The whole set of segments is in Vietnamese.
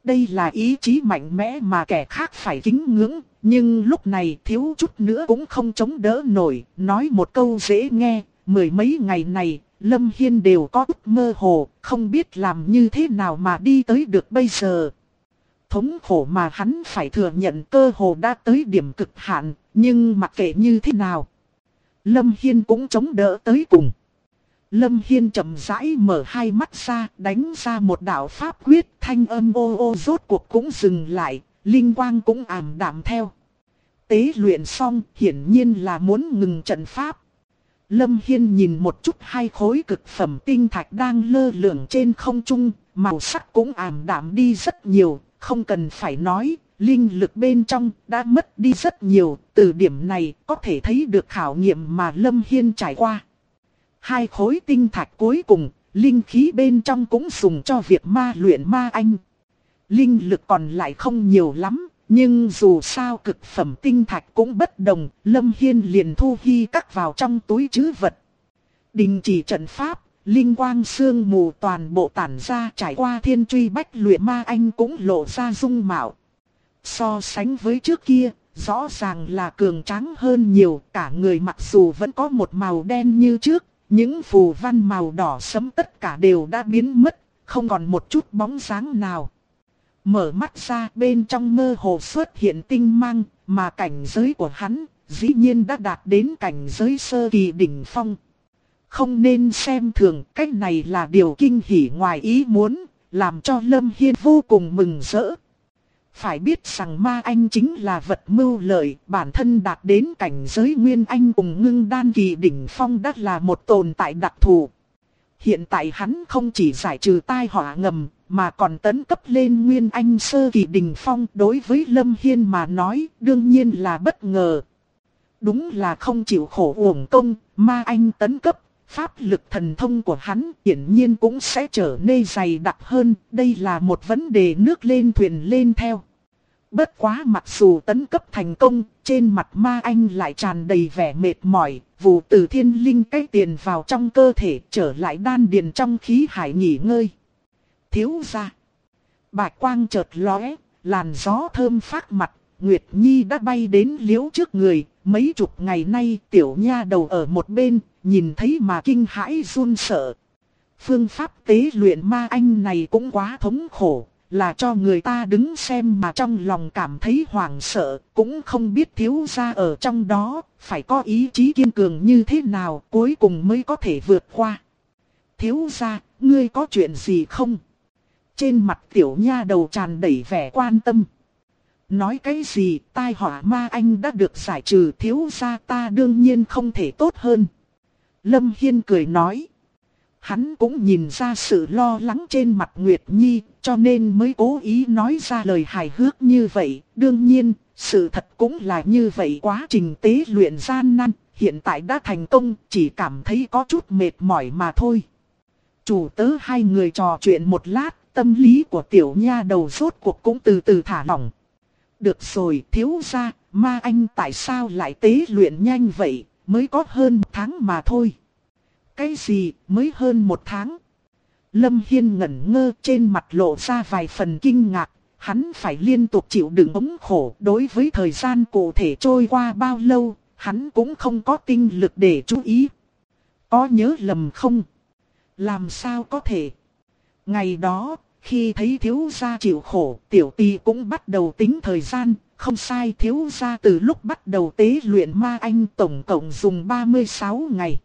Đây là ý chí mạnh mẽ mà kẻ khác phải kính ngưỡng, nhưng lúc này thiếu chút nữa cũng không chống đỡ nổi. Nói một câu dễ nghe, mười mấy ngày này, Lâm Hiên đều có ức mơ hồ, không biết làm như thế nào mà đi tới được bây giờ. Thống khổ mà hắn phải thừa nhận cơ hồ đã tới điểm cực hạn, nhưng mặc kệ như thế nào, Lâm Hiên cũng chống đỡ tới cùng. Lâm Hiên chậm rãi mở hai mắt ra, đánh ra một đạo pháp quyết, thanh âm ô ô rốt cuộc cũng dừng lại, linh quang cũng ảm đạm theo. Tế luyện xong, hiển nhiên là muốn ngừng trận pháp. Lâm Hiên nhìn một chút hai khối cực phẩm tinh thạch đang lơ lửng trên không trung, màu sắc cũng ảm đạm đi rất nhiều, không cần phải nói, linh lực bên trong đã mất đi rất nhiều, từ điểm này có thể thấy được khảo nghiệm mà Lâm Hiên trải qua. Hai khối tinh thạch cuối cùng, linh khí bên trong cũng dùng cho việc ma luyện ma anh. Linh lực còn lại không nhiều lắm, nhưng dù sao cực phẩm tinh thạch cũng bất đồng, Lâm Hiên liền thu hy cắt vào trong túi trữ vật. Đình chỉ trận pháp, linh quang sương mù toàn bộ tản ra, trải qua thiên truy bách luyện ma anh cũng lộ ra dung mạo. So sánh với trước kia, rõ ràng là cường tráng hơn nhiều, cả người mặc dù vẫn có một màu đen như trước, những phù văn màu đỏ sẫm tất cả đều đã biến mất, không còn một chút bóng dáng nào. Mở mắt ra, bên trong mơ hồ xuất hiện tinh mang, mà cảnh giới của hắn dĩ nhiên đã đạt đến cảnh giới sơ kỳ đỉnh phong. Không nên xem thường, cái này là điều kinh hỉ ngoài ý muốn, làm cho Lâm Hiên vô cùng mừng rỡ. Phải biết rằng ma anh chính là vật mưu lợi, bản thân đạt đến cảnh giới nguyên anh cùng ngưng đan kỳ đỉnh phong đã là một tồn tại đặc thù. Hiện tại hắn không chỉ giải trừ tai họa ngầm, mà còn tấn cấp lên nguyên anh sơ kỳ đỉnh phong, đối với Lâm Hiên mà nói đương nhiên là bất ngờ. Đúng là không chịu khổ uổng công, ma anh tấn cấp, pháp lực thần thông của hắn hiển nhiên cũng sẽ trở nên dày đặc hơn, đây là một vấn đề nước lên thuyền lên theo. Bất quá mặc dù tấn cấp thành công, trên mặt ma anh lại tràn đầy vẻ mệt mỏi, vụ từ thiên linh cái tiền vào trong cơ thể trở lại đan điền trong khí hải nghỉ ngơi. Thiếu gia, bạch quang chợt lóe, làn gió thơm phác mặt, Nguyệt Nhi đã bay đến liễu trước người. Mấy chục ngày nay tiểu nha đầu ở một bên, nhìn thấy mà kinh hãi run sợ. Phương pháp tế luyện ma anh này cũng quá thống khổ, là cho người ta đứng xem mà trong lòng cảm thấy hoảng sợ, cũng không biết thiếu gia ở trong đó, phải có ý chí kiên cường như thế nào cuối cùng mới có thể vượt qua. Thiếu gia, ngươi có chuyện gì không? Trên mặt tiểu nha đầu tràn đầy vẻ quan tâm. Nói cái gì, tai họa ma anh đã được giải trừ, thiếu gia ta đương nhiên không thể tốt hơn. Lâm Hiên cười nói. Hắn cũng nhìn ra sự lo lắng trên mặt Nguyệt Nhi, cho nên mới cố ý nói ra lời hài hước như vậy. Đương nhiên, sự thật cũng là như vậy, quá trình tế luyện gian nan, hiện tại đã thành công, chỉ cảm thấy có chút mệt mỏi mà thôi. Chủ tớ hai người trò chuyện một lát, tâm lý của tiểu nha đầu rốt cuộc cũng từ từ thả lỏng. Được rồi, thiếu gia, ma anh tại sao lại tế luyện nhanh vậy, mới có hơn 1 tháng mà thôi. Cái gì, mới hơn 1 tháng? Lâm Hiên ngẩn ngơ, trên mặt lộ ra vài phần kinh ngạc, hắn phải liên tục chịu đựng ống khổ. Đối với thời gian cụ thể trôi qua bao lâu, hắn cũng không có tinh lực để chú ý. Có nhớ lầm không? Làm sao có thể? Ngày đó, khi thấy thiếu gia chịu khổ, tiểu tỳ cũng bắt đầu tính thời gian. Không sai, thiếu gia từ lúc bắt đầu tế luyện ma anh tổng cộng dùng 36 ngày.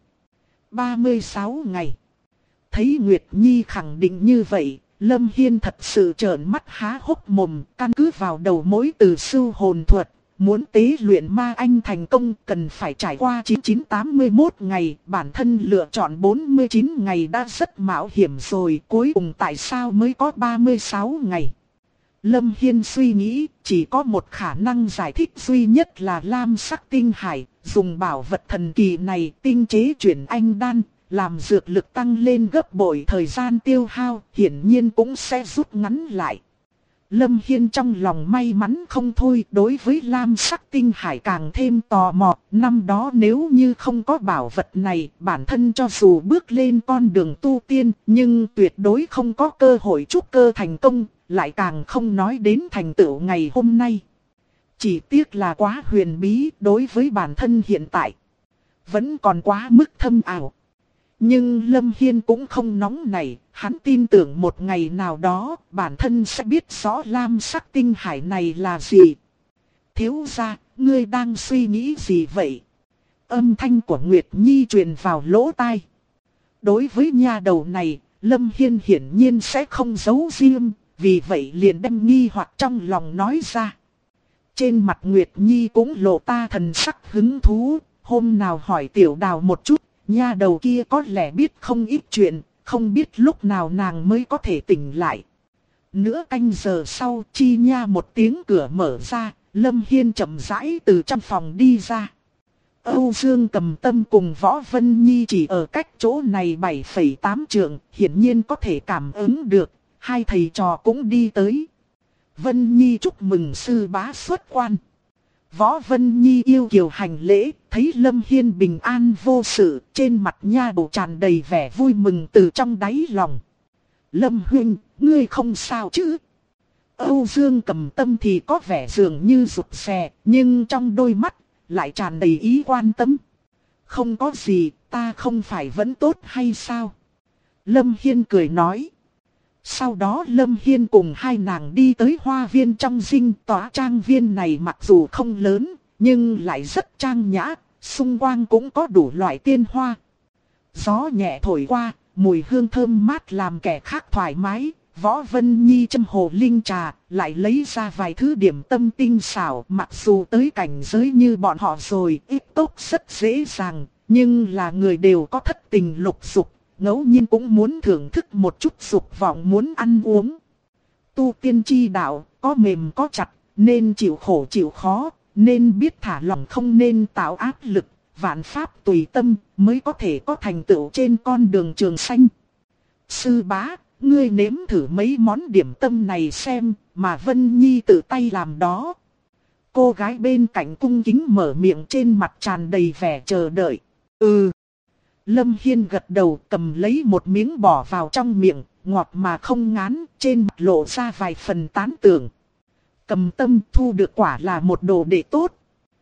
36 ngày. Thấy Nguyệt Nhi khẳng định như vậy, Lâm Hiên thật sự trợn mắt há hốc mồm. Căn cứ vào đầu mối từ sưu hồn thuật, muốn tế luyện ma anh thành công cần phải trải qua 9981 ngày. Bản thân lựa chọn 49 ngày đã rất mạo hiểm rồi, cuối cùng tại sao mới có 36 ngày? Lâm Hiên suy nghĩ, chỉ có một khả năng giải thích duy nhất là lam sắc tinh hải, dùng bảo vật thần kỳ này tinh chế chuyển anh đan, làm dược lực tăng lên gấp bội, thời gian tiêu hao hiển nhiên cũng sẽ rút ngắn lại. Lâm Hiên trong lòng may mắn không thôi, đối với lam sắc tinh hải càng thêm tò mò. Năm đó nếu như không có bảo vật này, bản thân cho dù bước lên con đường tu tiên, nhưng tuyệt đối không có cơ hội trúc cơ thành công. lại càng không nói đến thành tựu ngày hôm nay. Chỉ tiếc là quá huyền bí đối với bản thân hiện tại. Vẫn còn quá mức thâm ảo. Nhưng Lâm Hiên cũng không nóng nảy, hắn tin tưởng một ngày nào đó bản thân sẽ biết rõ lam sắc tinh hải này là gì. Thiếu gia, ngươi đang suy nghĩ gì vậy? Âm thanh của Nguyệt Nhi truyền vào lỗ tai. Đối với nha đầu này, Lâm Hiên hiển nhiên sẽ không giấu riêng, vì vậy liền đem nghi hoặc trong lòng nói ra. Trên mặt Nguyệt Nhi cũng lộ ta thần sắc hứng thú, hôm nào hỏi Tiểu Đào một chút, nha đầu kia có lẽ biết không ít chuyện, không biết lúc nào nàng mới có thể tỉnh lại. Nửa canh giờ sau, chi nha một tiếng cửa mở ra, Lâm Hiên chậm rãi từ trong phòng đi ra. Âu Dương Cầm Tâm cùng Võ Vân Nhi chỉ ở cách chỗ này 7,8 trượng, hiển nhiên có thể cảm ứng được, hai thầy trò cũng đi tới. Vân Nhi chúc mừng sư bá xuất quan. Võ Vân Nhi yêu kiều hành lễ, thấy Lâm Hiên bình an vô sự, trên mặt nha đầu tràn đầy vẻ vui mừng từ trong đáy lòng. Lâm huynh, ngươi không sao chứ? Âu Dương Cầm Tâm thì có vẻ dường như rụt rè, nhưng trong đôi mắt lại tràn đầy ý quan tâm. Không có gì, ta không phải vẫn tốt hay sao? Lâm Hiên cười nói. Sau đó Lâm Hiên cùng hai nàng đi tới hoa viên trong dinh tòa trang viên này, mặc dù không lớn, nhưng lại rất trang nhã, xung quanh cũng có đủ loại tiên hoa. Gió nhẹ thổi qua, mùi hương thơm mát làm kẻ khác thoải mái. Võ Vân Nhi châm hồ linh trà, lại lấy ra vài thứ điểm tâm tinh xảo. Mặc dù tới cảnh giới như bọn họ rồi, ít tốc rất dễ dàng, nhưng là người đều có thất tình lục dục, ngẫu nhiên cũng muốn thưởng thức một chút dục vọng muốn ăn uống. Tu tiên chi đạo, có mềm có chặt, nên chịu khổ chịu khó, nên biết thả lỏng không nên tạo áp lực, vạn pháp tùy tâm mới có thể có thành tựu trên con đường trường sanh. Sư bá, ngươi nếm thử mấy món điểm tâm này xem, mà Vân Nhi tự tay làm đó. Cô gái bên cạnh cung kính mở miệng, trên mặt tràn đầy vẻ chờ đợi. Ừ. Lâm Hiên gật đầu, cầm lấy một miếng bỏ vào trong miệng, ngọt mà không ngán, trên mặt lộ ra vài phần tán tưởng. Cầm Tâm thu được quả là một đồ đệ tốt.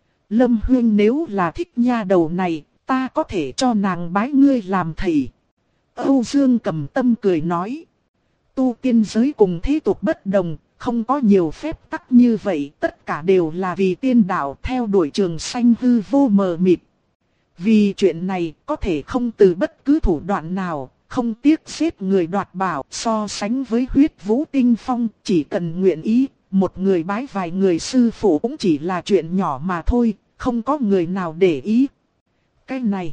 Lâm huynh nếu là thích nha đầu này, ta có thể cho nàng bái ngươi làm thầy. Âu Dương Cầm Tâm cười nói. Tu tiên giới cùng thế tục bất đồng, không có nhiều phép tắc như vậy, tất cả đều là vì tiên đạo theo đuổi trường sanh hư vô mờ mịt. Vì chuyện này có thể không từ bất cứ thủ đoạn nào, không tiếc giết người đoạt bảo, so sánh với huyết vũ tinh phong, chỉ cần nguyện ý, một người bái vài người sư phụ cũng chỉ là chuyện nhỏ mà thôi, không có người nào để ý. Cái này,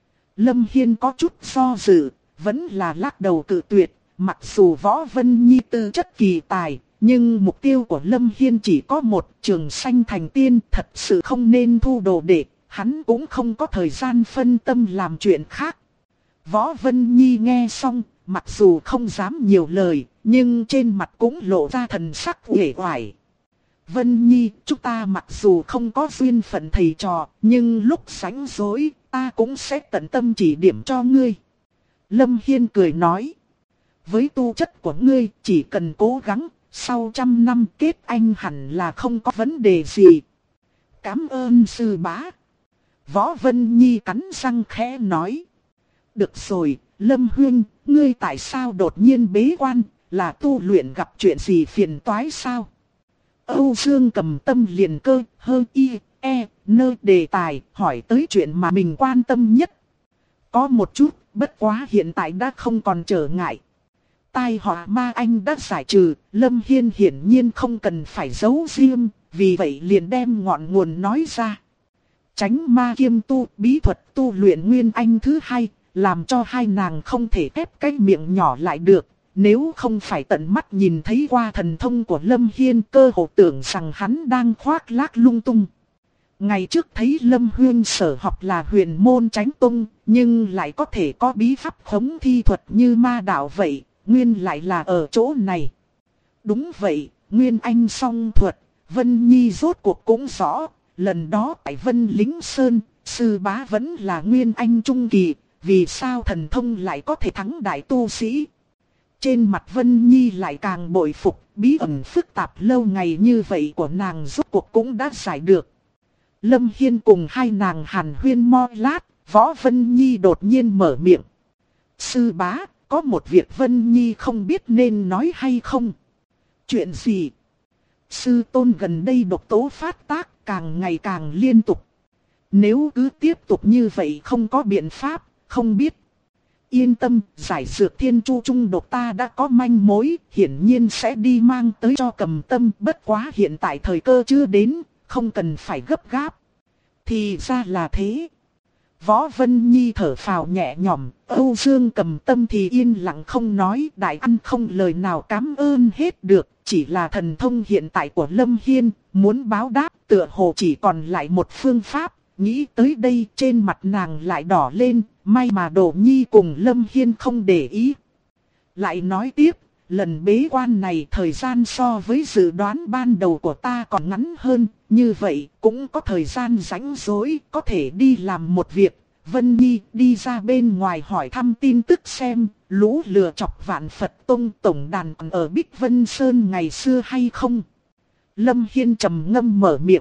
Lâm Hiên có chút do dự, vẫn là lắc đầu cự tuyệt, mặc dù Võ Vân Nhi tư chất kỳ tài, nhưng mục tiêu của Lâm Hiên chỉ có một, trường sanh thành tiên, thật sự không nên thu đồ đệ. Hắn cũng không có thời gian phân tâm làm chuyện khác. Võ Vân Nhi nghe xong, mặc dù không dám nhiều lời, nhưng trên mặt cũng lộ ra thần sắc uể oải. Vân Nhi, chúng ta mặc dù không có duyên phận thầy trò, nhưng lúc rảnh rỗi, ta cũng sẽ tận tâm chỉ điểm cho ngươi. Lâm Hiên cười nói. Với tu chất của ngươi, chỉ cần cố gắng, sau 100 năm kết anh hẳn là không có vấn đề gì. Cảm ơn sư bá. Võ Vân Nhi cắn răng khẽ nói. Được rồi, Lâm huynh, ngươi tại sao đột nhiên bế quan, là tu luyện gặp chuyện gì phiền toái sao? Âu Dương Cầm Tâm liền cơ, hơ y, e, nơ đề tài, hỏi tới chuyện mà mình quan tâm nhất. Có một chút, bất quá hiện tại đã không còn trở ngại. Tai họa ma anh đã giải trừ, Lâm Hiên hiển nhiên không cần phải giấu riêng, vì vậy liền đem ngọn nguồn nói ra. Tránh ma kiêm tu, bí thuật tu luyện nguyên anh thứ hai, làm cho hai nàng không thể khép cái miệng nhỏ lại được. Nếu không phải tận mắt nhìn thấy qua thần thông của Lâm Hiên, cơ hồ tưởng rằng hắn đang khoác lác lung tung. Ngày trước thấy Lâm Huyên sở học là huyền môn Chánh Tông, nhưng lại có thể có bí pháp khống thi thuật như ma đạo vậy, nguyên lại là ở chỗ này. Đúng vậy, nguyên anh song thuật, Vân Nhi rốt cuộc cũng rõ. Lần đó tại Vân Lính Sơn, sư bá vẫn là nguyên anh trung kỳ, vì sao thần thông lại có thể thắng đại tu sĩ? Trên mặt Vân Nhi lại càng bội phục, bí ẩn phức tạp lâu ngày như vậy của nàng rốt cuộc cũng đã giải được. Lâm Hiên cùng hai nàng hàn huyên mo lát, Võ Vân Nhi đột nhiên mở miệng. Sư bá, có một việc Vân Nhi không biết nên nói hay không? Chuyện gì? Sư tôn gần đây độc tố phát tác càng ngày càng liên tục. Nếu cứ tiếp tục như vậy không có biện pháp, không biết. Yên tâm, giải dược thiên chu trung độc ta đã có manh mối, hiển nhiên sẽ đi mang tới cho Cầm Tâm. Bất quá hiện tại thời cơ chưa đến, không cần phải gấp gáp. Thì ra là thế. Võ Vân Nhi thở phào nhẹ nhõm, Âu Dương Cầm Tâm thì yên lặng không nói, đại ăn không lời nào cảm ơn hết được. Chỉ là thần thông hiện tại của Lâm Hiên, muốn báo đáp tựa hồ chỉ còn lại một phương pháp. Nghĩ tới đây trên mặt nàng lại đỏ lên, may mà Đỗ Nhi cùng Lâm Hiên không để ý. Lại nói tiếp, lần bế quan này thời gian so với dự đoán ban đầu của ta còn ngắn hơn, như vậy cũng có thời gian rảnh rỗi, có thể đi làm một việc. Vân Nhi đi ra bên ngoài hỏi thăm tin tức xem, lũ lừa chọc Vạn Phật Tông tổng đàn còn ở Bích Vân Sơn ngày xưa hay không. Lâm Hiên trầm ngâm mở miệng.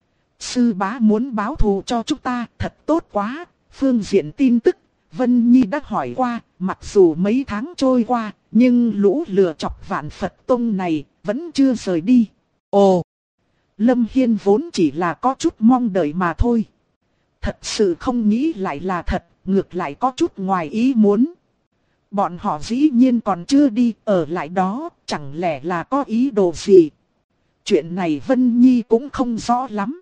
Sư bá muốn báo thù cho chúng ta, thật tốt quá. Phương diện tin tức, Vân Nhi đã hỏi qua, mặc dù mấy tháng trôi qua, nhưng lũ lừa chọc Vạn Phật Tông này vẫn chưa rời đi. Ồ! Lâm Hiên vốn chỉ là có chút mong đợi mà thôi. Thật sự không nghĩ lại là thật, ngược lại có chút ngoài ý muốn. Bọn họ dĩ nhiên còn chưa đi, ở lại đó, chẳng lẽ là có ý đồ gì? Chuyện này Vân Nhi cũng không rõ lắm.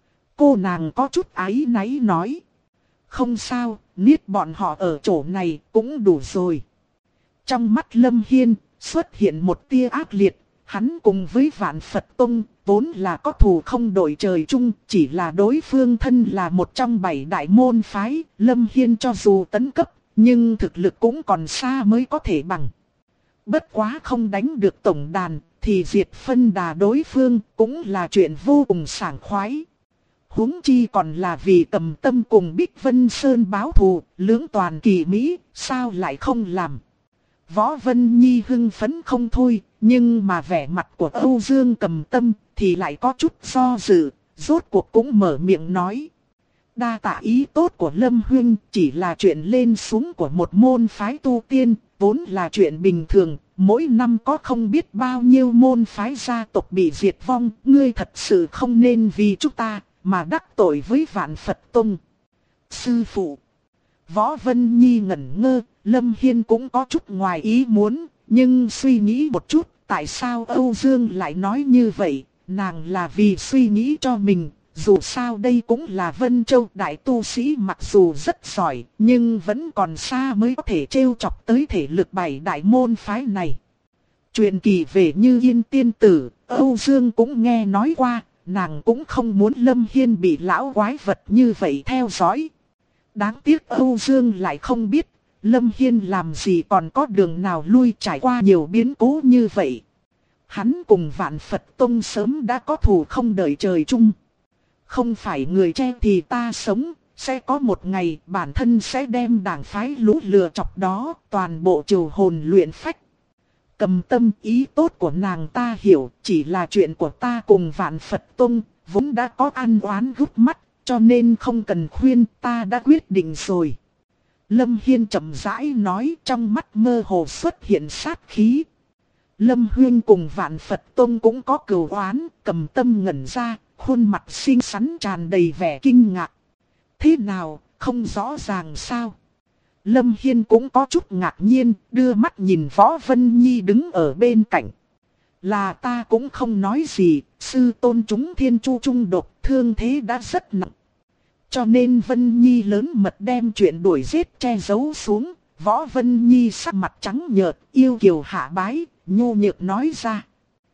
Cô nàng có chút áy náy nói. Không sao, niết bọn họ ở chỗ này cũng đủ rồi. Trong mắt Lâm Hiên xuất hiện một tia ác liệt. Hắn cùng với Vạn Phật Tông vốn là có thù không đội trời chung. Chỉ là đối phương thân là một trong 7 đại môn phái. Lâm Hiên cho dù tấn cấp, nhưng thực lực cũng còn xa mới có thể bằng. Bất quá không đánh được tổng đàn, thì diệt phân đà đối phương cũng là chuyện vô cùng sảng khoái. Huống chi còn là vì Cầm Tâm cùng Bích Vân Sơn báo thù, lưỡng toàn kỳ mỹ, sao lại không làm. Võ Vân Nhi hưng phấn không thôi, nhưng mà vẻ mặt của Âu Dương Cầm Tâm thì lại có chút do dự, rốt cuộc cũng mở miệng nói. Đa tạ ý tốt của Lâm Huynh, chỉ là chuyện lên xuống của một môn phái tu tiên, vốn là chuyện bình thường. Mỗi năm có không biết bao nhiêu môn phái gia tộc bị diệt vong, ngươi thật sự không nên vì chúng ta mà đắc tội với Vạn Phật Tông. Sư phụ. Võ Vân Nhi ngẩn ngơ, Lâm Hiên cũng có chút ngoài ý muốn, nhưng suy nghĩ một chút, tại sao Âu Dương lại nói như vậy, nàng là vì suy nghĩ cho mình. Dù sao đây cũng là Vân Châu đại tu sĩ, mặc dù rất giỏi, nhưng vẫn còn xa mới có thể trêu chọc tới thể lực 7 đại môn phái này. Chuyện kỳ về Như Yên tiên tử, Âu Dương cũng nghe nói qua, nàng cũng không muốn Lâm Hiên bị lão quái vật như vậy theo dõi. Đáng tiếc Âu Dương lại không biết, Lâm Hiên làm gì còn có đường nào lui, trải qua nhiều biến cố như vậy. Hắn cùng Vạn Phật Tông sớm đã có thù không đợi trời chung. Không phải người che thì ta sống, sẽ có một ngày bản thân sẽ đem đảng phái lũ lừa chọc đó toàn bộ trừ hồn luyện phách. Cầm Tâm ý tốt của nàng ta hiểu, chỉ là chuyện của ta cùng Vạn Phật Tông vốn đã có ăn oán gút mắt, cho nên không cần khuyên, ta đã quyết định rồi. Lâm Hiên chậm rãi nói, trong mắt mơ hồ xuất hiện sát khí. Lâm Huyên cùng Vạn Phật Tông cũng có cừu oán, Cầm Tâm ngẩn ra, khuôn mặt xinh xắn tràn đầy vẻ kinh ngạc. Thế nào, không rõ ràng sao? Lâm Hiên cũng có chút ngạc nhiên, đưa mắt nhìn Võ Vân Nhi đứng ở bên cạnh. Là ta cũng không nói gì, sư tôn chúng thiên chu trung độc, thương thế đã rất nặng. Cho nên Vân Nhi lớn mật đem chuyện đuổi giết che giấu xuống. Võ Vân Nhi sắc mặt trắng nhợt, yêu kiều hạ bái, nhu nhược nói ra.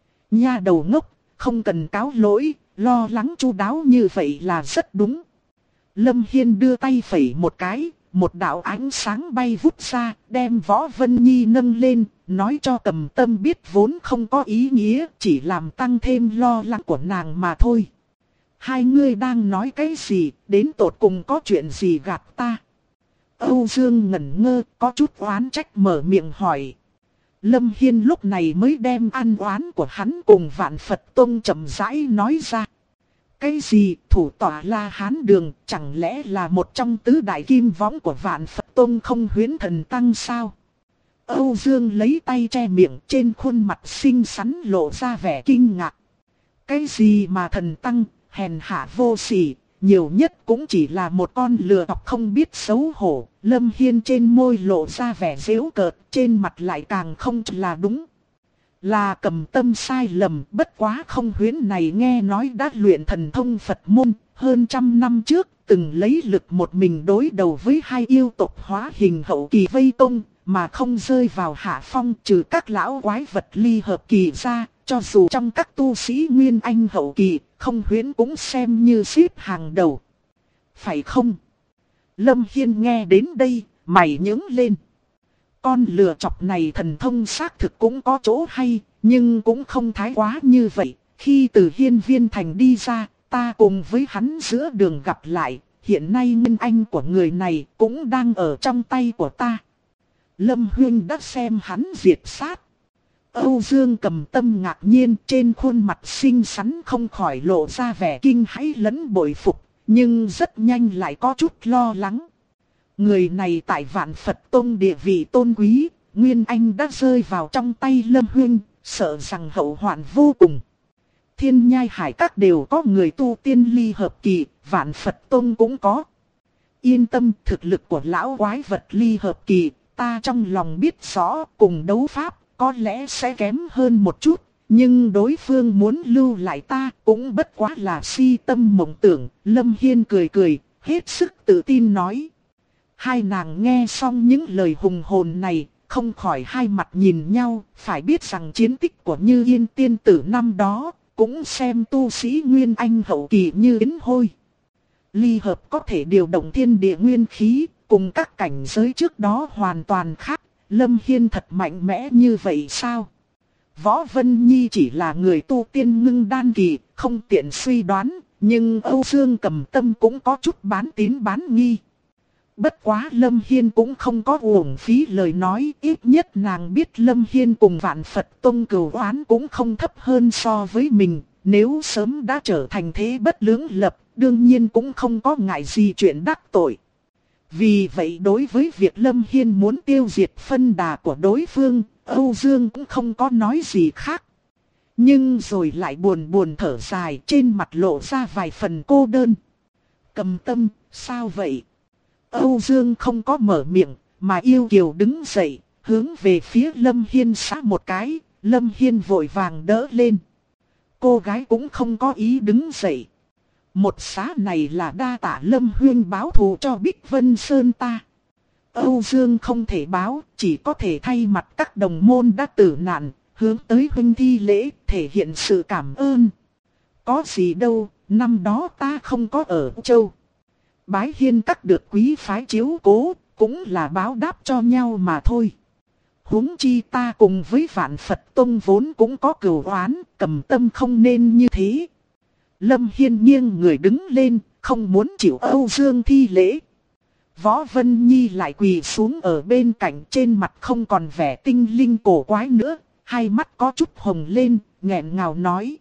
Nha đầu ngốc, không cần cáo lỗi, lo lắng chu đáo như vậy là rất đúng. Lâm Hiên đưa tay phẩy một cái, một đạo ánh sáng bay vút ra, đem Võ Vân Nhi nâng lên, nói cho Cầm Tâm biết vốn không có ý nghĩa, chỉ làm tăng thêm lo lắng của nàng mà thôi. Hai ngươi đang nói cái gì, đến tột cùng có chuyện gì gạt ta? Âu Dương ngẩn ngơ, có chút oán trách mở miệng hỏi. Lâm Hiên lúc này mới đem ăn oán của hắn cùng Vạn Phật Tông chậm rãi nói ra. Cái gì thủ tọa La Hán Đường chẳng lẽ là một trong tứ đại kim võng của Vạn Phật Tông không Huyễn Thần Tăng sao? Âu Dương lấy tay che miệng, trên khuôn mặt xinh xắn lộ ra vẻ kinh ngạc. Cái gì mà thần tăng, hèn hạ vô sỉ, nhiều nhất cũng chỉ là một con lừa chọc không biết xấu hổ. Lâm Hiên trên môi lộ ra vẻ giễu cợt, trên mặt lại càng không là đúng. Là Cầm Tâm sai lầm, bất quá không Huyễn này nghe nói đã luyện thần thông Phật môn, hơn 100 năm trước từng lấy lực một mình đối đầu với hai yêu tộc hóa hình hậu kỳ vây công, mà không rơi vào hạ phong, trừ các lão quái vật ly hợp kỳ ra, cho dù trong các tu sĩ Nguyên Anh hậu kỳ, không Huyễn cũng xem như xếp hàng đầu. Phải không? Lâm Hiên nghe đến đây, mày nhướng lên. Con lừa chọc này thần thông xác thực cũng có chỗ hay, nhưng cũng không thái quá như vậy. Khi từ Hiên Viên Thành đi ra, ta cùng với hắn giữa đường gặp lại, hiện nay Nguyên Anh của người này cũng đang ở trong tay của ta. Lâm Huyên đã xem hắn diệt sát. Âu Dương Cầm Tâm ngạc nhiên, trên khuôn mặt xinh xắn không khỏi lộ ra vẻ kinh hãi lẫn bội phục, nhưng rất nhanh lại có chút lo lắng. Người này tại Vạn Phật Tông địa vị tôn quý, Nguyên Anh đã rơi vào trong tay Lâm Huyên, sợ rằng hậu hoạn vô cùng. Thiên Nhai Hải Các đều có người tu tiên ly hợp kỳ, Vạn Phật Tông cũng có. Yên tâm, thực lực của lão quái vật ly hợp kỳ, ta trong lòng biết rõ, cùng đấu pháp có lẽ sẽ kém hơn một chút, nhưng đối phương muốn lưu lại ta cũng bất quá là si tâm mộng tưởng. Lâm Hiên cười cười, hết sức tự tin nói. Hai nàng nghe xong những lời hùng hồn này, không khỏi hai mặt nhìn nhau, phải biết rằng chiến tích của Như Yên tiên tử năm đó, cũng xem tu sĩ Nguyên Anh hậu kỳ như yến hôi. Ly hợp có thể điều động thiên địa nguyên khí, cùng các cảnh giới trước đó hoàn toàn khác. Lâm Hiên thật mạnh mẽ như vậy sao? Võ Vân Nhi chỉ là người tu tiên ngưng đan kỳ, không tiện suy đoán, nhưng Âu Dương Cầm Tâm cũng có chút bán tín bán nghi. Bất quá Lâm Hiên cũng không có uổng phí lời nói, ít nhất nàng biết Lâm Hiên cùng Vạn Phật Tông cừu oán cũng không thấp hơn so với mình, nếu sớm đã trở thành thế bất lưỡng lập, đương nhiên cũng không có ngại gì chuyện đắc tội. Vì vậy đối với việc Lâm Hiên muốn tiêu diệt phân đà của đối phương, Âu Dương cũng không có nói gì khác. Nhưng rồi lại buồn buồn thở dài, trên mặt lộ ra vài phần cô đơn. Cầm Tâm, sao vậy? Âu Dương không có mở miệng, mà Yêu Kiều đứng dậy, hướng về phía Lâm Hiên xá một cái, Lâm Hiên vội vàng đỡ lên. Cô gái cũng không có ý đứng dậy. Một xá này là đa tạ Lâm Huyên báo thù cho Bích Vân Sơn ta. Âu Dương không thể báo, chỉ có thể thay mặt các đồng môn đã tử nạn, hướng tới huynh thi lễ, thể hiện sự cảm ơn. Có gì đâu, năm đó ta không có ở Châu. Bái Hiên Các được quý phái chiếu cố, cũng là báo đáp cho nhau mà thôi. Huống chi ta cùng với Vạn Phật Tông vốn cũng có cừu oán, Cầm Tâm không nên như thế. Lâm Hiên nghiêng người đứng lên, không muốn chịu Âu Dương thi lễ. Võ Vân Nhi lại quỳ xuống ở bên cạnh, trên mặt không còn vẻ tinh linh cổ quái nữa, hai mắt có chút hồng lên, nghẹn ngào nói.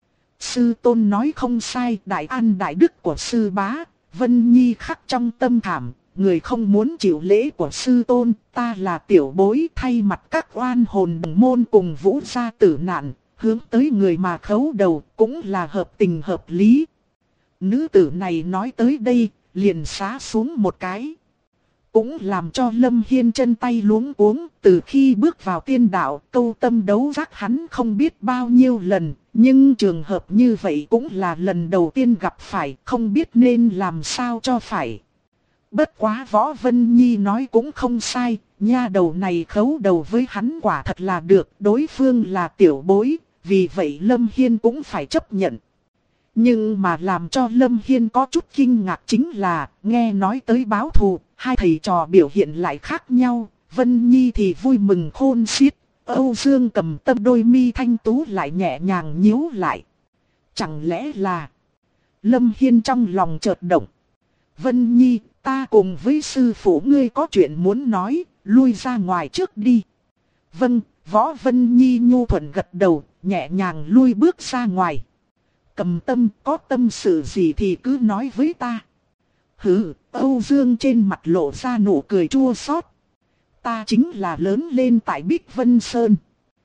Sư tôn nói không sai, đại an đại đức của sư bá, Vân Nhi khắc trong tâm khảm, người không muốn chịu lễ của sư tôn, ta là tiểu bối thay mặt các oan hồn đồng môn cùng vũ gia tử nạn, hướng tới người mà khấu đầu cũng là hợp tình hợp lý. Nữ tử này nói tới đây, liền xá xuống một cái. Cũng làm cho Lâm Hiên chân tay luống cuống, từ khi bước vào tiên đạo, câu tâm đấu giác hắn không biết bao nhiêu lần, nhưng trường hợp như vậy cũng là lần đầu tiên gặp phải, không biết nên làm sao cho phải. Bất quá Võ Vân Nhi nói cũng không sai, nha đầu này khấu đầu với hắn quả thật là được, đối phương là tiểu bối, vì vậy Lâm Hiên cũng phải chấp nhận. Nhưng mà làm cho Lâm Hiên có chút kinh ngạc chính là, nghe nói tới báo thù, hai thầy trò biểu hiện lại khác nhau, Vân Nhi thì vui mừng khôn xiết, Âu Dương Cầm Tâm đôi mi thanh tú lại nhẹ nhàng nhíu lại. Chẳng lẽ là... Lâm Hiên trong lòng chợt động. Vân Nhi, ta cùng với sư phụ ngươi có chuyện muốn nói, lui ra ngoài trước đi. Vâng, Võ Vân Nhi nhu thuận gật đầu, nhẹ nhàng lui bước ra ngoài. Cầm Tâm, có tâm sự gì thì cứ nói với ta. Hừ, Âu Dương trên mặt lộ ra nụ cười chua xót. Ta chính là lớn lên tại Bích Vân Sơn.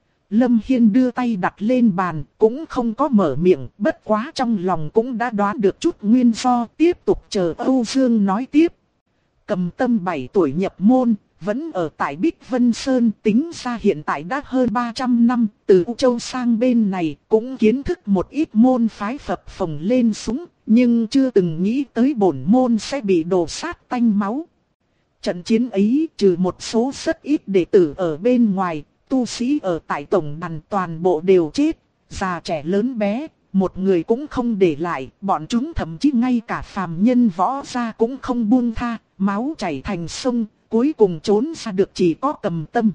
Lâm Hiên đưa tay đặt lên bàn, cũng không có mở miệng, bất quá trong lòng cũng đã đoán được chút nguyên do, tiếp tục chờ Âu Dương nói tiếp. Cầm Tâm 7 tuổi nhập môn, vẫn ở tại Bích Vân Sơn, tính ra hiện tại đã hơn 300 năm, từ U Châu sang bên này cũng kiến thức một ít môn phái phập phồng lên súng, nhưng chưa từng nghĩ tới bổn môn sẽ bị đổ sát tanh máu. Trận chiến ấy trừ một số rất ít đệ tử ở bên ngoài, tu sĩ ở tại tổng đàn toàn bộ đều chết, già trẻ lớn bé, một người cũng không để lại, bọn chúng thậm chí ngay cả phàm nhân võ gia cũng không buông tha, máu chảy thành sông, cuối cùng trốn ra được chỉ có Cầm Tâm.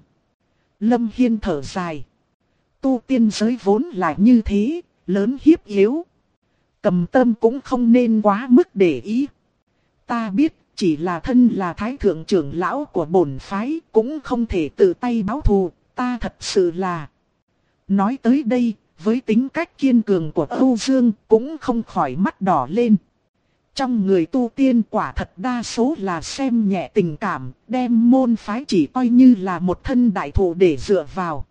Lâm Hiên thở dài. Tu tiên giới vốn là như thế, lớn hiếp yếu. Cầm Tâm cũng không nên quá mức để ý. Ta biết, chỉ là thân là thái thượng trưởng lão của bổn phái, cũng không thể tự tay báo thù, ta thật sự là... Nói tới đây, với tính cách kiên cường của Âu Dương, cũng không khỏi mắt đỏ lên. Trong người tu tiên quả thật đa số là xem nhẹ tình cảm, đem môn phái chỉ coi như là một thân đại thụ để dựa vào.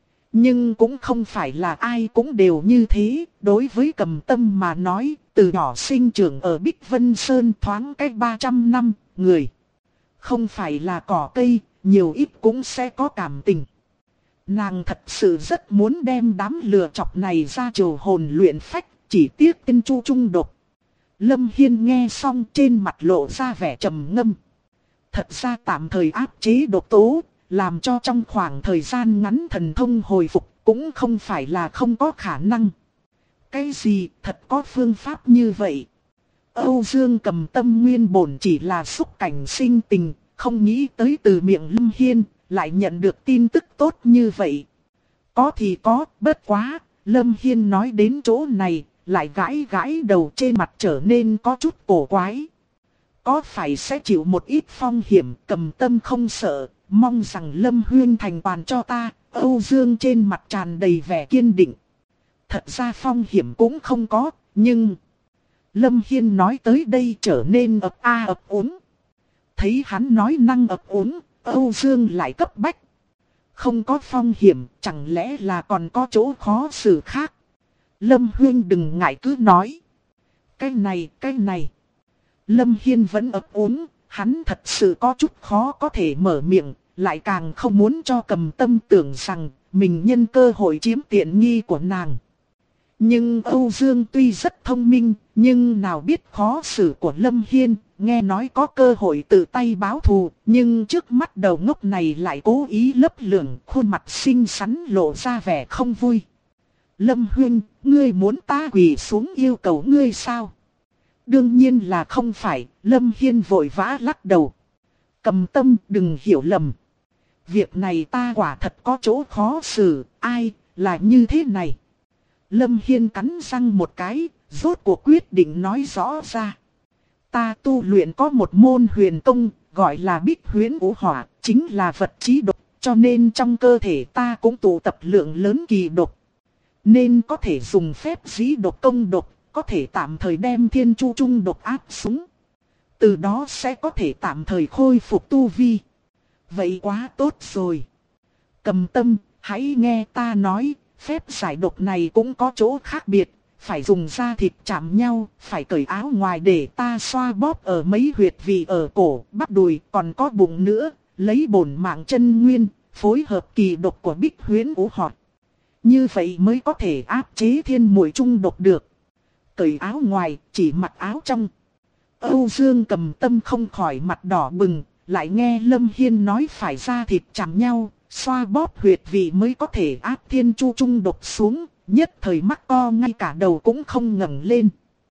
Nhưng cũng không phải là ai cũng đều như thế, đối với Cầm Tâm mà nói, từ nhỏ sinh trưởng ở Bích Vân Sơn thoáng cách 300 năm, người. Không phải là cỏ cây, nhiều ít cũng sẽ có cảm tình. Nàng thật sự rất muốn đem đám lừa chọc này ra trừ hồn luyện phách, chỉ tiếc tên Chu trung độc. Lâm Hiên nghe xong trên mặt lộ ra vẻ trầm ngâm. Thật ra tạm thời áp chế độc tố, làm cho trong khoảng thời gian ngắn thần thông hồi phục cũng không phải là không có khả năng. Cái gì thật có phương pháp như vậy? Âu Dương Cầm Tâm nguyên bổn chỉ là xúc cảnh sinh tình, không nghĩ tới từ miệng Lâm Hiên lại nhận được tin tức tốt như vậy. Có thì có, bất quá, Lâm Hiên nói đến chỗ này, lại gãi gãi đầu, trên mặt trở nên có chút cổ quái. Có phải sẽ chịu một ít phong hiểm? Cầm Tâm không sợ, mong rằng Lâm Huyên thành toàn cho ta. Âu Dương trên mặt tràn đầy vẻ kiên định. Thật ra phong hiểm cũng không có, nhưng... Lâm Hiên nói tới đây trở nên ấp a ấp úng. Thấy hắn nói năng ấp úng, Âu Dương lại cấp bách. Không có phong hiểm, chẳng lẽ là còn có chỗ khó xử khác? Lâm Huyên đừng ngại cứ nói. Cái này. Lâm Hiên vẫn ấp úng, hắn thật sự có chút khó có thể mở miệng, lại càng không muốn cho Cầm Tâm tưởng rằng mình nhân cơ hội chiếm tiện nghi của nàng. Nhưng Âu Dương tuy rất thông minh, nhưng nào biết khó xử của Lâm Hiên, nghe nói có cơ hội tự tay báo thù, nhưng trước mắt đầu ngốc này lại cố ý lấp lửng, khuôn mặt xinh xắn lộ ra vẻ không vui. Lâm Huyên, ngươi muốn ta quỳ xuống yêu cầu ngươi sao? Đương nhiên là không phải, Lâm Hiên vội vã lắc đầu. Cầm Tâm đừng hiểu lầm. Việc này ta quả thật có chỗ khó xử, ai, là như thế này. Lâm Hiên cắn răng một cái, rốt cuộc quyết định nói rõ ra. Ta tu luyện có một môn huyền công, gọi là Bích Huyễn Vũ Hỏa, chính là vật chí độc, cho nên trong cơ thể ta cũng tụ tập lượng lớn kỳ độc. Nên có thể dùng phép dĩ độc công độc, có thể tạm thời đem thiên chu trung độc áp xuống. Từ đó sẽ có thể tạm thời khôi phục tu vi. Vậy quá tốt rồi. Cầm Tâm, hãy nghe ta nói, phép giải độc này cũng có chỗ khác biệt. Phải dùng da thịt chạm nhau, phải cởi áo ngoài để ta xoa bóp ở mấy huyệt vị ở cổ, bắp đùi, còn có bụng nữa. Lấy bổn mạng chân nguyên, phối hợp kỳ độc của Bích Huyễn Vũ Hỏa. Như vậy mới có thể áp chế thiên muội trung độc được. Cởi áo ngoài, chỉ mặc áo trong. Âu Dương Cầm Tâm không khỏi mặt đỏ bừng, lại nghe Lâm Hiên nói phải da thịt chạm nhau, xoa bóp huyệt vị mới có thể áp thiên chu trung độc xuống, nhất thời mắc co ngay cả đầu cũng không ngẩng lên.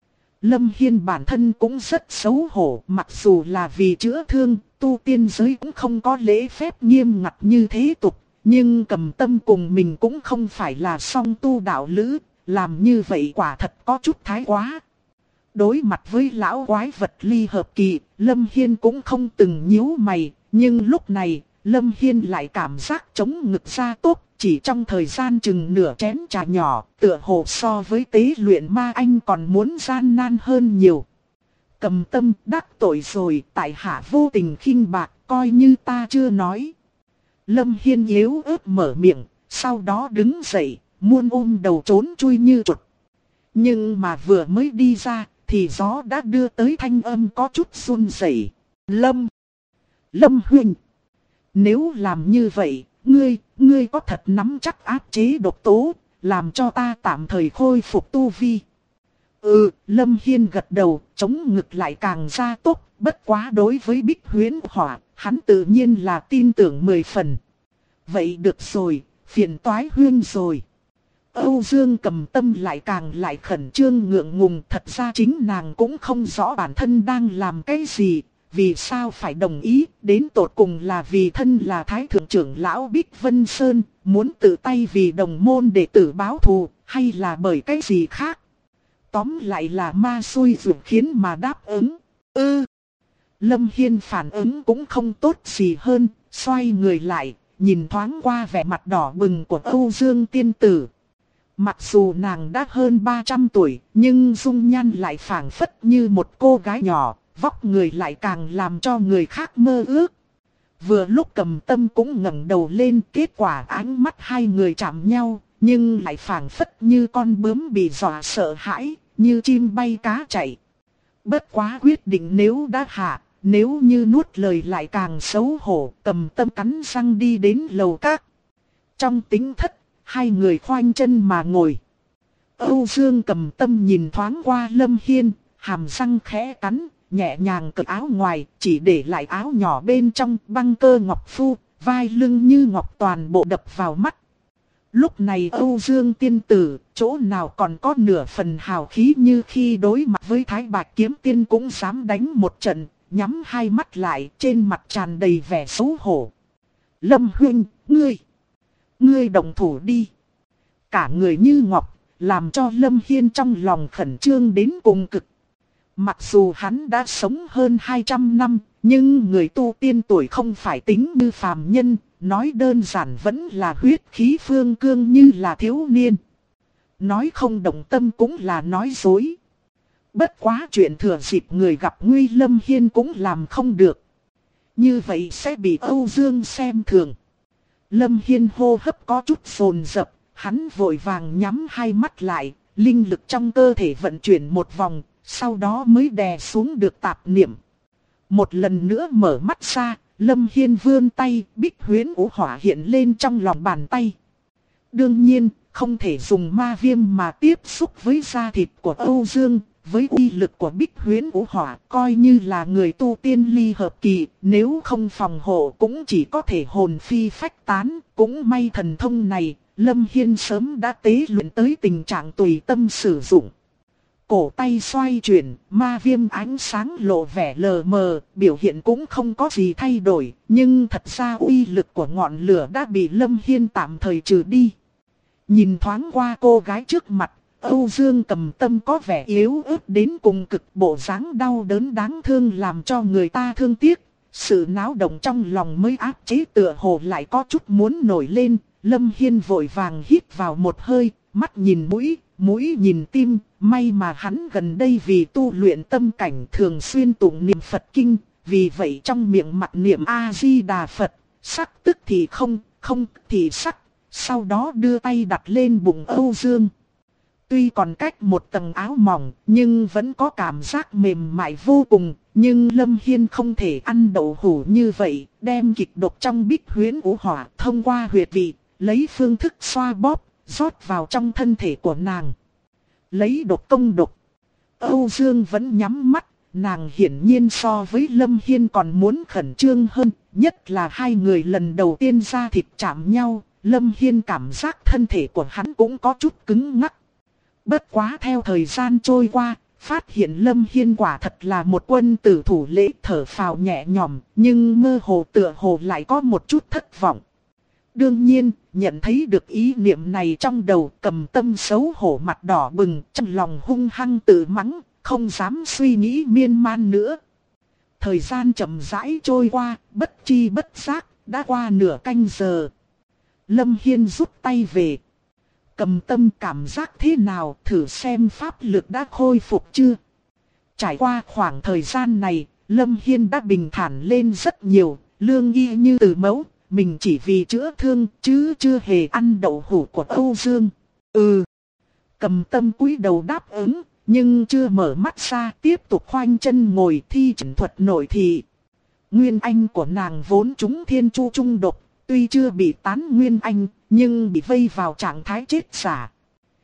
Lâm Hiên bản thân cũng rất xấu hổ, mặc dù là vì chữa thương, tu tiên giới cũng không có lễ phép nghiêm ngặt như thế tục, nhưng Cầm Tâm cùng mình cũng không phải là song tu đạo lữ, làm như vậy quả thật có chút thái quá. Đối mặt với lão quái vật ly hợp kỳ, Lâm Hiên cũng không từng nhíu mày, nhưng lúc này, Lâm Hiên lại cảm giác chống ngực ra tốt, chỉ trong thời gian chừng nửa chén trà nhỏ, tựa hồ so với tế luyện ma anh còn muốn gian nan hơn nhiều. Cầm Tâm, đắc tội rồi, tại hạ vô tình khinh bạc, coi như ta chưa nói. Lâm Hiên yếu ớt mở miệng, sau đó đứng dậy, muôn ôm đầu trốn chui như chuột. Nhưng mà vừa mới đi ra, thì gió đã đưa tới thanh âm có chút run rẩy. Lâm huynh, nếu làm như vậy, ngươi có thật nắm chắc áp chế độc tố, làm cho ta tạm thời khôi phục tu vi. Lâm Hiên gật đầu, chống ngực lại càng ra tốt, bất quá đối với Bích Huyễn Hỏa, hắn tự nhiên là tin tưởng 10 phần. Vậy được rồi, phiền toái huyên rồi. Âu Dương Cầm Tâm lại khẩn trương ngượng ngùng, thật ra chính nàng cũng không rõ bản thân đang làm cái gì, vì sao phải đồng ý, đến tột cùng là vì thân là Thái Thượng trưởng lão Bích Vân Sơn, muốn tự tay vì đồng môn đệ tử báo thù, hay là bởi cái gì khác. Tóm lại là ma xui ruột khiến mà đáp ứng. Lâm Hiên phản ứng cũng không tốt gì hơn, xoay người lại, nhìn thoáng qua vẻ mặt đỏ bừng của Âu Dương tiên tử. Mặc dù nàng đã hơn 300 tuổi, nhưng dung nhan lại phảng phất như một cô gái nhỏ, vóc người lại càng làm cho người khác mơ ước. Vừa lúc Cầm Tâm cũng ngẩng đầu lên, kết quả ánh mắt hai người chạm nhau, nhưng lại phảng phất như con bướm bị dọa sợ hãi, như chim bay cá chạy. Bất quá quyết định nếu đã hạ, nếu như nuốt lời lại càng xấu hổ. Cầm Tâm cắn răng đi đến lầu các. Trong tính thất, hai người khoanh chân mà ngồi. Âu Dương Cầm Tâm nhìn thoáng qua Lâm Hiên, hàm răng khẽ cắn, nhẹ nhàng cởi áo ngoài, chỉ để lại áo nhỏ bên trong. Băng cơ ngọc phu, vai lưng như ngọc toàn bộ đập vào mắt. Lúc này Âu Dương tiên tử, chỗ nào còn có nửa phần hào khí như khi đối mặt với Thái Bạch kiếm tiên cũng dám đánh một trận, nhắm hai mắt lại, trên mặt tràn đầy vẻ xấu hổ. Lâm huynh, ngươi động thủ đi. Cả người như ngọc, làm cho Lâm Hiên trong lòng khẩn trương đến cùng cực. Mặc dù hắn đã sống hơn 200 năm, nhưng người tu tiên tuổi không phải tính như phàm nhân, nói đơn giản vẫn là huyết khí phương cương như là thiếu niên. Nói không động tâm cũng là nói dối. Bất quá chuyện thừa dịp người gặp nguy, Lâm Hiên cũng làm không được. Như vậy sẽ bị Âu Dương xem thường. Lâm Hiên hô hấp có chút dồn dập, hắn vội vàng nhắm hai mắt lại, linh lực trong cơ thể vận chuyển một vòng, sau đó mới đè xuống được tạp niệm. Một lần nữa mở mắt ra, Lâm Hiên vươn tay, Bích Huyễn Vũ Hỏa hiện lên trong lòng bàn tay. Đương nhiên, không thể dùng ma viêm mà tiếp xúc với da thịt của Âu Dương. Với uy lực của Bích Huyễn Vũ Hỏa, coi như là người tu tiên ly hợp kỳ, nếu không phòng hộ cũng chỉ có thể hồn phi phách tán. Cũng may thần thông này, Lâm Hiên sớm đã tế luyện tới tình trạng tùy tâm sử dụng. Cổ tay xoay chuyển, ma viêm ánh sáng lộ vẻ lờ mờ, biểu hiện cũng không có gì thay đổi, nhưng thật ra uy lực của ngọn lửa đã bị Lâm Hiên tạm thời trừ đi. Nhìn thoáng qua cô gái trước mặt, Âu Dương Cầm Tâm có vẻ yếu ớt đến cùng cực, bộ dáng đau đớn đáng thương làm cho người ta thương tiếc. Sự náo động trong lòng mới áp chế tựa hồ lại có chút muốn nổi lên. Lâm Hiên vội vàng hít vào một hơi, mắt nhìn mũi, mũi nhìn tim. May mà hắn gần đây vì tu luyện tâm cảnh thường xuyên tụng niệm Phật kinh, vì vậy trong miệng mặc niệm A-di-đà Phật, sắc tức thì không, không thì sắc. Sau đó đưa tay đặt lên bụng Âu Dương. Tuy còn cách một tầng áo mỏng, nhưng vẫn có cảm giác mềm mại vô cùng. Nhưng Lâm Hiên không thể ăn đậu hũ như vậy, đem kịch độc trong Bích Huyễn Vũ Hỏa thông qua huyệt vị, lấy phương thức xoa bóp, rót vào trong thân thể của nàng. Lấy độc công độc. Âu Dương vẫn nhắm mắt, nàng hiển nhiên so với Lâm Hiên còn muốn khẩn trương hơn, nhất là hai người lần đầu tiên da thịt chạm nhau, Lâm Hiên cảm giác thân thể của hắn cũng có chút cứng ngắc. Bất quá theo thời gian trôi qua, phát hiện Lâm Hiên quả thật là một quân tử thủ lễ, thở phào nhẹ nhõm, nhưng mơ hồ tựa hồ lại có một chút thất vọng. Đương nhiên, nhận thấy được ý niệm này trong đầu, Cầm Tâm xấu hổ mặt đỏ bừng, trong lòng hung hăng tự mắng, không dám suy nghĩ miên man nữa. Thời gian chậm rãi trôi qua, bất chi bất giác, đã qua nửa canh giờ. Lâm Hiên rút tay về. Cầm Tâm cảm giác thế nào, thử xem pháp lực đã khôi phục chưa? Trải qua khoảng thời gian này, Lâm Hiên đã bình thản lên rất nhiều, lương y như từ mẫu, mình chỉ vì chữa thương chứ chưa hề ăn đậu hũ của Âu Dương. Cầm Tâm cúi đầu đáp ứng, nhưng chưa mở mắt ra, tiếp tục khoanh chân ngồi thi triển thuật nội thị. Nguyên anh của nàng vốn trúng thiên chu trung độc, tuy chưa bị tán nguyên anh, nhưng bị vây vào trạng thái chết giả.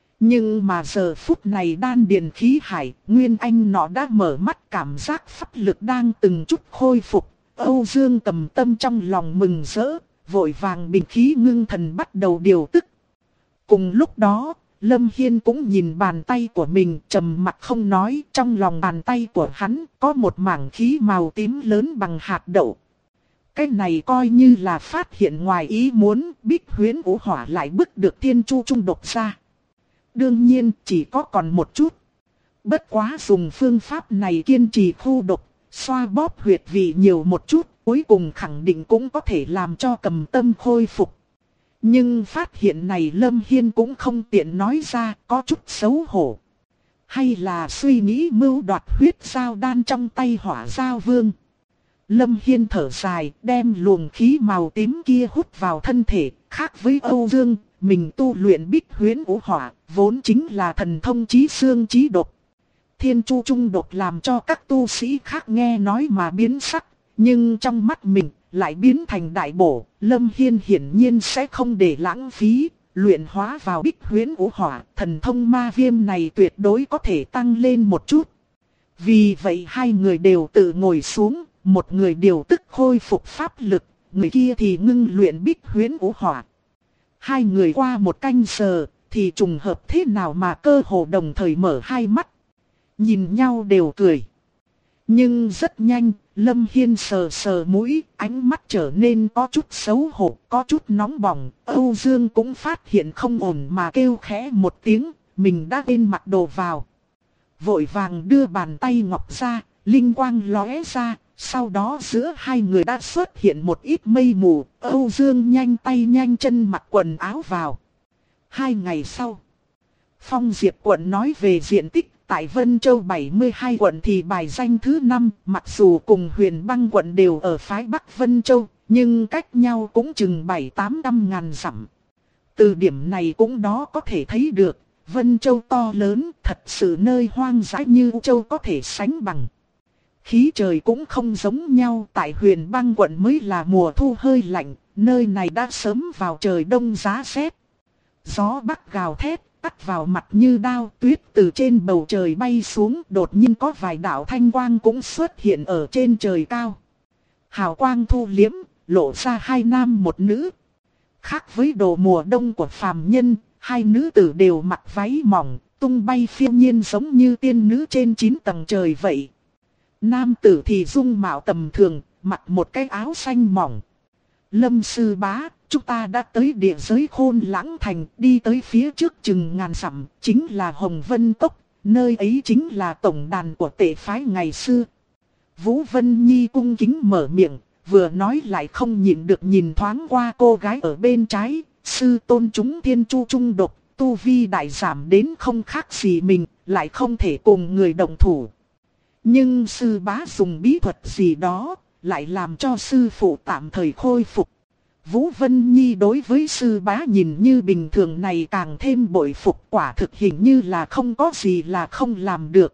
Nhưng mà giờ phút này đan điền khí hải, nguyên anh nó đã mở mắt, cảm giác pháp lực đang từng chút khôi phục. Âu Dương Cầm Tâm trong lòng mừng rỡ, vội vàng bình khí ngưng thần bắt đầu điều tức. Cùng lúc đó, Lâm Hiên cũng nhìn bàn tay của mình, trầm mặc không nói. Trong lòng bàn tay của hắn có một mảng khí màu tím lớn bằng hạt đậu. Cái này coi như là phát hiện ngoài ý muốn, Bích Huyễn Vũ Hỏa lại bức được thiên chu trung độc ra. Đương nhiên chỉ có còn một chút. Bất quá dùng phương pháp này kiên trì khu độc, xoa bóp huyệt vị nhiều một chút, cuối cùng khẳng định cũng có thể làm cho Cầm Tâm khôi phục. Nhưng phát hiện này Lâm Hiên cũng không tiện nói ra, có chút xấu hổ. Hay là suy nghĩ mưu đoạt huyết giao đan trong tay Hỏa Giao Vương. Lâm Hiên thở dài, đem luồng khí màu tím kia hút vào thân thể. Khác với Âu Dương, mình tu luyện Bích Huyễn Vũ Hỏa, vốn chính là thần thông chí xương chí độc. Thiên chu trung độc làm cho các tu sĩ khác nghe nói mà biến sắc, nhưng trong mắt mình lại biến thành đại bổ. Lâm Hiên hiển nhiên sẽ không để lãng phí, luyện hóa vào Bích Huyễn Vũ Hỏa, thần thông ma viêm này tuyệt đối có thể tăng lên một chút. Vì vậy hai người đều tự ngồi xuống, một người điều tức khôi phục pháp lực, người kia thì ngưng luyện Bích Huyễn Vũ Hỏa. Hai người qua một canh giờ, thì trùng hợp thế nào mà cơ hồ đồng thời mở hai mắt. Nhìn nhau đều cười. Nhưng rất nhanh, Lâm Hiên sờ sờ mũi, ánh mắt trở nên có chút xấu hổ, có chút nóng bỏng. Âu Dương cũng phát hiện không ổn mà kêu khẽ một tiếng, mình đã quên mặc đồ vào. Vội vàng đưa bàn tay ngọc ra, linh quang lóe ra, sau đó giữa hai người đã xuất hiện một ít mây mù. Âu Dương nhanh tay nhanh chân mặc quần áo vào. 2 ngày sau, Phong Diệp quận nói về diện tích. Tại Vân Châu 72 quận thì bài danh thứ 5, mặc dù cùng Huyền Băng quận đều ở phái Bắc Vân Châu, nhưng cách nhau cũng chừng 7-800 ngàn dặm. Từ điểm này cũng đó có thể thấy được, Vân Châu to lớn, thật sự nơi hoang dã như Châu có thể sánh bằng. Khí trời cũng không giống nhau, tại Huyền Băng quận mới là mùa thu hơi lạnh, nơi này đã sớm vào trời đông giá rét. Gió bắc gào thét. Cắt vào mặt như đao, tuyết từ trên bầu trời bay xuống, đột nhiên có vài đạo thanh quang cũng xuất hiện ở trên trời cao. Hào quang thu liếm, lộ ra hai nam một nữ. Khác với đồ mùa đông của phàm nhân, hai nữ tử đều mặc váy mỏng, tung bay phiêu nhiên giống như tiên nữ trên 9 tầng trời vậy. Nam tử thì dung mạo tầm thường, mặc một cái áo xanh mỏng. Lâm sư bá, chúng ta đã tới địa giới Khôn Lãng Thành, đi tới phía trước chừng ngàn dặm, chính là Hồng Vân Cốc, nơi ấy chính là tổng đàn của Tệ phái ngày xưa. Vũ Vân Nhi cung kính mở miệng, vừa nói lại không nhịn được nhìn thoáng qua cô gái ở bên trái, sư tôn chúng thiên chu trung độc, tu vi đại giảm đến không khác gì mình, lại không thể cùng người đồng thủ. Nhưng sư bá dùng bí thuật gì đó, lại làm cho sư phụ tạm thời khôi phục. Vũ Vân Nhi đối với sư bá nhìn như bình thường này càng thêm bội phục, quả thực hình như là không có gì là không làm được.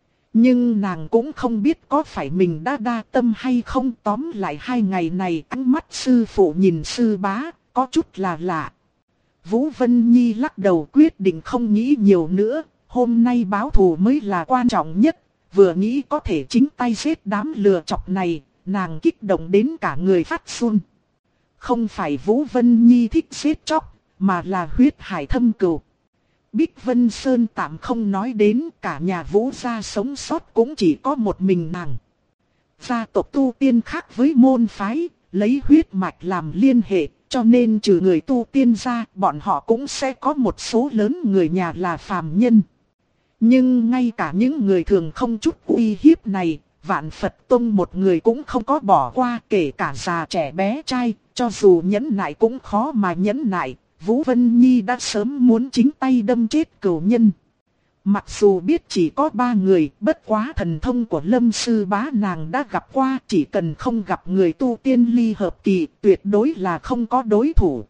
Nhưng nàng cũng không biết có phải mình đã đa tâm hay không. Tóm lại 2 ngày này ánh mắt sư phụ nhìn sư bá có chút là lạ. Vũ Vân Nhi lắc đầu quyết định không nghĩ nhiều nữa. Hôm nay báo thù mới là quan trọng nhất. Vừa nghĩ có thể chính tay giết đám lừa chọc này, nàng kích động đến cả người phát run. Không phải Vũ Vân Nhi thích giết chóc, mà là huyết hải thâm cừu. Bích Vân Sơn tạm không nói đến, cả nhà Vũ gia sống sót cũng chỉ có một mình nàng. Gia tộc tu tiên khác với môn phái, lấy huyết mạch làm liên hệ, cho nên trừ người tu tiên ra, bọn họ cũng sẽ có một số lớn người nhà là phàm nhân. Nhưng ngay cả những người thường không chút uy hiếp này, Vạn Phật Tông một người cũng không có bỏ qua, kể cả già trẻ bé trai, cho dù nhẫn nại cũng khó mà nhẫn nại, Vũ Vân Nhi đã sớm muốn chính tay đâm chết cửu nhân. Mặc dù biết chỉ có 3 người, bất quá thần thông của Lâm sư bá nàng đã gặp qua, chỉ cần không gặp người tu tiên ly hợp kỳ, tuyệt đối là không có đối thủ.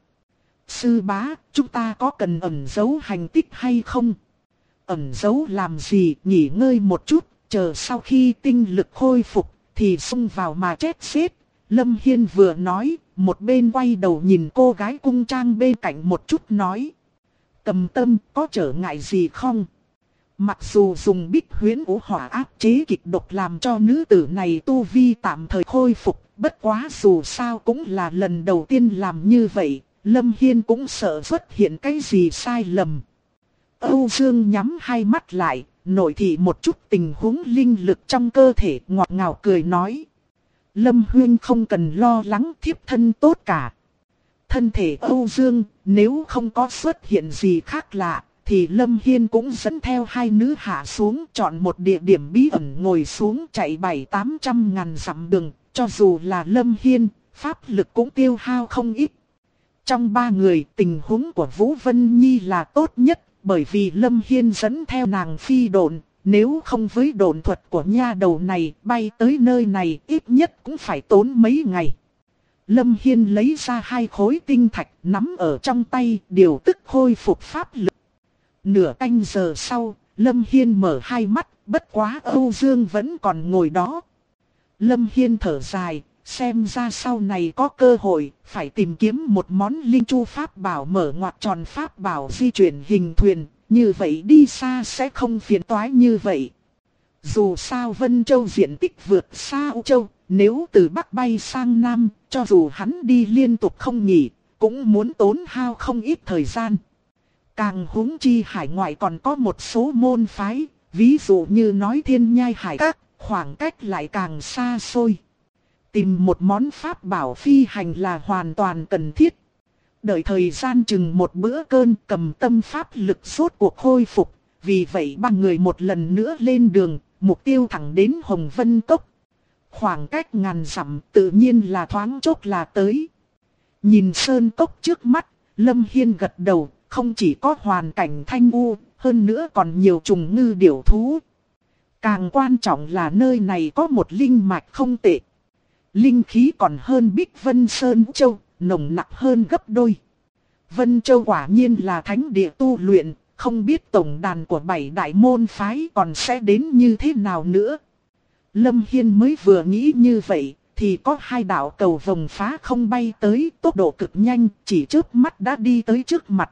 Sư bá, chúng ta có cần ẩn giấu hành tích hay không? Ẩn giấu làm gì, nghỉ ngơi một chút, chờ sau khi tinh lực khôi phục, thì xông vào mà chết xếp. Lâm Hiên vừa nói, một bên quay đầu nhìn cô gái cung trang bên cạnh một chút nói. Cầm tâm, có trở ngại gì không? Mặc dù dùng bích huyễn vũ hỏa áp chế kịch độc làm cho nữ tử này tu vi tạm thời khôi phục, bất quá dù sao cũng là lần đầu tiên làm như vậy, Lâm Hiên cũng sợ xuất hiện cái gì sai lầm. Âu Dương nhắm hai mắt lại, nội thị một chút tình huống linh lực trong cơ thể, ngọt ngào cười nói. Lâm Huyên không cần lo lắng, thiếp thân tốt cả. Thân thể Âu Dương, nếu không có xuất hiện gì khác lạ, thì Lâm Hiên cũng dẫn theo hai nữ hạ xuống, chọn một địa điểm bí ẩn ngồi xuống chạy 700-800 ngàn dặm đường. Cho dù là Lâm Hiên, pháp lực cũng tiêu hao không ít. Trong 3 người, tình huống của Vũ Vân Nhi là tốt nhất, bởi vì Lâm Hiên dẫn theo nàng phi độn. Nếu không với độn thuật của nha đầu này, bay tới nơi này ít nhất cũng phải tốn mấy ngày. Lâm Hiên lấy ra 2 khối tinh thạch nắm ở trong tay, điều tức khôi phục pháp lực. Nửa canh giờ sau, Lâm Hiên mở hai mắt, bất quá Âu Dương vẫn còn ngồi đó. Lâm Hiên thở dài, xem ra sau này có cơ hội, phải tìm kiếm một món linh chu pháp bảo mở ngoặt tròn pháp bảo di chuyển hình thuyền, như vậy đi xa sẽ không phiền toái như vậy. Dù sao Vân Châu diện tích vượt xa U Châu, nếu từ Bắc bay sang Nam, cho dù hắn đi liên tục không nghỉ, cũng muốn tốn hao không ít thời gian. Càng huống chi hải ngoại còn có một số môn phái, ví dụ như nói Thiên Nhai Hải Các, khoảng cách lại càng xa xôi. Tìm một món pháp bảo phi hành là hoàn toàn cần thiết. Đợi thời gian chừng một bữa cơm, Cầm Tâm pháp lực rốt cuộc khôi phục, vì vậy 3 người một lần nữa lên đường, mục tiêu thẳng đến Hồng Vân Cốc. Khoảng cách ngàn dặm tự nhiên là thoáng chốc là tới. Nhìn sơn cốc trước mắt, Lâm Hiên gật đầu, không chỉ có hoàn cảnh thanh u, hơn nữa còn nhiều trùng ngư điểu thú. Càng quan trọng là nơi này có một linh mạch không tệ. Linh khí còn hơn Bích Vân Sơn Châu, nồng nặng hơn gấp đôi. Vân Châu quả nhiên là thánh địa tu luyện, không biết tổng đàn của 7 đại môn phái còn sẽ đến như thế nào nữa. Lâm Hiên mới vừa nghĩ như vậy, thì có 2 đạo cầu vồng phá không bay tới, tốc độ cực nhanh, chỉ chớp mắt đã đi tới trước mặt.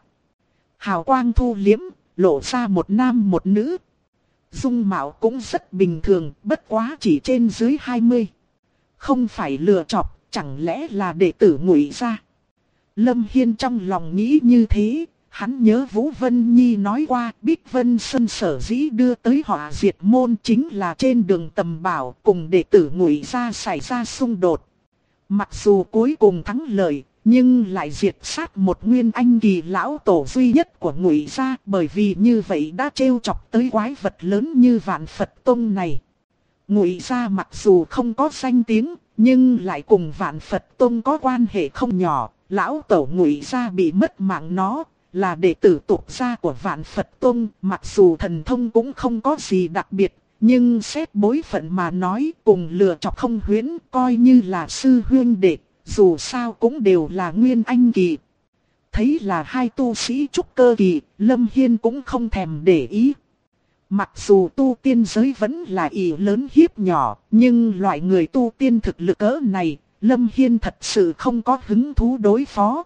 Hào quang thu liếm, lộ ra một nam một nữ. Dung mạo cũng rất bình thường, bất quá chỉ trên dưới 20. Không phải lừa chọc, chẳng lẽ là đệ tử Ngụy gia? Lâm Hiên trong lòng nghĩ như thế, hắn nhớ Vũ Vân Nhi nói qua Bích Vân Sơn sở dĩ đưa tới họ diệt môn chính là trên đường tầm bảo cùng đệ tử Ngụy gia xảy ra xung đột. Mặc dù cuối cùng thắng lợi, nhưng lại diệt sát một nguyên anh kỳ lão tổ duy nhất của Ngụy gia, bởi vì như vậy đã trêu chọc tới quái vật lớn như Vạn Phật Tông này. Ngụy gia mặc dù không có danh tiếng, nhưng lại cùng Vạn Phật Tông có quan hệ không nhỏ. Lão tổ Ngụy gia bị mất mạng nó, là đệ tử tục gia của Vạn Phật Tông, mặc dù thần thông cũng không có gì đặc biệt, nhưng xét bối phận mà nói cùng lừa chọc không huyễn, coi như là sư huynh đệ, dù sao cũng đều là nguyên anh kỳ. Thấy là 2 tu sĩ trúc cơ kỳ, Lâm Hiên cũng không thèm để ý. Mặc dù tu tiên giới vẫn là ỷ lớn hiếp nhỏ, nhưng loại người tu tiên thực lực cỡ này, Lâm Hiên thật sự không có hứng thú đối phó.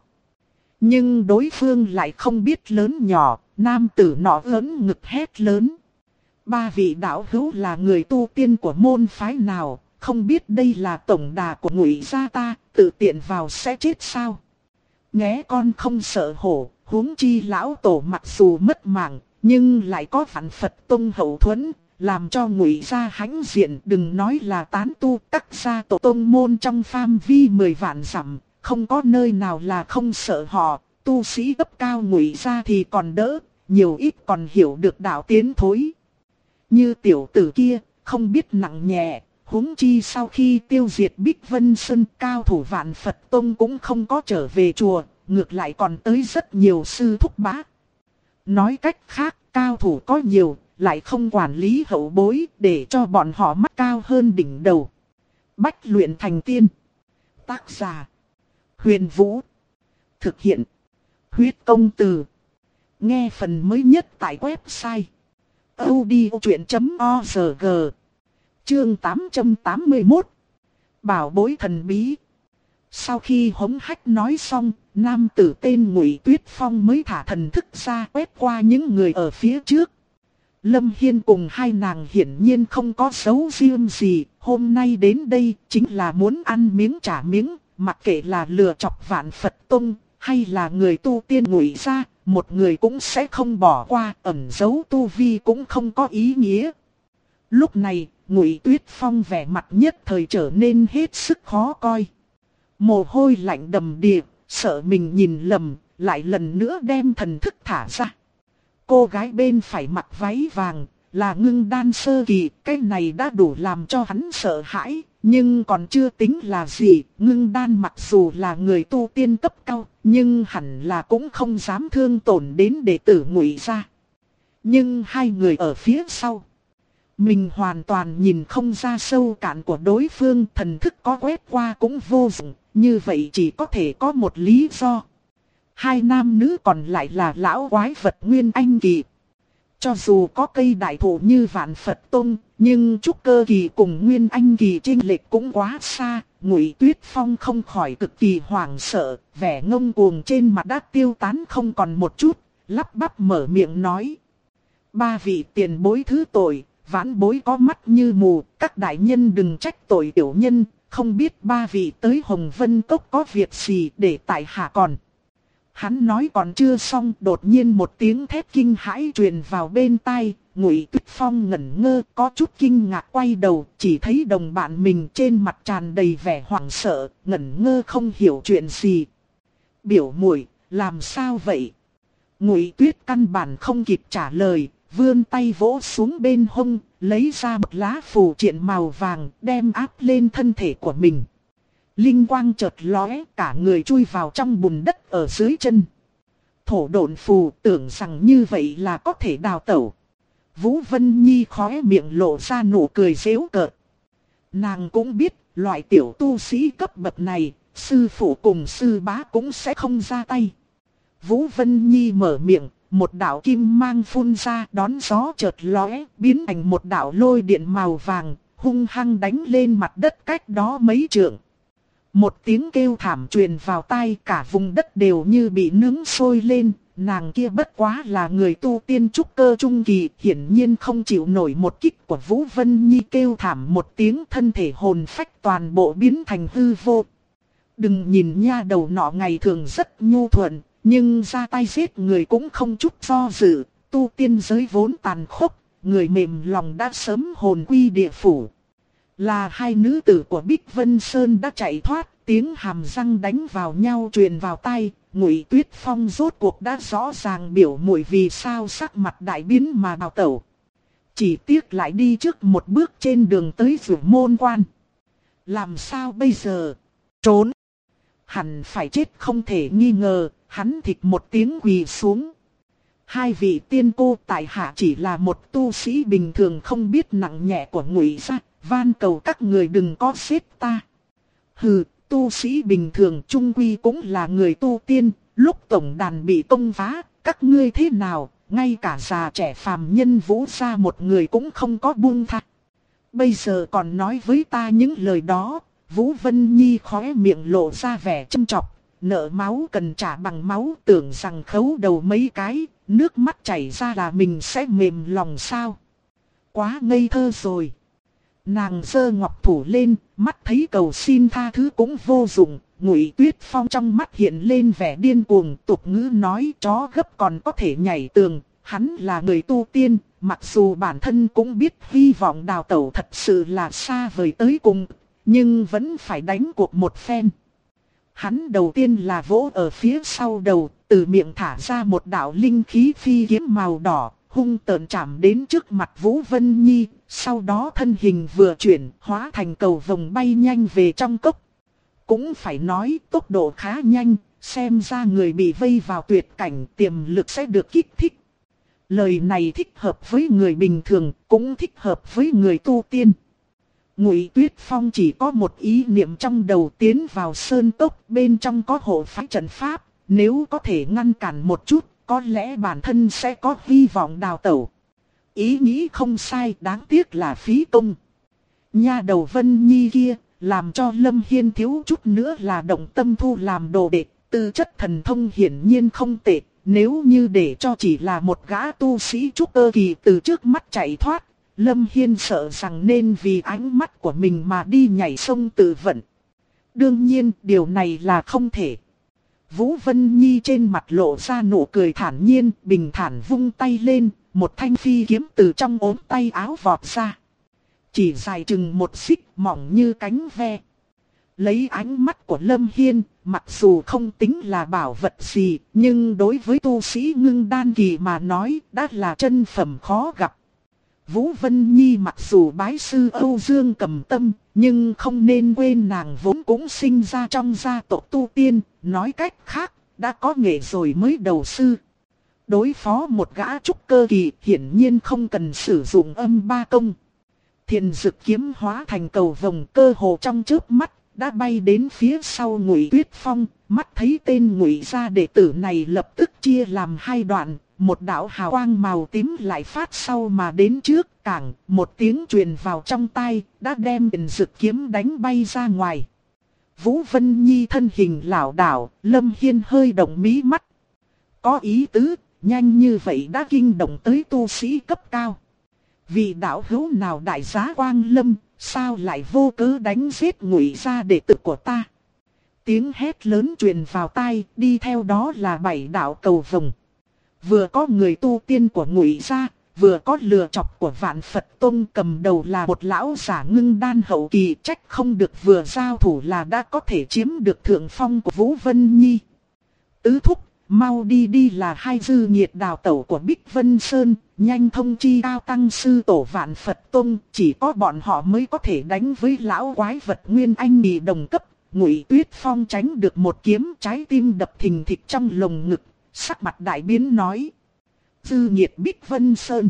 Nhưng đối phương lại không biết lớn nhỏ, nam tử nọ lớn ngực hét lớn. 3 vị đạo hữu là người tu tiên của môn phái nào, không biết đây là tổng đà của Ngụy gia ta, tự tiện vào sẽ chết sao? Nghé con không sợ hổ, huống chi lão tổ mặc dù mất mạng, nhưng lại có Vạn Phật Tông hậu thuẫn, làm cho Ngụy gia hãnh diện, đừng nói là tán tu, các gia tổ tông môn trong phạm vi 10 vạn dặm, không có nơi nào là không sợ họ. Tu sĩ cấp cao Ngụy gia thì còn đỡ, nhiều ít còn hiểu được đạo tiến thối. Như tiểu tử kia, không biết nặng nhẹ, huống chi sau khi tiêu diệt Bích Vân Sơn, cao thủ Vạn Phật Tông cũng không có trở về chùa, ngược lại còn tới rất nhiều sư thúc bá. Nói cách khác, cao thủ có nhiều, lại không quản lý hậu bối để cho bọn họ mắt cao hơn đỉnh đầu. Bách luyện thành tiên. Tác giả: Huyền Vũ. Thực hiện: Huyết Công Từ. Nghe phần mới nhất tại website audiochuyện.org. Chương 881. Bảo bối thần bí. Sau khi hống hách nói xong, nam tử tên Ngụy Tuyết Phong mới thả thần thức ra quét qua những người ở phía trước. Lâm Hiên cùng hai nàng hiển nhiên không có xấu riêng gì, hôm nay đến đây chính là muốn ăn miếng trả miếng, mặc kệ là lừa chọc Vạn Phật Tông hay là người tu tiên Ngụy gia, một người cũng sẽ không bỏ qua, ẩn giấu tu vi cũng không có ý nghĩa. Lúc này, Ngụy Tuyết Phong vẻ mặt nhất thời trở nên hết sức khó coi. Mồ hôi lạnh đầm đìa, sợ mình nhìn lầm, lại lần nữa đem thần thức thả ra. Cô gái bên phải mặc váy vàng, là Ngưng Đan sơ kỳ, cái này đã đủ làm cho hắn sợ hãi, nhưng còn chưa tính là gì. Ngưng Đan mặc dù là người tu tiên cấp cao, nhưng hẳn là cũng không dám thương tổn đến đệ tử Ngụy gia. Nhưng hai người ở phía sau, mình hoàn toàn nhìn không ra sâu cạn của đối phương, thần thức có quét qua cũng vô dụng, như vậy chỉ có thể có một lý do. Hai nam nữ còn lại là lão quái vật Nguyên Anh kỳ. Cho dù có cây đại thụ như Vạn Phật Tông, nhưng trúc cơ kỳ cùng Nguyên Anh kỳ chênh lệch cũng quá xa. Ngụy Tuyết Phong không khỏi cực kỳ hoảng sợ, vẻ ngông cuồng trên mặt đã tiêu tán không còn một chút, lắp bắp mở miệng nói: ba vị tiền bối thứ tội, vãn bối có mắt như mù, các đại nhân đừng trách tội tiểu nhân, không biết ba vị tới Hồng Vân Cốc có việc gì để tại hạ còn. Hắn nói còn chưa xong, đột nhiên một tiếng thét kinh hãi truyền vào bên tai. Ngụy Tuyết Phong ngẩn ngơ, có chút kinh ngạc quay đầu, chỉ thấy đồng bạn mình trên mặt tràn đầy vẻ hoảng sợ, ngẩn ngơ không hiểu chuyện gì. Biểu muội, làm sao vậy? Ngụy Tuyết căn bản không kịp trả lời, vươn tay vỗ xuống bên hông, lấy ra một lá phù triện màu vàng, đem áp lên thân thể của mình. Linh quang chợt lóe, cả người chui vào trong bùn đất ở dưới chân. Thổ độn phù, tưởng rằng như vậy là có thể đào tẩu. Vũ Vân Nhi khóe miệng lộ ra nụ cười giễu cợt. Nàng cũng biết, loại tiểu tu sĩ cấp bậc này, sư phụ cùng sư bá cũng sẽ không ra tay. Vũ Vân Nhi mở miệng, một đạo kim mang phun ra, đón gió chợt lóe, biến thành một đạo lôi điện màu vàng, hung hăng đánh lên mặt đất cách đó mấy trượng. Một tiếng kêu thảm truyền vào tai, cả vùng đất đều như bị nướng sôi lên. Nàng kia bất quá là người tu tiên trúc cơ trung kỳ, hiển nhiên không chịu nổi một kích của Vũ Vân Nhi, kêu thảm một tiếng, thân thể hồn phách toàn bộ biến thành hư vô. Đừng nhìn nha đầu nọ ngày thường rất nhu thuận, nhưng ra tay giết người cũng không chút do dự. Tu tiên giới vốn tàn khốc, người mềm lòng đã sớm hồn quy địa phủ. Là hai nữ tử của Bích Vân Sơn đã chạy thoát, tiếng hàm răng đánh vào nhau truyền vào tai. Ngụy Tuyết Phong rốt cuộc đã rõ ràng biểu muội vì sao sắc mặt đại biến mà đào tẩu. Chỉ tiếc lại đi trước một bước trên đường tới Dược Môn Quan. Làm sao bây giờ? Trốn! Hẳn phải chết không thể nghi ngờ, hắn thịch một tiếng quỳ xuống. Hai vị tiên cô, tại hạ chỉ là một tu sĩ bình thường không biết nặng nhẹ của Ngụy gia, van cầu các người đừng có giết ta. Hừ, tu sĩ bình thường trung quy cũng là người tu tiên, lúc tổng đàn bị công phá, các ngươi thế nào, ngay cả già trẻ phàm nhân Vũ gia một người cũng không có buông tha. Bây giờ còn nói với ta những lời đó. Vũ Vân Nhi khóe miệng lộ ra vẻ châm chọc, nợ máu cần trả bằng máu, tưởng rằng khấu đầu mấy cái, nước mắt chảy ra là mình sẽ mềm lòng sao. Quá ngây thơ rồi. Nàng giơ ngọc thủ lên, mắt thấy cầu xin tha thứ cũng vô dụng. Ngụy Tuyết Phong trong mắt hiện lên vẻ điên cuồng, tục ngữ nói chó gấp còn có thể nhảy tường. Hắn là người tu tiên, mặc dù bản thân cũng biết hy vọng đào tẩu thật sự là xa vời tới cùng, nhưng vẫn phải đánh cuộc một phen. Hắn đầu tiên là vỗ ở phía sau đầu, từ miệng thả ra một đạo linh khí phi kiếm màu đỏ, hung tợn chạm đến trước mặt Vũ Vân Nhi, sau đó thân hình vừa chuyển, hóa thành cầu vồng bay nhanh về trong cốc. Cũng phải nói tốc độ khá nhanh, xem ra người bị vây vào tuyệt cảnh tiềm lực sẽ được kích thích. Lời này thích hợp với người bình thường, cũng thích hợp với người tu tiên. Ngụy Tuyết Phong chỉ có một ý niệm trong đầu, tiến vào sơn cốc, bên trong có hộ phái trận pháp, nếu có thể ngăn cản một chút, có lẽ bản thân sẽ có hy vọng đào tẩu. Ý nghĩ không sai, đáng tiếc là phí công. Nha đầu Vân Nhi kia, làm cho Lâm Hiên thiếu chút nữa là động tâm thu làm đồ đệ, tư chất thần thông hiển nhiên không tệ. Nếu như để cho chỉ là một gã tu sĩ trúc cơ kỳ từ trước mắt chạy thoát, Lâm Hiên sợ rằng nên vì ánh mắt của mình mà đi nhảy sông tự vận. Đương nhiên điều này là không thể. Vũ Vân Nhi trên mặt lộ ra nụ cười thản nhiên, bình thản vung tay lên, một thanh phi kiếm từ trong ốm tay áo vọt ra. Chỉ dài chừng một xích, mỏng như cánh ve. Lấy ánh mắt của Lâm Hiên, mặc dù không tính là bảo vật gì, nhưng đối với tu sĩ ngưng đan kỳ mà nói, đã là chân phẩm khó gặp. Vũ Vân Nhi mặc dù bái sư Âu Dương Cầm Tâm, nhưng không nên quên nàng vốn cũng sinh ra trong gia tộc tu tiên, nói cách khác, đã có nghệ rồi mới đầu sư. Đối phó một gã trúc cơ kỳ hiển nhiên không cần sử dụng âm ba công. Thiền dực kiếm hóa thành cầu vồng, cơ hồ trong chớp mắt đã bay đến phía sau Ngụy Tuyết Phong, mắt thấy tên Ngụy gia đệ tử này lập tức chia làm hai đoạn, một đạo hào quang màu tím lại phát sau mà đến trước, càng một tiếng truyền vào trong tai, đã đem thiền dực kiếm đánh bay ra ngoài. Vũ Vân Nhi thân hình lảo đảo, Lâm Hiên hơi động mí mắt. Có ý tứ, nhanh như vậy đã kinh động tới tu sĩ cấp cao. Vì đạo hữu nào đại giá Quang Lâm, sao lại vô cớ đánh giết Ngụy gia đệ tử của ta? Tiếng hét lớn truyền vào tai, đi theo đó là 7 đạo cầu vồng. Vừa có người tu tiên của Ngụy gia, vừa có lừa chọc của Vạn Phật Tông, cầm đầu là một lão giả ngưng đan hậu kỳ, trách không được vừa giao thủ là đã có thể chiếm được thượng phong của Vũ Vân Nhi. Tứ thúc, mau đi đi là hai dư nhiệt đào tẩu của Bích Vân Sơn, nhanh thông chi cao tăng sư tổ Vạn Phật Tông, chỉ có bọn họ mới có thể đánh với lão quái vật Nguyên Anh kỳ đồng cấp. Ngụy Tuyết Phong tránh được một kiếm, trái tim đập thình thịch trong lồng ngực, sắc mặt đại biến nói. Dư nhiệt Bích Vân Sơn.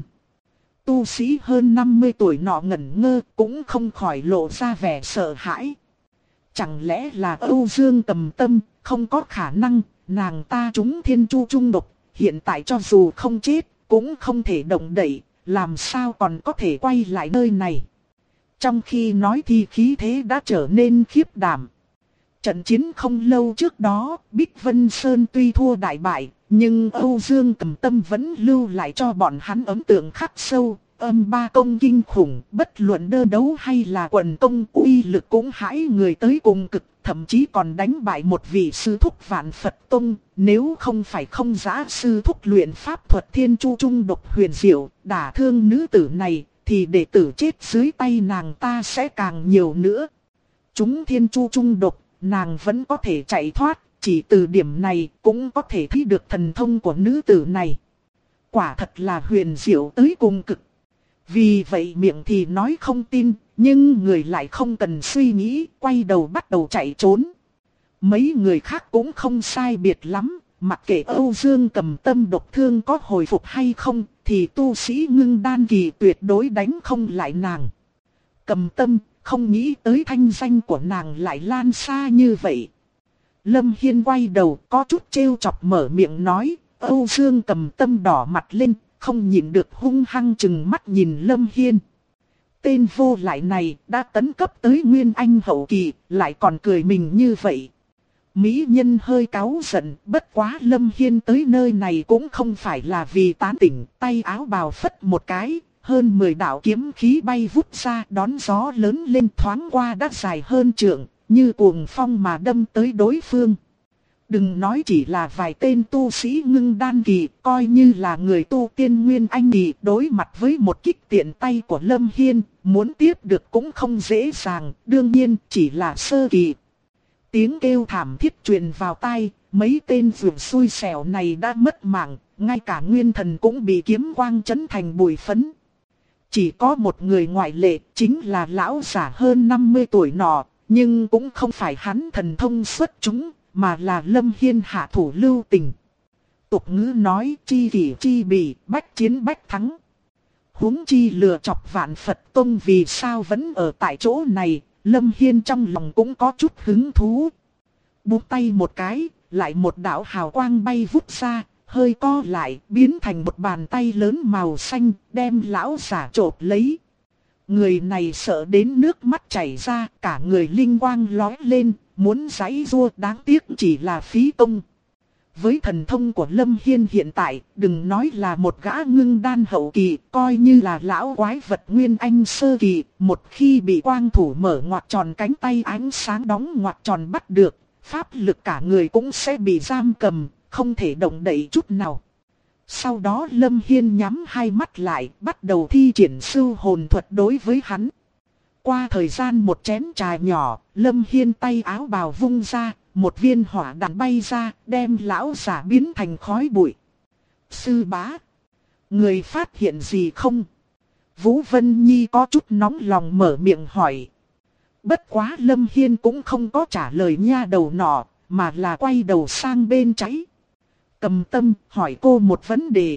Tu sĩ hơn 50 tuổi nọ ngẩn ngơ, cũng không khỏi lộ ra vẻ sợ hãi. Chẳng lẽ là Âu Dương Cầm Tâm? Không có khả năng, nàng ta trúng thiên chu trung độc, hiện tại cho dù không chết, cũng không thể động đậy, làm sao còn có thể quay lại nơi này. Trong khi nói thì khí thế đã trở nên khiếp đảm. Trận chiến không lâu trước đó, Bích Vân Sơn tuy thua đại bại, nhưng Âu Dương Cầm Tâm vẫn lưu lại cho bọn hắn ấn tượng khắc sâu. Âm ba công kinh khủng, bất luận đơn đấu hay là quần công, uy lực cũng hãi người tới cùng cực, thậm chí còn đánh bại một vị sư thúc Vạn Phật Tông. Nếu không phải không dã sư thúc luyện pháp thuật thiên chu trung độc huyền diệu, đả thương nữ tử này, thì đệ tử chết dưới tay nàng ta sẽ càng nhiều nữa. Chúng thiên chu trung độc, nàng vẫn có thể chạy thoát, chỉ từ điểm này cũng có thể thấy được thần thông của nữ tử này. Quả thật là huyền diệu tới cùng cực. Vì vậy miệng thì nói không tin, nhưng người lại không cần suy nghĩ, quay đầu bắt đầu chạy trốn. Mấy người khác cũng không sai biệt lắm, mặc kệ Âu Dương Cầm Tâm độc thương có hồi phục hay không, thì tu sĩ ngưng đan kỳ tuyệt đối đánh không lại nàng. Cầm Tâm, không nghĩ tới thanh danh của nàng lại lan xa như vậy. Lâm Hiên quay đầu có chút trêu chọc mở miệng nói, Âu Dương Cầm Tâm đỏ mặt lên, không nhịn được hung hăng chừng mắt nhìn Lâm Hiên. Tên vô lại này đã tấn cấp tới Nguyên Anh hậu kỳ, lại còn cười mình như vậy. Mỹ nhân hơi cáu giận, bất quá Lâm Hiên tới nơi này cũng không phải là vì tán tỉnh, tay áo bào phất một cái, hơn 10 đạo kiếm khí bay vút ra đón gió lớn lên thoáng qua đã dài hơn trượng, như cuồng phong mà đâm tới đối phương. Đừng nói chỉ là vài tên tu sĩ ngưng đan kỳ, coi như là người tu tiên Nguyên Anh kỳ đối mặt với một kích tiện tay của Lâm Hiên, muốn tiếp được cũng không dễ dàng, đương nhiên chỉ là sơ kỳ. Tiếng kêu thảm thiết truyền vào tai, mấy tên vượn xui xẻo này đã mất mạng, ngay cả nguyên thần cũng bị kiếm quang chấn thành bụi phấn. Chỉ có một người ngoại lệ, chính là lão giả hơn 50 tuổi nọ, nhưng cũng không phải hắn thần thông xuất chúng, mà là Lâm Hiên hạ thủ lưu tình. Tục ngữ nói chi kỷ chi bỉ, bách chiến bách thắng. Huống chi lừa chọc Vạn Phật Tông vì sao vẫn ở tại chỗ này, Lâm Hiên trong lòng cũng có chút hứng thú. Búng tay một cái, lại một đạo hào quang bay vút ra, hơi co lại, biến thành một bàn tay lớn màu xanh, đem lão giả chộp lấy. Người này sợ đến nước mắt chảy ra, cả người linh quang lóe lên, muốn giãy giụa, đáng tiếc chỉ là phí công. Với thần thông của Lâm Hiên hiện tại, đừng nói là một gã ngưng đan hậu kỳ, coi như là lão quái vật nguyên anh sơ kỳ, một khi bị quang thủ mở ngoặt tròn cánh tay ánh sáng đóng ngoặt tròn bắt được, pháp lực cả người cũng sẽ bị giam cầm, không thể động đậy chút nào. Sau đó Lâm Hiên nhắm hai mắt lại, bắt đầu thi triển sưu hồn thuật đối với hắn. Qua thời gian một chén trà nhỏ, Lâm Hiên tay áo bào vung ra, một viên hỏa đạn bay ra, đem lão giả biến thành khói bụi. Sư bá, người phát hiện gì không? Vũ Vân Nhi có chút nóng lòng mở miệng hỏi. Bất quá Lâm Hiên cũng không có trả lời nha đầu nọ, mà là quay đầu sang bên trái. Cầm Tâm hỏi cô một vấn đề.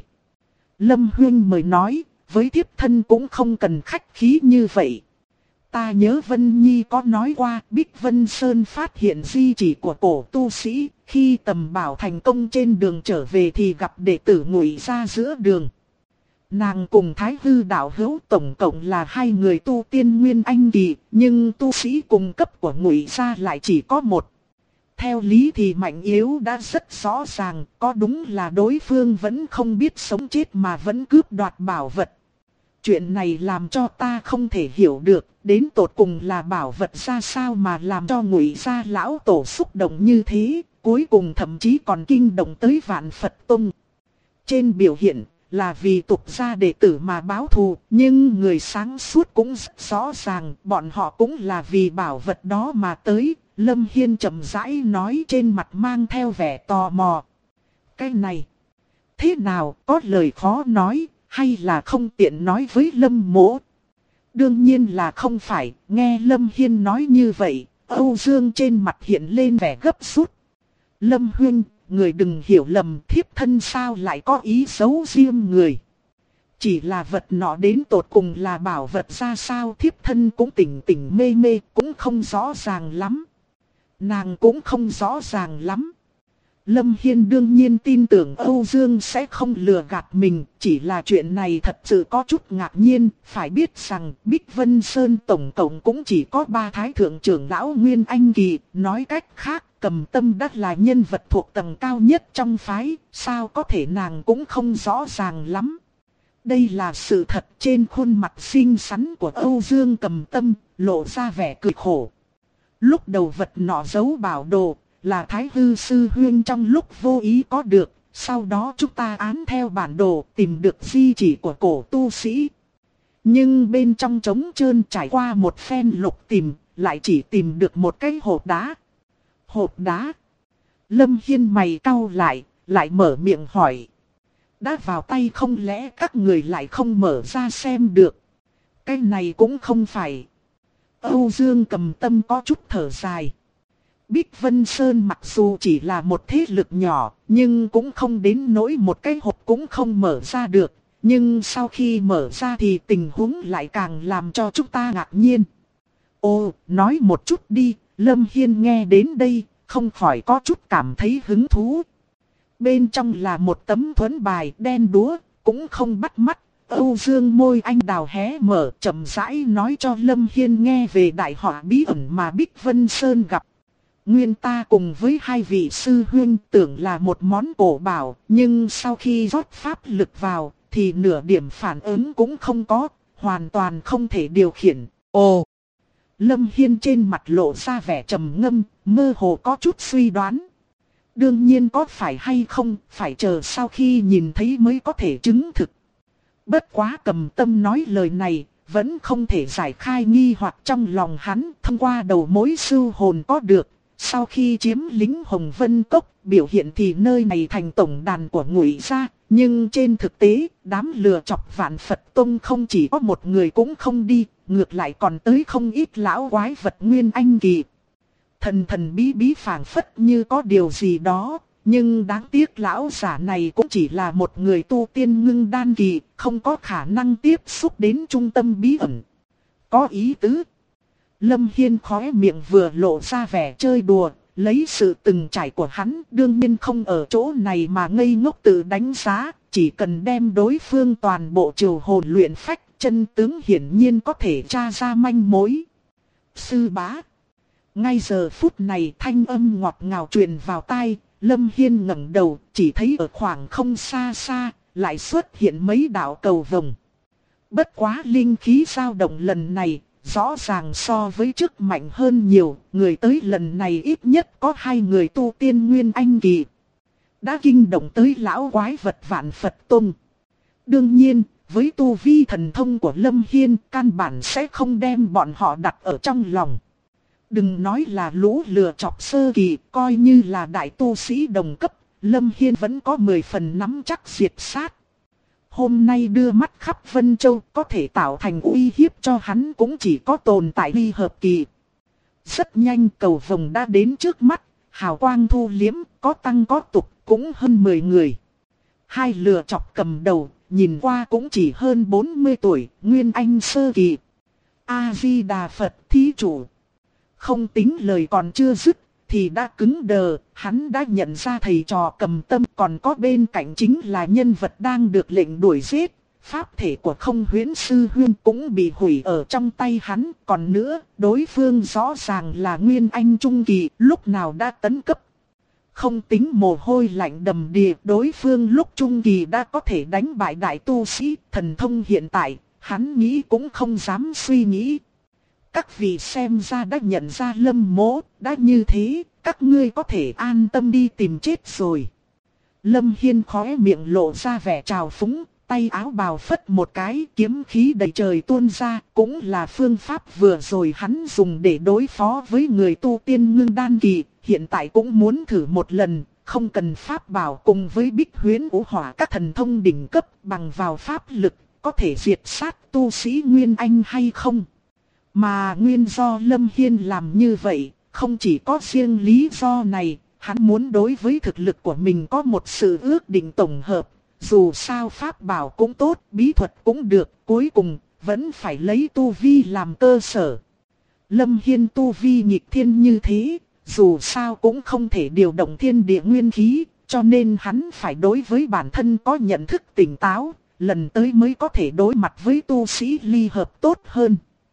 Lâm Huyên mời nói, với thiếp thân cũng không cần khách khí như vậy. Ta nhớ Vân Nhi có nói qua, Bích Vân Sơn phát hiện di chỉ của cổ tu sĩ, khi tầm bảo thành công trên đường trở về thì gặp đệ tử Ngụy Gia giữa đường. Nàng cùng Thái Hư đạo hữu tổng cộng là hai người tu tiên nguyên anh kỳ, nhưng tu sĩ cùng cấp của Ngụy Gia lại chỉ có một. Theo lý thì mạnh yếu đã rất rõ ràng, có đúng là đối phương vẫn không biết sống chết mà vẫn cướp đoạt bảo vật. Chuyện này làm cho ta không thể hiểu được, đến tột cùng là bảo vật ra sao mà làm cho Ngụy Gia lão tổ xúc động như thế, cuối cùng thậm chí còn kinh động tới Vạn Phật Tông. Trên biểu hiện là vì tục gia đệ tử mà báo thù, nhưng người sáng suốt cũng rất rõ ràng, bọn họ cũng là vì bảo vật đó mà tới. Lâm Hiên chậm rãi nói, trên mặt mang theo vẻ tò mò. Cái này, thế nào, có lời khó nói, hay là không tiện nói với Lâm mỗ? Đương nhiên là không phải, nghe Lâm Hiên nói như vậy, Âu Dương trên mặt hiện lên vẻ gấp rút. Lâm Huynh, người đừng hiểu lầm, thiếp thân sao lại có ý xấu riêng người. Chỉ là vật nọ đến tột cùng là bảo vật ra sao, thiếp thân cũng tỉnh tỉnh mê mê, cũng không rõ ràng lắm. Nàng cũng không rõ ràng lắm. Lâm Hiên đương nhiên tin tưởng Âu Dương sẽ không lừa gạt mình, chỉ là chuyện này thật sự có chút ngạc nhiên, phải biết rằng Bích Vân Sơn tổng cộng cũng chỉ có 3 thái thượng trưởng lão Nguyên Anh Kỳ, nói cách khác, Cầm Tâm đã là nhân vật thuộc tầng cao nhất trong phái, sao có thể nàng cũng không rõ ràng lắm. Đây là sự thật. Trên khuôn mặt xinh xắn của Âu Dương Cầm Tâm, lộ ra vẻ cười khổ. Lúc đầu vật nọ giấu bảo đồ, là Thái Hư sư huynh trong lúc vô ý có được, sau đó chúng ta án theo bản đồ tìm được di chỉ của cổ tu sĩ. Nhưng bên trong trống trơn, trải qua một phen lục tìm, lại chỉ tìm được một cái hộp đá. Hộp đá? Lâm Hiên mày cau lại mở miệng hỏi. Đã vào tay không lẽ các người lại không mở ra xem được? Cái này cũng không phải. Âu Dương Cầm Tâm có chút thở dài. Bích Vân Sơn mặc dù chỉ là một thế lực nhỏ, nhưng cũng không đến nỗi một cái hộp cũng không mở ra được. Nhưng sau khi mở ra thì tình huống lại càng làm cho chúng ta ngạc nhiên. Ồ, nói một chút đi. Lâm Hiên nghe đến đây, không khỏi có chút cảm thấy hứng thú. Bên trong là một tấm thuẫn bài đen đúa, cũng không bắt mắt. Âu Dương môi anh đào hé mở, chậm rãi nói cho Lâm Hiên nghe về đại họa bí ẩn mà Bích Vân Sơn gặp. Nguyên ta cùng với hai vị sư huynh tưởng là một món cổ bảo, nhưng sau khi rót pháp lực vào, thì nửa điểm phản ứng cũng không có, hoàn toàn không thể điều khiển. Ồ! Lâm Hiên trên mặt lộ ra vẻ trầm ngâm, mơ hồ có chút suy đoán. Đương nhiên có phải hay không, phải chờ sau khi nhìn thấy mới có thể chứng thực. Bất quá Cầm Tâm nói lời này, vẫn không thể giải khai nghi hoặc trong lòng hắn. Thông qua đầu mối sưu hồn có được, Sau khi chiếm lĩnh Hồng Vân Cốc, biểu hiện thì nơi này thành tổng đàn của Ngụy gia, nhưng trên thực tế, đám lừa chọc Vạn Phật Tông không chỉ có một người cũng không đi, ngược lại còn tới không ít lão quái vật Nguyên Anh kỳ. Thần thần bí bí phảng phất như có điều gì đó, nhưng đáng tiếc lão giả này cũng chỉ là một người tu tiên ngưng đan kỳ, không có khả năng tiếp xúc đến trung tâm bí ẩn. Có ý tứ. Lâm Hiên khóe miệng vừa lộ ra vẻ chơi đùa, lấy sự từng trải của hắn đương nhiên không ở chỗ này mà ngây ngốc tự đánh giá, chỉ cần đem đối phương toàn bộ triều hồn luyện phách, chân tướng hiển nhiên có thể tra ra manh mối. Sư bá. Ngay giờ phút này thanh âm ngọt ngào truyền vào tai, Lâm Hiên ngẩng đầu, chỉ thấy ở khoảng không xa xa, lại xuất hiện mấy đạo cầu vồng. Bất quá linh khí dao động lần này, rõ ràng so với trước mạnh hơn nhiều, người tới lần này ít nhất có 2 người tu tiên Nguyên Anh kỳ. Đã kinh động tới lão quái vật Vạn Phật Tông. Đương nhiên, với tu vi thần thông của Lâm Hiên, căn bản sẽ không đem bọn họ đặt ở trong lòng. Đừng nói là lũ lừa chọc sơ kỳ, coi như là đại tu sĩ đồng cấp, Lâm Hiên vẫn có 10 phần nắm chắc diệt sát. Hôm nay đưa mắt khắp Vân Châu có thể tạo thành uy hiếp cho hắn cũng chỉ có tồn tại ly hợp kỳ. Rất nhanh cầu vồng đã đến trước mắt, hào quang thu liếm, có tăng có tục, cũng hơn 10 người. 2 lừa chọc cầm đầu, nhìn qua cũng chỉ hơn 40 tuổi, Nguyên Anh sơ kỳ. A-di-đà Phật thí chủ. Không tính lời còn chưa dứt, thì đã cứng đờ, hắn đã nhận ra thầy trò cầm tâm còn có bên cạnh chính là nhân vật đang được lệnh đuổi giết. Pháp thể của Không Huyễn Sư Huyên cũng bị hủy ở trong tay hắn, còn nữa, đối phương rõ ràng là Nguyên Anh Trung Kỳ, lúc nào đã tấn cấp. Không tính mồ hôi lạnh đầm đìa, đối phương lúc Trung Kỳ đã có thể đánh bại đại tu sĩ, thần thông hiện tại, hắn nghĩ cũng không dám suy nghĩ. Các vị xem ra đã nhận ra Lâm Mỗ, đã như thế, các ngươi có thể an tâm đi tìm chết rồi. Lâm Hiên khóe miệng lộ ra vẻ trào phúng, tay áo bào phất một cái, kiếm khí đầy trời tuôn ra, cũng là phương pháp vừa rồi hắn dùng để đối phó với người tu tiên ngưng đan kỳ, hiện tại cũng muốn thử một lần, không cần pháp bảo cùng với Bích Huyễn Vũ Hỏa các thần thông đỉnh cấp bằng vào pháp lực, có thể diệt sát tu sĩ Nguyên Anh hay không. Mà nguyên do Lâm Hiên làm như vậy, không chỉ có riêng lý do này, hắn muốn đối với thực lực của mình có một sự ước định tổng hợp. Dù sao pháp bảo cũng tốt, bí thuật cũng được, cuối cùng vẫn phải lấy tu vi làm cơ sở. Lâm Hiên tu vi nghịch thiên như thế, dù sao cũng không thể điều động thiên địa nguyên khí, cho nên hắn phải đối với bản thân có nhận thức tỉnh táo, lần tới mới có thể đối mặt với tu sĩ ly hợp tốt hơn.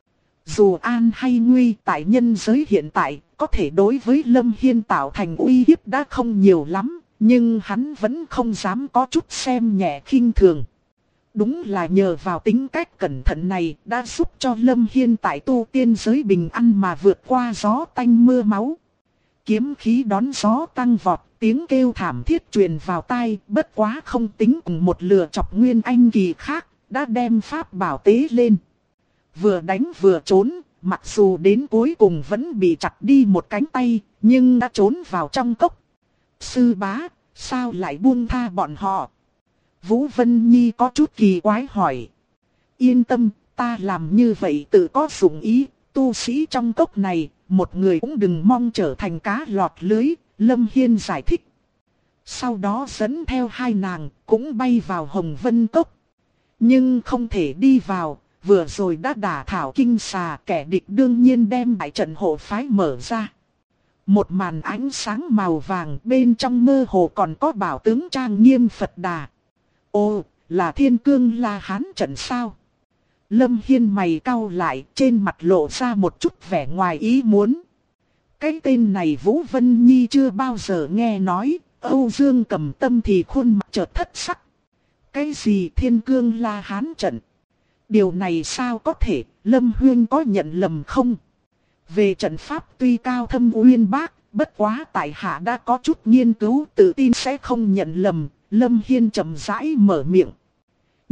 Dù an hay nguy tại nhân giới hiện tại, có thể đối với Lâm Hiên tạo thành uy hiếp đã không nhiều lắm, nhưng hắn vẫn không dám có chút xem nhẹ khinh thường. Đúng là nhờ vào tính cách cẩn thận này đã giúp cho Lâm Hiên tại tu tiên giới bình an mà vượt qua gió tanh mưa máu. Kiếm khí đón gió tăng vọt, tiếng kêu thảm thiết truyền vào tai, bất quá không tính cùng một lừa chọc Nguyên Anh kỳ khác, đã đem pháp bảo tế lên. Vừa đánh vừa trốn, mặc dù đến cuối cùng vẫn bị chặt đi một cánh tay, nhưng đã trốn vào trong cốc. Sư bá, sao lại buông tha bọn họ? Vũ Vân Nhi có chút kỳ quái hỏi. Yên tâm, ta làm như vậy tự có dụng ý, tu sĩ trong cốc này, một người cũng đừng mong trở thành cá lọt lưới, Lâm Hiên giải thích. Sau đó dẫn theo 2 nàng, cũng bay vào Hồng Vân Cốc. Nhưng không thể đi vào. Vừa rồi đã đả thảo kinh xà, kẻ địch đương nhiên đem đại trận hộ phái mở ra. Một màn ánh sáng màu vàng, bên trong mơ hồ còn có bảo tướng trang nghiêm Phật Đà. Ồ, là Thiên Cương La Hán trận sao? Lâm Hiên mày cau lại, trên mặt lộ ra một chút vẻ ngoài ý muốn. Cái tên này Vũ Vân Nhi chưa bao giờ nghe nói, Âu Dương Cầm Tâm thì khuôn mặt chợt thất sắc. Cái gì Thiên Cương La Hán trận? Điều này sao có thể, Lâm Huyên có nhận lầm không? Về trận pháp tuy cao thâm uyên bác, bất quá tại hạ đã có chút nghiên cứu, tự tin sẽ không nhận lầm, Lâm Hiên chậm rãi mở miệng.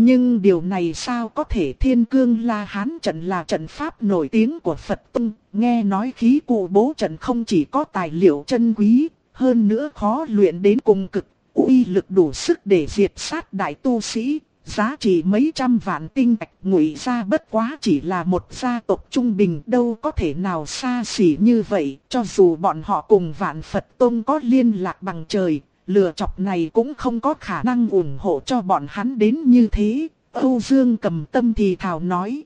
Nhưng điều này sao có thể? Thiên Cương La Hán trận là trận pháp nổi tiếng của Phật Tông, nghe nói khí cụ bố trận không chỉ có tài liệu chân quý, hơn nữa khó luyện đến cùng cực, uy lực đủ sức để diệt sát đại tu sĩ, giá trị mấy trăm vạn tinh thạch. Ngụy gia bất quá chỉ là một gia tộc trung bình, đâu có thể nào xa xỉ như vậy, cho dù bọn họ cùng Vạn Phật Tông có liên lạc bằng trời. Lừa chọc này cũng không có khả năng ủng hộ cho bọn hắn đến như thế. Âu Dương Cầm Tâm thì thào nói.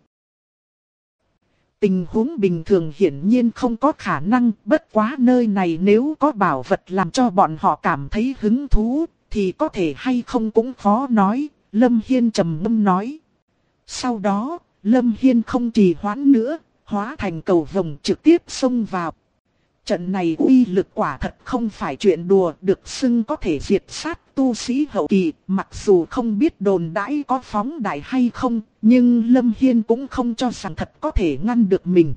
Tình huống bình thường hiển nhiên không có khả năng, bất quá nơi này nếu có bảo vật làm cho bọn họ cảm thấy hứng thú, thì có thể hay không cũng khó nói. Lâm Hiên trầm ngâm nói. Sau đó, Lâm Hiên không trì hoãn nữa, hóa thành cầu vồng trực tiếp xông vào. Trận này uy lực quả thật không phải chuyện đùa, được xưng có thể diệt sát tu sĩ hậu kỳ. Mặc dù không biết đồn đãi có phóng đại hay không, nhưng Lâm Hiên cũng không cho rằng thật có thể ngăn được mình.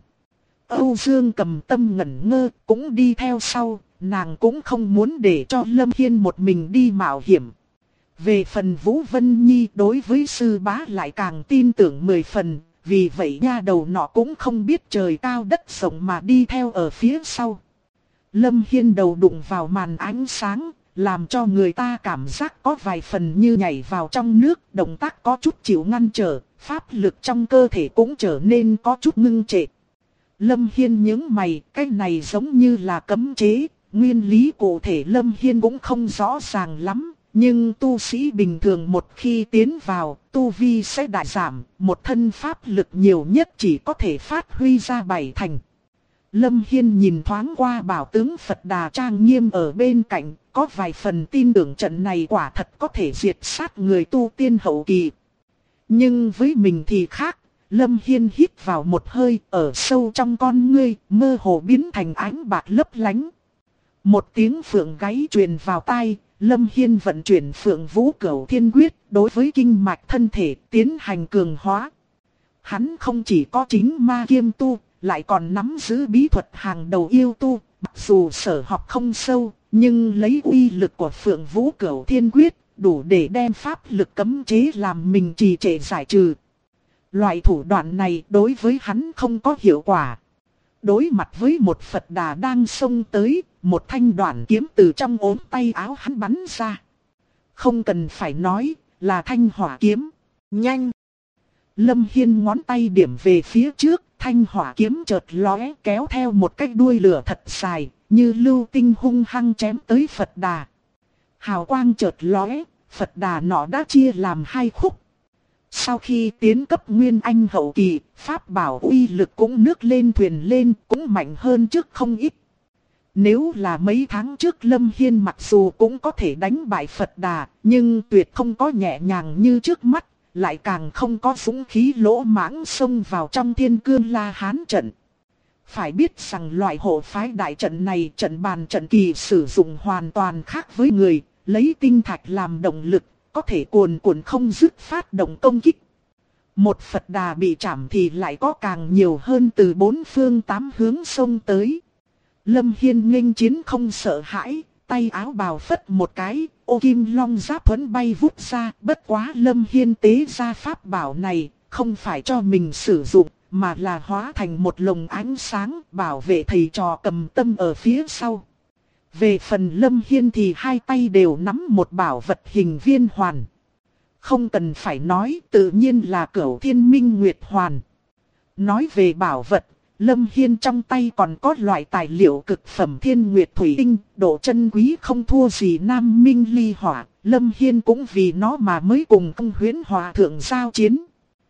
Âu Dương Cầm Tâm ngẩn ngơ, cũng đi theo sau, nàng cũng không muốn để cho Lâm Hiên một mình đi mạo hiểm. Về phần Vũ Vân Nhi, đối với sư bá lại càng tin tưởng 10 phần. Vì vậy nha đầu nọ cũng không biết trời cao đất rộng mà đi theo ở phía sau. Lâm Hiên đầu đụng vào màn ánh sáng, làm cho người ta cảm giác có vài phần như nhảy vào trong nước. Động tác có chút chịu ngăn trở, pháp lực trong cơ thể cũng trở nên có chút ngưng trệ. Lâm Hiên nhướng mày, cái này giống như là cấm chế. Nguyên lý cụ thể Lâm Hiên cũng không rõ ràng lắm. Nhưng tu sĩ bình thường một khi tiến vào, tu vi sẽ đại giảm, một thân pháp lực nhiều nhất chỉ có thể phát huy ra 7 thành. Lâm Hiên nhìn thoáng qua bảo tướng Phật Đà trang nghiêm ở bên cạnh, có vài phần tin tưởng trận này quả thật có thể diệt sát người tu tiên hậu kỳ. Nhưng với mình thì khác, Lâm Hiên hít vào một hơi, ở sâu trong con ngươi, mơ hồ biến thành ánh bạc lấp lánh. Một tiếng phượng gáy truyền vào tai. Lâm Hiên vận chuyển Phượng Vũ Cửu Thiên Quyết đối với kinh mạch thân thể tiến hành cường hóa. Hắn không chỉ có chính ma kiêm tu, lại còn nắm giữ bí thuật hàng đầu yêu tu. Mặc dù sở học không sâu, nhưng lấy uy lực của Phượng Vũ Cửu Thiên Quyết đủ để đem pháp lực cấm chế làm mình trì trệ giải trừ. Loại thủ đoạn này đối với hắn không có hiệu quả. Đối mặt với một Phật Đà đang xông tới, một thanh đoạn kiếm từ trong ốm tay áo hắn bắn ra. Không cần phải nói, là thanh hỏa kiếm. Nhanh! Lâm Hiên ngón tay điểm về phía trước, thanh hỏa kiếm chợt lóe kéo theo một cái đuôi lửa thật dài, như lưu tinh hung hăng chém tới Phật Đà. Hào quang chợt lóe, Phật Đà nọ đã chia làm 2 khúc. Sau khi tiến cấp Nguyên Anh hậu kỳ, pháp bảo uy lực cũng nước lên thuyền lên, cũng mạnh hơn trước không ít. Nếu là mấy tháng trước Lâm Hiên mặc dù cũng có thể đánh bại Phật Đà, nhưng tuyệt không có nhẹ nhàng như trước mắt, lại càng không có dũng khí lỗ mãng xông vào trong Thiên Cương La Hán trận. Phải biết rằng loại hộ phái đại trận này, trận bàn trận kỳ sử dụng hoàn toàn khác với người, lấy tinh thạch làm động lực, có thể cuồn cuộn không dứt phát động công kích. Một Phật Đà bị chạm thì lại có càng nhiều hơn từ 4 phương 8 hướng xông tới. Lâm Hiên nghênh chiến không sợ hãi, tay áo bào phất một cái, ô kim long giáp thuẫn bay vút ra. Bất quá Lâm Hiên tế ra pháp bảo này, không phải cho mình sử dụng, mà là hóa thành một lồng ánh sáng bảo vệ thầy trò Cầm Tâm ở phía sau. Về phần Lâm Hiên thì hai tay đều nắm một bảo vật hình viên hoàn. Không cần phải nói, tự nhiên là Cửu Thiên Minh Nguyệt Hoàn. Nói về bảo vật, Lâm Hiên trong tay còn có loại tài liệu cực phẩm Thiên Nguyệt Thủy Tinh, độ chân quý không thua gì Nam Minh Ly Hỏa. Lâm Hiên cũng vì nó mà mới cùng Không Huyễn Hòa Thượng giao chiến.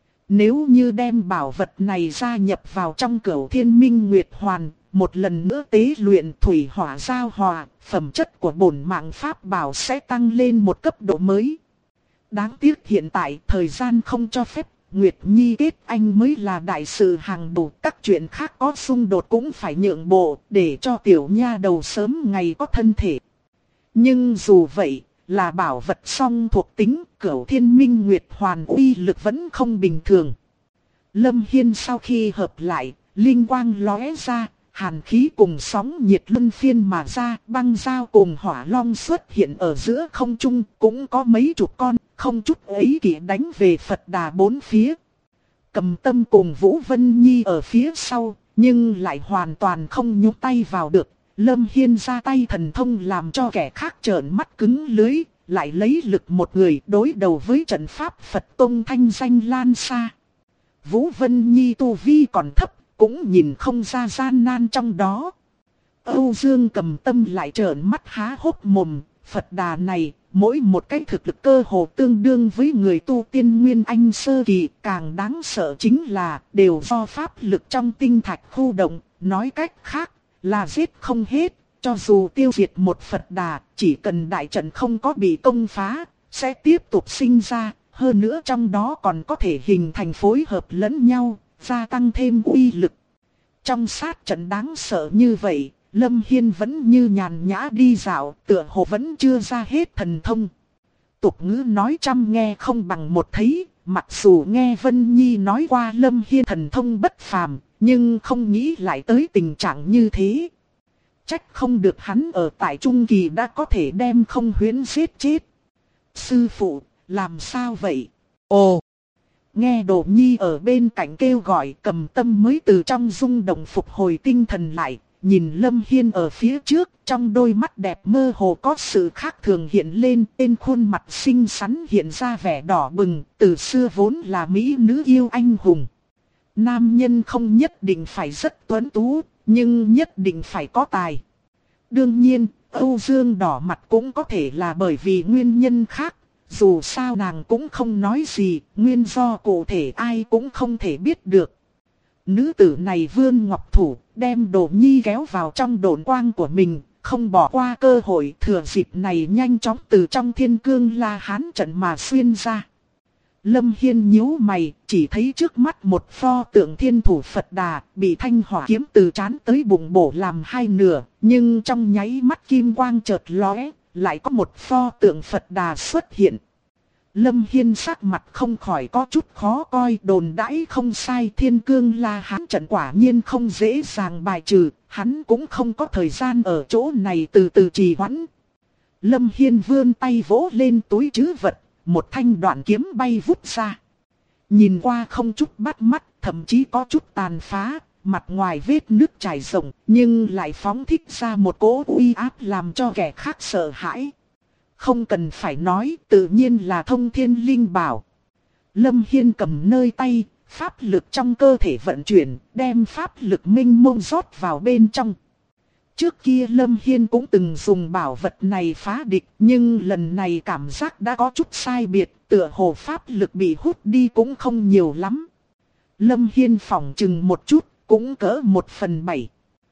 Nếu như đem bảo vật này gia nhập vào trong Cửu Thiên Minh Nguyệt Hoàn, một lần nữa tế luyện thủy hỏa giao hòa, phẩm chất của bổn mạng pháp bảo sẽ tăng lên một cấp độ mới. Đáng tiếc hiện tại thời gian không cho phép, Nguyệt Nhi kết anh mới là đại sự hàng đầu, các chuyện khác có xung đột cũng phải nhượng bộ, để cho tiểu nha đầu sớm ngày có thân thể. Nhưng dù vậy, là bảo vật song thuộc tính, Cửu Thiên Minh Nguyệt Hoàn uy lực vẫn không bình thường. Lâm Hiên sau khi hợp lại, linh quang lóe ra, hàn khí cùng sóng nhiệt luân phiên mà ra, băng dao cùng hỏa long xuất hiện ở giữa không trung, cũng có mấy chục con, không chút ấy kỷ đánh về Phật Đà bốn phía. Cầm Tâm cùng Vũ Vân Nhi ở phía sau, nhưng lại hoàn toàn không nhúc tay vào được. Lâm Hiên ra tay thần thông làm cho kẻ khác trợn mắt cứng lưới, lại lấy lực một người đối đầu với trận pháp Phật Tông thanh danh lan xa. Vũ Vân Nhi tu vi còn thấp, cũng nhìn không ra gian nan trong đó. Âu Dương Cầm Tâm lại trợn mắt há hốc mồm, Phật Đà này, mỗi một cái thực lực cơ hồ tương đương với người tu tiên Nguyên Anh sơ kỳ, càng đáng sợ chính là đều do pháp lực trong tinh thạch khu động, nói cách khác là giết không hết, cho dù tiêu diệt một Phật Đà, chỉ cần đại trận không có bị công phá, sẽ tiếp tục sinh ra, hơn nữa trong đó còn có thể hình thành phối hợp lẫn nhau, gia tăng thêm uy lực. Trong sát trận đáng sợ như vậy, Lâm Hiên vẫn như nhàn nhã đi dạo, tựa hồ vẫn chưa ra hết thần thông. Tục ngữ nói trăm nghe không bằng một thấy, mặc dù nghe Vân Nhi nói qua Lâm Hiên thần thông bất phàm, nhưng không nghĩ lại tới tình trạng như thế. Trách không được hắn ở tại Trung Kỳ đã có thể đem Không Huyễn giết chết. Sư phụ, làm sao vậy? Ồ! Nghe Đồ Nhi ở bên cạnh kêu gọi, Cầm Tâm mới từ trong rung động phục hồi tinh thần lại. Nhìn Lâm Hiên ở phía trước, trong đôi mắt đẹp mơ hồ có sự khác thường hiện lên, trên khuôn mặt xinh xắn hiện ra vẻ đỏ bừng, từ xưa vốn là mỹ nữ yêu anh hùng. Nam nhân không nhất định phải rất tuấn tú, nhưng nhất định phải có tài. Đương nhiên, Âu Dương đỏ mặt cũng có thể là bởi vì nguyên nhân khác, dù sao nàng cũng không nói gì, nguyên do cụ thể ai cũng không thể biết được. Nữ tử này vươn ngọc thủ, đem Đồ Nhi kéo vào trong độn quang của mình, không bỏ qua cơ hội thừa dịp này nhanh chóng từ trong Thiên Cương La Hán trận mà xuyên ra. Lâm Hiên nhíu mày, chỉ thấy trước mắt một pho tượng Thiên Thủ Phật Đà bị thanh hỏa kiếm từ trán tới bụng bổ làm hai nửa, nhưng trong nháy mắt kim quang chợt lóe, lại có một pho tượng Phật Đà xuất hiện. Lâm Hiên sắc mặt không khỏi có chút khó coi, đồn đãi không sai, Thiên Cương La Hán trận quả nhiên không dễ dàng bài trừ, hắn cũng không có thời gian ở chỗ này từ từ trì hoãn. Lâm Hiên vươn tay vỗ lên túi trữ vật, một thanh đoạn kiếm bay vút ra. Nhìn qua không chút bắt mắt, thậm chí có chút tàn phá, mặt ngoài vết nước trải rộng, nhưng lại phóng thích ra một cỗ uy áp làm cho kẻ khác sợ hãi. Không cần phải nói, tự nhiên là Thông Thiên Linh Bảo. Lâm Hiên cầm nơi tay, pháp lực trong cơ thể vận chuyển, đem pháp lực minh mông rót vào bên trong. Trước kia Lâm Hiên cũng từng dùng bảo vật này phá địch, nhưng lần này cảm giác đã có chút sai biệt, tựa hồ pháp lực bị hút đi cũng không nhiều lắm. Lâm Hiên phỏng chừng một chút, cũng cỡ 1/7.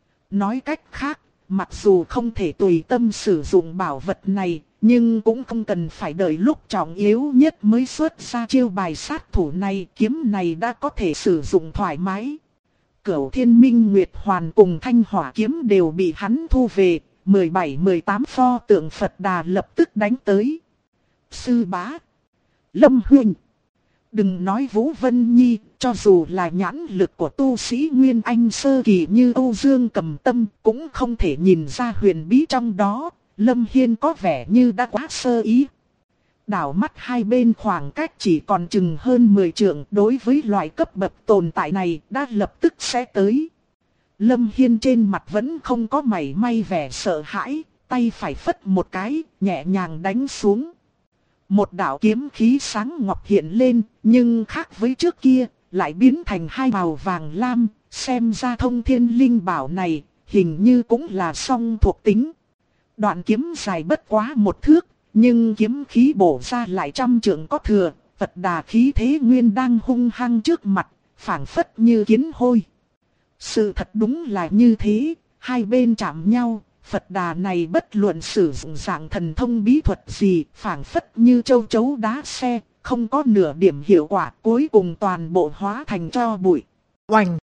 Nói cách khác, mặc dù không thể tùy tâm sử dụng bảo vật này, nhưng cũng không cần phải đợi lúc trọng yếu nhất mới xuất ra chiêu bài sát thủ này, kiếm này đã có thể sử dụng thoải mái. Cửu Thiên Minh Nguyệt Hoàn cùng Thanh Hỏa kiếm đều bị hắn thu về, 17-18 pho tượng Phật Đà lập tức đánh tới. Sư bá, Lâm huynh, đừng nói Vũ Vân Nhi, cho dù là nhãn lực của tu sĩ Nguyên Anh sơ kỳ như Âu Dương Cầm Tâm cũng không thể nhìn ra huyền bí trong đó. Lâm Hiên có vẻ như đã quá sơ ý. Đảo mắt hai bên khoảng cách chỉ còn chừng hơn 10 trượng, đối với loại cấp bậc tồn tại này đã lập tức sẽ tới. Lâm Hiên trên mặt vẫn không có mảy may vẻ sợ hãi, tay phải phất một cái, nhẹ nhàng đánh xuống. Một đạo kiếm khí sáng ngọc hiện lên, nhưng khác với trước kia, lại biến thành hai màu vàng lam, xem ra Thông Thiên Linh Bảo này, hình như cũng là song thuộc tính. Đoạn kiếm dài bất quá 1 thước, nhưng kiếm khí bổ ra lại 100 trượng có thừa, Phật Đà khí thế nguyên đang hung hăng trước mặt, phảng phất như kiến hôi. Sự thật đúng là như thế, hai bên chạm nhau, Phật Đà này bất luận sử dụng dạng thần thông bí thuật gì, phảng phất như châu chấu đá xe, không có nửa điểm hiệu quả, cuối cùng toàn bộ hóa thành tro bụi. Oành!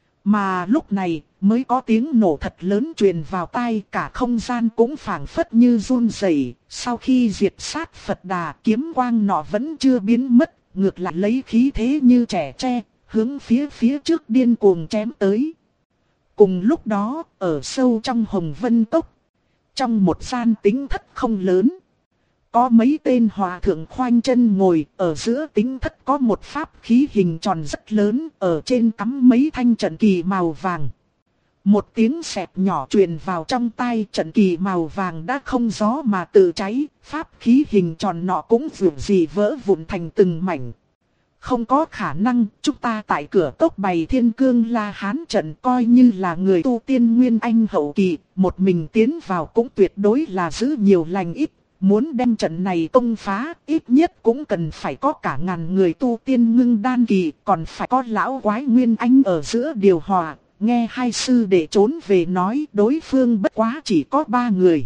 Mà lúc này mới có tiếng nổ thật lớn truyền vào tai, cả không gian cũng phảng phất như run rẩy. Sau khi diệt sát Phật Đà, kiếm quang nọ vẫn chưa biến mất, ngược lại lấy khí thế như trẻ tre, hướng phía trước điên cuồng chém tới. Cùng lúc đó, ở sâu trong Hồng Vân Cốc, trong một gian tính thất không lớn, có mấy tên hòa thượng khoanh chân ngồi, ở giữa tính thất có một pháp khí hình tròn rất lớn, ở trên cắm mấy thanh trận kỳ màu vàng. Một tiếng xẹt nhỏ truyền vào trong tai, trận kỳ màu vàng đã không gió mà tự cháy, pháp khí hình tròn nọ cũng vụn gì vỡ vụn thành từng mảnh. Không có khả năng, chúng ta tại cửa cốc bày Thiên Cương La Hán trận, coi như là người tu tiên Nguyên Anh hậu kỳ, một mình tiến vào cũng tuyệt đối là giữ nhiều lành ít. Muốn đem trận này công phá, ít nhất cũng cần phải có cả ngàn người tu tiên ngưng đan kỳ, còn phải có lão quái Nguyên Anh ở giữa điều hòa. Nghe hai sư đệ trốn về nói đối phương bất quá chỉ có 3 người.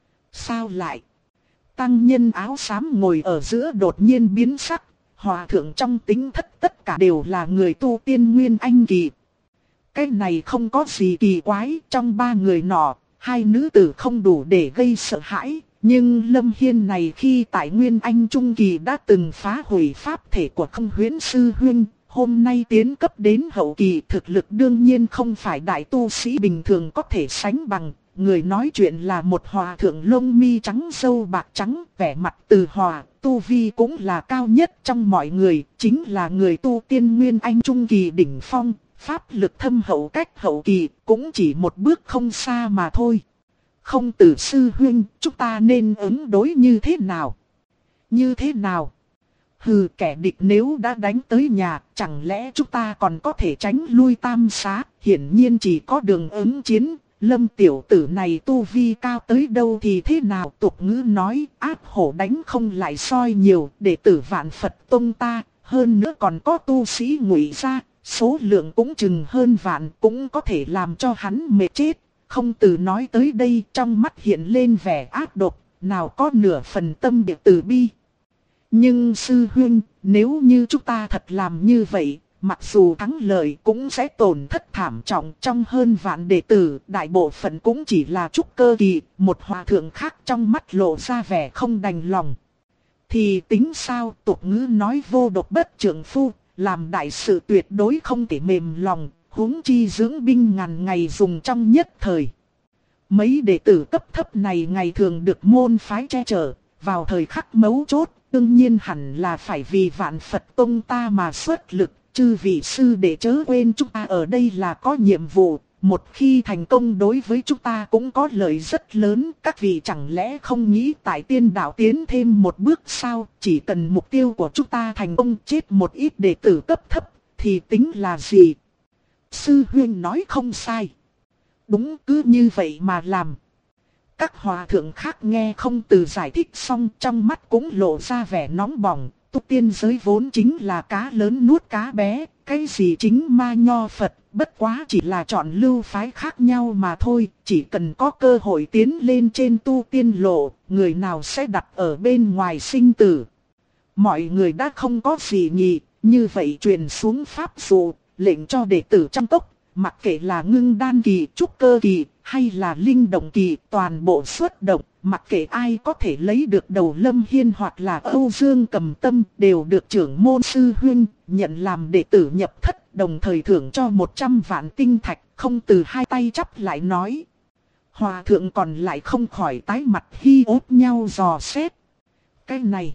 Sao lại? Tăng nhân áo xám ngồi ở giữa đột nhiên biến sắc. Hòa thượng trong tính thất tất cả đều là người tu tiên Nguyên Anh kỳ. Cái này không có gì kỳ quái, trong 3 người nọ, 2 nữ tử không đủ để gây sợ hãi. Nhưng Lâm Hiên này khi tại Nguyên Anh Trung Kỳ đã từng phá hủy pháp thể của Không Huyễn Sư Huynh, hôm nay tiến cấp đến hậu kỳ, thực lực đương nhiên không phải đại tu sĩ bình thường có thể sánh bằng. Người nói chuyện là một hòa thượng lông mi trắng râu bạc trắng, vẻ mặt từ hòa, tu vi cũng là cao nhất trong mọi người, chính là người tu tiên Nguyên Anh Trung Kỳ đỉnh phong, pháp lực thâm hậu cách hậu kỳ, cũng chỉ một bước không xa mà thôi. Không Tử sư huynh, chúng ta nên ứng đối như thế nào? Như thế nào? Hừ, kẻ địch nếu đã đánh tới nhà, chẳng lẽ chúng ta còn có thể tránh lui tam xá? Hiển nhiên chỉ có đường ứng chiến. Lâm tiểu tử này tu vi cao tới đâu thì thế nào? Tục ngữ nói, ác hổ đánh không lại soi nhiều, đệ tử Vạn Phật Tông ta, hơn nữa còn có tu sĩ Ngụy gia, số lượng cũng chừng hơn vạn, cũng có thể làm cho hắn mệt chết. Không Từ nói tới đây, trong mắt hiện lên vẻ ác độc, nào có nửa phần tâm địa từ bi. Nhưng sư huynh, nếu như chúng ta thật làm như vậy, mặc dù thắng lợi cũng sẽ tổn thất thảm trọng. Trong hơn vạn đệ tử, đại bộ phận cũng chỉ là trúc cơ kỳ. Một hòa thượng khác trong mắt lộ ra vẻ không đành lòng. Thì tính sao? Tục ngữ nói vô độc bất trượng phu, làm đại sự tuyệt đối không thể mềm lòng, huống chi dưỡng binh ngàn ngày dùng trong nhất thời. Mấy đệ tử cấp thấp này ngày thường được môn phái che chở, vào thời khắc mấu chốt, đương nhiên hẳn là phải vì Vạn Phật Tông ta mà xuất lực. Chư vị sư đệ chớ quên chúng ta ở đây là có nhiệm vụ, một khi thành công đối với chúng ta cũng có lợi rất lớn. Các vị chẳng lẽ không nghĩ tại tiên đạo tiến thêm một bước sao? Chỉ cần mục tiêu của chúng ta thành công, chết một ít đệ tử cấp thấp thì tính là gì? Sư huynh nói không sai. Đúng, cứ như vậy mà làm. Các hòa thượng khác nghe Không Từ giải thích xong, trong mắt cũng lộ ra vẻ nóng bỏng. Tu tiên giới vốn chính là cá lớn nuốt cá bé, cái gì chính ma nho Phật, bất quá chỉ là chọn lưu phái khác nhau mà thôi. Chỉ cần có cơ hội tiến lên trên tu tiên lộ, người nào sẽ đặt ở bên ngoài sinh tử. Mọi người đã không có gì nhỉ, như vậy truyền xuống pháp dụ, lệnh cho đệ tử trong cốc, mặc kệ là ngưng đan kỳ, trúc cơ kỳ, hay là linh động kỳ, toàn bộ xuất động, mặc kệ ai có thể lấy được đầu Lâm Hiên hoặc là Âu Dương Cầm Tâm, đều được trưởng môn sư huynh nhận làm đệ tử nhập thất, đồng thời thưởng cho 100 vạn tinh thạch. Không Từ hai tay chắp lại nói. Hòa thượng còn lại không khỏi tái mặt hi ốt nhau dò xét. Cái này,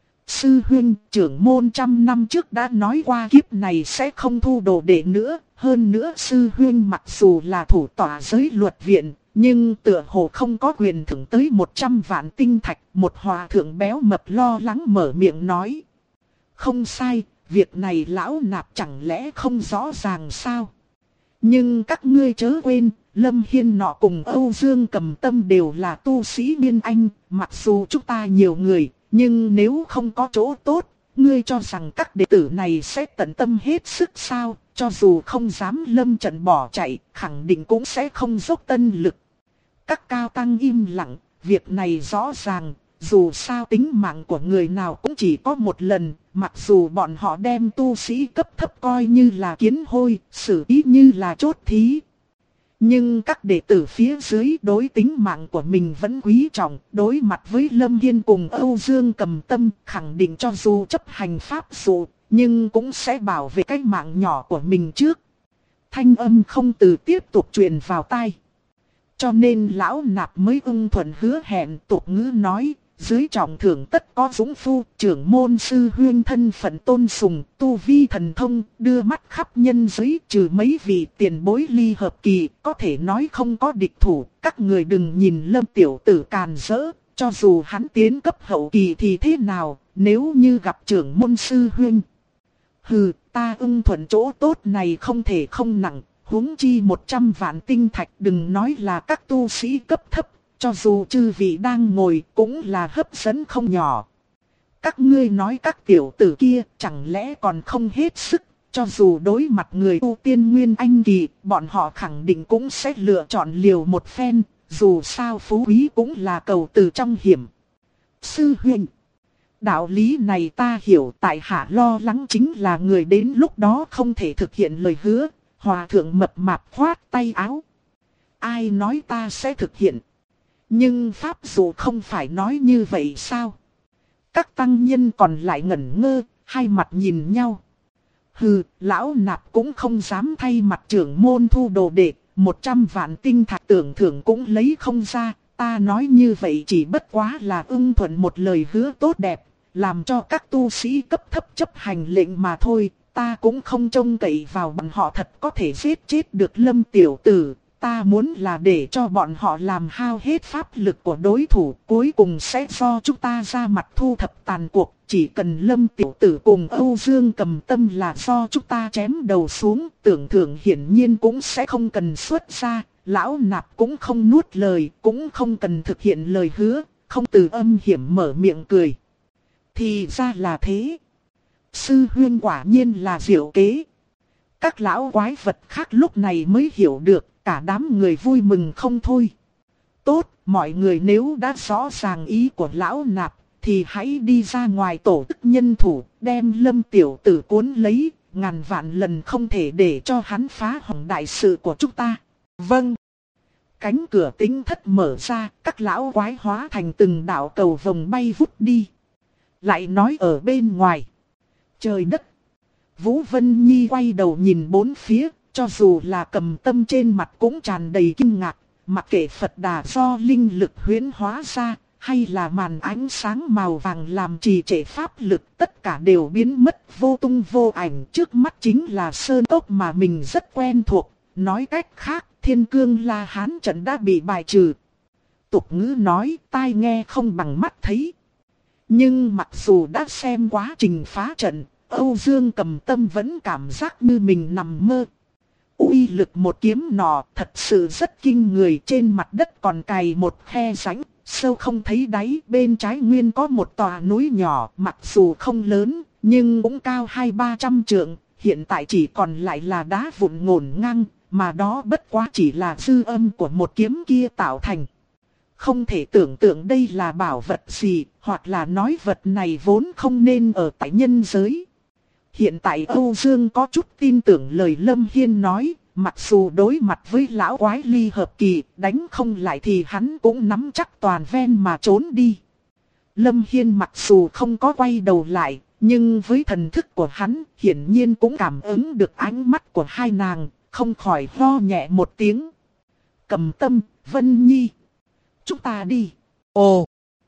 sư huynh, trưởng môn trăm năm trước đã nói qua kiếp này sẽ không thu đồ đệ nữa. Hơn nữa sư huynh mặc dù là thủ tọa giới luật viện, nhưng tựa hồ không có quyền thưởng tới 100 vạn tinh thạch. Một hòa thượng béo mập lo lắng mở miệng nói. Không sai, việc này lão nạp chẳng lẽ không rõ ràng sao? Nhưng các ngươi chớ quên, Lâm Hiên nọ cùng Âu Dương Cầm Tâm đều là tu sĩ Nguyên Anh. Mặc dù chúng ta nhiều người, nhưng nếu không có chỗ tốt, ngươi cho rằng các đệ tử này sẽ tận tâm hết sức sao? Cho dù không dám lâm trận bỏ chạy, khẳng định cũng sẽ không dốc tân lực. Các cao tăng im lặng, việc này rõ ràng, dù sao tính mạng của người nào cũng chỉ có một lần, mặc dù bọn họ đem tu sĩ cấp thấp coi như là kiến hôi, xử ý như là chốt thí. Nhưng các đệ tử phía dưới đối tính mạng của mình vẫn quý trọng, đối mặt với Lâm Hiên cùng Âu Dương Cầm Tâm, khẳng định cho dù chấp hành pháp dụ, nhưng cũng sẽ bảo vệ cái mạng nhỏ của mình trước. Thanh âm Không Từ tiếp tục truyền vào tai. Cho nên lão nạp mới ưng thuận hứa hẹn. Tục ngữ nói, dưới trọng thưởng tất có dũng phu, trưởng môn sư huyên thân phận tôn sùng, tu vi thần thông, đưa mắt khắp nhân giới, trừ mấy vị tiền bối ly hợp kỳ, có thể nói không có địch thủ, các người đừng nhìn Lâm tiểu tử càn rỡ, cho dù hắn tiến cấp hậu kỳ thì thế nào, nếu như gặp trưởng môn sư huyên. Hừ, ta ưng thuận chỗ tốt này không thể không nặng, huống chi 100 vạn tinh thạch, đừng nói là các tu sĩ cấp thấp, cho dù chư vị đang ngồi cũng là hấp dẫn không nhỏ. Các ngươi nói các tiểu tử kia chẳng lẽ còn không hết sức, cho dù đối mặt người tu tiên nguyên anh kỳ, bọn họ khẳng định cũng sẽ lựa chọn liều một phen, dù sao phú quý cũng là cầu từ trong hiểm. Sư huynh, đạo lý này ta hiểu, tại hạ lo lắng chính là người đến lúc đó không thể thực hiện lời hứa. Hòa thượng mập mạp khoát tay áo. Ai nói ta sẽ thực hiện? Nhưng pháp dụ không phải nói như vậy sao? Các tăng nhân còn lại ngẩn ngơ, hai mặt nhìn nhau. Hừ, lão nạp cũng không dám thay mặt trưởng môn thu đồ đệ, 100 vạn tinh thạch tưởng thưởng cũng lấy không ra. Ta nói như vậy chỉ bất quá là ưng thuận một lời hứa tốt đẹp, làm cho các tu sĩ cấp thấp chấp hành lệnh mà thôi. Ta cũng không trông cậy vào bọn họ thật có thể giết chết được Lâm tiểu tử. Ta muốn là để cho bọn họ làm hao hết pháp lực của đối thủ, cuối cùng sẽ do chúng ta ra mặt thu thập tàn cuộc. Chỉ cần Lâm tiểu tử cùng Âu Dương Cầm Tâm là do chúng ta chém đầu xuống, tưởng thưởng hiển nhiên cũng sẽ không cần xuất ra. Lão nạp cũng không nuốt lời, cũng không cần thực hiện lời hứa, không từ âm hiểm mở miệng cười. Thì ra là thế. Sư huyên quả nhiên là diệu kế. Các lão quái vật khác lúc này mới hiểu được, cả đám người vui mừng không thôi. Tốt, mọi người nếu đã rõ ràng ý của lão nạp, thì hãy đi ra ngoài tổ chức nhân thủ, đem Lâm tiểu tử cuốn lấy, ngàn vạn lần không thể để cho hắn phá hỏng đại sự của chúng ta. Vâng. Cánh cửa tính thất mở ra, các lão quái hóa thành từng đạo cầu vồng bay vút đi. Lại nói ở bên ngoài. Trời đất! Vũ Vân Nhi quay đầu nhìn bốn phía, cho dù là Cầm Tâm trên mặt cũng tràn đầy kinh ngạc, mặc kệ Phật Đà do linh lực huyễn hóa ra, hay là màn ánh sáng màu vàng làm trì trệ pháp lực, tất cả đều biến mất vô tung vô ảnh. Trước mắt chính là sơn cốc mà mình rất quen thuộc, nói cách khác, Thiên Cương La Hán trận đã bị bài trừ. Tục ngữ nói, tai nghe không bằng mắt thấy. Nhưng mặc dù đã xem quá trình phá trận, Âu Dương Cầm Tâm vẫn cảm giác như mình nằm mơ. Uy lực một kiếm nọ thật sự rất kinh người, trên mặt đất còn cày một khe rãnh, sâu không thấy đáy, bên trái nguyên có một tòa núi nhỏ, mặc dù không lớn, nhưng cũng cao 200-300 trượng, hiện tại chỉ còn lại là đá vụn ngổn ngang, mà đó bất quá chỉ là dư âm của một kiếm kia tạo thành. Không thể tưởng tượng đây là bảo vật gì, hoặc là nói vật này vốn không nên ở tại nhân giới. Hiện tại Âu Dương có chút tin tưởng lời Lâm Hiên nói, mặc dù đối mặt với lão quái ly hợp kỳ, đánh không lại thì hắn cũng nắm chắc toàn ven mà trốn đi. Lâm Hiên mặc dù không có quay đầu lại, nhưng với thần thức của hắn, hiển nhiên cũng cảm ứng được ánh mắt của hai nàng, không khỏi ho nhẹ một tiếng. Cầm Tâm, Vân Nhi, chúng ta đi. Ồ!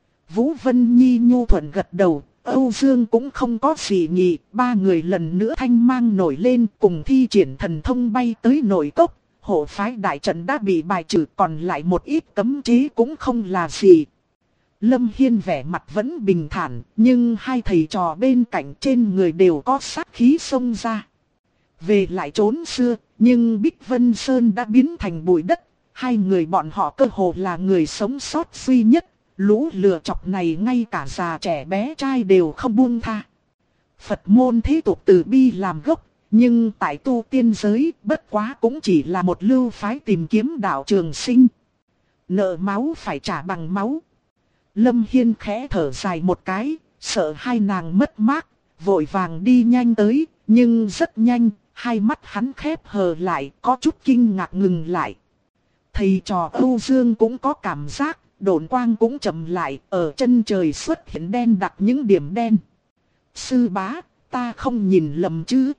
Vũ Vân Nhi nhu thuận gật đầu, Âu Dương cũng không có gì nhị, ba người lần nữa thanh mang nổi lên cùng thi triển thần thông bay tới nội cốc. Hộ phái đại trận đã bị bài trừ, còn lại một ít cấm chế cũng không là gì. Lâm Hiên vẻ mặt vẫn bình thản, nhưng hai thầy trò bên cạnh trên người đều có sát khí xông ra. Về lại trốn xưa, nhưng Bích Vân Sơn đã biến thành bụi đất. Hai người bọn họ cơ hồ là người sống sót duy nhất. Lũ lừa chọc này ngay cả già trẻ bé trai đều không buông tha. Phật môn thế tục từ bi làm gốc, nhưng tại tu tiên giới bất quá cũng chỉ là một lưu phái tìm kiếm đạo trường sinh. Nợ máu phải trả bằng máu. Lâm Hiên khẽ thở dài một cái, sợ hai nàng mất mát, vội vàng đi nhanh tới, nhưng rất nhanh, hai mắt hắn khép hờ lại, có chút kinh ngạc ngừng lại. Thầy trò Âu Dương cũng có cảm giác. Độn quang cũng chậm lại, ở chân trời xuất hiện đen đặc những điểm đen. Sư bá, ta không nhìn lầm chứ?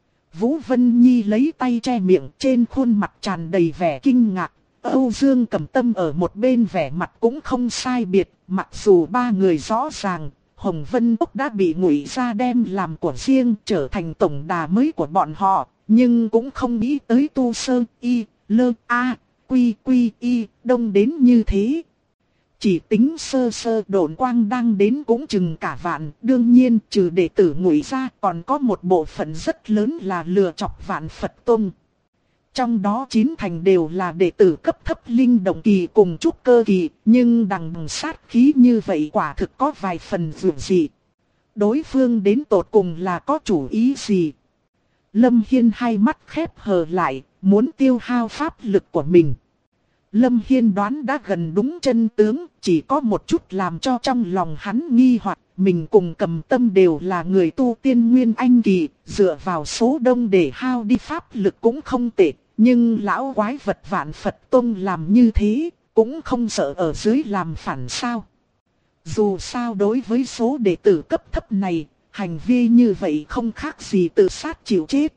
Vũ Vân Nhi lấy tay che miệng, trên khuôn mặt tràn đầy vẻ kinh ngạc. Âu Dương Cầm Tâm ở một bên vẻ mặt cũng không sai biệt, mặc dù ba người rõ ràng, Hồng Vân Tốc đã bị Ngụy Gia đem làm của riêng trở thành tổng đà mới của bọn họ, nhưng cũng không nghĩ tới Tu Sơ Y, Lơ A, Quy Quy Y đông đến như thế. Chỉ tính sơ sơ độn quang đang đến cũng chừng cả vạn, đương nhiên trừ đệ tử Ngụy Gia còn có một bộ phận rất lớn là lừa chọc Vạn Phật Tông. Trong đó 9 thành đều là đệ tử cấp thấp linh động kỳ cùng trúc cơ kỳ, nhưng đằng sát khí như vậy quả thực có vài phần dường dị. Đối phương đến tột cùng là có chủ ý gì? Lâm Hiên hai mắt khép hờ lại, muốn tiêu hao pháp lực của mình. Lâm Hiên đoán đã gần đúng chân tướng, chỉ có một chút làm cho trong lòng hắn nghi hoặc. Mình cùng Cầm Tâm đều là người tu tiên nguyên anh kỳ, dựa vào số đông để hao đi pháp lực cũng không tệ. Nhưng lão quái vật Vạn Phật Tông làm như thế, cũng không sợ ở dưới làm phản sao. Dù sao đối với số đệ tử cấp thấp này, hành vi như vậy không khác gì tự sát chịu chết.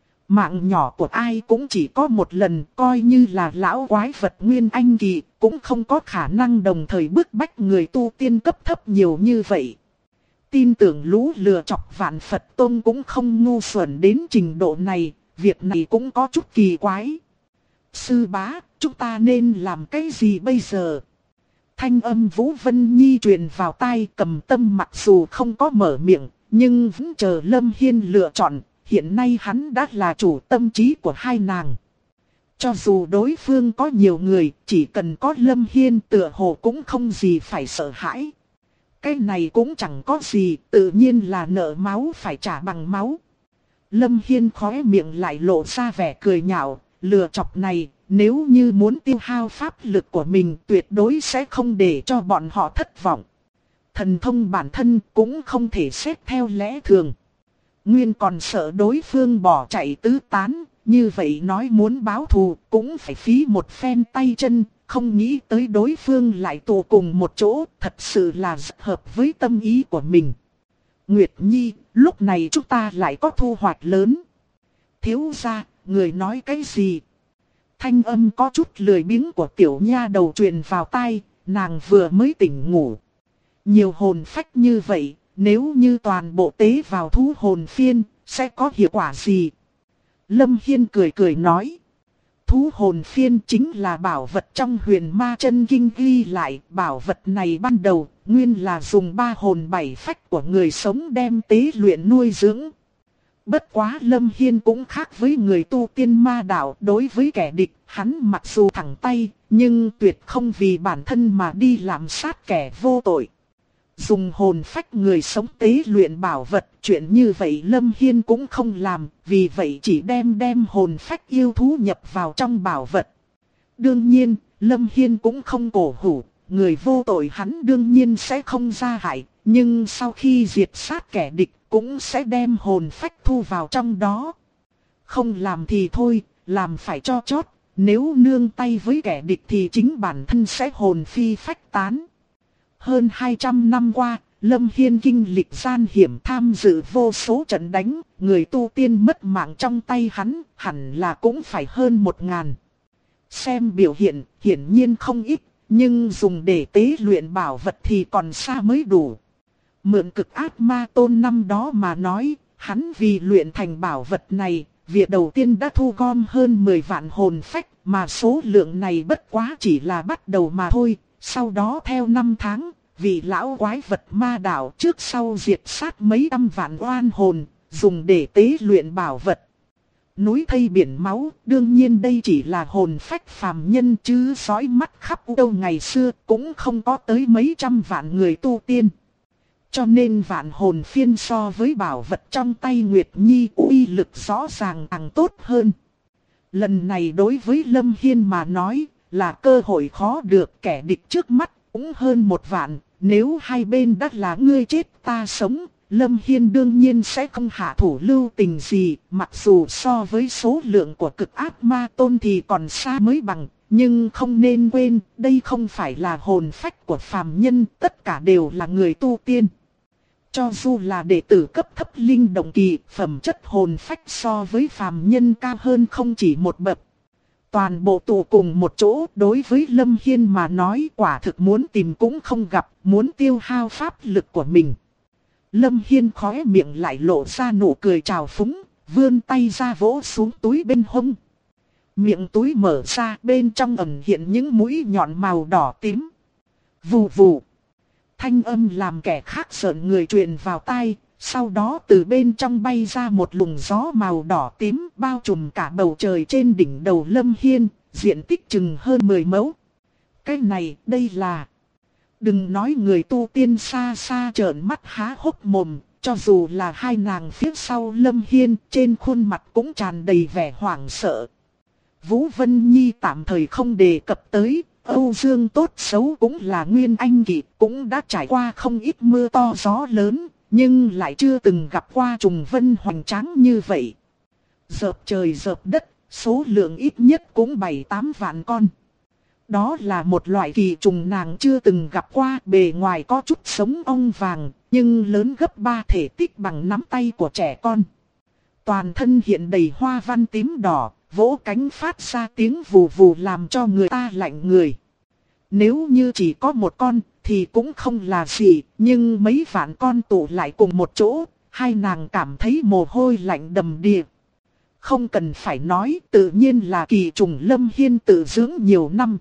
Mạng nhỏ của ai cũng chỉ có một lần, coi như là lão quái vật nguyên anh kỳ, cũng không có khả năng đồng thời bức bách người tu tiên cấp thấp nhiều như vậy. Tin tưởng lũ lừa chọc Vạn Phật Tông cũng không ngu xuẩn đến trình độ này, việc này cũng có chút kỳ quái. Sư bá, chúng ta nên làm cái gì bây giờ? Thanh âm Vũ Vân Nhi truyền vào tai. Cầm Tâm mặc dù không có mở miệng, nhưng vẫn chờ Lâm Hiên lựa chọn. Hiện nay hắn đã là chủ tâm trí của hai nàng. Cho dù đối phương có nhiều người, chỉ cần có Lâm Hiên tựa hồ cũng không gì phải sợ hãi. Cái này cũng chẳng có gì, tự nhiên là nợ máu phải trả bằng máu. Lâm Hiên khóe miệng lại lộ ra vẻ cười nhạo, lừa chọc này, nếu như muốn tiêu hao pháp lực của mình tuyệt đối sẽ không để cho bọn họ thất vọng. Thần thông bản thân cũng không thể xét theo lẽ thường. Nguyên còn sợ đối phương bỏ chạy tứ tán, như vậy nói muốn báo thù cũng phải phí một phen tay chân, không nghĩ tới đối phương lại tụ cùng một chỗ, thật sự là rất hợp với tâm ý của mình. Nguyệt Nhi, lúc này chúng ta lại có thu hoạch lớn. Thiếu gia, người nói cái gì? Thanh âm có chút lười biếng của tiểu nha đầu truyền vào tai, nàng vừa mới tỉnh ngủ. Nhiều hồn phách như vậy, nếu như toàn bộ tế vào thú hồn phiên, sẽ có hiệu quả gì? Lâm Hiên cười cười nói. Thú hồn phiên chính là bảo vật trong Huyền Ma Chân Kinh ghi lại. Bảo vật này ban đầu nguyên là dùng 3 hồn 7 phách của người sống đem tế luyện nuôi dưỡng. Bất quá Lâm Hiên cũng khác với người tu tiên ma đạo. Đối với kẻ địch hắn mặc dù thẳng tay, nhưng tuyệt không vì bản thân mà đi làm sát kẻ vô tội. Dùng hồn phách người sống tế luyện bảo vật, chuyện như vậy Lâm Hiên cũng không làm, vì vậy chỉ đem hồn phách yêu thú nhập vào trong bảo vật. Đương nhiên, Lâm Hiên cũng không cổ hủ, người vô tội hắn đương nhiên sẽ không ra hại, nhưng sau khi diệt sát kẻ địch cũng sẽ đem hồn phách thu vào trong đó. Không làm thì thôi, làm phải cho chót, nếu nương tay với kẻ địch thì chính bản thân sẽ hồn phi phách tán. Hơn 200 năm qua, Lâm Hiên kinh lịch gian hiểm tham dự vô số trận đánh, người tu tiên mất mạng trong tay hắn, hẳn là cũng phải hơn 1000. Xem biểu hiện, hiển nhiên không ít, nhưng dùng để tế luyện bảo vật thì còn xa mới đủ. Mượn cực ác ma tôn năm đó mà nói, hắn vì luyện thành bảo vật này, việc đầu tiên đã thu gom hơn 10 vạn hồn phách, mà số lượng này bất quá chỉ là bắt đầu mà thôi. Sau đó theo 5 tháng, vị lão quái vật ma đạo trước sau diệt sát mấy trăm vạn oan hồn, dùng để tế luyện bảo vật. Núi thây biển máu, đương nhiên đây chỉ là hồn phách phàm nhân chứ dõi mắt khắp đâu ngày xưa cũng không có tới mấy trăm vạn người tu tiên. Cho nên vạn hồn phiên so với bảo vật trong tay Nguyệt Nhi uy lực rõ ràng càng tốt hơn. Lần này đối với Lâm Hiên mà nói là cơ hội khó được, kẻ địch trước mắt cũng hơn 1 vạn. Nếu hai bên đã là ngươi chết ta sống, Lâm Hiên đương nhiên sẽ không hạ thủ lưu tình gì. Mặc dù so với số lượng của cực ác ma tôn thì còn xa mới bằng, nhưng không nên quên đây không phải là hồn phách của phàm nhân, tất cả đều là người tu tiên. Cho dù là đệ tử cấp thấp linh động kỳ, phẩm chất hồn phách so với phàm nhân cao hơn không chỉ một bậc. Toàn bộ tụ cùng một chỗ, đối với Lâm Hiên mà nói quả thực muốn tìm cũng không gặp, muốn tiêu hao pháp lực của mình. Lâm Hiên khóe miệng lại lộ ra nụ cười trào phúng, vươn tay ra vỗ xuống túi bên hông. Miệng túi mở ra, bên trong ẩn hiện những mũi nhọn màu đỏ tím. Vù vù. Thanh âm làm kẻ khác sợn người truyền vào tai, sau đó từ bên trong bay ra một luồng gió màu đỏ tím bao trùm cả bầu trời trên đỉnh đầu Lâm Hiên, diện tích chừng hơn 10 mẫu. Cái này, đây là... Đừng nói người tu tiên xa xa trợn mắt há hốc mồm, cho dù là hai nàng phía sau Lâm Hiên, trên khuôn mặt cũng tràn đầy vẻ hoảng sợ. Vũ Vân Nhi tạm thời không đề cập tới, Âu Dương tốt xấu cũng là nguyên anh kỳ, cũng đã trải qua không ít mưa to gió lớn, nhưng lại chưa từng gặp qua trùng vân hoành tráng như vậy. Dợp trời dợp đất, số lượng ít nhất cũng 7-8 vạn con. Đó là một loại kỳ trùng nàng chưa từng gặp qua, bề ngoài có chút sống ong vàng, nhưng lớn gấp 3 thể tích bằng nắm tay của trẻ con. Toàn thân hiện đầy hoa văn tím đỏ, vỗ cánh phát ra tiếng vù vù làm cho người ta lạnh người. Nếu như chỉ có một con thì cũng không là gì, nhưng mấy vạn con tụ lại cùng một chỗ, hai nàng cảm thấy mồ hôi lạnh đầm đìa. Không cần phải nói, tự nhiên là kỳ trùng Lâm Hiên tự dưỡng nhiều năm.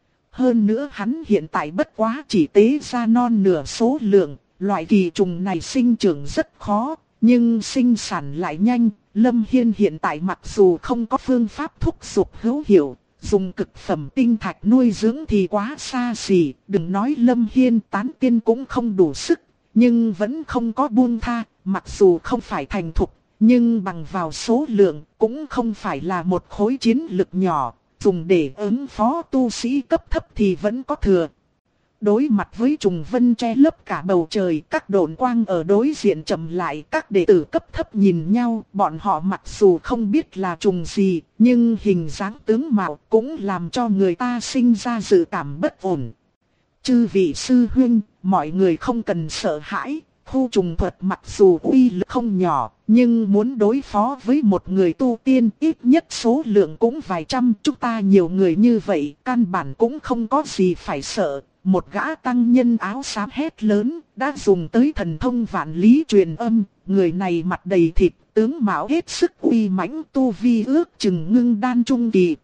Hơn nữa hắn hiện tại bất quá chỉ tế ra non nửa số lượng, loại kỳ trùng này sinh trưởng rất khó, nhưng sinh sản lại nhanh. Lâm Hiên hiện tại mặc dù không có phương pháp thúc giục hữu hiệu, dùng cực phẩm tinh thạch nuôi dưỡng thì quá xa xỉ, đừng nói Lâm Hiên tán tiên cũng không đủ sức, nhưng vẫn không có buông tha, mặc dù không phải thành thục, nhưng bằng vào số lượng cũng không phải là một khối chiến lực nhỏ, dùng để ứng phó tu sĩ cấp thấp thì vẫn có thừa. Đối mặt với trùng vân che lấp cả bầu trời, các độn quang ở đối diện chậm lại, các đệ tử cấp thấp nhìn nhau, bọn họ mặc dù không biết là trùng gì, nhưng hình dáng tướng mạo cũng làm cho người ta sinh ra dự cảm bất ổn. Chư vị sư huynh, mọi người không cần sợ hãi, khu trùng thuật mặc dù uy lực không nhỏ, nhưng muốn đối phó với một người tu tiên ít nhất số lượng cũng vài trăm, chúng ta nhiều người như vậy, căn bản cũng không có gì phải sợ. Một gã tăng nhân áo xám hét lớn, đã dùng tới thần thông vạn lý truyền âm, người này mặt đầy thịt, tướng mạo hết sức uy mãnh, tu vi ước chừng ngưng đan trung kỳ.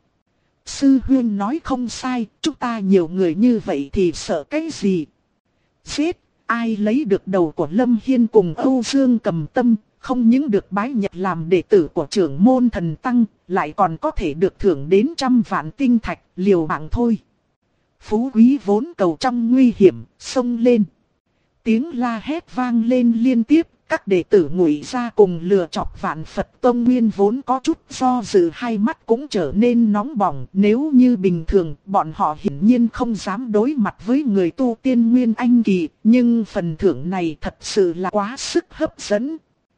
Sư huynh nói không sai, chúng ta nhiều người như vậy thì sợ cái gì? Giết, ai lấy được đầu của Lâm Hiên cùng Âu Dương Cầm Tâm, không những được bái nhập làm đệ tử của trưởng môn thần tăng, lại còn có thể được thưởng đến 100 vạn tinh thạch, liều mạng thôi. Phú quý vốn cầu trong nguy hiểm, xông lên. Tiếng la hét vang lên liên tiếp, các đệ tử Ngụy Gia cùng lừa chọc Vạn Phật Tông Nguyên vốn có chút do dự, hai mắt cũng trở nên nóng bỏng. Nếu như bình thường, bọn họ hiển nhiên không dám đối mặt với người tu tiên Nguyên Anh Kỳ, nhưng phần thưởng này thật sự là quá sức hấp dẫn.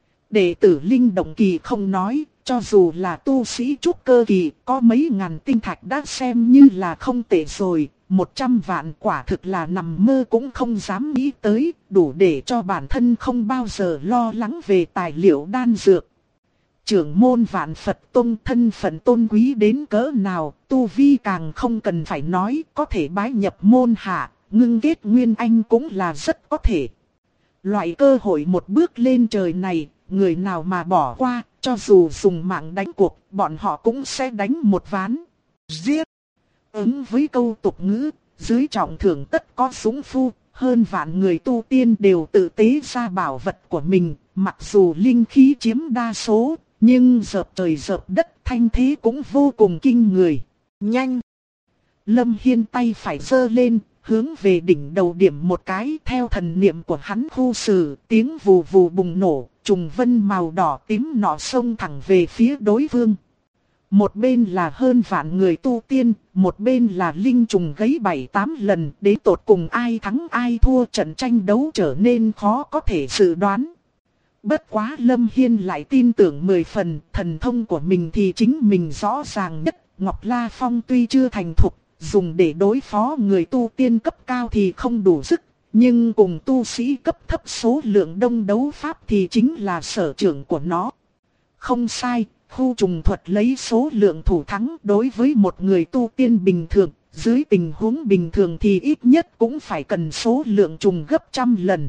Đệ tử Linh Động Kỳ không nói, cho dù là tu sĩ trúc cơ kỳ, có mấy ngàn tinh thạch đã xem như là không tệ rồi. 100 vạn quả thực là nằm mơ cũng không dám nghĩ tới, đủ để cho bản thân không bao giờ lo lắng về tài liệu đan dược. Trưởng môn Vạn Phật Tông thân phận tôn quý đến cỡ nào, tu vi càng không cần phải nói, có thể bái nhập môn hạ, ngưng kết nguyên anh cũng là rất có thể. Loại cơ hội một bước lên trời này, người nào mà bỏ qua, cho dù dùng mạng đánh cuộc, bọn họ cũng sẽ đánh một ván. Giết! Ứng với câu tục ngữ, dưới trọng thưởng tất có súng phu, hơn vạn người tu tiên đều tự tế ra bảo vật của mình, mặc dù linh khí chiếm đa số, nhưng dợp trời dợp đất thanh thế cũng vô cùng kinh người. Nhanh! Lâm Hiên tay phải giơ lên, hướng về đỉnh đầu điểm một cái, theo thần niệm của hắn khu xử, tiếng vù vù bùng nổ, trùng vân màu đỏ tím nọ xông thẳng về phía đối phương. Một bên là hơn vạn người tu tiên, một bên là linh trùng gấy 7-8 lần, đến tột cùng ai thắng ai thua, trận tranh đấu trở nên khó có thể dự đoán. Bất quá Lâm Hiên lại tin tưởng 10 phần, thần thông của mình thì chính mình rõ ràng nhất. Ngọc La Phong tuy chưa thành thục, dùng để đối phó người tu tiên cấp cao thì không đủ sức, nhưng cùng tu sĩ cấp thấp số lượng đông đấu pháp thì chính là sở trường của nó. Không sai, khu trùng thuật lấy số lượng thủ thắng đối với một người tu tiên bình thường. Dưới tình huống bình thường thì ít nhất cũng phải cần số lượng trùng gấp trăm lần.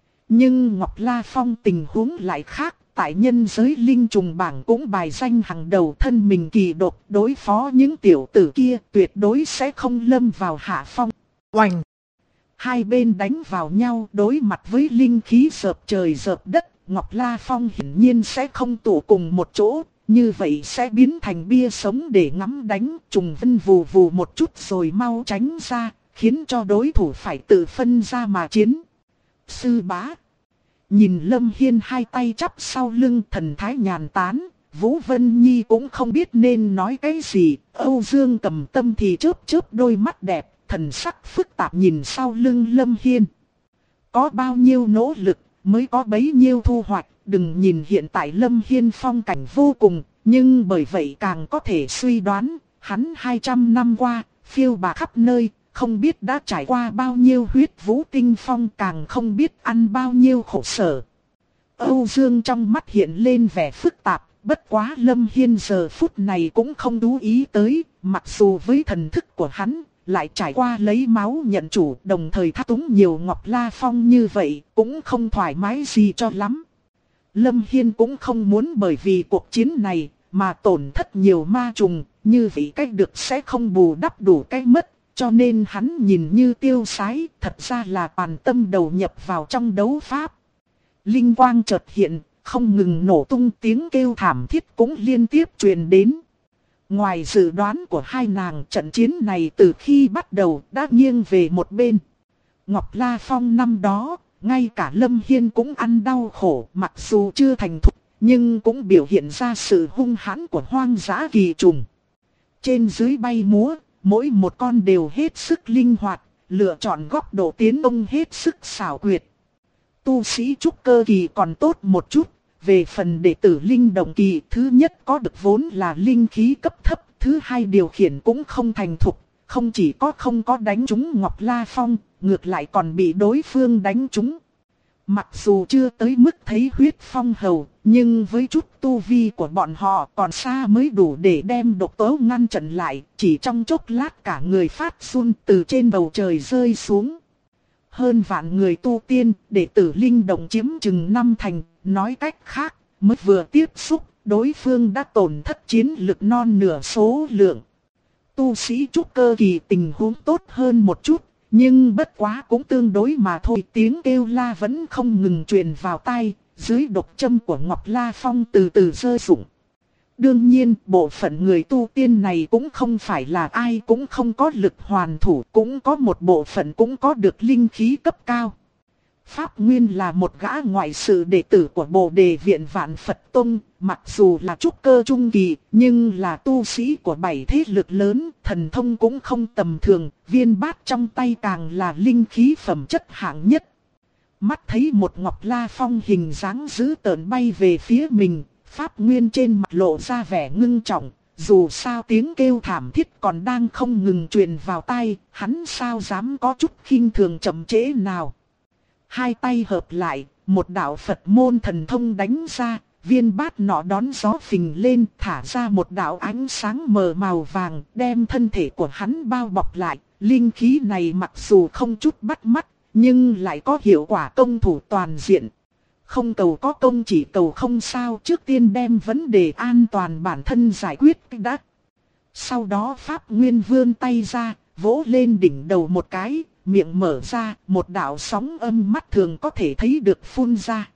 Nhưng Ngọc La Phong tình huống lại khác. Tại nhân giới linh trùng bảng cũng bài danh hàng đầu, thân mình kỳ độc, đối phó những tiểu tử kia tuyệt đối sẽ không lâm vào hạ phong. Oành! Hai bên đánh vào nhau, đối mặt với linh khí dợp trời dợp đất, Ngọc La Phong hiển nhiên sẽ không tụ cùng một chỗ, như vậy sẽ biến thành bia sống để ngắm đánh, trùng vân vù vù một chút rồi mau tránh ra, khiến cho đối thủ phải tự phân ra mà chiến. Sư bá! Nhìn Lâm Hiên hai tay chắp sau lưng, thần thái nhàn tán, Vũ Vân Nhi cũng không biết nên nói cái gì. Âu Dương Cầm Tâm thì chớp chớp đôi mắt đẹp, thần sắc phức tạp nhìn sau lưng Lâm Hiên. Có bao nhiêu nỗ lực mới có bấy nhiêu thu hoạch. Đừng nhìn hiện tại Lâm Hiên phong cảnh vô cùng, nhưng bởi vậy càng có thể suy đoán, hắn 200 năm qua, phiêu bạt khắp nơi. Không biết đã trải qua bao nhiêu huyết vũ tinh phong, càng không biết ăn bao nhiêu khổ sở. Âu Dương trong mắt hiện lên vẻ phức tạp, bất quá Lâm Hiên giờ phút này cũng không chú ý tới, mặc dù với thần thức của hắn, lại trải qua lấy máu nhận chủ, đồng thời thao túng nhiều Ngọc La Phong như vậy, cũng không thoải mái gì cho lắm. Lâm Hiên cũng không muốn bởi vì cuộc chiến này, mà tổn thất nhiều ma trùng, như vậy cách được sẽ không bù đắp đủ cái mất. Cho nên hắn nhìn như tiêu sái, thật ra là toàn tâm đầu nhập vào trong đấu pháp. Linh quang chợt hiện, không ngừng nổ tung, tiếng kêu thảm thiết cũng liên tiếp truyền đến. Ngoài dự đoán của hai nàng, trận chiến này từ khi bắt đầu đã nghiêng về một bên. Ngọc La Phong năm đó, ngay cả Lâm Hiên cũng ăn đau khổ, mặc dù chưa thành thục, nhưng cũng biểu hiện ra sự hung hãn của hoang dã kỳ trùng. Trên dưới bay múa, mỗi một con đều hết sức linh hoạt, lựa chọn góc độ tiến công hết sức xảo quyệt. Tu sĩ trúc cơ kỳ còn tốt một chút, về phần đệ tử linh động kỳ, thứ nhất có được vốn là linh khí cấp thấp, thứ hai điều khiển cũng không thành thục, không chỉ không có đánh trúng Ngọc La Phong, ngược lại còn bị đối phương đánh trúng. Mặc dù chưa tới mức thấy huyết phong hầu, nhưng với chút tu vi của bọn họ còn xa mới đủ để đem độc tố ngăn chặn lại, chỉ trong chốc lát cả người phát run từ trên bầu trời rơi xuống. Hơn vạn người tu tiên, đệ tử linh động chiếm chừng 5 thành, nói cách khác, mới vừa tiếp xúc, đối phương đã tổn thất chiến lực non nửa số lượng. Tu sĩ trúc cơ kỳ tình huống tốt hơn một chút. Nhưng bất quá cũng tương đối mà thôi, tiếng kêu la vẫn không ngừng truyền vào tai, dưới độc châm của Ngọc La Phong từ từ rơi rụng. Đương nhiên, bộ phận người tu tiên này cũng không phải là ai cũng không có lực hoàn thủ, cũng có một bộ phận cũng có được linh khí cấp cao. Pháp Nguyên là một gã ngoại sự đệ tử của Bồ Đề Viện Vạn Phật Tông, mặc dù là trúc cơ trung kỳ, nhưng là tu sĩ của 7 thế lực lớn, thần thông cũng không tầm thường, viên bát trong tay càng là linh khí phẩm chất hạng nhất. Mắt thấy một Ngọc La Phong hình dáng dữ tợn bay về phía mình, Pháp Nguyên trên mặt lộ ra vẻ ngưng trọng, dù sao tiếng kêu thảm thiết còn đang không ngừng truyền vào tai, hắn sao dám có chút khinh thường chậm trễ nào. Hai tay hợp lại, một đạo Phật môn thần thông đánh ra, viên bát nọ đón gió phình lên, thả ra một đạo ánh sáng mờ màu vàng, đem thân thể của hắn bao bọc lại. Linh khí này mặc dù không chút bắt mắt, nhưng lại có hiệu quả công thủ toàn diện. Không cầu có công, chỉ cầu không sao, trước tiên đem vấn đề an toàn bản thân giải quyết đã. Sau đó Pháp Nguyên vươn tay ra, vỗ lên đỉnh đầu một cái, miệng mở ra, một đạo sóng âm mắt thường có thể thấy được phun ra.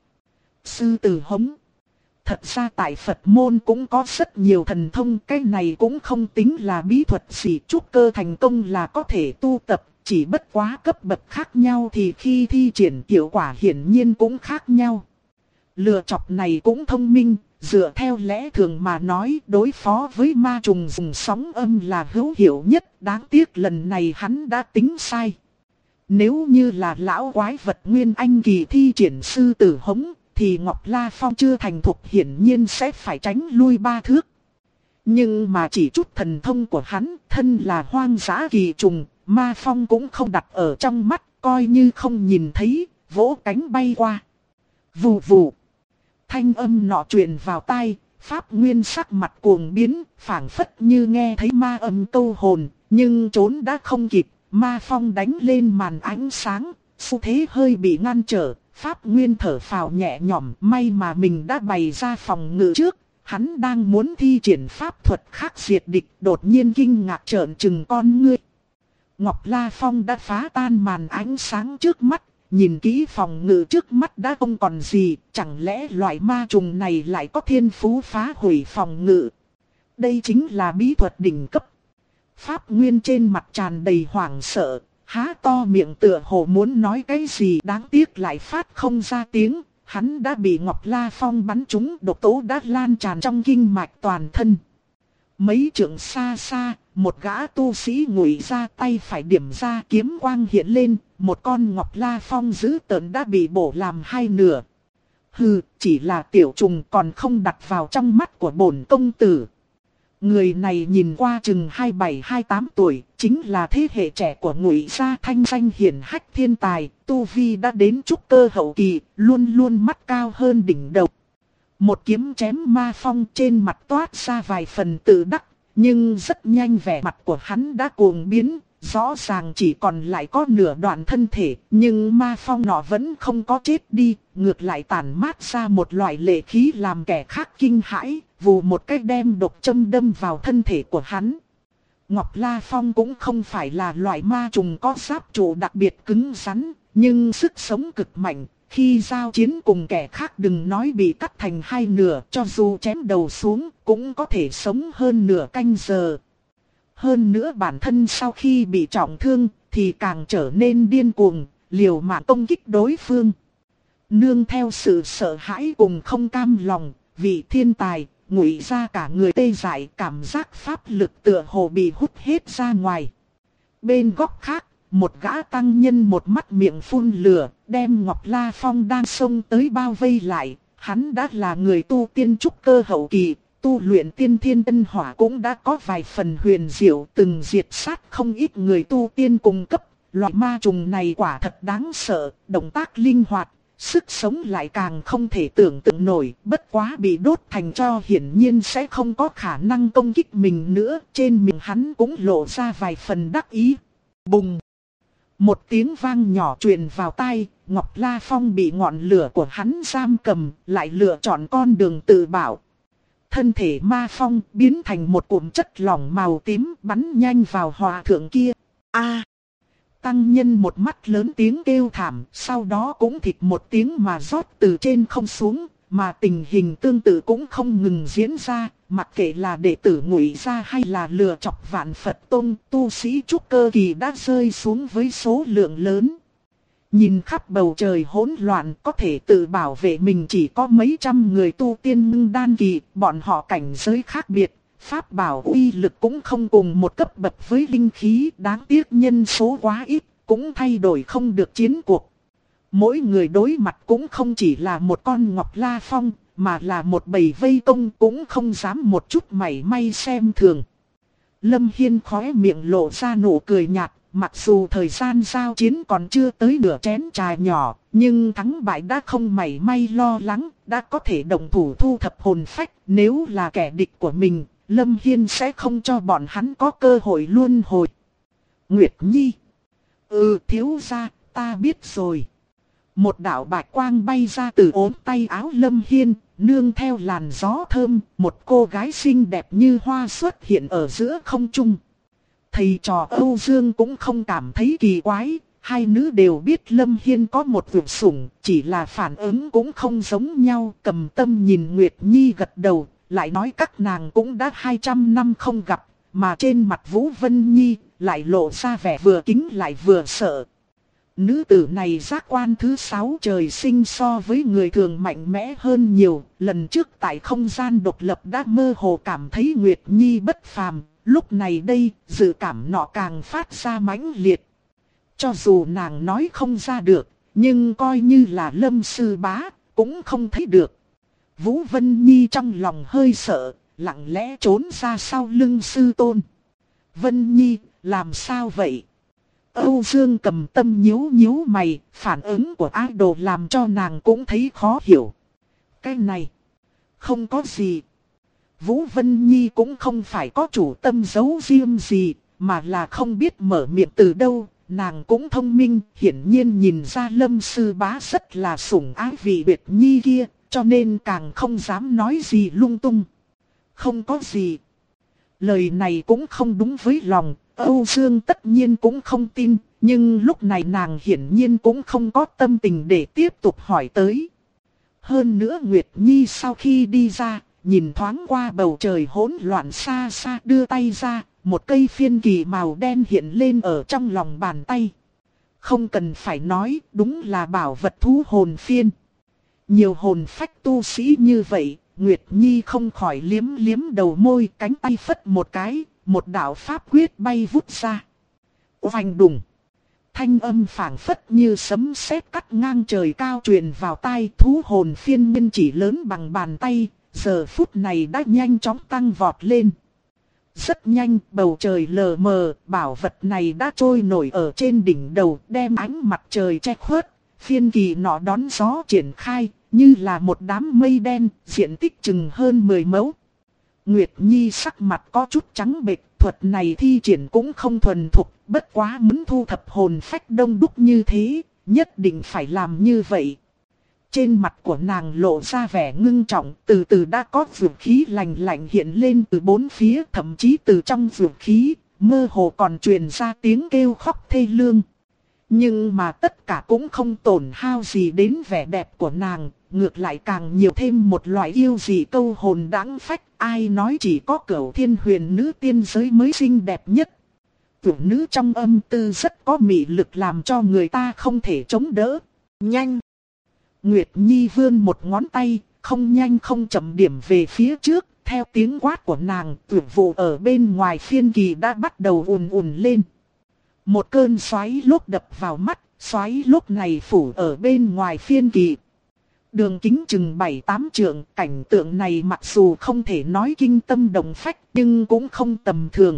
Sư tử hống. Thật ra tại Phật môn cũng có rất nhiều thần thông, cái này cũng không tính là bí thuật gì, trúc cơ thành công là có thể tu tập, chỉ bất quá cấp bậc khác nhau thì khi thi triển hiệu quả hiển nhiên cũng khác nhau. Lựa chọc này cũng thông minh, dựa theo lẽ thường mà nói đối phó với ma trùng dùng sóng âm là hữu hiệu nhất, đáng tiếc lần này hắn đã tính sai. Nếu như là lão quái vật nguyên anh kỳ thi triển sư tử hống, thì Ngọc La Phong chưa thành thục hiển nhiên sẽ phải tránh lui 3 thước. Nhưng mà chỉ chút thần thông của hắn, thân là hoang dã kỳ trùng, ma phong cũng không đặt ở trong mắt, coi như không nhìn thấy, vỗ cánh bay qua. Vù vù. Thanh âm nọ truyền vào tai, Pháp Nguyên sắc mặt cuồng biến, phảng phất như nghe thấy ma âm câu hồn, nhưng trốn đã không kịp, ma phong đánh lên màn ánh sáng, xu thế hơi bị ngăn trở. Pháp Nguyên thở phào nhẹ nhõm, may mà mình đã bày ra phòng ngự trước. Hắn đang muốn thi triển pháp thuật khác diệt địch, đột nhiên kinh ngạc trợn trừng con ngươi. Ngọc La Phong đã phá tan màn ánh sáng trước mắt, nhìn kỹ phòng ngự trước mắt đã không còn gì, chẳng lẽ loại ma trùng này lại có thiên phú phá hủy phòng ngự. Đây chính là bí thuật đỉnh cấp. Pháp Nguyên trên mặt tràn đầy hoảng sợ, há to miệng tựa hồ muốn nói cái gì đáng tiếc lại phát không ra tiếng. Hắn đã bị Ngọc La Phong bắn trúng, độc tố đã lan tràn trong kinh mạch toàn thân. Mấy trượng xa xa, một gã tu sĩ ngụy ra tay phải điểm ra kiếm quang hiện lên, một con Ngọc La Phong dữ tợn đã bị bổ làm hai nửa. Hừ, chỉ là tiểu trùng còn không đặt vào trong mắt của bổn công tử. Người này nhìn qua chừng 27-28 tuổi, chính là thế hệ trẻ của Ngụy gia, thanh danh hiển hách thiên tài, tu vi đã đến trúc cơ hậu kỳ, luôn luôn mắt cao hơn đỉnh đầu. Một kiếm chém ma phong, trên mặt toát ra vài phần tự đắc, nhưng rất nhanh vẻ mặt của hắn đã cuồng biến, rõ ràng chỉ còn lại có nửa đoạn thân thể, nhưng ma phong nọ vẫn không có chết đi, ngược lại tản mát ra một loại lệ khí làm kẻ khác kinh hãi, vù một cái đem độc châm đâm vào thân thể của hắn. Ngọc La Phong cũng không phải là loại ma trùng có giáp trụ đặc biệt cứng rắn, nhưng sức sống cực mạnh. Khi giao chiến cùng kẻ khác đừng nói bị cắt thành hai nửa, cho dù chém đầu xuống cũng có thể sống hơn nửa canh giờ. Hơn nữa bản thân sau khi bị trọng thương thì càng trở nên điên cuồng, liều mạng công kích đối phương. Nương theo sự sợ hãi cùng không cam lòng, vị thiên tài, Ngụy ra cả người tê dại, cảm giác pháp lực tựa hồ bị hút hết ra ngoài. Bên góc khác, một gã tăng nhân một mắt miệng phun lửa, đem Ngọc La Phong đang xông tới bao vây lại. Hắn đã là người tu tiên trúc cơ hậu kỳ, tu luyện tiên thiên tân hỏa cũng đã có vài phần huyền diệu, từng diệt sát không ít người tu tiên cùng cấp. Loại ma trùng này quả thật đáng sợ, động tác linh hoạt, sức sống lại càng không thể tưởng tượng nổi, bất quá bị đốt thành tro hiển nhiên sẽ không có khả năng công kích mình nữa. Trên miệng hắn cũng lộ ra vài phần đắc ý. Bùng! Một tiếng vang nhỏ truyền vào tai, Ngọc La Phong bị ngọn lửa của hắn giam cầm, lại lựa chọn con đường tự bảo. Thân thể ma phong biến thành một cụm chất lỏng màu tím bắn nhanh vào hòa thượng kia. A! Tăng nhân một mắt lớn tiếng kêu thảm, sau đó cũng thịt một tiếng mà rót từ trên không xuống, mà tình hình tương tự cũng không ngừng diễn ra, mặc kệ là đệ tử Ngụy gia hay là lừa chọc Vạn Phật Tông, tu sĩ trúc cơ kỳ đã rơi xuống với số lượng lớn. Nhìn khắp bầu trời hỗn loạn, có thể tự bảo vệ mình chỉ có mấy trăm người tu tiên ngưng đan kỳ, bọn họ cảnh giới khác biệt. Pháp bảo uy lực cũng không cùng một cấp bậc với linh khí, đáng tiếc nhân số quá ít, cũng thay đổi không được chiến cuộc. Mỗi người đối mặt cũng không chỉ là một con Ngọc La Phong, mà là một bầy vây công, cũng không dám một chút mảy may xem thường. Lâm Hiên khóe miệng lộ ra nụ cười nhạt, mặc dù thời gian giao chiến còn chưa tới nửa chén trà nhỏ, nhưng thắng bại đã không mảy may lo lắng, đã có thể động thủ thu thập hồn phách. Nếu là kẻ địch của mình, Lâm Hiên sẽ không cho bọn hắn có cơ hội luân hồi. Nguyệt Nhi. Thiếu gia, ta biết rồi. Một đạo bạch quang bay ra từ ốm tay áo Lâm Hiên, nương theo làn gió thơm, một cô gái xinh đẹp như hoa xuất hiện ở giữa không trung. Thầy trò Âu Dương cũng không cảm thấy kỳ quái, hai nữ đều biết Lâm Hiên có một vực sủng, chỉ là phản ứng cũng không giống nhau. Cầm Tâm nhìn Nguyệt Nhi gật đầu, lại nói các nàng cũng đã 200 năm không gặp, mà trên mặt Vũ Vân Nhi lại lộ ra vẻ vừa kính lại vừa sợ. Nữ tử này giác quan thứ 6 trời sinh so với người thường mạnh mẽ hơn nhiều, lần trước tại không gian độc lập đã mơ hồ cảm thấy Nguyệt Nhi bất phàm, lúc này đây dự cảm nọ càng phát ra mãnh liệt. Cho dù nàng nói không ra được, nhưng coi như là Lâm sư bá, cũng không thấy được. Vũ Vân Nhi trong lòng hơi sợ, lặng lẽ trốn ra sau lưng sư tôn. Vân Nhi, làm sao vậy? Âu Dương Cầm Tâm nhíu nhíu mày, phản ứng của idol làm cho nàng cũng thấy khó hiểu. Cái này, không có gì. Vũ Vân Nhi cũng không phải có chủ tâm giấu riêng gì, mà là không biết mở miệng từ đâu. Nàng cũng thông minh, hiển nhiên nhìn ra Lâm sư bá rất là sủng ái vị Nguyệt Nhi kia, cho nên càng không dám nói gì lung tung. Không có gì. Lời này cũng không đúng với lòng, Âu Dương tất nhiên cũng không tin, nhưng lúc này nàng hiển nhiên cũng không có tâm tình để tiếp tục hỏi tới. Hơn nữa Nguyệt Nhi sau khi đi ra, nhìn thoáng qua bầu trời hỗn loạn xa xa, đưa tay ra, một cây phiên kỳ màu đen hiện lên ở trong lòng bàn tay. Không cần phải nói, đúng là bảo vật thú hồn phiên. Nhiều hồn phách tu sĩ như vậy, Nguyệt Nhi không khỏi liếm liếm đầu môi, cánh tay phất một cái, một đạo pháp quyết bay vút ra. Oanh đùng. Thanh âm phảng phất như sấm sét cắt ngang trời cao truyền vào tai. Thú hồn phiên nhân chỉ lớn bằng bàn tay, giờ phút này đã nhanh chóng tăng vọt lên. Rất nhanh, bầu trời lờ mờ, bảo vật này đã trôi nổi ở trên đỉnh đầu, đem ánh mặt trời che khuất. Phiên kỳ nọ đón gió triển khai, như là một đám mây đen, diện tích chừng hơn 10 mẫu. Nguyệt Nhi sắc mặt có chút trắng bệch, thuật này thi triển cũng không thuần thục, bất quá muốn thu thập hồn phách đông đúc như thế, nhất định phải làm như vậy. Trên mặt của nàng lộ ra vẻ ngưng trọng, từ từ đã có dược khí lạnh lạnh hiện lên từ bốn phía, thậm chí từ trong dược khí, mơ hồ còn truyền ra tiếng kêu khóc thê lương. Nhưng mà tất cả cũng không tổn hao gì đến vẻ đẹp của nàng, ngược lại càng nhiều thêm một loại yêu dị câu hồn đãng phách. Ai nói chỉ có Cửu Thiên Huyền nữ tiên giới mới xinh đẹp nhất. Tiểu nữ trong âm tư rất có mị lực làm cho người ta không thể chống đỡ. Nhanh! Nguyệt Nhi vươn một ngón tay, không nhanh không chậm điểm về phía trước. Theo tiếng quát của nàng, tuyển vụ ở bên ngoài phiên kỳ đã bắt đầu ùn ùn lên. Một cơn xoáy lốc đập vào mắt, xoáy lốc này phủ ở bên ngoài phiên kỳ. Đường kính chừng 7-8 trượng, cảnh tượng này mặc dù không thể nói kinh tâm động phách nhưng cũng không tầm thường.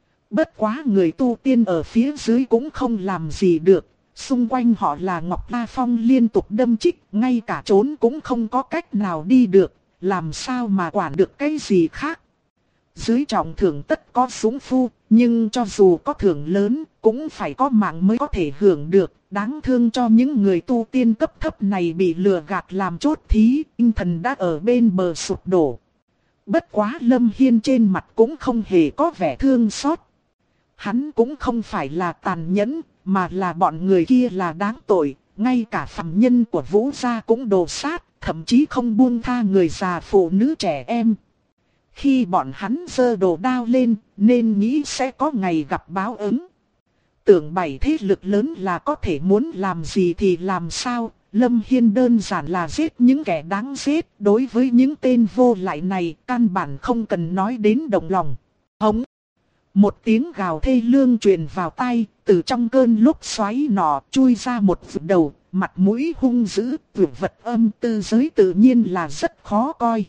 Bất quá người tu tiên ở phía dưới cũng không làm gì được, xung quanh họ là Ngọc La Phong liên tục đâm chích, ngay cả trốn cũng không có cách nào đi được, làm sao mà quản được cái gì khác. Dưới trọng thưởng tất có súng phu, nhưng cho dù có thưởng lớn, cũng phải có mạng mới có thể hưởng được. Đáng thương cho những người tu tiên cấp thấp này bị lừa gạt làm chốt thí, tinh thần đã ở bên bờ sụp đổ. Bất quá Lâm Hiên trên mặt cũng không hề có vẻ thương xót. Hắn cũng không phải là tàn nhẫn, mà là bọn người kia là đáng tội, ngay cả phàm nhân của Vũ gia cũng đồ sát, thậm chí không buông tha người già phụ nữ trẻ em. Khi bọn hắn giơ đồ đao lên, nên nghĩ sẽ có ngày gặp báo ứng. Tưởng bảy thế lực lớn là có thể muốn làm gì thì làm sao, Lâm Hiên đơn giản là giết những kẻ đáng giết. Đối với những tên vô lại này, căn bản không cần nói đến động lòng. Hống! Một tiếng gào thê lương truyền vào tai, từ trong cơn lốc xoáy nọ chui ra một vụt đầu, mặt mũi hung dữ, tuyệt vật âm tư giới tự nhiên là rất khó coi.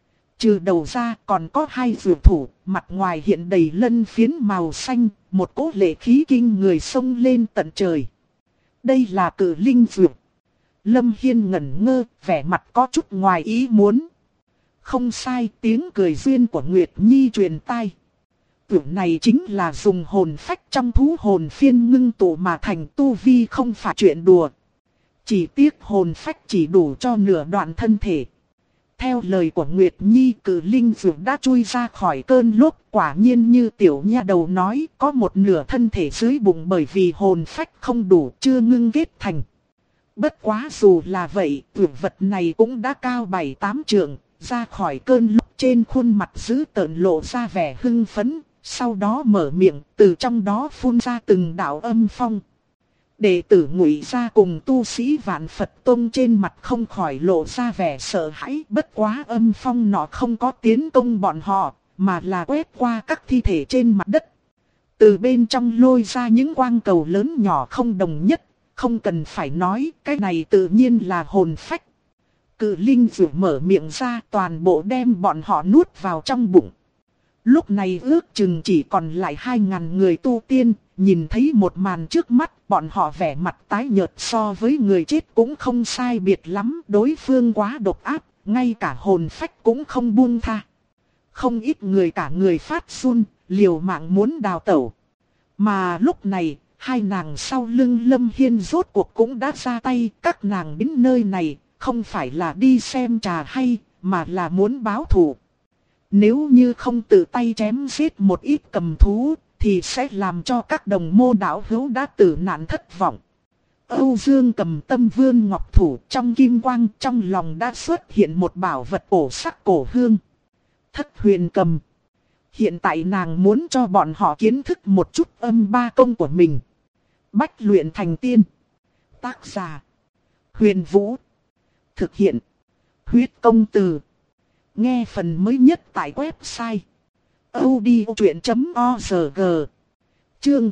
Trừ đầu ra còn có hai dược thủ, mặt ngoài hiện đầy lân phiến màu xanh, một cỗ lệ khí kinh người xông lên tận trời. Đây là cử linh dược. Lâm Hiên ngẩn ngơ, vẻ mặt có chút ngoài ý muốn. Không sai, tiếng cười duyên của Nguyệt Nhi truyền tai. Dược này chính là dùng hồn phách trong thú hồn phiên ngưng tụ mà thành, tu vi không phải chuyện đùa. Chỉ tiếc hồn phách chỉ đủ cho nửa đoạn thân thể. Theo lời của Nguyệt Nhi, cử linh dược đã chui ra khỏi cơn lốc, quả nhiên như tiểu nha đầu nói, có một nửa thân thể dưới bụng bởi vì hồn phách không đủ, chưa ngưng kết thành. Bất quá dù là vậy, dược vật này cũng đã cao 7-8 trượng, ra khỏi cơn lốc, trên khuôn mặt dữ tợn lộ ra vẻ hưng phấn, sau đó mở miệng, từ trong đó phun ra từng đạo âm phong. Đệ tử Ngụy gia cùng tu sĩ Vạn Phật Tông trên mặt không khỏi lộ ra vẻ sợ hãi, bất quá âm phong nọ không có tiến công bọn họ, mà là quét qua các thi thể trên mặt đất. Từ bên trong lôi ra những quang cầu lớn nhỏ không đồng nhất, không cần phải nói, cái này tự nhiên là hồn phách. Cự linh vừa mở miệng ra, toàn bộ đem bọn họ nuốt vào trong bụng. Lúc này ước chừng chỉ còn lại 2.000 người tu tiên, nhìn thấy một màn trước mắt, bọn họ vẻ mặt tái nhợt, so với người chết cũng không sai biệt lắm, đối phương quá độc ác, ngay cả hồn phách cũng không buông tha. Không ít người cả người phát run, liều mạng muốn đào tẩu. Mà lúc này, hai nàng sau lưng Lâm Hiên rốt cuộc cũng đã ra tay. Các nàng đến nơi này, không phải là đi xem trà hay, mà là muốn báo thù. Nếu như không tự tay chém giết một ít cầm thú, thì sẽ làm cho các đồng môn đạo hữu đã tử nạn thất vọng. Âu Dương Cầm tâm vươn ngọc thủ, trong kim quang trong lòng đã xuất hiện một bảo vật cổ sắc cổ hương. Thất huyền cầm. Hiện tại nàng muốn cho bọn họ kiến thức một chút âm ba công của mình. Bách luyện thành tiên. Tác giả: Huyền Vũ. Thực hiện: Huyết Công Từ. Nghe phần mới nhất tại website audiochuyện.org. Chương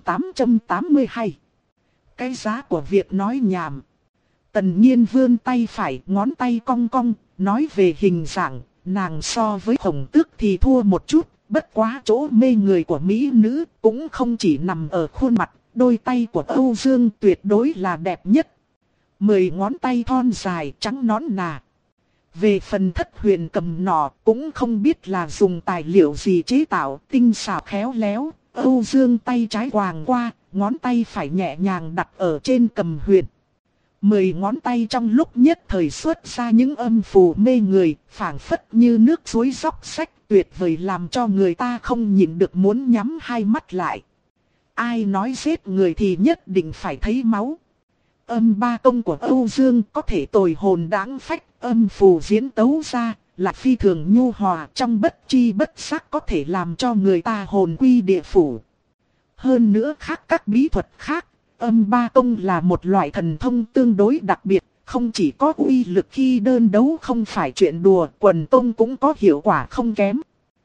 882. Cái giá của việc nói nhảm. Tần Nhiên vươn tay phải, ngón tay cong cong, nói về hình dạng, nàng so với Hồng Tước thì thua một chút, bất quá chỗ mê người của mỹ nữ cũng không chỉ nằm ở khuôn mặt, đôi tay của Âu Dương tuyệt đối là đẹp nhất. 10 ngón tay thon dài trắng nõn nà. Về phần thất huyền cầm nọ cũng không biết là dùng tài liệu gì chế tạo, tinh xảo khéo léo. Âu Dương tay trái quàng qua, ngón tay phải nhẹ nhàng đặt ở trên cầm huyền. 10 ngón tay trong lúc nhất thời xuất ra những âm phù mê người, phảng phất như nước suối róc rách, tuyệt vời làm cho người ta không nhịn được muốn nhắm hai mắt lại. Ai nói giết người thì nhất định phải thấy máu. Âm ba công của Âu Dương có thể tồi hồn đáng phách, âm phù diễn tấu ra là phi thường nhu hòa, trong bất chi bất giác có thể làm cho người ta hồn quy địa phủ. Hơn nữa khác các bí thuật khác, âm ba công là một loại thần thông tương đối đặc biệt, không chỉ có uy lực khi đơn đấu không phải chuyện đùa, quần tông cũng có hiệu quả không kém.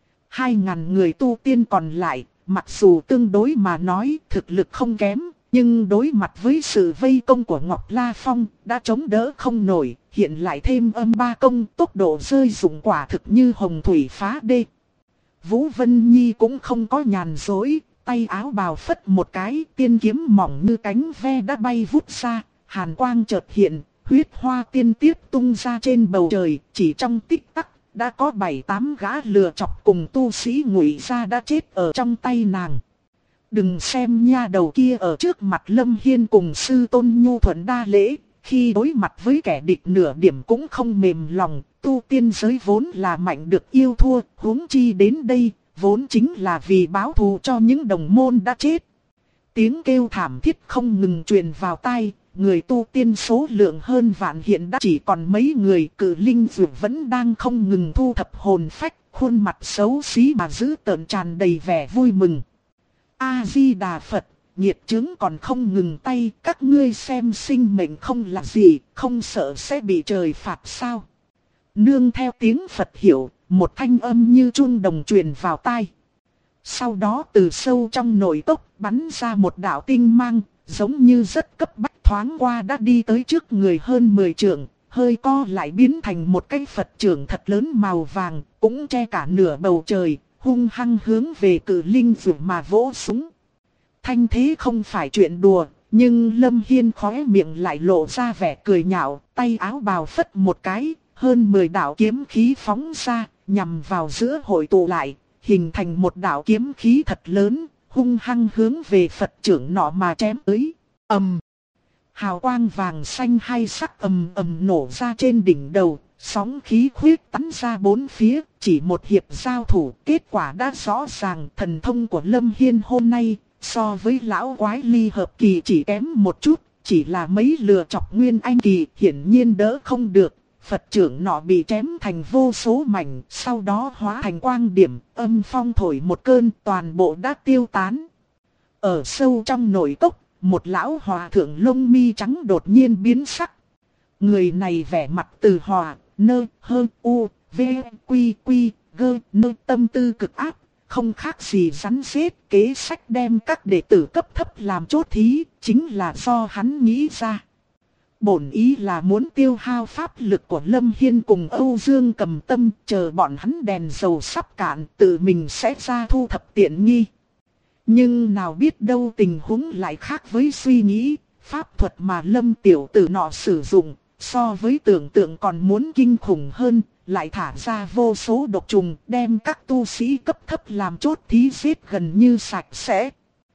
2.000 người tu tiên còn lại, mặc dù tương đối mà nói thực lực không kém, nhưng đối mặt với sự vây công của Ngọc La Phong đã chống đỡ không nổi, hiện lại thêm âm ba công, tốc độ rơi dụng quả thực như hồng thủy phá đê. Vũ Vân Nhi cũng không có nhàn dối, tay áo bào phất một cái, tiên kiếm mỏng như cánh ve đã bay vút ra, hàn quang chợt hiện, huyết hoa tiên tiếp tung ra trên bầu trời, chỉ trong tích tắc đã có 7-8 gã lừa chọc cùng tu sĩ Ngụy gia đã chết ở trong tay nàng. Đừng xem nha đầu kia ở trước mặt Lâm Hiên cùng sư tôn nhu thuận đa lễ, khi đối mặt với kẻ địch nửa điểm cũng không mềm lòng, tu tiên giới vốn là mạnh được yêu thua, huống chi đến đây, vốn chính là vì báo thù cho những đồng môn đã chết. Tiếng kêu thảm thiết không ngừng truyền vào tai, người tu tiên số lượng hơn vạn hiện đã chỉ còn mấy người, Cự Linh Dược vẫn đang không ngừng thu thập hồn phách, khuôn mặt xấu xí mà dữ tợn tràn đầy vẻ vui mừng. A-di-đà Phật, nhiệt chứng còn không ngừng tay, các ngươi xem sinh mệnh không là gì, không sợ sẽ bị trời phạt sao? Nương theo tiếng Phật hiểu, một thanh âm như chuông đồng truyền vào tai. Sau đó từ sâu trong nội cốc bắn ra một đạo tinh mang, giống như rất cấp bách, thoáng qua đã đi tới trước người hơn 10 trượng, hơi co lại biến thành một cái Phật trưởng thật lớn màu vàng, cũng che cả nửa bầu trời, hung hăng hướng về Cự Linh Dược mà vỗ súng. Thanh thế không phải chuyện đùa, nhưng Lâm Hiên khóe miệng lại lộ ra vẻ cười nhạo, tay áo bào phất một cái, hơn 10 đạo kiếm khí phóng ra, nhằm vào giữa hội tụ lại, hình thành một đạo kiếm khí thật lớn, hung hăng hướng về Phật trưởng nọ mà chém tới. Ầm! Hào quang vàng xanh hai sắc ầm ầm nổ ra trên đỉnh đầu, sóng khí khuyết tán ra bốn phía, chỉ một hiệp giao thủ, kết quả đã rõ ràng. Thần thông của Lâm Hiên hôm nay so với lão quái ly hợp kỳ chỉ kém một chút, chỉ là mấy lừa chọc nguyên anh kỳ, hiển nhiên đỡ không được. Phật trưởng nọ bị chém thành vô số mảnh, sau đó hóa thành quang điểm, âm phong thổi một cơn, toàn bộ đã tiêu tán. Ở sâu trong nội cốc, một lão hòa thượng lông mi trắng đột nhiên biến sắc. Người này vẻ mặt từ hòa, nơ, hơ, u, v, quy, quy, gơ, nơ, tâm tư cực áp, không khác gì rắn rết. Kế sách đem các đệ tử cấp thấp làm chốt thí, chính là do hắn nghĩ ra. Bổn ý là muốn tiêu hao pháp lực của Lâm Hiên cùng Âu Dương Cầm tâm, chờ bọn hắn đèn dầu sắp cạn, tự mình sẽ ra thu thập tiện nghi. Nhưng nào biết đâu tình huống lại khác với suy nghĩ, pháp thuật mà Lâm tiểu tử nọ sử dụng, so với tưởng tượng còn muốn kinh khủng hơn, lại thả ra vô số độc trùng, đem các tu sĩ cấp thấp làm chốt thí giết gần như sạch sẽ.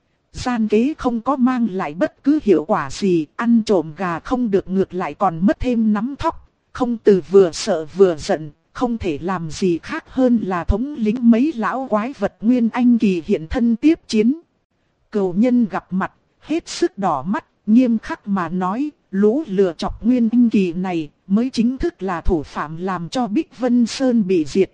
Gian kế không có mang lại bất cứ hiệu quả gì, ăn trộm gà không được ngược lại còn mất thêm nắm thóc. Không từ vừa sợ vừa giận, không thể làm gì khác hơn là thống lĩnh mấy lão quái vật Nguyên Anh kỳ hiện thân tiếp chiến. Cừu nhân gặp mặt, hết sức đỏ mắt, nghiêm khắc mà nói, lũ lừa chọc Nguyên Anh kỳ này mới chính thức là thủ phạm làm cho Bích Vân Sơn bị diệt.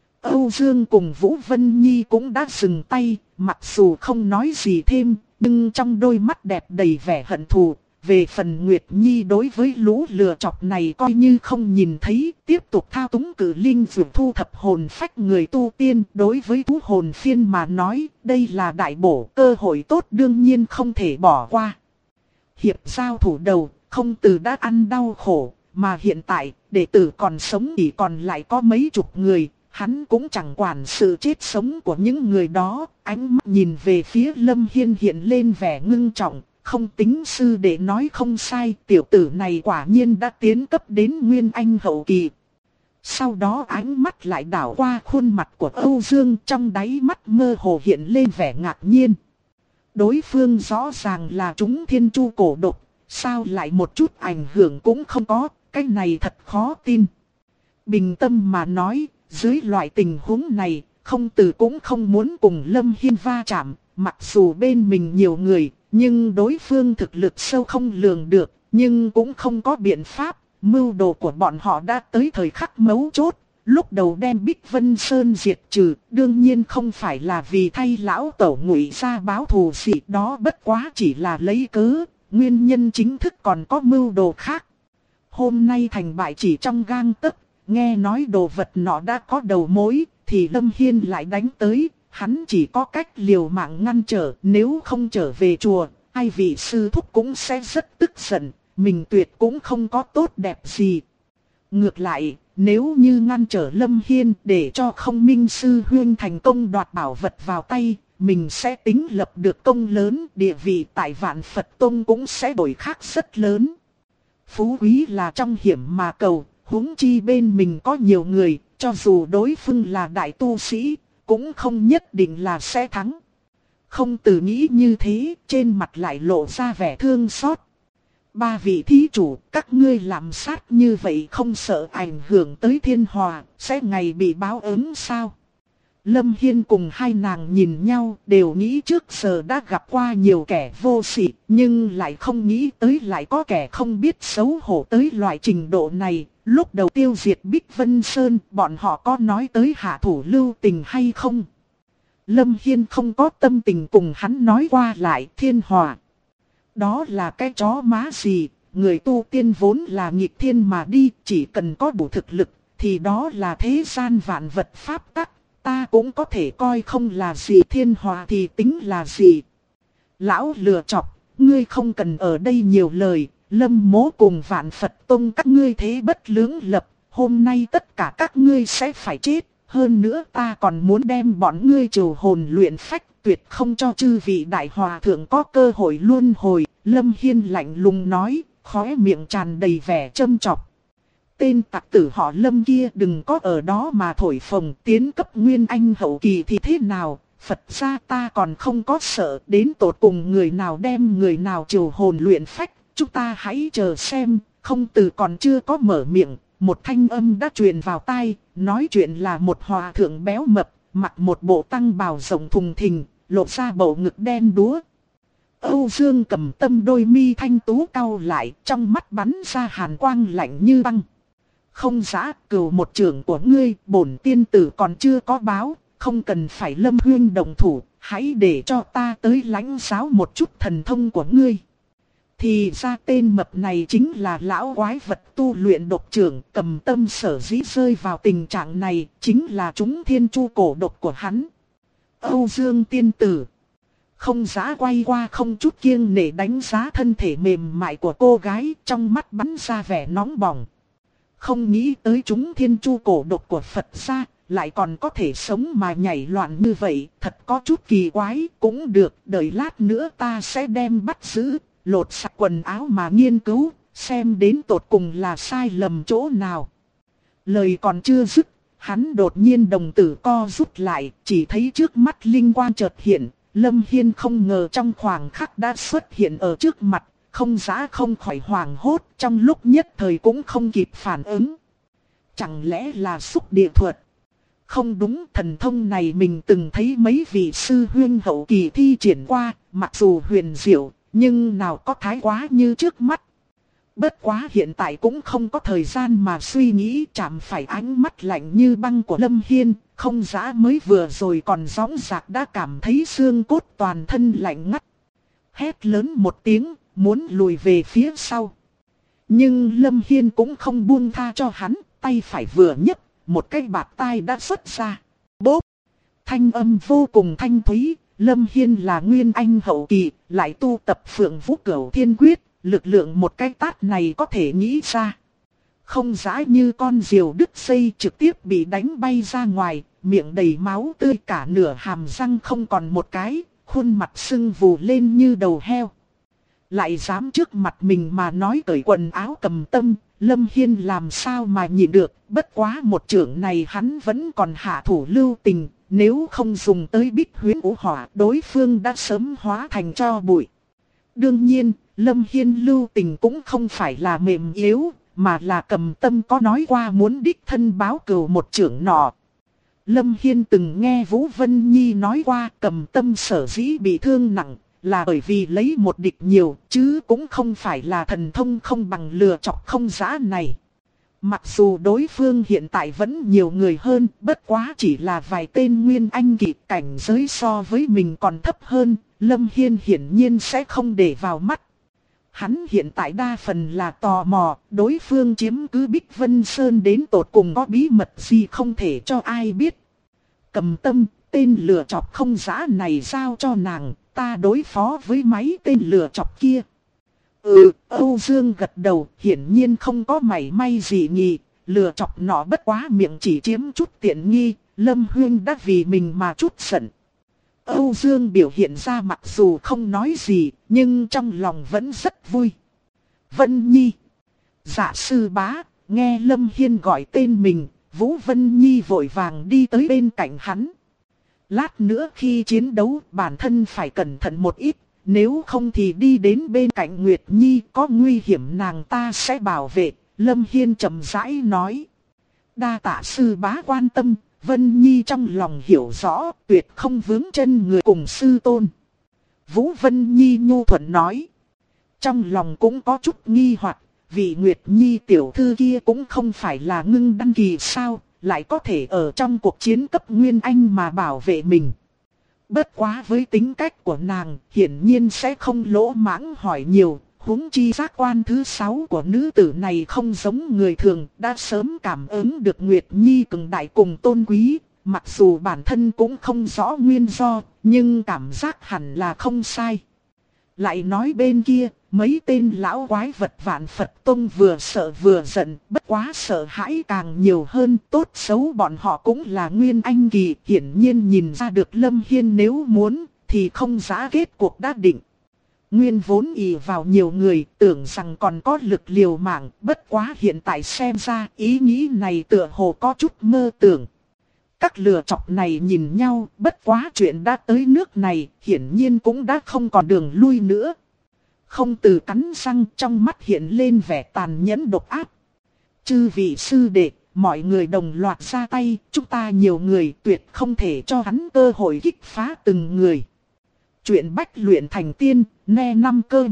Âu Dương cùng Vũ Vân Nhi cũng đã dừng tay, mặc dù không nói gì thêm, nhưng trong đôi mắt đẹp đầy vẻ hận thù. Về phần Nguyệt Nhi đối với lũ lừa chọc này coi như không nhìn thấy, tiếp tục thao túng cử linh dược thu thập hồn phách người tu tiên. Đối với thú hồn phiên mà nói, đây là đại bổ, cơ hội tốt đương nhiên không thể bỏ qua. Hiệp giao thủ đầu, không từ đã ăn đau khổ, mà hiện tại, đệ tử còn sống chỉ còn lại có mấy chục người. Hắn cũng chẳng quản sự chết sống của những người đó, ánh mắt nhìn về phía Lâm Hiên hiện lên vẻ ngưng trọng. Không tính sư đệ nói không sai, tiểu tử này quả nhiên đã tiến cấp đến Nguyên Anh hậu kỳ. Sau đó ánh mắt lại đảo qua khuôn mặt của Âu Dương, trong đáy mắt mơ hồ hiện lên vẻ ngạc nhiên. Đối phương rõ ràng là chúng thiên chu cổ độc, sao lại một chút ảnh hưởng cũng không có, cái này thật khó tin. Bình tâm mà nói, dưới loại tình huống này, không từ cũng không muốn cùng Lâm Hiên va chạm, mặc dù bên mình nhiều người. Nhưng đối phương thực lực sâu không lường được, nhưng cũng không có biện pháp, mưu đồ của bọn họ đã tới thời khắc mấu chốt. Lúc đầu đem Bích Vân Sơn diệt trừ, đương nhiên không phải là vì thay lão tẩu Ngụy ra báo thù gì đó, bất quá chỉ là lấy cớ, nguyên nhân chính thức còn có mưu đồ khác. Hôm nay thành bại chỉ trong gang tấc, nghe nói đồ vật nọ đã có đầu mối, thì Lâm Hiên lại đánh tới. Hắn chỉ có cách liều mạng ngăn trở, nếu không trở về chùa, hai vị sư thúc cũng sẽ rất tức giận, mình tuyệt cũng không có tốt đẹp gì. Ngược lại, nếu như ngăn trở Lâm Hiên để cho Không Minh sư huynh thành công đoạt bảo vật vào tay, mình sẽ tính lập được công lớn, địa vị tại Vạn Phật Tông cũng sẽ đổi khác rất lớn. Phú quý là trong hiểm mà cầu, huống chi bên mình có nhiều người, cho dù đối phương là đại tu sĩ, cũng không nhất định là sẽ thắng. Không từ nghĩ như thế, trên mặt lại lộ ra vẻ thương xót. Ba vị thí chủ, các ngươi làm sát như vậy không sợ ảnh hưởng tới thiên hòa, sẽ ngày bị báo ứng sao? Lâm Hiên cùng hai nàng nhìn nhau, đều nghĩ trước giờ đã gặp qua nhiều kẻ vô sỉ, nhưng lại không nghĩ tới lại có kẻ không biết xấu hổ tới loại trình độ này. Lúc đầu tiêu diệt Bích Vân Sơn, bọn họ có nói tới hạ thủ lưu tình hay không? Lâm Hiên không có tâm tình cùng hắn nói qua lại thiên hòa. Đó là cái chó má gì, người tu tiên vốn là nghịch thiên mà đi, chỉ cần có đủ thực lực, thì đó là thế gian vạn vật pháp tắc, ta cũng có thể coi không là gì, thiên hòa thì tính là gì. Lão lừa chọc, ngươi không cần ở đây nhiều lời. Lâm Mỗ cùng Vạn Phật Tông các ngươi thế bất lưỡng lập, hôm nay tất cả các ngươi sẽ phải chết, hơn nữa ta còn muốn đem bọn ngươi trừ hồn luyện phách, tuyệt không cho chư vị đại hòa thượng có cơ hội luân hồi. Lâm Hiên lạnh lùng nói, khóe miệng tràn đầy vẻ châm chọc. Tên tặc tử họ Lâm kia đừng có ở đó mà thổi phồng, tiến cấp Nguyên Anh hậu kỳ thì thế nào, Phật gia ta còn không có sợ, đến tột cùng người nào đem người nào trừ hồn luyện phách. Chúng ta hãy chờ xem. Không từ còn chưa có mở miệng, một thanh âm đã truyền vào tai, nói chuyện là một hòa thượng béo mập, mặc một bộ tăng bào rộng thùng thình, lộ ra bầu ngực đen đúa. Âu Dương Cầm Tâm đôi mi thanh tú cau lại, trong mắt bắn ra hàn quang lạnh như băng. Không dã, cừu một trưởng của ngươi, bổn tiên tử còn chưa có báo, không cần phải Lâm huynh đồng thủ, hãy để cho ta tới lãnh giáo một chút thần thông của ngươi. Thì ra tên mập này chính là lão quái vật tu luyện độc trưởng. Cầm Tâm sở dĩ rơi vào tình trạng này, chính là chúng thiên chu cổ độc của hắn. Âu Dương tiên tử. Không dã quay qua không chút kiêng nể đánh giá thân thể mềm mại của cô gái, trong mắt bắn ra vẻ nóng bỏng. Không nghĩ tới chúng thiên chu cổ độc của Phật gia, lại còn có thể sống mà nhảy loạn như vậy, thật có chút kỳ quái. Cũng được, đợi lát nữa ta sẽ đem bắt giữ, lột sạch quần áo mà nghiên cứu, xem đến tột cùng là sai lầm chỗ nào. Lời còn chưa dứt, hắn đột nhiên đồng tử co rút lại, chỉ thấy trước mắt linh quang chợt hiện, Lâm Hiên không ngờ trong khoảng khắc đã xuất hiện ở trước mặt, không dã không khỏi hoảng hốt, trong lúc nhất thời cũng không kịp phản ứng. Chẳng lẽ là xúc địa thuật? Không đúng, thần thông này mình từng thấy mấy vị sư huynh hậu kỳ thi triển qua, mặc dù huyền diệu, nhưng nào có thái quá như trước mắt. Bất quá hiện tại cũng không có thời gian mà suy nghĩ, chạm phải ánh mắt lạnh như băng của Lâm Hiên, không dã mới vừa rồi còn gióng giạc đã cảm thấy xương cốt toàn thân lạnh ngắt. Hét lớn một tiếng, muốn lùi về phía sau. Nhưng Lâm Hiên cũng không buông tha cho hắn, tay phải vừa nhấc, một cái bạt tai đã xuất ra. Bốp! Thanh âm vô cùng thanh thúy, Lâm Hiên là nguyên anh hậu kỳ, lại tu tập Phượng Vũ Cửu Thiên Quyết, lực lượng một cái tát này có thể nghĩ ra. Không dã như con diều đứt dây trực tiếp bị đánh bay ra ngoài, miệng đầy máu tươi, cả nửa hàm răng không còn một cái, khuôn mặt sưng vù lên như đầu heo. Lại dám trước mặt mình mà nói cởi quần áo Cầm Tâm, Lâm Hiên làm sao mà nhịn được, bất quá một chưởng này hắn vẫn còn hạ thủ lưu tình, nếu không dùng tới Bích Huyễn Vũ Hỏa đối phương đã sớm hóa thành tro bụi. Đương nhiên, Lâm Hiên lưu tình cũng không phải là mềm yếu, mà là Cầm Tâm có nói qua muốn đích thân báo cừu một chưởng nọ. Lâm Hiên từng nghe Vũ Vân Nhi nói qua Cầm Tâm sở dĩ bị thương nặng, là bởi vì lấy một địch nhiều, chứ cũng không phải là thần thông không bằng lừa chọc không dã này. Mặc dù đối phương hiện tại vẫn nhiều người hơn, bất quá chỉ là vài tên nguyên anh kỳ, cảnh giới so với mình còn thấp hơn, Lâm Hiên hiển nhiên sẽ không để vào mắt. Hắn hiện tại đa phần là tò mò, đối phương chiếm cứ Bích Vân Sơn đến tột cùng có bí mật gì không thể cho ai biết. Cầm Tâm, tên lừa chọc không dã này giao cho nàng, ta đối phó với mấy tên lừa chọc kia. Âu Dương gật đầu, hiển nhiên không có mảy may gì nhỉ, lừa chọc nọ bất quá miệng chỉ chiếm chút tiện nghi, Lâm Huyên đã vì mình mà chút giận. Âu Dương biểu hiện ra mặc dù không nói gì, nhưng trong lòng vẫn rất vui. Vân Nhi. Dạ sư bá, nghe Lâm Hiên gọi tên mình, Vũ Vân Nhi vội vàng đi tới bên cạnh hắn. Lát nữa khi chiến đấu bản thân phải cẩn thận một ít, nếu không thì đi đến bên cạnh Nguyệt Nhi có nguy hiểm nàng ta sẽ bảo vệ, Lâm Hiên chậm rãi nói. Đa tạ sư bá quan tâm, Vân Nhi trong lòng hiểu rõ, tuyệt không vướng chân người cùng sư tôn. Vũ Vân Nhi nhu thuận nói. Trong lòng cũng có chút nghi hoặc, vì Nguyệt Nhi tiểu thư kia cũng không phải là ngưng đăng kỳ sao, lại có thể ở trong cuộc chiến cấp Nguyên Anh mà bảo vệ mình. Bất quá với tính cách của nàng, hiển nhiên sẽ không lỗ mãng hỏi nhiều, huống chi giác quan thứ 6 của nữ tử này không giống người thường, đã sớm cảm ứng được Nguyệt Nhi cường đại cùng tôn quý, mặc dù bản thân cũng không rõ nguyên do, nhưng cảm giác hẳn là không sai. Lại nói bên kia, mấy tên lão quái vật Vạn Phật Tông vừa sợ vừa giận, bất quá sợ hãi càng nhiều hơn, tốt xấu bọn họ cũng là nguyên anh kỳ, hiển nhiên nhìn ra được Lâm Hiên nếu muốn, thì không dã kết cuộc đã định. Nguyên vốn ỷ vào nhiều người, tưởng rằng còn có lực liều mạng, bất quá hiện tại xem ra ý nghĩ này tựa hồ có chút mơ tưởng. Các lừa chọc này nhìn nhau, bất quá chuyện đã tới nước này, hiển nhiên cũng đã không còn đường lui nữa. Không từ cắn răng, trong mắt hiện lên vẻ tàn nhẫn độc ác. Chư vị sư đệ, mọi người đồng loạt ra tay, chúng ta nhiều người tuyệt không thể cho hắn cơ hội kích phá từng người. Chuyện bách luyện thành tiên, nghe 5 cơ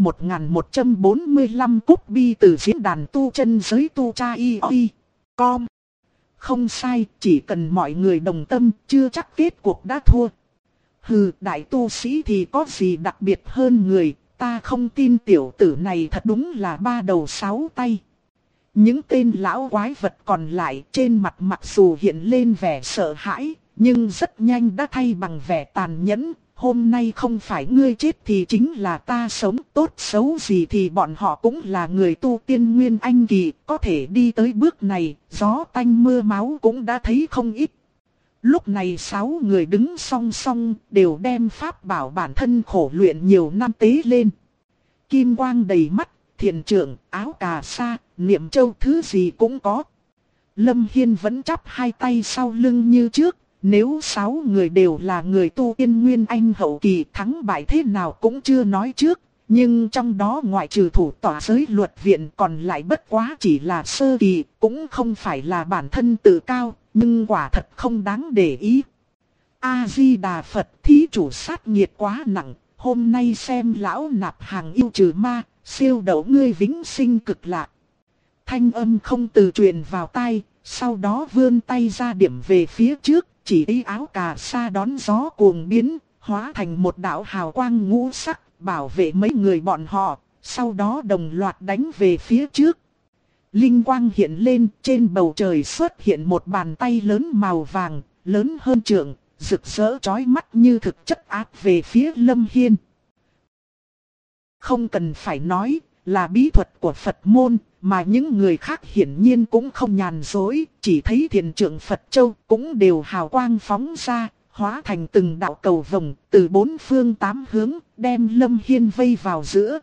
1145 cúp bi từ diễn đàn tu chân giới tu cha com. Không sai, chỉ cần mọi người đồng tâm, chưa chắc kết cuộc đã thua. Hừ, đại tu sĩ thì có gì đặc biệt hơn người, ta không tin tiểu tử này thật đúng là 3 đầu 6 tay. Những tên lão quái vật còn lại trên mặt mặc dù hiện lên vẻ sợ hãi, nhưng rất nhanh đã thay bằng vẻ tàn nhẫn. Hôm nay không phải ngươi chết thì chính là ta sống, tốt xấu gì thì bọn họ cũng là người tu tiên nguyên anh kỳ, có thể đi tới bước này, gió tanh mưa máu cũng đã thấy không ít. Lúc này 6 người đứng song song, đều đem pháp bảo bản thân khổ luyện nhiều năm tế lên. Kim quang đầy mắt, thiền trưởng, áo cà sa, niệm châu thứ gì cũng có. Lâm Hiên vẫn chắp hai tay sau lưng như trước. Nếu 6 người đều là người tu tiên Nguyên Anh hậu kỳ, thắng bại thế nào cũng chưa nói trước. Nhưng trong đó ngoại trừ thủ tọa giới luật viện còn lại bất quá chỉ là sơ kỳ, cũng không phải là bản thân tự cao, nhưng quả thật không đáng để ý. A-di-đà Phật, thí chủ sát nghiệt quá nặng, hôm nay xem lão nạp hàng yêu trừ ma, siêu đậu ngươi vĩnh sinh cực lạc. Thanh âm không từ truyền vào tai, sau đó vươn tay ra điểm về phía trước, chỉ ý áo cà sa đón gió cuồng biến, hóa thành một đạo hào quang ngũ sắc, bảo vệ mấy người bọn họ, sau đó đồng loạt đánh về phía trước. Linh quang hiện lên, trên bầu trời xuất hiện một bàn tay lớn màu vàng, lớn hơn trượng, rực rỡ chói mắt như thực chất áp về phía Lâm Hiên. Không cần phải nói, là bí thuật của Phật môn, mà những người khác hiển nhiên cũng không nhàn dối, chỉ thấy thiền trượng Phật Châu cũng đều hào quang phóng ra, hóa thành từng đạo cầu vồng, từ 4 phương 8 hướng, đem Lâm Hiên vây vào giữa.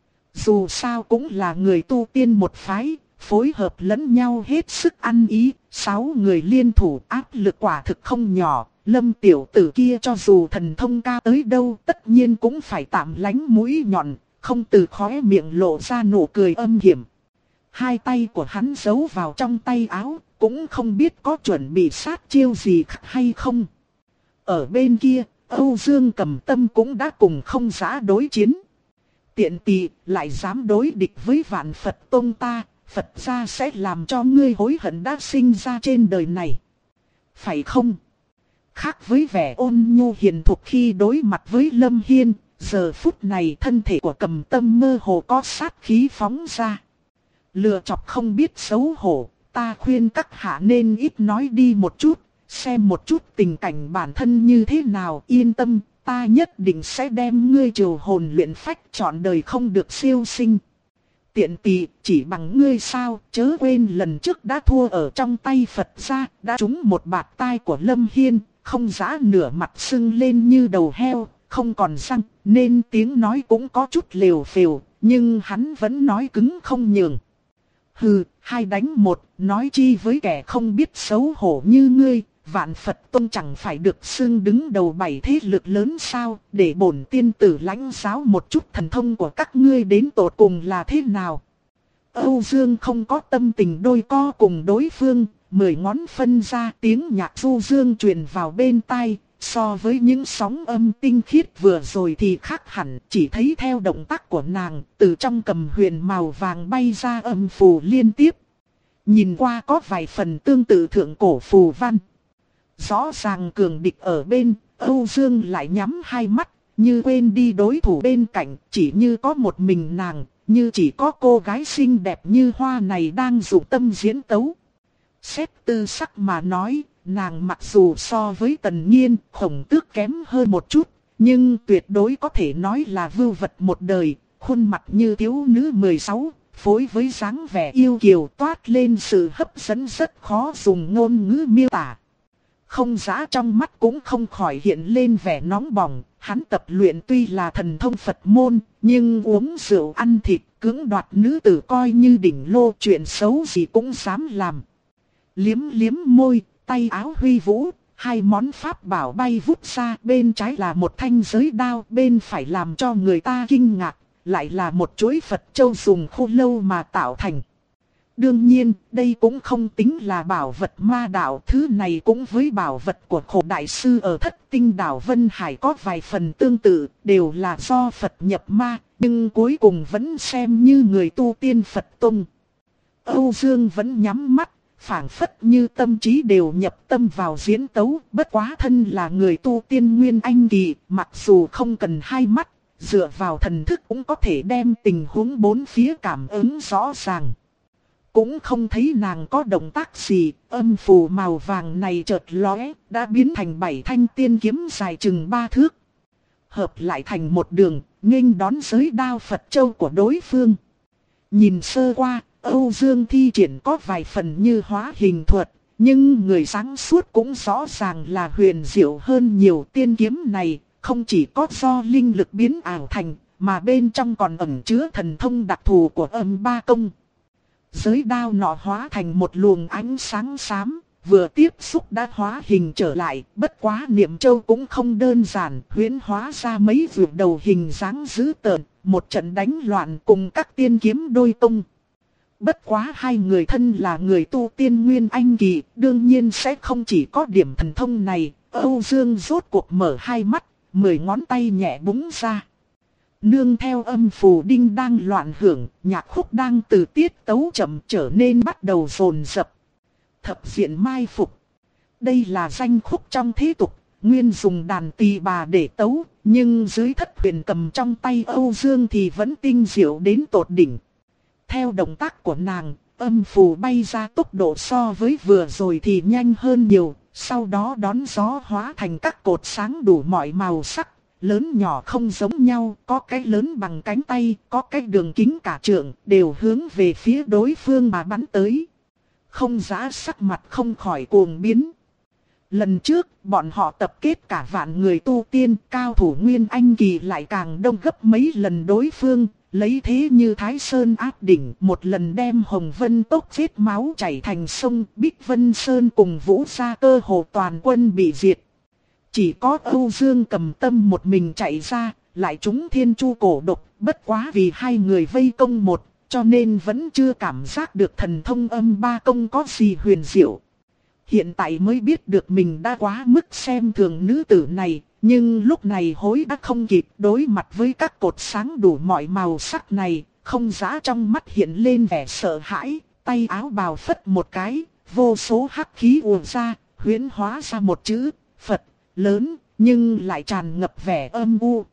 Dù sao cũng là người tu tiên một phái, phối hợp lẫn nhau hết sức ăn ý, 6 người liên thủ áp lực quả thực không nhỏ. Lâm tiểu tử kia cho dù thần thông cao tới đâu tất nhiên cũng phải tạm lánh mũi nhọn, không từ khóe miệng lộ ra nụ cười âm hiểm. Hai tay của hắn giấu vào trong tay áo, cũng không biết có chuẩn bị sát chiêu gì hay không. Ở bên kia, Âu Dương Cầm Tâm cũng đã cùng không dã đối chiến. Tiện tỳ lại dám đối địch với Vạn Phật Tông ta, Phật gia sẽ làm cho ngươi hối hận đã sinh ra trên đời này. Phải không? Khác với vẻ ôn nhu hiền thục khi đối mặt với Lâm Hiên, giờ phút này thân thể của Cầm Tâm mơ hồ có sát khí phóng ra. Lừa chọc không biết xấu hổ, ta khuyên các hạ nên ít nói đi một chút, xem một chút tình cảnh bản thân như thế nào. Yên tâm, ta nhất định sẽ đem ngươi trừ hồn luyện phách trọn đời không được siêu sinh. Tiện tỳ chỉ bằng ngươi sao, chớ quên lần trước đã thua ở trong tay Phật gia, đã trúng một bạt tai của Lâm Hiên, không dã nửa mặt sưng lên như đầu heo, không còn răng, nên tiếng nói cũng có chút lều phều, nhưng hắn vẫn nói cứng không nhường. Hừ, 2 đánh 1, nói chi với kẻ không biết xấu hổ như ngươi, Vạn Phật Tông chẳng phải được xưng đứng đầu 7 thế lực lớn sao, để bổn tiên tử lãnh giáo một chút thần thông của các ngươi đến tột cùng là thế nào. Âu Dương không có tâm tình đôi co cùng đối phương, 10 ngón phân ra tiếng nhạc du dương truyền vào bên tai. So với những sóng âm tinh khiết vừa rồi thì khác hẳn, chỉ thấy theo động tác của nàng, từ trong cầm huyền màu vàng bay ra âm phù liên tiếp. Nhìn qua có vài phần tương tự thượng cổ phù văn. Rõ ràng cường địch ở bên, Âu Dương lại nhắm hai mắt, như quên đi đối thủ bên cạnh, chỉ như có một mình nàng, như chỉ có cô gái xinh đẹp như hoa này đang dụng tâm diễn tấu. Xét tư sắc mà nói, nàng mặc dù so với Tần Nhiên, Khổng Tước kém hơn một chút, nhưng tuyệt đối có thể nói là vưu vật một đời, khuôn mặt như thiếu nữ 16, phối với dáng vẻ yêu kiều toát lên sự hấp dẫn rất khó dùng ngôn ngữ miêu tả. Không dã trong mắt cũng không khỏi hiện lên vẻ nóng bỏng, hắn tập luyện tuy là thần thông Phật môn, nhưng uống rượu ăn thịt, cưỡng đoạt nữ tử coi như đỉnh lô, chuyện xấu gì cũng dám làm. Liếm liếm môi, tay áo huy vũ, 2 món pháp bảo bay vút ra, bên trái là một thanh giới đao, bên phải làm cho người ta kinh ngạc, lại là một chuỗi Phật châu dùng khô lâu mà tạo thành. Đương nhiên, đây cũng không tính là bảo vật ma đạo, thứ này cũng với bảo vật của Khổ đại sư ở Thất Tinh đảo Vân Hải có vài phần tương tự, đều là do Phật nhập ma, nhưng cuối cùng vẫn xem như người tu tiên Phật tông. Âu Dương vẫn nhắm mắt, phảng phất như tâm trí đều nhập tâm vào diễn tấu, bất quá thân là người tu tiên Nguyên Anh kỳ, mặc dù không cần 2 mắt, dựa vào thần thức cũng có thể đem tình huống bốn phía cảm ứng rõ ràng. Cũng không thấy nàng có động tác gì, âm phù màu vàng này chợt lóe, đã biến thành 7 thanh tiên kiếm dài chừng 3 thước. Hợp lại thành một đường, nghênh đón giới đao Phật châu của đối phương. Nhìn sơ qua, Âu Dương thi triển có vài phần như hóa hình thuật, nhưng người sáng suốt cũng rõ ràng là huyền diệu hơn nhiều. Tiên kiếm này, không chỉ có do linh lực biến ảo thành, mà bên trong còn ẩn chứa thần thông đặc thù của âm ba công. Giới đao nọ hóa thành một luồng ánh sáng xám, vừa tiếp xúc đã hóa hình trở lại, bất quá Niệm Châu cũng không đơn giản, huyễn hóa ra mấy vượt đầu hình dáng dữ tợn, một trận đánh loạn cùng các tiên kiếm đôi tung. Bất quá hai người thân là người tu tiên Nguyên Anh kỳ, đương nhiên sẽ không chỉ có điểm thần thông này. Âu Dương rốt cuộc mở hai mắt, 10 ngón tay nhẹ búng ra. Nương theo âm phù đinh đang loạn hưởng, nhạc khúc đang từ tiết tấu chậm trở nên bắt đầu dồn dập. Thập diện mai phục. Đây là danh khúc trong thế tục, nguyên dùng đàn tỳ bà để tấu, nhưng dưới thất huyền cầm trong tay Âu Dương thì vẫn tinh diệu đến tột đỉnh. Theo động tác của nàng, âm phù bay ra tốc độ so với vừa rồi thì nhanh hơn nhiều, sau đó đón gió hóa thành các cột sáng đủ mọi màu sắc, lớn nhỏ không giống nhau, có cái lớn bằng cánh tay, có cái đường kính cả trượng, đều hướng về phía đối phương mà bắn tới. Không Giã sắc mặt không khỏi cuồng biến. Lần trước, bọn họ tập kết cả vạn người tu tiên, cao thủ Nguyên Anh kỳ lại càng đông gấp mấy lần đối phương, lấy thế như Thái Sơn áp đỉnh, một lần đem Hồng Vân Tốc vết máu chảy thành sông, Bích Vân Sơn cùng Vũ Gia cơ hồ toàn quân bị diệt. Chỉ có Âu Dương Cầm Tâm một mình chạy ra, lại trúng Thiên Chu cổ độc, bất quá vì hai người vây công một, cho nên vẫn chưa cảm giác được thần thông âm ba công có gì huyền diệu. Hiện tại mới biết được mình đã quá mức xem thường nữ tử này, nhưng lúc này hối đã không kịp. Đối mặt với các cột sáng đủ mọi màu sắc này, Không Giã trong mắt hiện lên vẻ sợ hãi, tay áo bào phất một cái, vô số hắc khí ùa ra, huyễn hóa ra một chữ Phật lớn, nhưng lại tràn ngập vẻ âm u.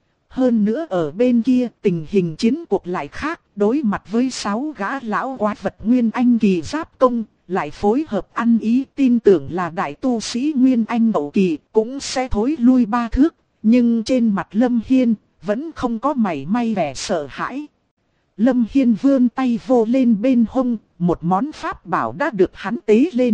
Hơn nữa ở bên kia tình hình chiến cuộc lại khác, đối mặt với 6 gã lão quái vật Nguyên Anh kỳ giáp công, lại phối hợp ăn ý, tin tưởng là đại tu sĩ Nguyên Anh hậu kỳ cũng sẽ thối lui 3 thước, nhưng trên mặt Lâm Hiên vẫn không có mảy may vẻ sợ hãi. Lâm Hiên vươn tay vô lên bên hông, một món pháp bảo đã được hắn tế lên.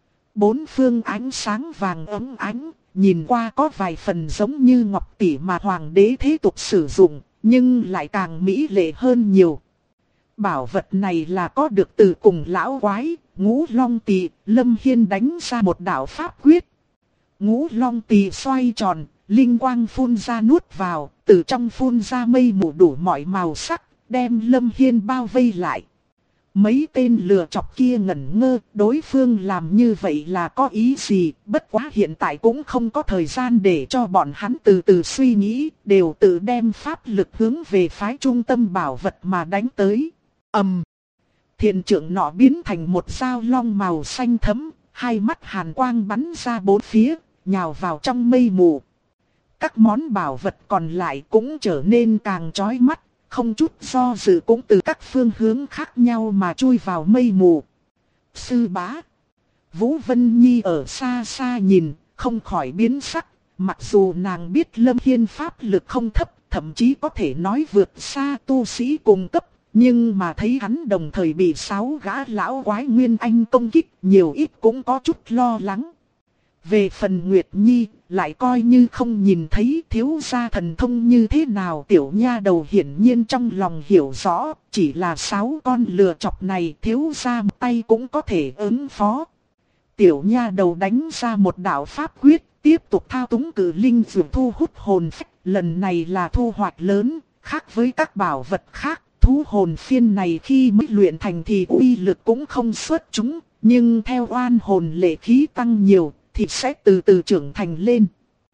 4 phương ánh sáng vàng ấm ánh, nhìn qua có vài phần giống như ngọc tỷ mà hoàng đế thế tục sử dụng, nhưng lại càng mỹ lệ hơn nhiều. Bảo vật này là có được từ cùng lão quái, Ngũ Long Tỳ. Lâm Hiên đánh ra một đạo pháp quyết. Ngũ Long Tỳ xoay tròn, linh quang phun ra nuốt vào, từ trong phun ra mây mù đủ mọi màu sắc, đem Lâm Hiên bao vây lại. Mấy tên lừa chọc kia ngẩn ngơ, đối phương làm như vậy là có ý gì, bất quá hiện tại cũng không có thời gian để cho bọn hắn từ từ suy nghĩ, đều tự đem pháp lực hướng về phái trung tâm bảo vật mà đánh tới. Thiền trưởng nọ biến thành một dao long màu xanh thẫm, hai mắt hàn quang bắn ra bốn phía, nhào vào trong mây mù. Các món bảo vật còn lại cũng trở nên càng chói mắt. Không chút do dự cũng từ các phương hướng khác nhau mà chui vào mây mù. Sư bá. Vũ Vân Nhi ở xa xa nhìn, không khỏi biến sắc. Mặc dù nàng biết Lâm Hiên pháp lực không thấp, thậm chí có thể nói vượt xa tu sĩ cùng cấp. Nhưng mà thấy hắn đồng thời bị 6 gã lão quái Nguyên Anh công kích, nhiều ít cũng có chút lo lắng. Về phần Nguyệt Nhi, lại coi như không nhìn thấy thiếu gia thần thông như thế nào. Tiểu nha đầu hiển nhiên trong lòng hiểu rõ, chỉ là 6 con lừa chọc này thiếu gia một tay cũng có thể ứng phó. Tiểu nha đầu đánh ra một đạo pháp quyết, tiếp tục thao túng cử linh dược thu hút hồn phách. Lần này là thu hoạch lớn, khác với các bảo vật khác. Thú hồn phiên này khi mới luyện thành thì uy lực cũng không xuất chúng, nhưng theo oan hồn lệ khí tăng nhiều thì sẽ từ từ trưởng thành lên.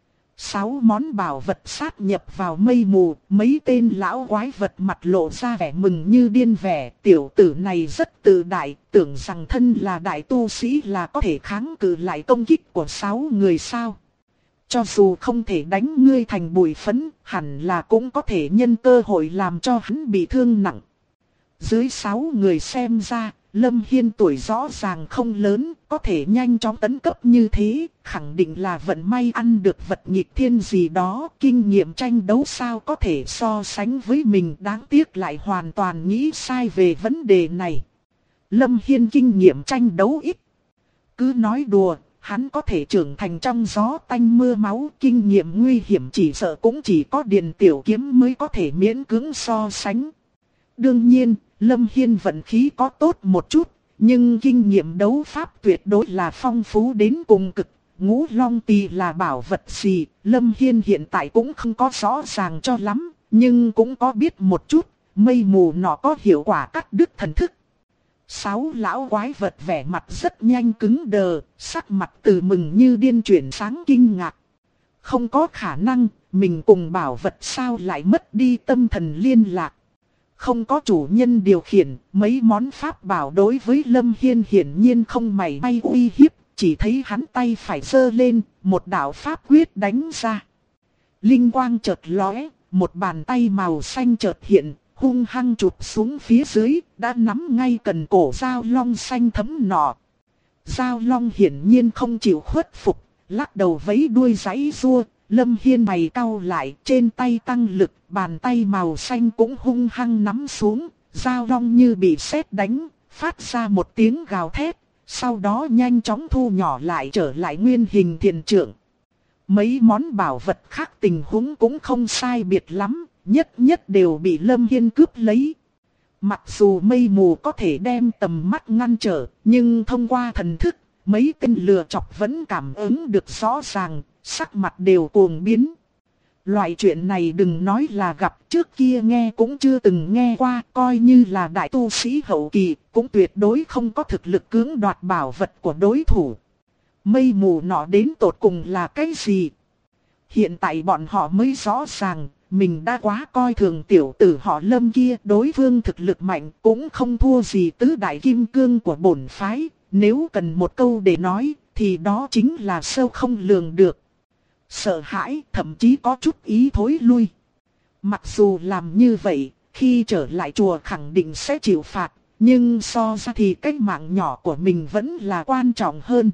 6 món bảo vật sát nhập vào mây mù, mấy tên lão quái vật mặt lộ ra vẻ mừng như điên vẻ. Tiểu tử này rất tự đại, tưởng rằng thân là đại tu sĩ là có thể kháng cự lại công kích của 6 người sao. Cho dù không thể đánh ngươi thành bụi phấn, hẳn là cũng có thể nhân cơ hội làm cho hắn bị thương nặng. Dưới 6 người xem ra, Lâm Hiên tuổi rõ ràng không lớn, có thể nhanh chóng tấn cấp như thế, khẳng định là vận may ăn được vật nghịch thiên gì đó. Kinh nghiệm tranh đấu sao có thể so sánh với mình, đáng tiếc lại hoàn toàn nghĩ sai về vấn đề này. Lâm Hiên kinh nghiệm tranh đấu ít. Cứ nói đùa, hắn có thể trưởng thành trong gió tanh mưa máu, kinh nghiệm nguy hiểm chỉ sợ cũng chỉ có Điền Tiểu Kiếm mới có thể miễn cưỡng so sánh. Đương nhiên, Lâm Hiên vận khí có tốt một chút, nhưng kinh nghiệm đấu pháp tuyệt đối là phong phú đến cùng cực. Ngũ Long Tỳ là bảo vật gì, Lâm Hiên hiện tại cũng không có rõ ràng cho lắm, nhưng cũng có biết một chút, mây mù nọ có hiệu quả cắt đứt thần thức. 6 lão quái vật vẻ mặt rất nhanh cứng đờ, sắc mặt từ mừng như điên chuyển sáng kinh ngạc. Không có khả năng, mình cùng bảo vật sao lại mất đi tâm thần liên lạc. Không có chủ nhân điều khiển, mấy món pháp bảo đối với Lâm Hiên hiển nhiên không mảy may uy hiếp, chỉ thấy hắn tay phải giơ lên, một đạo pháp quyết đánh ra. Linh quang chợt lóe, một bàn tay màu xanh chợt hiện, hung hăng chụp xuống phía dưới, đã nắm ngay cần cổ dao long xanh thẫm nọ. Dao long hiển nhiên không chịu khuất phục, lắc đầu vẫy đuôi giãy giụa. Lâm Hiên mày cau lại, trên tay tăng lực, bàn tay màu xanh cũng hung hăng nắm xuống, dao long như bị sét đánh, phát ra một tiếng gào thét, sau đó nhanh chóng thu nhỏ lại trở lại nguyên hình thiền trượng. Mấy món bảo vật khác tình huống cũng không sai biệt lắm, nhất nhất đều bị Lâm Hiên cướp lấy. Mặc dù mây mù có thể đem tầm mắt ngăn trở, nhưng thông qua thần thức, mấy tên lừa chọc vẫn cảm ứng được rõ ràng, sắc mặt đều cuồng biến. Loại chuyện này đừng nói là gặp, trước kia nghe cũng chưa từng nghe qua, coi như là đại tu sĩ hậu kỳ, cũng tuyệt đối không có thực lực cưỡng đoạt bảo vật của đối thủ. Mây mù nọ đến tột cùng là cái gì? Hiện tại bọn họ mới rõ ràng, mình đã quá coi thường tiểu tử họ Lâm kia, đối phương thực lực mạnh cũng không thua gì tứ đại kim cương của bổn phái, nếu cần một câu để nói, thì đó chính là sâu không lường được. Sợ hãi, thậm chí có chút ý thối lui. Mặc dù làm như vậy, khi trở lại chùa khẳng định sẽ chịu phạt, nhưng so ra thì cái mạng nhỏ của mình vẫn là quan trọng hơn.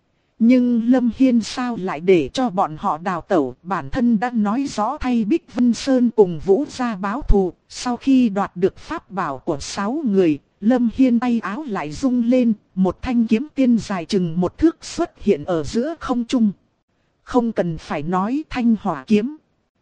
Nhưng Lâm Hiên sao lại để cho bọn họ đào tẩu, bản thân đã nói rõ thay Bích Vân Sơn cùng Vũ gia báo thù. Sau khi đoạt được pháp bảo của 6 người, Lâm Hiên tay áo lại rung lên, một thanh kiếm tiên dài chừng 1 thước xuất hiện ở giữa không trung. Không cần phải nói, thanh hỏa kiếm.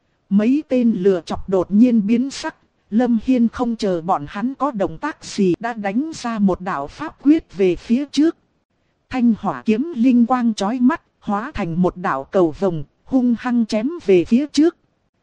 Mấy tên lừa chọc đột nhiên biến sắc, Lâm Hiên không chờ bọn hắn có động tác gì đã đánh ra một đạo pháp quyết về phía trước. Thanh hỏa kiếm linh quang chói mắt, hóa thành một đạo cầu vồng, hung hăng chém về phía trước.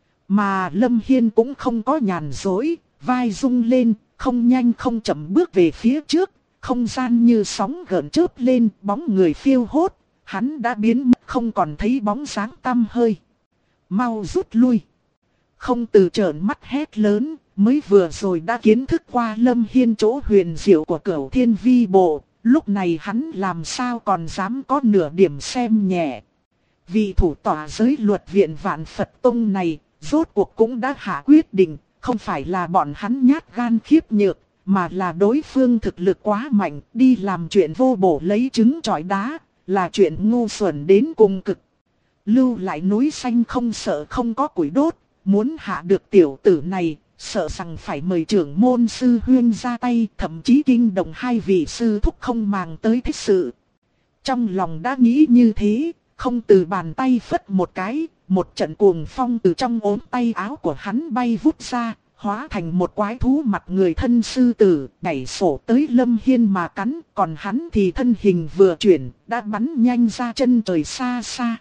Mà Lâm Hiên cũng không có nhàn dối, vai rung lên, không nhanh không chậm bước về phía trước, không gian như sóng gợn chớp lên, bóng người phiêu hốt, hắn đã biến mất không còn thấy bóng dáng tăm hơi. Mau rút lui. Không từ trợn mắt hét lớn, mới vừa rồi đã kiến thức qua Lâm Hiên chỗ huyền diệu của Cửu Thiên Vi Bộ, lúc này hắn làm sao còn dám có nửa điểm xem nhẹ. Vị thủ tọa giới luật viện Vạn Phật Tông này, rốt cuộc cũng đã hạ quyết định, không phải là bọn hắn nhát gan khiếp nhược, mà là đối phương thực lực quá mạnh, đi làm chuyện vô bổ lấy trứng trọi đá, là chuyện ngu xuẩn đến cùng cực. Lưu lại núi xanh không sợ không có củi đốt, muốn hạ được tiểu tử này, sợ rằng phải mời trưởng môn sư huyên ra tay, thậm chí kinh động 2 vị sư thúc không màng tới thế sự. Trong lòng đã nghĩ như thế, không từ bàn tay phất một cái, một trận cuồng phong từ trong ốm tay áo của hắn bay vút ra, hóa thành một quái thú mặt người thân sư tử, nhảy sổ tới Lâm Hiên mà cắn, còn hắn thì thân hình vừa chuyển, đã bắn nhanh ra chân trời xa xa.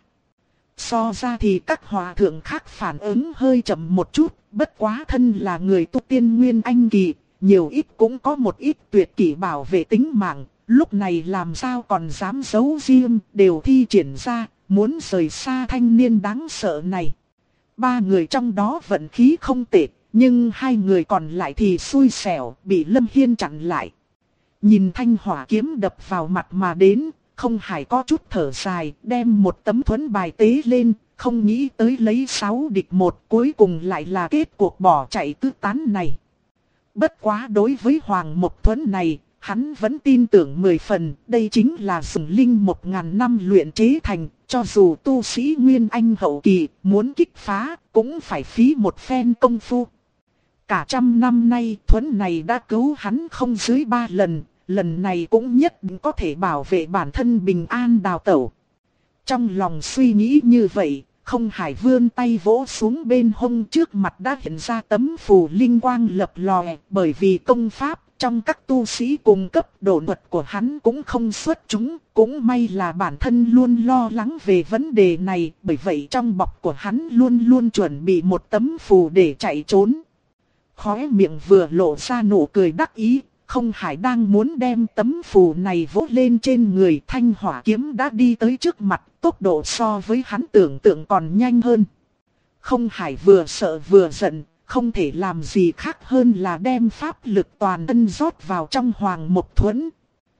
So ra thì các hòa thượng khác phản ứng hơi chậm một chút, bất quá thân là người tu tiên nguyên anh kỳ, nhiều ít cũng có một ít tuyệt kỹ bảo vệ tính mạng, lúc này làm sao còn dám giấu riêng, đều thi triển ra, muốn rời xa thanh niên đáng sợ này. 3 người trong đó vận khí không tệ, nhưng 2 người còn lại thì xui xẻo, bị Lâm Hiên chặn lại. Nhìn thanh hỏa kiếm đập vào mặt mà đến, không hải có chút thở dài, đem một tấm thuẫn bài tế lên, không nghĩ tới lấy 6 địch 1, cuối cùng lại là kết cuộc bỏ chạy tứ tán này. Bất quá đối với Hoàng Mộc Thuẫn này, hắn vẫn tin tưởng 10 phần, đây chính là dùng linh 1000 năm luyện chế thành, cho dù tu sĩ Nguyên Anh hậu kỳ, muốn kích phá, cũng phải phí một phen công phu. Cả 100 năm nay, thuẫn này đã cứu hắn không dưới 3 lần, lần này cũng nhất định có thể bảo vệ bản thân bình an đào tẩu. Trong lòng suy nghĩ như vậy, không hải vươn tay vỗ xuống bên hông, trước mặt đã hiện ra tấm phù linh quang lập lòe, bởi vì công pháp, trong các tu sĩ cùng cấp độ thuật của hắn cũng không xuất chúng, cũng may là bản thân luôn lo lắng về vấn đề này, bởi vậy trong bọc của hắn luôn luôn chuẩn bị một tấm phù để chạy trốn. Khóe miệng vừa lộ ra nụ cười đắc ý, Không Hải đang muốn đem tấm phù này vỗ lên trên người, thanh hỏa kiếm đã đi tới trước mặt, tốc độ so với hắn tưởng tượng còn nhanh hơn. Không Hải vừa sợ vừa giận, không thể làm gì khác hơn là đem pháp lực toàn thân rót vào trong Hoàng Mộc Thuẫn.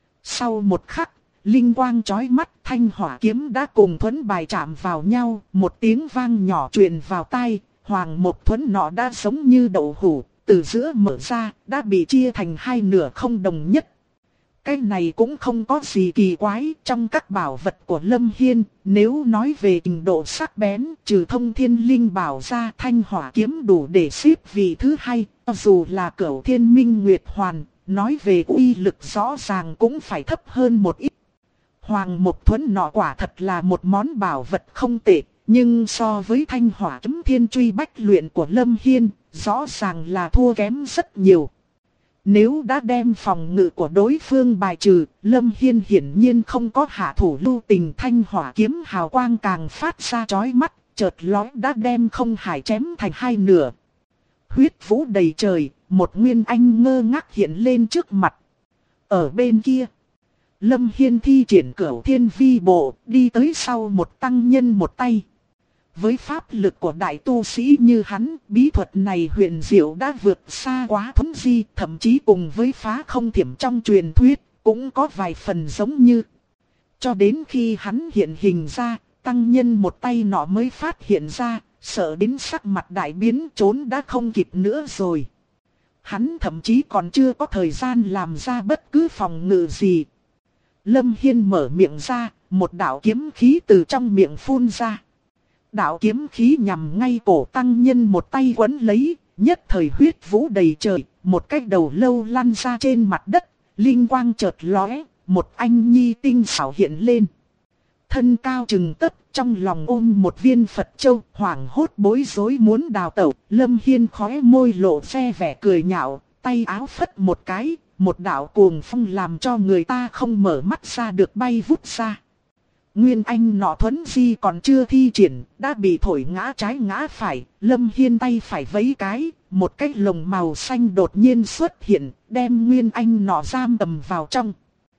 Sau một khắc, linh quang chói mắt, thanh hỏa kiếm đã cùng thuẫn bài chạm vào nhau, một tiếng vang nhỏ truyền vào tai, Hoàng Mộc Thuẫn nọ đã giống như đậu hũ, từ giữa mở ra, đã bị chia thành hai nửa không đồng nhất. Cái này cũng không có gì kỳ quái, trong các bảo vật của Lâm Hiên, nếu nói về trình độ sắc bén, trừ Thông Thiên Linh bảo ra, thanh hỏa kiếm đủ để xếp vị thứ hai, cho dù là Cửu Thiên Minh Nguyệt Hoàn, nói về uy lực rõ ràng cũng phải thấp hơn một ít. Hoàng Mộc Thuẫn nọ quả thật là một món bảo vật không tệ, nhưng so với thanh hỏa kiếm thiên truy bách luyện của Lâm Hiên, rõ ràng là thua kém rất nhiều. Nếu đã đem phòng ngự của đối phương bài trừ, Lâm Hiên hiển nhiên không có hạ thủ lưu tình, thanh hỏa kiếm hào quang càng phát ra chói mắt, chợt lóe đã đem Không Hải chém thành hai nửa. Huyết vũ đầy trời, một nguyên anh ngơ ngác hiện lên trước mặt. Ở bên kia, Lâm Hiên thi triển Cửu Thiên Vi Bộ, đi tới sau một tăng nhân một tay. Với pháp lực của đại tu sĩ như hắn, bí thuật này huyền diệu đã vượt xa quá Thuấn Di, thậm chí cùng với Phá Không Thiểm trong truyền thuyết, cũng có vài phần giống như. Cho đến khi hắn hiện hình ra, tăng nhân một tay nọ mới phát hiện ra, sợ đến sắc mặt đại biến, trốn đã không kịp nữa rồi. Hắn thậm chí còn chưa có thời gian làm ra bất cứ phòng ngự gì. Lâm Hiên mở miệng ra, một đạo kiếm khí từ trong miệng phun ra. Đạo kiếm khí nhằm ngay cổ tăng nhân một tay quấn lấy, nhất thời huyết vũ đầy trời, một cái đầu lâu lăn ra trên mặt đất, linh quang chợt lóe, một anh nhi tinh xảo hiện lên. Thân cao chừng tấc, trong lòng ôm một viên Phật châu, hoảng hốt bối rối muốn đào tẩu. Lâm Hiên khóe môi lộ ra vẻ cười nhạo, tay áo phất một cái, một đạo cuồng phong làm cho người ta không mở mắt ra được bay vút ra. Nguyên anh nọ Thuấn Di còn chưa thi triển, đã bị thổi ngã trái ngã phải. Lâm Hiên tay phải vẫy cái, một cái lồng màu xanh đột nhiên xuất hiện, đem Nguyên anh nọ giam cầm vào trong.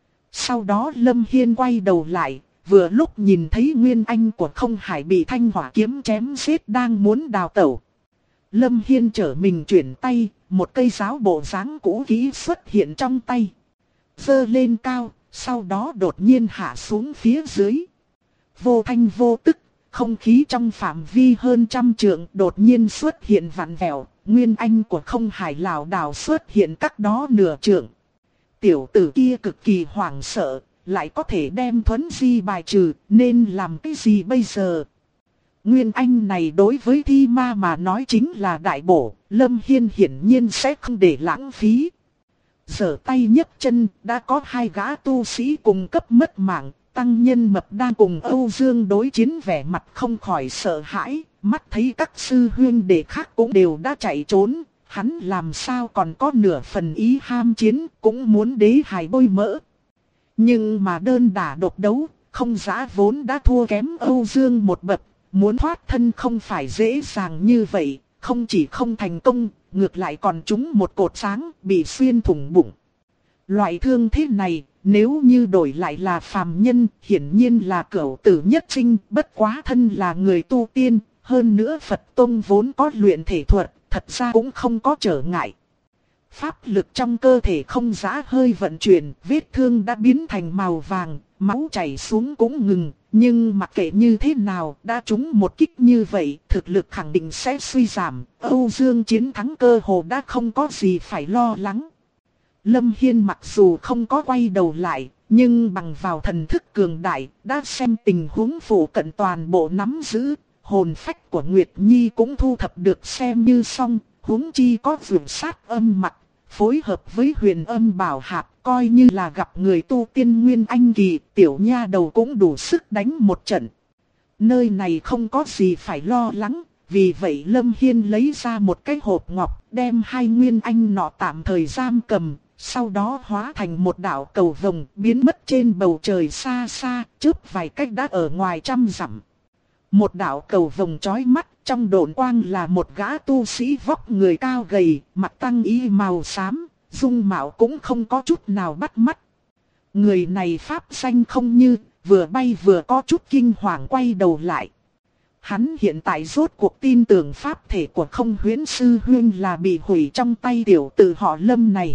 Sau đó Lâm Hiên quay đầu lại, vừa lúc nhìn thấy Nguyên anh của Không Hải bị thanh hỏa kiếm chém giết đang muốn đào tẩu. Lâm Hiên trở mình chuyển tay, một cây giáo bộ dáng cũ kỹ xuất hiện trong tay. Giơ lên cao, sau đó đột nhiên hạ xuống phía dưới. Vô thanh vô tức, không khí trong phạm vi hơn 100 trượng đột nhiên xuất hiện vặn vẹo, Nguyên anh của Không Hải lảo đảo xuất hiện cách đó nửa trượng. Tiểu tử kia cực kỳ hoảng sợ, lại có thể đem Thuấn Di bài trừ, nên làm cái gì bây giờ? Nguyên anh này đối với thi ma mà nói chính là đại bổ, Lâm Hiên hiển nhiên sẽ không để lãng phí. Giở tay nhấc chân, đã có hai gã tu sĩ cùng cấp mất mạng, tăng nhân mập đang cùng Âu Dương đối chiến vẻ mặt không khỏi sợ hãi, mắt thấy các sư huynh đệ khác cũng đều đã chạy trốn, hắn làm sao còn có nửa phần ý ham chiến, cũng muốn đế hài bôi mỡ. Nhưng mà đơn đả độc đấu, Không Dã vốn đã thua kém Âu Dương một bậc, muốn thoát thân không phải dễ dàng như vậy, không chỉ không thành công, ngược lại còn trúng một cột sáng, bị xuyên thủng bụng. Loại thương thế này, nếu như đổi lại là phàm nhân, hiển nhiên là cửu tử nhất sinh, bất quá thân là người tu tiên, hơn nữa Phật Tông vốn có luyện thể thuật, thật ra cũng không có trở ngại. Pháp lực trong cơ thể Không Dã hơi vận chuyển, vết thương đã biến thành màu vàng, máu chảy xuống cũng ngừng, nhưng mặc kệ như thế nào, đã trúng một kích như vậy, thực lực khẳng định sẽ suy giảm, Âu Dương chiến thắng cơ hồ đã không có gì phải lo lắng. Lâm Hiên mặc dù không có quay đầu lại, nhưng bằng vào thần thức cường đại, đã xem tình huống phụ cận toàn bộ nắm giữ, hồn phách của Nguyệt Nhi cũng thu thập được xem như xong, huống chi có vượt sát âm mặt, phối hợp với Huyền Âm Bảo Hạp, coi như là gặp người tu tiên nguyên anh kỳ, tiểu nha đầu cũng đủ sức đánh một trận. Nơi này không có gì phải lo lắng, vì vậy Lâm Hiên lấy ra một cái hộp ngọc, đem hai nguyên anh nọ tạm thời giam cầm. Sau đó hóa thành một đạo cầu vồng biến mất trên bầu trời xa xa, chớp vài cách đã ở ngoài trăm dặm. Một đạo cầu vồng chói mắt, trong độn quang là một gã tu sĩ vóc người cao gầy, mặt tăng y màu xám, dung mạo cũng không có chút nào bắt mắt. Người này pháp danh không như, vừa bay vừa có chút kinh hoàng quay đầu lại. Hắn hiện tại rốt cuộc tin tưởng pháp thể của Không Huyễn Sư Huynh là bị hủy trong tay tiểu tử họ Lâm này.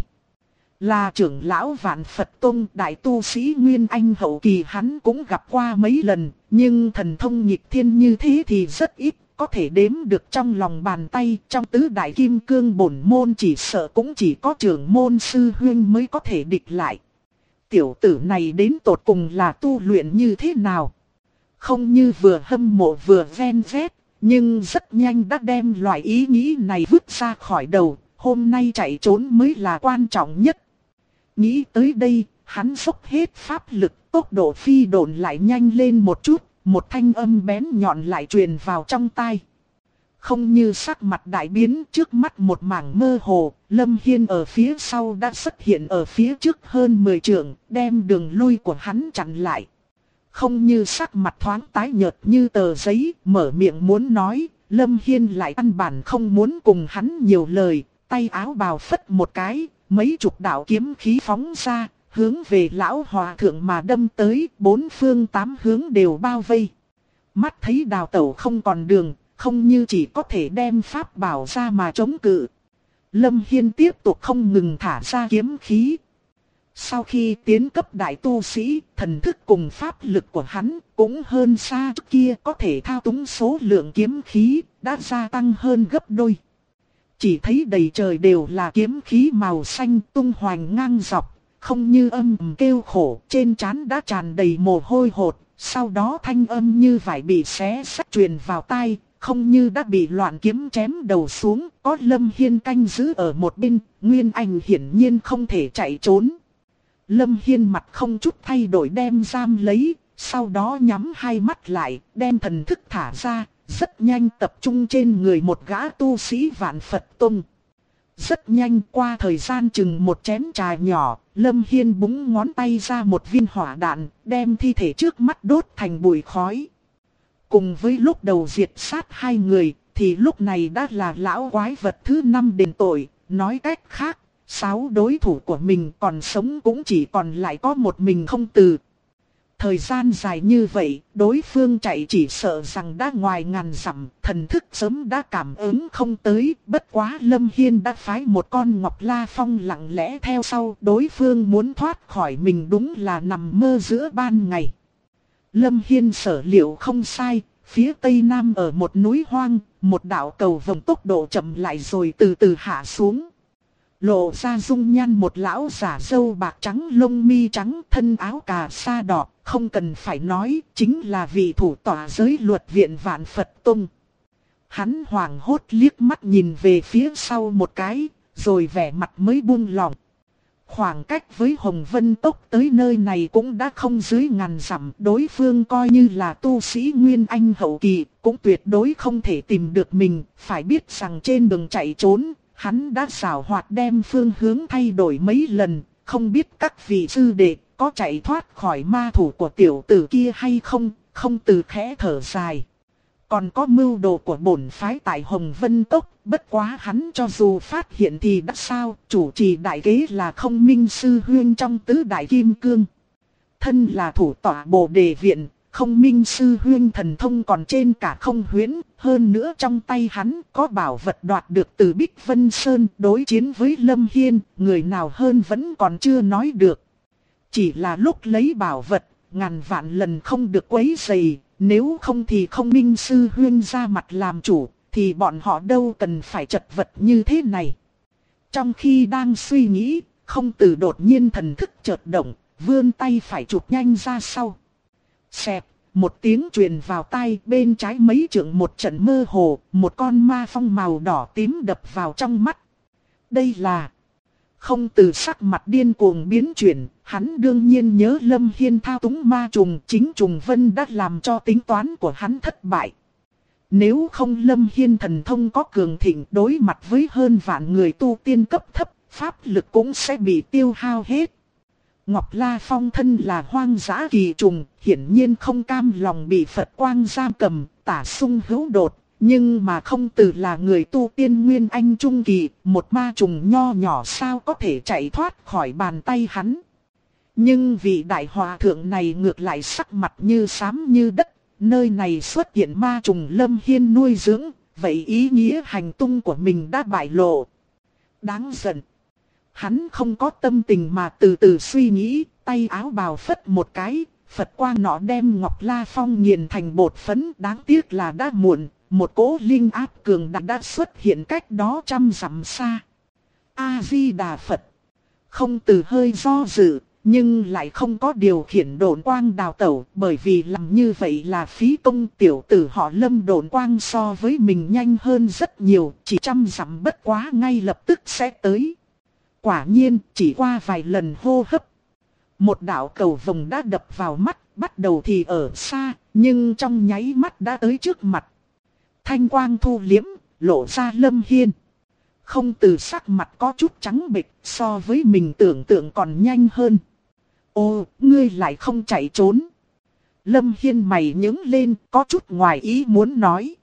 Là trưởng lão Vạn Phật Tông đại tu sĩ Nguyên Anh hậu kỳ, hắn cũng gặp qua mấy lần, nhưng thần thông nghịch thiên như thế thì rất ít, có thể đếm được trong lòng bàn tay. Trong tứ đại kim cương bổn môn chỉ sợ cũng chỉ có trưởng môn sư huynh mới có thể địch lại. Tiểu tử này đến tột cùng là tu luyện như thế nào? Không như vừa hâm mộ vừa ven vét, nhưng rất nhanh đã đem loại ý nghĩ này vứt ra khỏi đầu, hôm nay chạy trốn mới là quan trọng nhất. Nghĩ tới đây, hắn dốc hết pháp lực, tốc độ phi độn lại nhanh lên một chút, một thanh âm bén nhọn lại truyền vào trong tai. Không như sắc mặt đại biến, trước mắt một mảng mơ hồ, Lâm Hiên ở phía sau đã xuất hiện ở phía trước hơn 10 trượng, đem đường lui của hắn chặn lại. Không như sắc mặt thoáng tái nhợt như tờ giấy, mở miệng muốn nói, Lâm Hiên lại căn bản không muốn cùng hắn nhiều lời, tay áo bào phất một cái, mấy chục đạo kiếm khí phóng ra, hướng về lão hòa thượng mà đâm tới, bốn phương tám hướng đều bao vây. Mắt thấy đào tẩu không còn đường, không như chỉ có thể đem pháp bảo ra mà chống cự. Lâm Hiên tiếp tục không ngừng thả ra kiếm khí. Sau khi tiến cấp đại tu sĩ, thần thức cùng pháp lực của hắn cũng hơn xa trước kia, có thể thao túng số lượng kiếm khí, đã gia tăng hơn gấp đôi. Chỉ thấy đầy trời đều là kiếm khí màu xanh tung hoành ngang dọc, không như âm kêu khổ, trên trán đã tràn đầy mồ hôi hột, sau đó thanh âm như vải bị xé sách truyền vào tai, không như đã bị loạn kiếm chém đầu xuống, có Lâm Hiên canh giữ ở một bên, Nguyên Anh hiển nhiên không thể chạy trốn. Lâm Hiên mặt không chút thay đổi đem giam lấy, sau đó nhắm hai mắt lại, đem thần thức thả ra, rất nhanh tập trung trên người một gã tu sĩ Vạn Phật Tông. Rất nhanh qua thời gian chừng một chén trà nhỏ, Lâm Hiên búng ngón tay ra một viên hỏa đạn, đem thi thể trước mắt đốt thành bụi khói. Cùng với lúc đầu diệt sát hai người, thì lúc này đã là lão quái vật thứ 5 đền tội, nói cách khác, 6 đối thủ của mình còn sống cũng chỉ còn lại có một mình Không Từ. Thời gian dài như vậy, đối phương chạy chỉ sợ rằng đã ngoài ngàn dặm, thần thức sớm đã cảm ứng không tới, bất quá Lâm Hiên đã phái một con Ngọc La Phong lặng lẽ theo sau, đối phương muốn thoát khỏi mình đúng là nằm mơ giữa ban ngày. Lâm Hiên sở liệu không sai, phía tây nam ở một núi hoang, một đạo cầu vồng tốc độ chậm lại rồi từ từ hạ xuống. Lộ ra dung nhan một lão giả râu bạc trắng lông mi trắng thân áo cà sa đỏ, không cần phải nói, chính là vị thủ tọa giới luật viện Vạn Phật Tông. Hắn hoảng hốt liếc mắt nhìn về phía sau một cái, rồi vẻ mặt mới buông lỏng. Khoảng cách với Hồng Vân Tốc tới nơi này cũng đã không dưới ngàn dặm, đối phương coi như là tu sĩ Nguyên Anh hậu kỳ, cũng tuyệt đối không thể tìm được mình, phải biết rằng trên đường chạy trốn, hắn đã xảo hoạt đem phương hướng thay đổi mấy lần, không biết các vị sư đệ có chạy thoát khỏi ma thủ của tiểu tử kia hay không. Không Từ khẽ thở dài. Còn có mưu đồ của bổn phái tại Hồng Vân Cốc, bất quá hắn cho dù phát hiện thì đã sao, chủ trì đại kế là Không Minh Sư Huynh trong tứ đại kim cương. Thân là thủ tọa Bồ Đề Viện, Không Minh Sư Huynh thần thông còn trên cả Không Huyễn, hơn nữa trong tay hắn có bảo vật đoạt được từ Bích Vân Sơn, đối chiến với Lâm Hiên, người nào hơn vẫn còn chưa nói được. Chỉ là lúc lấy bảo vật, ngàn vạn lần không được quấy rầy, nếu không thì Không Minh Sư Huynh ra mặt làm chủ, thì bọn họ đâu cần phải chật vật như thế này. Trong khi đang suy nghĩ, Không Từ đột nhiên thần thức chợt động, vươn tay phải chụp nhanh ra sau. Xẹt, một tiếng truyền vào tai, bên trái mấy trượng một trận mơ hồ, một con ma phong màu đỏ tím đập vào trong mắt. Đây là... Không Từ sắc mặt điên cuồng biến chuyển, hắn đương nhiên nhớ Lâm Hiên thao túng ma trùng, chính trùng vân đã làm cho tính toán của hắn thất bại. Nếu không Lâm Hiên thần thông có cường thịnh, đối mặt với hơn vạn người tu tiên cấp thấp, pháp lực cũng sẽ bị tiêu hao hết. Ngọc La Phong thân là hoang dã kỳ trùng, hiển nhiên không cam lòng bị Phật quang giam cầm, tả sung hữu đột. Nhưng mà không từ là người tu tiên nguyên anh trung kỳ, một ma trùng nho nhỏ sao có thể chạy thoát khỏi bàn tay hắn. Nhưng vị đại hòa thượng này ngược lại sắc mặt như xám như đất, nơi này xuất hiện ma trùng Lâm Hiên nuôi dưỡng, vậy ý nghĩa hành tung của mình đã bại lộ. Đáng giận. Hắn không có tâm tình mà từ từ suy nghĩ, tay áo bào phất một cái, Phật quang nọ đem Ngọc La Phong nghiền thành bột phấn, đáng tiếc là đã muộn, một cỗ linh áp cường đại đã xuất hiện cách đó trăm dặm xa. A-di-đà Phật. Không từ hơi do dự, nhưng lại không có điều khiển độn quang đào tẩu, bởi vì làm như vậy là phí công. Tiểu tử họ Lâm độn quang so với mình nhanh hơn rất nhiều, chỉ trăm dặm bất quá ngay lập tức sẽ tới. Quả nhiên, chỉ qua vài lần hô hấp, một đạo cầu vồng đã đập vào mắt, bắt đầu thì ở xa, nhưng trong nháy mắt đã tới trước mặt. Thanh quang thu liếm, lộ ra Lâm Hiên. Không từ sắc mặt có chút trắng bệch, so với mình tưởng tượng còn nhanh hơn. Ô, ngươi lại không chạy trốn. Lâm Hiên mày nhướng lên, có chút ngoài ý muốn nói.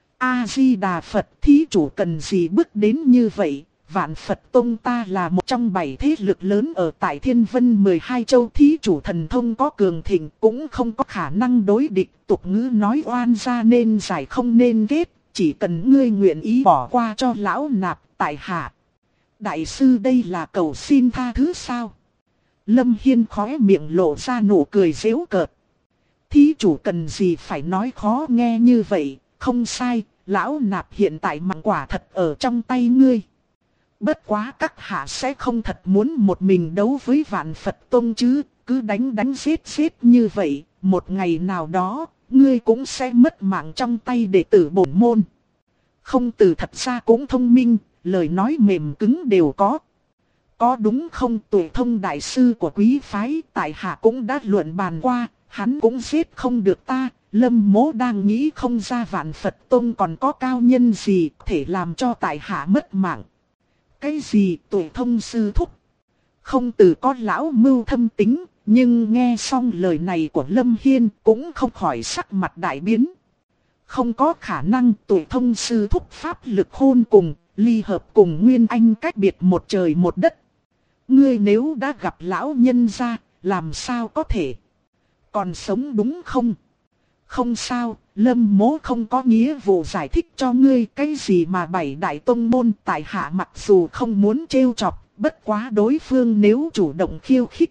A-di-đà Phật, thí chủ cần gì bước đến như vậy? Vạn Phật Tông ta là một trong 7 thế lực lớn ở tại Thiên Vân 12 châu, thí chủ thần thông có cường thịnh cũng không có khả năng đối địch. Tục ngữ nói oan ra nên giải không nên kết, chỉ cần ngươi nguyện ý bỏ qua cho lão nạp tại hạ. Đại sư đây là cầu xin tha thứ sao? Lâm Hiên khóe miệng lộ ra nụ cười giễu cợt. Thí chủ cần gì phải nói khó nghe như vậy, không sai, lão nạp hiện tại mạng quả thật ở trong tay ngươi. Bất quá các hạ sẽ không thật muốn một mình đấu với Vạn Phật Tông chứ, cứ đánh giết như vậy, một ngày nào đó, ngươi cũng sẽ mất mạng trong tay đệ tử bổn môn. Không từ thật ra cũng thông minh, lời nói mềm cứng đều có. Có đúng không? Tuệ Thông đại sư của quý phái tại hạ cũng đã luận bàn qua, hắn cũng giết không được ta. Lâm Mỗ đang nghĩ không ra Vạn Phật Tông còn có cao nhân gì thể làm cho tại hạ mất mạng. Cái gì Tuệ Thông sư thúc? Không từ có lão mưu thâm tính, nhưng nghe xong lời này của Lâm Hiên cũng không khỏi sắc mặt đại biến. Không có khả năng. Tuệ Thông sư thúc pháp lực hôn cùng, ly hợp cùng Nguyên Anh cách biệt một trời một đất. Ngươi nếu đã gặp lão nhân gia, làm sao có thể còn sống đúng không? Không sao, Lâm Mỗ không có nghĩa vụ giải thích cho ngươi cái gì mà 7 đại tông môn, tại hạ mặc dù không muốn trêu chọc, bất quá đối phương nếu chủ động khiêu khích,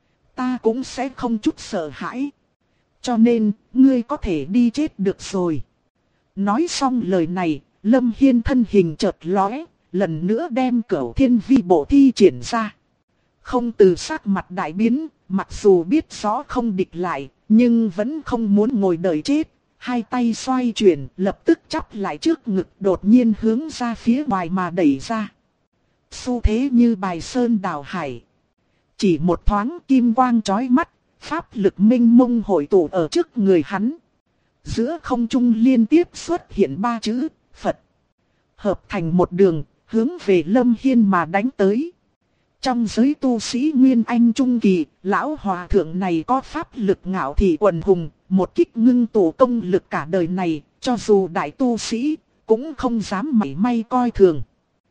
ta cũng sẽ không chút sợ hãi. Cho nên, ngươi có thể đi chết được rồi. Nói xong lời này, Lâm Hiên thân hình chợt lóe, lần nữa đem Cửu Thiên Vi bộ thi triển ra. Không từ sắc mặt đại biến, mặc dù biết rõ không địch lại, nhưng vẫn không muốn ngồi đợi chết. Hai tay xoay chuyển, lập tức chắp lại trước ngực, đột nhiên hướng ra phía ngoài mà đẩy ra. Xu thế như bài sơn đảo hải. Chỉ một thoáng kim quang chói mắt, pháp lực minh mông hội tụ ở trước người hắn. Giữa không trung liên tiếp xuất hiện 3 chữ Phật, hợp thành một đường, hướng về Lâm Hiên mà đánh tới. Trong giới tu sĩ Nguyên Anh Trung Kỳ, lão hòa thượng này có pháp lực ngạo thị quần hùng, một kích ngưng tụ công lực cả đời này, cho dù đại tu sĩ, cũng không dám mảy may coi thường.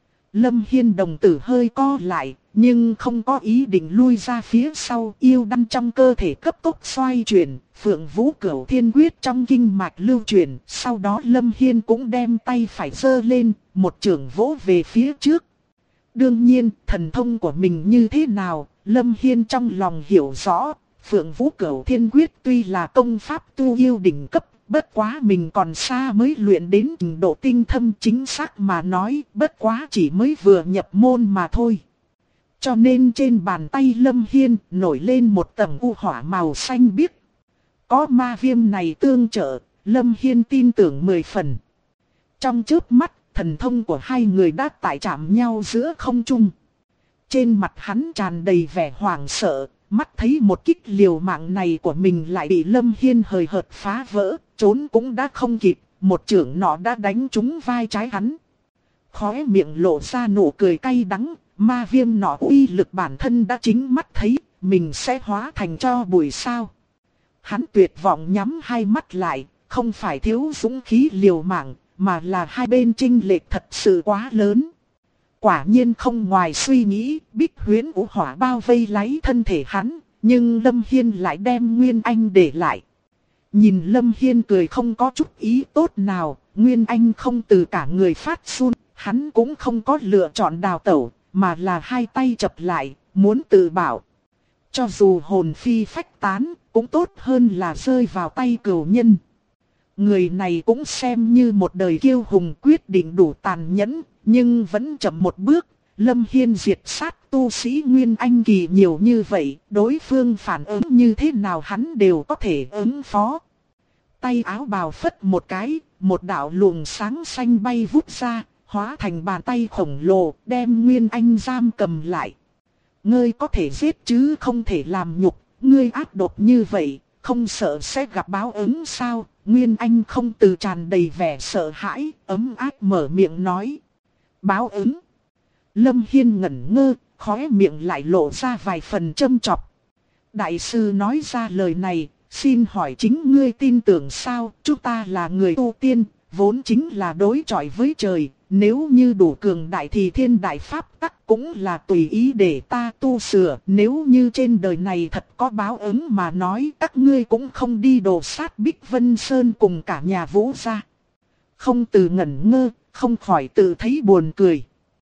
Lâm Hiên đồng tử hơi co lại, nhưng không có ý định lui ra phía sau, yêu đan trong cơ thể cấp tốc xoay chuyển, Phượng Vũ Cửu Thiên Quyết trong kinh mạch lưu chuyển, sau đó Lâm Hiên cũng đem tay phải giơ lên, một chưởng vỗ về phía trước. Đương nhiên, thần thông của mình như thế nào, Lâm Hiên trong lòng hiểu rõ. Phượng Vũ Cửu Thiên Quyết tuy là công pháp tu yêu đỉnh cấp, bất quá mình còn xa mới luyện đến trình độ tinh thâm, chính xác mà nói, bất quá chỉ mới vừa nhập môn mà thôi. Cho nên trên bàn tay Lâm Hiên nổi lên một tầng u hỏa màu xanh biếc. Có ma viêm này tương trợ, Lâm Hiên tin tưởng 10 phần. Trong chớp mắt, thần thông của hai người đã tại chạm nhau giữa không trung. Trên mặt hắn tràn đầy vẻ hoảng sợ, mắt thấy một kích liều mạng này của mình lại bị Lâm Hiên hời hợt phá vỡ, trốn cũng đã không kịp, một chưởng nọ đã đánh trúng vai trái hắn. Khóe miệng lộ ra nụ cười cay đắng, ma viêm nọ uy lực bản thân đã chính mắt thấy, mình sẽ hóa thành tro bụi sao? Hắn tuyệt vọng nhắm hai mắt lại, không phải thiếu dũng khí liều mạng, mà là hai bên chênh lệch thật sự quá lớn. Quả nhiên không ngoài suy nghĩ, Bích Huyễn Vũ Hỏa bao vây lấy thân thể hắn, nhưng Lâm Hiên lại đem Nguyên Anh để lại. Nhìn Lâm Hiên cười không có chút ý tốt nào, Nguyên Anh không từ cả người phát run, hắn cũng không có lựa chọn đào tẩu, mà là hai tay chập lại, muốn tự bảo. Cho dù hồn phi phách tán, cũng tốt hơn là rơi vào tay cừu nhân. Người này cũng xem như một đời kiêu hùng quyết định đủ tàn nhẫn, nhưng vẫn chậm một bước. Lâm Hiên diệt sát tu sĩ Nguyên Anh kỳ nhiều như vậy, đối phương phản ứng như thế nào hắn đều có thể ứng phó. Tay áo bào phất một cái, một đạo luồng sáng xanh bay vút ra, hóa thành bàn tay khổng lồ, đem Nguyên Anh giam cầm lại. Ngươi có thể giết chứ không thể làm nhục, ngươi ác độc như vậy, không sợ sẽ gặp báo ứng sao? Nguyên Anh không từ tràn đầy vẻ sợ hãi, ấm áp mở miệng nói. Báo ứng. Lâm Hiên ngẩn ngơ, khóe miệng lại lộ ra vài phần châm chọc. Đại sư nói ra lời này, xin hỏi chính ngươi tin tưởng sao? Chúng ta là người tu tiên, vốn chính là đối chọi với trời. Nếu như đủ cường đại thì thiên đại pháp tắc cũng là tùy ý để ta tu sửa. Nếu như trên đời này thật có báo ứng mà nói, các ngươi cũng không đi đồ sát Bích Vân Sơn cùng cả nhà Vũ gia. Không từ ngẩn ngơ, không khỏi tự thấy buồn cười.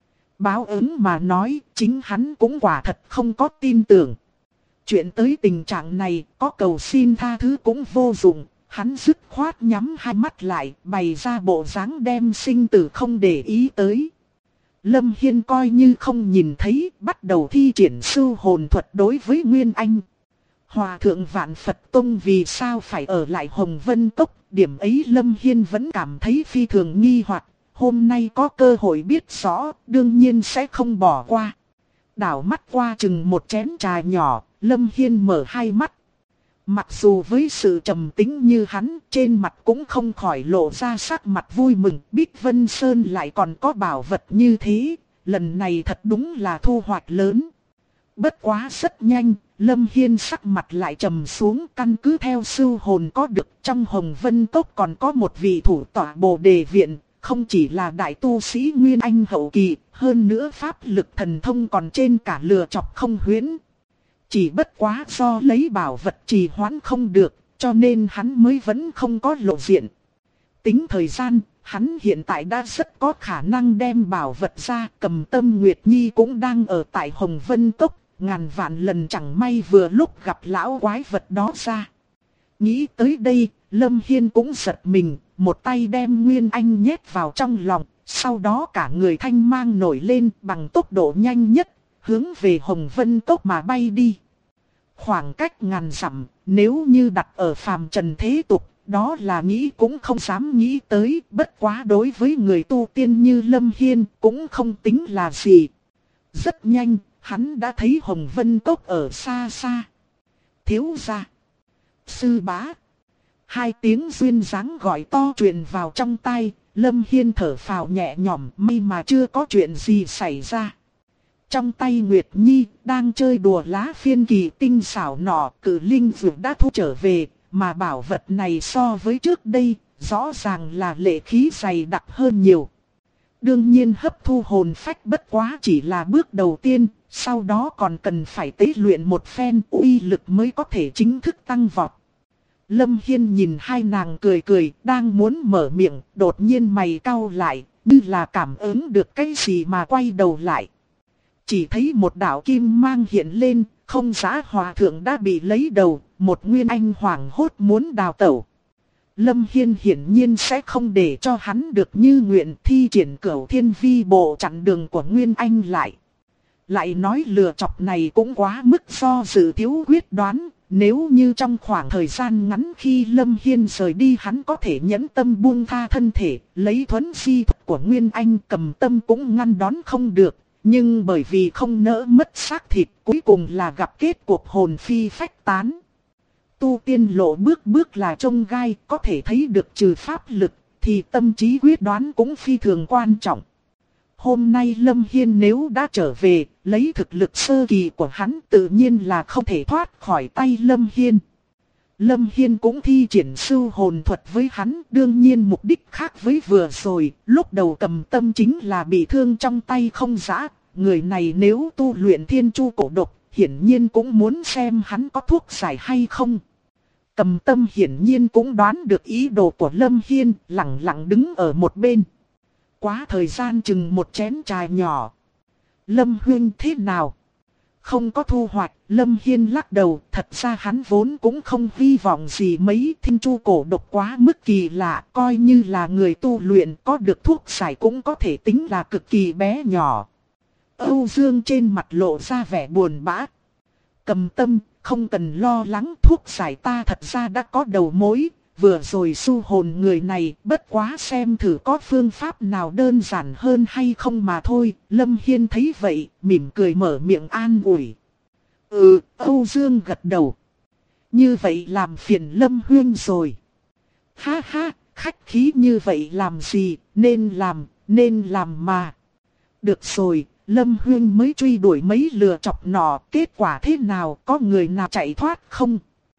Báo ứng mà nói, chính hắn cũng quả thật không có tin tưởng. Chuyện tới tình trạng này, có cầu xin tha thứ cũng vô dụng. Hắn dứt khoát nhắm hai mắt lại, bày ra bộ dáng đem sinh tử không để ý tới. Lâm Hiên coi như không nhìn thấy, bắt đầu thi triển sưu hồn thuật đối với Nguyên Anh. Hòa thượng Vạn Phật Tông vì sao phải ở lại Hồng Vân Cốc, điểm ấy Lâm Hiên vẫn cảm thấy phi thường nghi hoặc. Hôm nay có cơ hội biết rõ, đương nhiên sẽ không bỏ qua. Đảo mắt qua chừng một chén trà nhỏ, Lâm Hiên mở hai mắt. Mặc dù với sự trầm tĩnh như hắn, trên mặt cũng không khỏi lộ ra sắc mặt vui mừng. Bích Vân Sơn lại còn có bảo vật như thế, lần này thật đúng là thu hoạch lớn. Bất quá rất nhanh, Lâm Hiên sắc mặt lại trầm xuống, căn cứ theo sưu hồn có được trong Hồng Vân Cốc còn có một vị thủ tọa Bồ Đề Viện. Không chỉ là đại tu sĩ Nguyên Anh hậu kỳ, hơn nữa pháp lực thần thông còn trên cả lừa chọc không huyễn. Chỉ bất quá do lấy bảo vật trì hoãn không được, cho nên hắn mới vẫn không có lộ diện. Tính thời gian, hắn hiện tại đã rất có khả năng đem bảo vật ra. Cầm Tâm Nguyệt Nhi cũng đang ở tại Hồng Vân Cốc, ngàn vạn lần chẳng may vừa lúc gặp lão quái vật đó ra. Nghĩ tới đây, Lâm Hiên cũng giật mình, một tay đem Nguyên Anh nhét vào trong lòng, sau đó cả người thanh mang nổi lên bằng tốc độ nhanh nhất, hướng về Hồng Vân Cốc mà bay đi. Khoảng cách ngàn dặm, nếu như đặt ở phàm trần thế tục, đó là nghĩ cũng không dám nghĩ tới, bất quá đối với người tu tiên như Lâm Hiên cũng không tính là gì. Rất nhanh, hắn đã thấy Hồng Vân Cốc ở xa xa. Thiếu gia, sư bá. Hai tiếng duyên dáng gọi to truyền vào trong tai, Lâm Hiên thở phào nhẹ nhõm, may mà chưa có chuyện gì xảy ra. Trong tay Nguyệt Nhi đang chơi đùa lá phiên kỳ tinh xảo nọ, cử linh dược đã thu trở về, mà bảo vật này so với trước đây, rõ ràng là lệ khí dày đặc hơn nhiều. Đương nhiên hấp thu hồn phách bất quá chỉ là bước đầu tiên, sau đó còn cần phải tế luyện một phen uy lực mới có thể chính thức tăng vọt. Lâm Hiên nhìn hai nàng cười cười, đang muốn mở miệng, đột nhiên mày cau lại, như là cảm ứng được cái gì mà quay đầu lại. Chỉ thấy một đạo kim mang hiện lên, không giá hòa thượng đã bị lấy đầu, một Nguyên Anh hoảng hốt muốn đào tẩu. Lâm Hiên hiển nhiên sẽ không để cho hắn được như nguyện, thi triển Cửu Thiên Vi Bộ chặn đường của Nguyên Anh lại. Lại nói lừa chọc này cũng quá mức do dự thiếu quyết đoán, nếu như trong khoảng thời gian ngắn khi Lâm Hiên rời đi hắn có thể nhẫn tâm buông tha thân thể, lấy thuấn di thuật của Nguyên Anh, Cầm Tâm cũng ngăn đón không được. Nhưng bởi vì không nỡ mất xác thịt, cuối cùng là gặp kết cuộc hồn phi phách tán. Tu tiên lộ bước bước là chông gai, có thể thấy được trừ pháp lực, thì tâm trí quyết đoán cũng phi thường quan trọng. Hôm nay Lâm Hiên nếu đã trở về, lấy thực lực sơ kỳ của hắn tự nhiên là không thể thoát khỏi tay Lâm Hiên. Lâm Hiên cũng thi triển sưu hồn thuật với hắn, đương nhiên mục đích khác với vừa rồi, lúc đầu Cầm Tâm chính là bị thương trong tay không dã. Người này nếu tu luyện thiên chu cổ độc, hiển nhiên cũng muốn xem hắn có thuốc giải hay không. Cầm Tâm hiển nhiên cũng đoán được ý đồ của Lâm Hiên, lặng lặng đứng ở một bên. Quá thời gian chừng một chén trà nhỏ. Lâm huynh thế nào? Không có thu hoạch, Lâm Hiên lắc đầu, thật ra hắn vốn cũng không hy vọng gì mấy thiên chu cổ độc quá mức kỳ lạ, coi như là người tu luyện có được thuốc giải cũng có thể tính là cực kỳ bé nhỏ. Âu Dương trên mặt lộ ra vẻ buồn bã. Cầm Tâm, không cần lo lắng, thuốc giải ta thật ra đã có đầu mối, vừa rồi sưu hồn người này, bất quá xem thử có phương pháp nào đơn giản hơn hay không mà thôi. Lâm Hiên thấy vậy, mỉm cười mở miệng an ủi. Âu Dương gật đầu. Như vậy làm phiền Lâm Huyên rồi. Ha ha, khách khí như vậy làm gì, nên làm mà. Được rồi, Lâm Huyên mới truy đuổi mấy lừa chọc nọ, kết quả thế nào, có người nào chạy thoát không?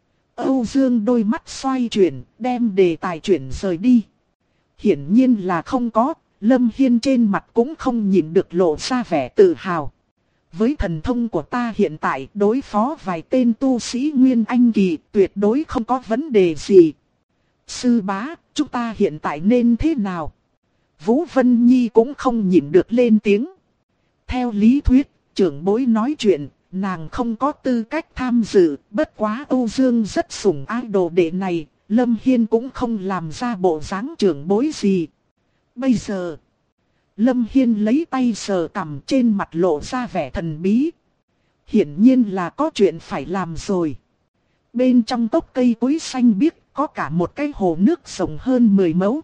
Âu Dương đôi mắt xoay chuyển, đem đề tài chuyển rời đi. Hiển nhiên là không có, Lâm Hiên trên mặt cũng không nhìn được lộ ra vẻ tự hào. Với thần thông của ta hiện tại, đối phó vài tên tu sĩ Nguyên Anh kỳ tuyệt đối không có vấn đề gì. Sư bá, chúng ta hiện tại nên thế nào? Vũ Vân Nhi cũng không nhịn được lên tiếng. Theo lý thuyết, trưởng bối nói chuyện, nàng không có tư cách tham dự, bất quá Âu Dương rất sủng ái đồ đệ này, Lâm Hiên cũng không làm ra bộ dáng trưởng bối gì. Bây giờ, Lâm Hiên lấy tay sờ cằm, trên mặt lộ ra vẻ thần bí. Hiển nhiên là có chuyện phải làm rồi. Bên trong tốc cây cối xanh biếc có cả một cái hồ nước rộng hơn 10 mẫu.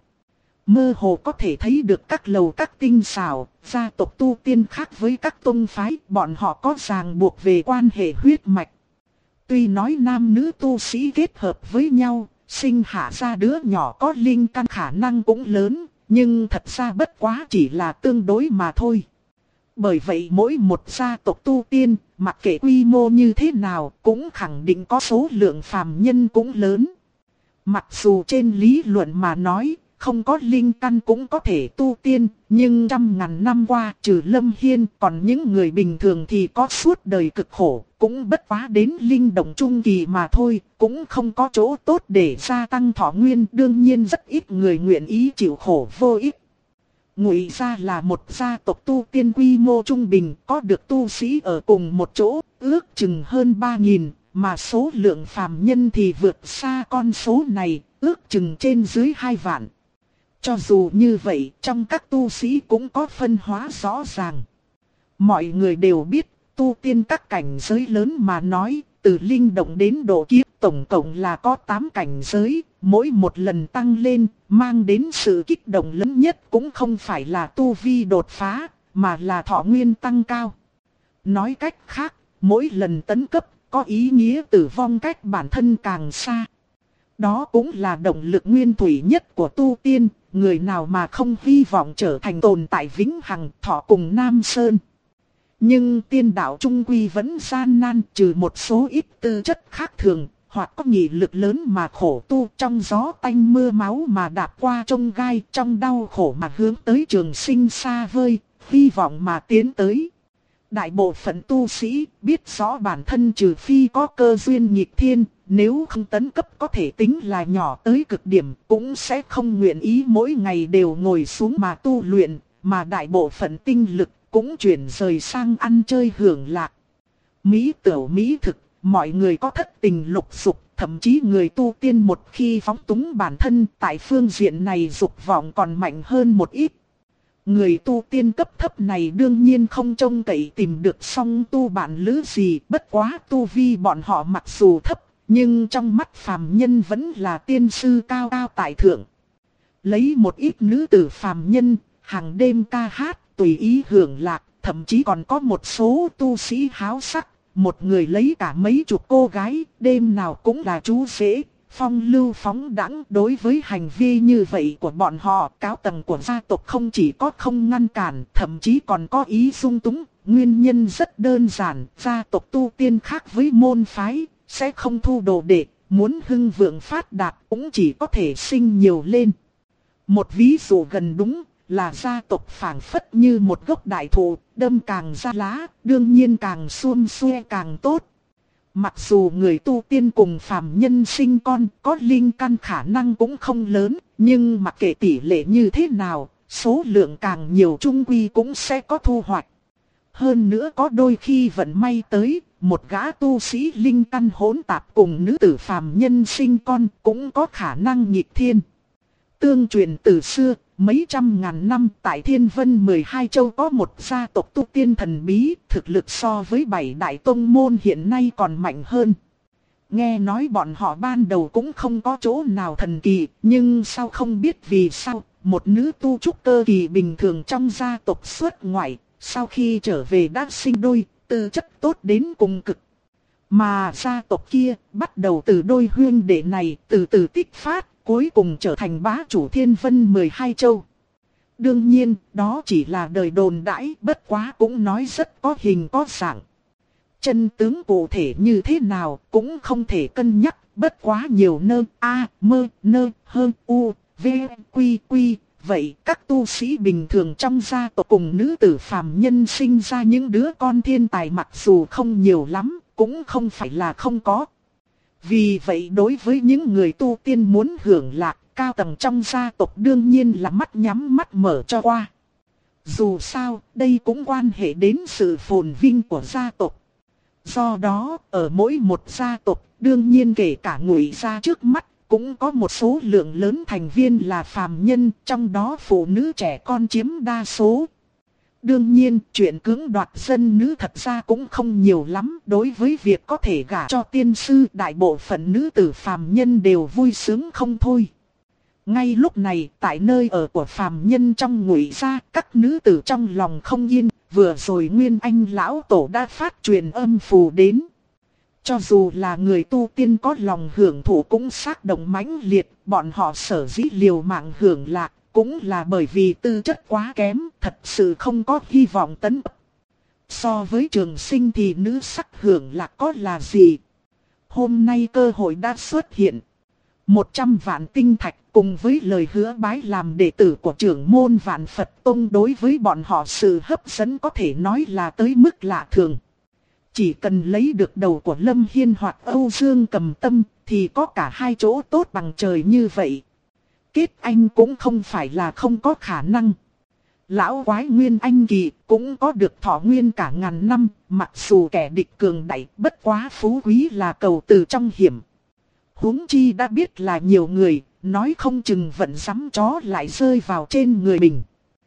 Mơ hồ có thể thấy được các lầu các tinh xảo, gia tộc tu tiên khác với các tông phái, bọn họ có ràng buộc về quan hệ huyết mạch. Tuy nói nam nữ tu sĩ kết hợp với nhau, sinh hạ ra đứa nhỏ có linh căn khả năng cũng lớn, nhưng thật ra bất quá chỉ là tương đối mà thôi. Bởi vậy mỗi một gia tộc tu tiên, mặc kệ quy mô như thế nào, cũng khẳng định có số lượng phàm nhân cũng lớn. Mặc dù trên lý luận mà nói, không có linh căn cũng có thể tu tiên, nhưng trăm ngàn năm qua trừ Lâm Hiên còn những người bình thường thì có suốt đời cực khổ, cũng bất quá đến linh động trung kỳ mà thôi, cũng không có chỗ tốt để gia tăng thọ nguyên, đương nhiên rất ít người nguyện ý chịu khổ vô ích. Ngụy gia là một gia tộc tu tiên quy mô trung bình, có được tu sĩ ở cùng một chỗ, ước chừng hơn 3.000, mà số lượng phàm nhân thì vượt xa con số này, ước chừng trên dưới 2 vạn. Cho dù như vậy, trong các tu sĩ cũng có phân hóa rõ ràng. Mọi người đều biết, tu tiên các cảnh giới lớn mà nói, từ linh động đến độ kiếp tổng cộng là có 8 cảnh giới, mỗi một lần tăng lên, mang đến sự kích động lớn nhất cũng không phải là tu vi đột phá, mà là thọ nguyên tăng cao. Nói cách khác, mỗi lần tấn cấp, có ý nghĩa tử vong cách bản thân càng xa. Đó cũng là động lực nguyên thủy nhất của tu tiên, người nào mà không hy vọng trở thành tồn tại vĩnh hằng, thọ cùng Nam Sơn. Nhưng tiên đạo trung quy vẫn gian nan, trừ một số ít tư chất khác thường, hoặc có nghị lực lớn mà khổ tu, trong gió tanh mưa máu mà đạp qua trông gai, trong đau khổ mà hướng tới trường sinh xa vời, hy vọng mà tiến tới. Đại bộ phận tu sĩ biết rõ bản thân trừ phi có cơ duyên nghịch thiên, nếu không tấn cấp có thể tính là nhỏ tới cực điểm, cũng sẽ không nguyện ý mỗi ngày đều ngồi xuống mà tu luyện, mà đại bộ phận tinh lực cũng chuyển rời sang ăn chơi hưởng lạc. Mỹ tửu mỹ thực, mọi người có thất tình lục dục, thậm chí người tu tiên một khi phóng túng bản thân tại phương diện này dục vọng còn mạnh hơn một ít. Người tu tiên cấp thấp này đương nhiên không trông cậy tìm được song tu bạn lữ gì, bất quá tu vi bọn họ mặc dù thấp, nhưng trong mắt phàm nhân vẫn là tiên sư cao cao tại thượng. Lấy một ít nữ tử phàm nhân, hàng đêm ca hát, tùy ý hưởng lạc, thậm chí còn có một số tu sĩ háo sắc, một người lấy cả mấy chục cô gái, đêm nào cũng là chú rể, phong lưu phóng đãng. Đối với hành vi như vậy của bọn họ, cao tầng của gia tộc không chỉ có không ngăn cản, thậm chí còn có ý dung túng. Nguyên nhân rất đơn giản, gia tộc tu tiên khác với môn phái, sẽ không thu đồ đệ, muốn hưng vượng phát đạt cũng chỉ có thể sinh nhiều lên. Một ví dụ gần đúng là gia tộc phảng phất như một gốc đại thụ, đâm càng ra lá, đương nhiên càng suôn xuê càng tốt. Mặc dù người tu tiên cùng phàm nhân sinh con có linh căn khả năng cũng không lớn, nhưng mặc kệ tỷ lệ như thế nào, số lượng càng nhiều chung quy cũng sẽ có thu hoạch. Hơn nữa có đôi khi vận may tới, một gã tu sĩ linh căn hỗn tạp cùng nữ tử phàm nhân sinh con cũng có khả năng nghịch thiên. Tương truyền từ xưa, mấy trăm ngàn năm tại Thiên Vân 12 châu có một gia tộc tu tiên thần bí, thực lực so với 7 đại tông môn hiện nay còn mạnh hơn. Nghe nói bọn họ ban đầu cũng không có chỗ nào thần kỳ, nhưng sao không biết vì sao, một nữ tu trúc cơ kỳ bình thường trong gia tộc xuất ngoại, sau khi trở về đã sinh đôi, tư chất tốt đến cùng cực. Mà gia tộc kia bắt đầu từ đôi huynh đệ này từ từ tích phát, cuối cùng trở thành bá chủ Thiên Vân 12 châu. Đương nhiên, đó chỉ là đời đồn đãi, bất quá cũng nói rất có hình có dạng. Chân tướng cụ thể như thế nào cũng không thể cân nhắc, bất quá nhiều nơ, a, mơ, nơ, hơn, u, v, quy, quy. Vậy các tu sĩ bình thường trong gia tộc cùng nữ tử phàm nhân sinh ra những đứa con thiên tài mặc dù không nhiều lắm, cũng không phải là không có. Vì vậy đối với những người tu tiên muốn hưởng lạc, cao tầng trong gia tộc đương nhiên là mắt nhắm mắt mở cho qua. Dù sao, đây cũng quan hệ đến sự phồn vinh của gia tộc. Do đó, ở mỗi một gia tộc, đương nhiên kể cả Ngụy gia trước mắt, cũng có một số lượng lớn thành viên là phàm nhân, trong đó phụ nữ trẻ con chiếm đa số. Đương nhiên, chuyện cưỡng đoạt dân nữ thật ra cũng không nhiều lắm. Đối với việc có thể gả cho tiên sư, đại bộ phận nữ tử phàm nhân đều vui sướng không thôi. Ngay lúc này, tại nơi ở của phàm nhân trong Ngụy gia, các nữ tử trong lòng không yên. Vừa rồi Nguyên Anh lão tổ đã phát truyền âm phù đến. Cho dù là người tu tiên có lòng hưởng thụ cũng xác động mãnh liệt, bọn họ sở dĩ liều mạng hưởng lạc, cũng là bởi vì tư chất quá kém, thật sự không có hy vọng tấn ấp. So với trường sinh thì nữ sắc hưởng lạc có là gì? Hôm nay cơ hội đã xuất hiện. 100 vạn tinh thạch cùng với lời hứa bái làm đệ tử của trưởng môn Vạn Phật Tông, đối với bọn họ sự hấp dẫn có thể nói là tới mức lạ thường. Chỉ cần lấy được đầu của Lâm Hiên hoặc Âu Dương Cầm Tâm thì có cả hai chỗ tốt bằng trời như vậy. Kết anh cũng không phải là không có khả năng. Lão quái Nguyên Anh kỳ cũng có được thọ nguyên cả ngàn năm, mặc dù kẻ địch cường đại, bất quá phú quý là cầu từ trong hiểm. Huống chi đã biết là nhiều người, nói không chừng vận sắm chó lại rơi vào trên người mình.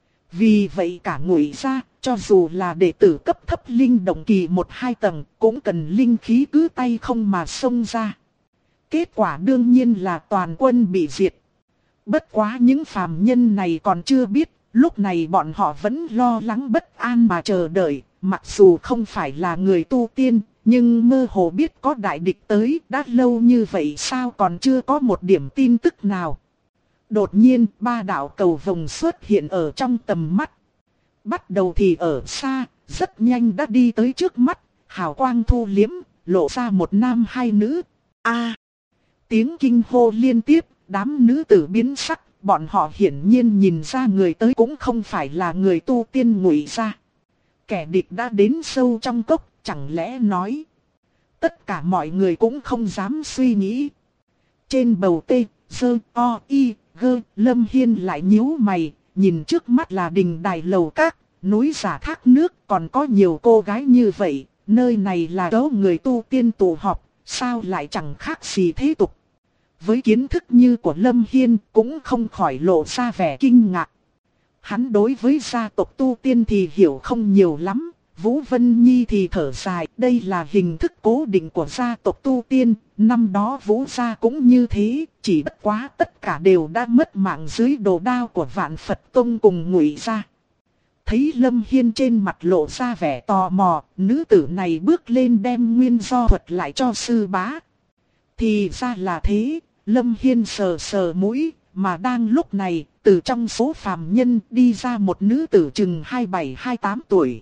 Vì vậy cả Ngụy gia, cho dù là đệ tử cấp thấp linh động kỳ 1-2 tầng, cũng cần linh khí cứ tay không mà xông ra. Kết quả đương nhiên là toàn quân bị diệt. Bất quá những phàm nhân này còn chưa biết, lúc này bọn họ vẫn lo lắng bất an mà chờ đợi, mặc dù không phải là người tu tiên, nhưng mơ hồ biết có đại địch tới, đã lâu như vậy sao còn chưa có một điểm tin tức nào. Đột nhiên, 3 đạo cầu vồng xuất hiện ở trong tầm mắt. Bắt đầu thì ở xa, rất nhanh đã đi tới trước mắt, hào quang thu liếm, lộ ra một nam hai nữ. A! Tiếng kinh hô liên tiếp, đám nữ tử biến sắc, bọn họ hiển nhiên nhìn ra người tới cũng không phải là người tu tiên Ngụy gia. Kẻ địch đã đến sâu trong cốc, chẳng lẽ nói. Tất cả mọi người cũng không dám suy nghĩ. Trên bầu tê, dơ, o, y, gơ, Lâm Hiên lại nhíu mày, nhìn trước mắt là đình đài lầu các, núi giả thác nước, còn có nhiều cô gái như vậy, nơi này là chỗ người tu tiên tụ họp, sao lại chẳng khác gì thế tục. Với kiến thức như của Lâm Hiên cũng không khỏi lộ ra vẻ kinh ngạc. Hắn đối với gia tộc tu tiên thì hiểu không nhiều lắm, Vũ Vân Nhi thì thở dài, đây là hình thức cố định của gia tộc tu tiên, năm đó Vũ gia cũng như thế, chỉ bất quá tất cả đều đã mất mạng dưới đồ đao của Vạn Phật Tông cùng Ngụy gia. Thấy Lâm Hiên trên mặt lộ ra vẻ tò mò, nữ tử này bước lên đem nguyên do thuật lại cho sư bá. Thì ra là thế, Lâm Hiên sờ sờ mũi, mà đang lúc này, từ trong số phàm nhân đi ra một nữ tử chừng 27-28 tuổi.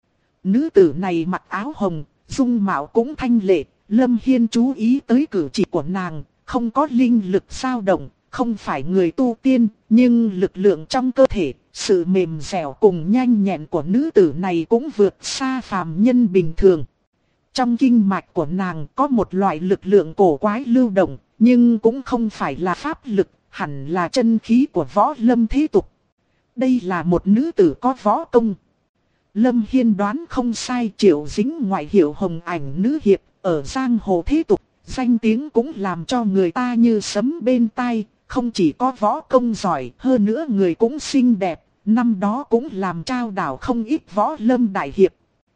Nữ tử này mặc áo hồng, dung mạo cũng thanh lệ, Lâm Hiên chú ý tới cử chỉ của nàng, không có linh lực dao động, không phải người tu tiên, nhưng lực lượng trong cơ thể, sự mềm dẻo cùng nhanh nhẹn của nữ tử này cũng vượt xa phàm nhân bình thường. Trong kinh mạch của nàng có một loại lực lượng cổ quái lưu động, nhưng cũng không phải là pháp lực, hẳn là chân khí của võ lâm thế tục. Đây là một nữ tử có võ công. Lâm Hiên đoán không sai, Triệu Dính ngoại hiệu Hồng Ảnh nữ hiệp, ở giang hồ thế tục, danh tiếng cũng làm cho người ta như sấm bên tai, không chỉ có võ công giỏi, hơn nữa người cũng xinh đẹp, năm đó cũng làm trao đảo không ít võ lâm đại hiệp.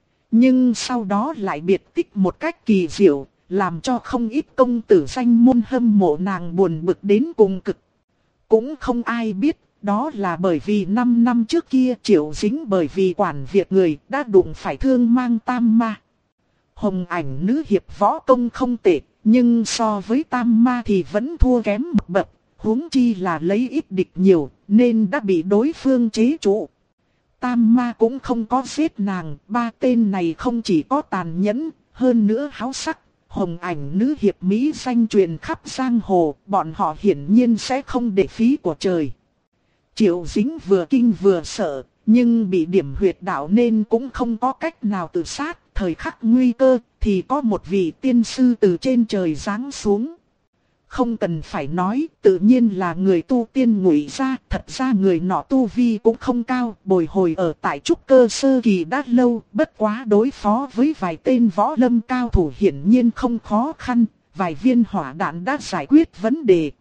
Nhưng sau đó lại biệt tích một cách kỳ diệu, làm cho không ít công tử danh môn hâm mộ nàng buồn bực đến cùng cực. Cũng không ai biết, đó là bởi vì 5 năm trước kia Triệu Dính bởi vì quản việc người đã đụng phải thương mang tam ma. Hồng Ảnh nữ hiệp võ công không tệ, nhưng so với tam ma thì vẫn thua kém một bậc, huống chi là lấy ít địch nhiều, nên đã bị đối phương chế trụ. Tam ma cũng không có giết nàng, ba tên này không chỉ có tàn nhẫn, hơn nữa háo sắc. Hồng Ảnh nữ hiệp Mỹ danh truyền khắp giang hồ, bọn họ hiển nhiên sẽ không để phí của trời. Triệu Dính vừa kinh vừa sợ, nhưng bị điểm huyệt đạo nên cũng không có cách nào tự sát. Thời khắc nguy cơ thì có một vị tiên sư từ trên trời giáng xuống. Không cần phải nói, tự nhiên là người tu tiên Ngụy Gia. Thật ra người nọ tu vi cũng không cao, bồi hồi ở tại trúc cơ sơ kỳ đã lâu, bất quá đối phó với vài tên võ lâm cao thủ hiển nhiên không khó khăn, vài viên hỏa đạn đã giải quyết vấn đề.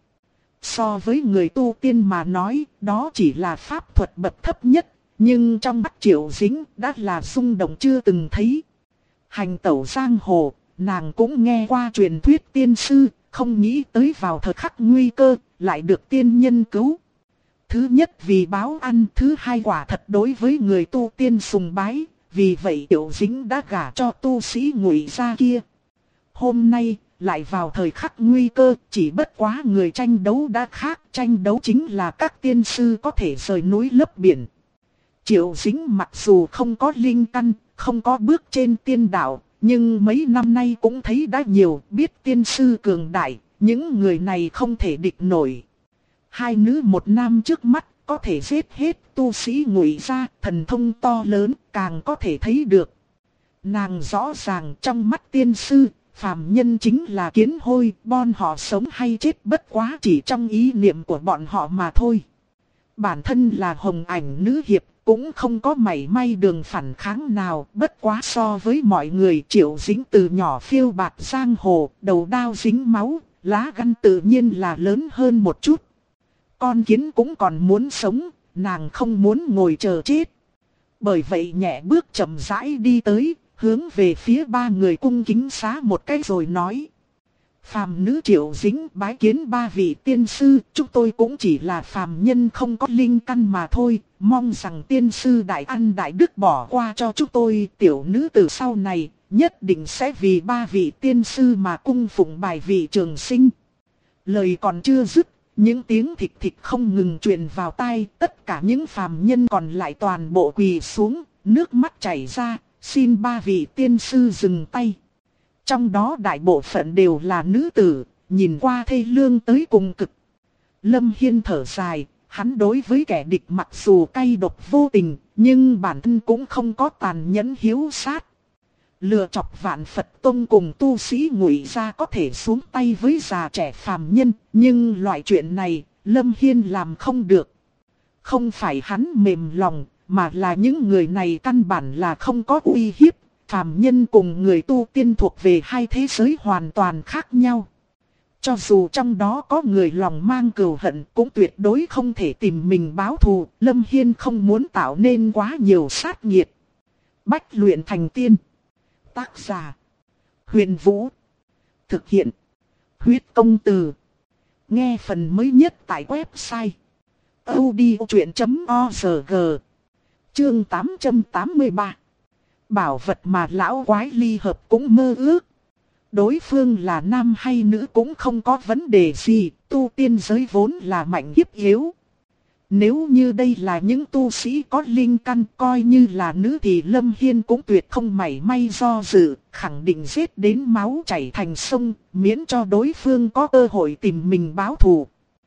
So với người tu tiên mà nói, đó chỉ là pháp thuật bậc thấp nhất, nhưng trong mắt Triệu Dính đã là rung động chưa từng thấy. Hành tẩu giang hồ, nàng cũng nghe qua truyền thuyết tiên sư, không nghĩ tới vào thời khắc nguy cơ, lại được tiên nhân cứu. Thứ nhất vì báo ăn, thứ hai quả thật đối với người tu tiên sùng bái, vì vậy Triệu Dính đã gả cho tu sĩ Ngụy Gia kia. Hôm nay, lại vào thời khắc nguy cơ, chỉ bất quá người tranh đấu đã khác, tranh đấu chính là các tiên sư có thể rời núi lấp biển. Triệu Dính mặc dù không có linh căn, không có bước trên tiên đạo, nhưng mấy năm nay cũng thấy đã nhiều, biết tiên sư cường đại, những người này không thể địch nổi. Hai nữ một nam trước mắt, có thể giết hết tu sĩ Ngụy Gia, thần thông to lớn, càng có thể thấy được. Nàng rõ ràng trong mắt tiên sư, phàm nhân chính là kiến hôi, bọn họ sống hay chết bất quá chỉ trong ý niệm của bọn họ mà thôi. Bản thân là Hồng Ảnh nữ hiệp, cũng không có mảy may đường phản kháng nào, bất quá so với mọi người Triệu Dính từ nhỏ phiêu bạt giang hồ, đầu đao dính máu, lá gan tự nhiên là lớn hơn một chút. Con kiến cũng còn muốn sống, nàng không muốn ngồi chờ chết. Bởi vậy nhẹ bước chậm rãi đi tới, hướng về phía ba người cung kính xá một cái rồi nói. Phàm nữ Triệu Dính bái kiến ba vị tiên sư, chúng tôi cũng chỉ là phàm nhân không có linh căn mà thôi, mong rằng tiên sư đại ăn đại đức bỏ qua cho chúng tôi. Tiểu nữ từ sau này, nhất định sẽ vì ba vị tiên sư mà cung phụng bài vị trường sinh. Lời còn chưa dứt, những tiếng thịch thịch không ngừng truyền vào tai, tất cả những phàm nhân còn lại toàn bộ quỳ xuống, nước mắt chảy ra, xin ba vị tiên sư dừng tay. Trong đó đại bộ phận đều là nữ tử, nhìn qua thê lương tới cùng cực. Lâm Hiên thở dài, hắn đối với kẻ địch mặc dù cay độc vô tình, nhưng bản thân cũng không có tàn nhẫn hiếu sát. Lừa chọc Vạn Phật Tông cùng tu sĩ Ngụy Gia có thể xuống tay với già trẻ phàm nhân, nhưng loại chuyện này, Lâm Hiên làm không được. Không phải hắn mềm lòng, mà là những người này căn bản là không có uy hiếp. Phàm nhân cùng người tu tiên thuộc về hai thế giới hoàn toàn khác nhau. Cho dù trong đó có người lòng mang cừu hận cũng tuyệt đối không thể tìm mình báo thù. Lâm Hiên không muốn tạo nên quá nhiều sát nghiệt. Bách luyện thành tiên. Tác giả: Huyền Vũ. Thực hiện: Huyết Công Từ. Nghe phần mới nhất tại website audiochuyện.org. Chương 883. Bảo vật mà lão quái ly hợp cũng mơ ước. Đối phương là nam hay nữ cũng không có vấn đề gì, tu tiên giới vốn là mạnh hiếp yếu. Nếu như đây là những tu sĩ có linh căn, coi như là nữ thì Lâm Hiên cũng tuyệt không mảy may do dự, khẳng định giết đến máu chảy thành sông, miễn cho đối phương có cơ hội tìm mình báo thù.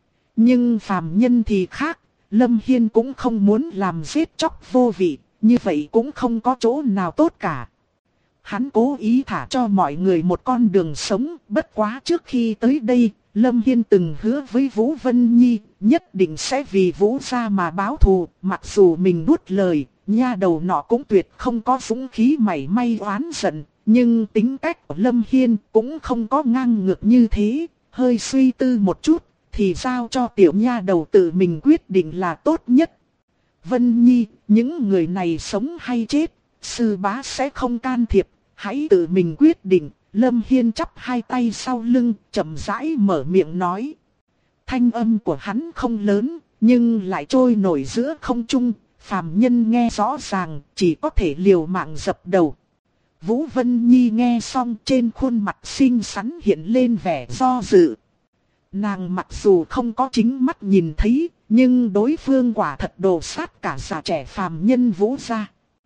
Nhưng phàm nhân thì khác, Lâm Hiên cũng không muốn làm giết chóc vô vị, như vậy cũng không có chỗ nào tốt cả. Hắn cố ý thả cho mọi người một con đường sống, bất quá trước khi tới đây, Lâm Hiên từng hứa với Vũ Vân Nhi, nhất định sẽ vì Vũ gia mà báo thù, mặc dù mình nuốt lời, nha đầu nọ cũng tuyệt không có dũng khí mảy may oán giận, nhưng tính cách của Lâm Hiên cũng không có ngang ngược như thế, hơi suy tư một chút, thì giao cho tiểu nha đầu tự mình quyết định là tốt nhất. Vân Nhi, những người này sống hay chết, sư bá sẽ không can thiệp, hãy tự mình quyết định. Lâm Hiên chắp hai tay sau lưng, chậm rãi mở miệng nói. Thanh âm của hắn không lớn, nhưng lại trôi nổi giữa không trung, phàm nhân nghe rõ ràng, chỉ có thể liều mạng dập đầu. Vũ Vân Nhi nghe xong, trên khuôn mặt xinh xắn hiện lên vẻ do dự. Nàng mặc dù không có chính mắt nhìn thấy, nhưng đối phương quả thật đồ sát cả già trẻ phàm nhân Vũ gia.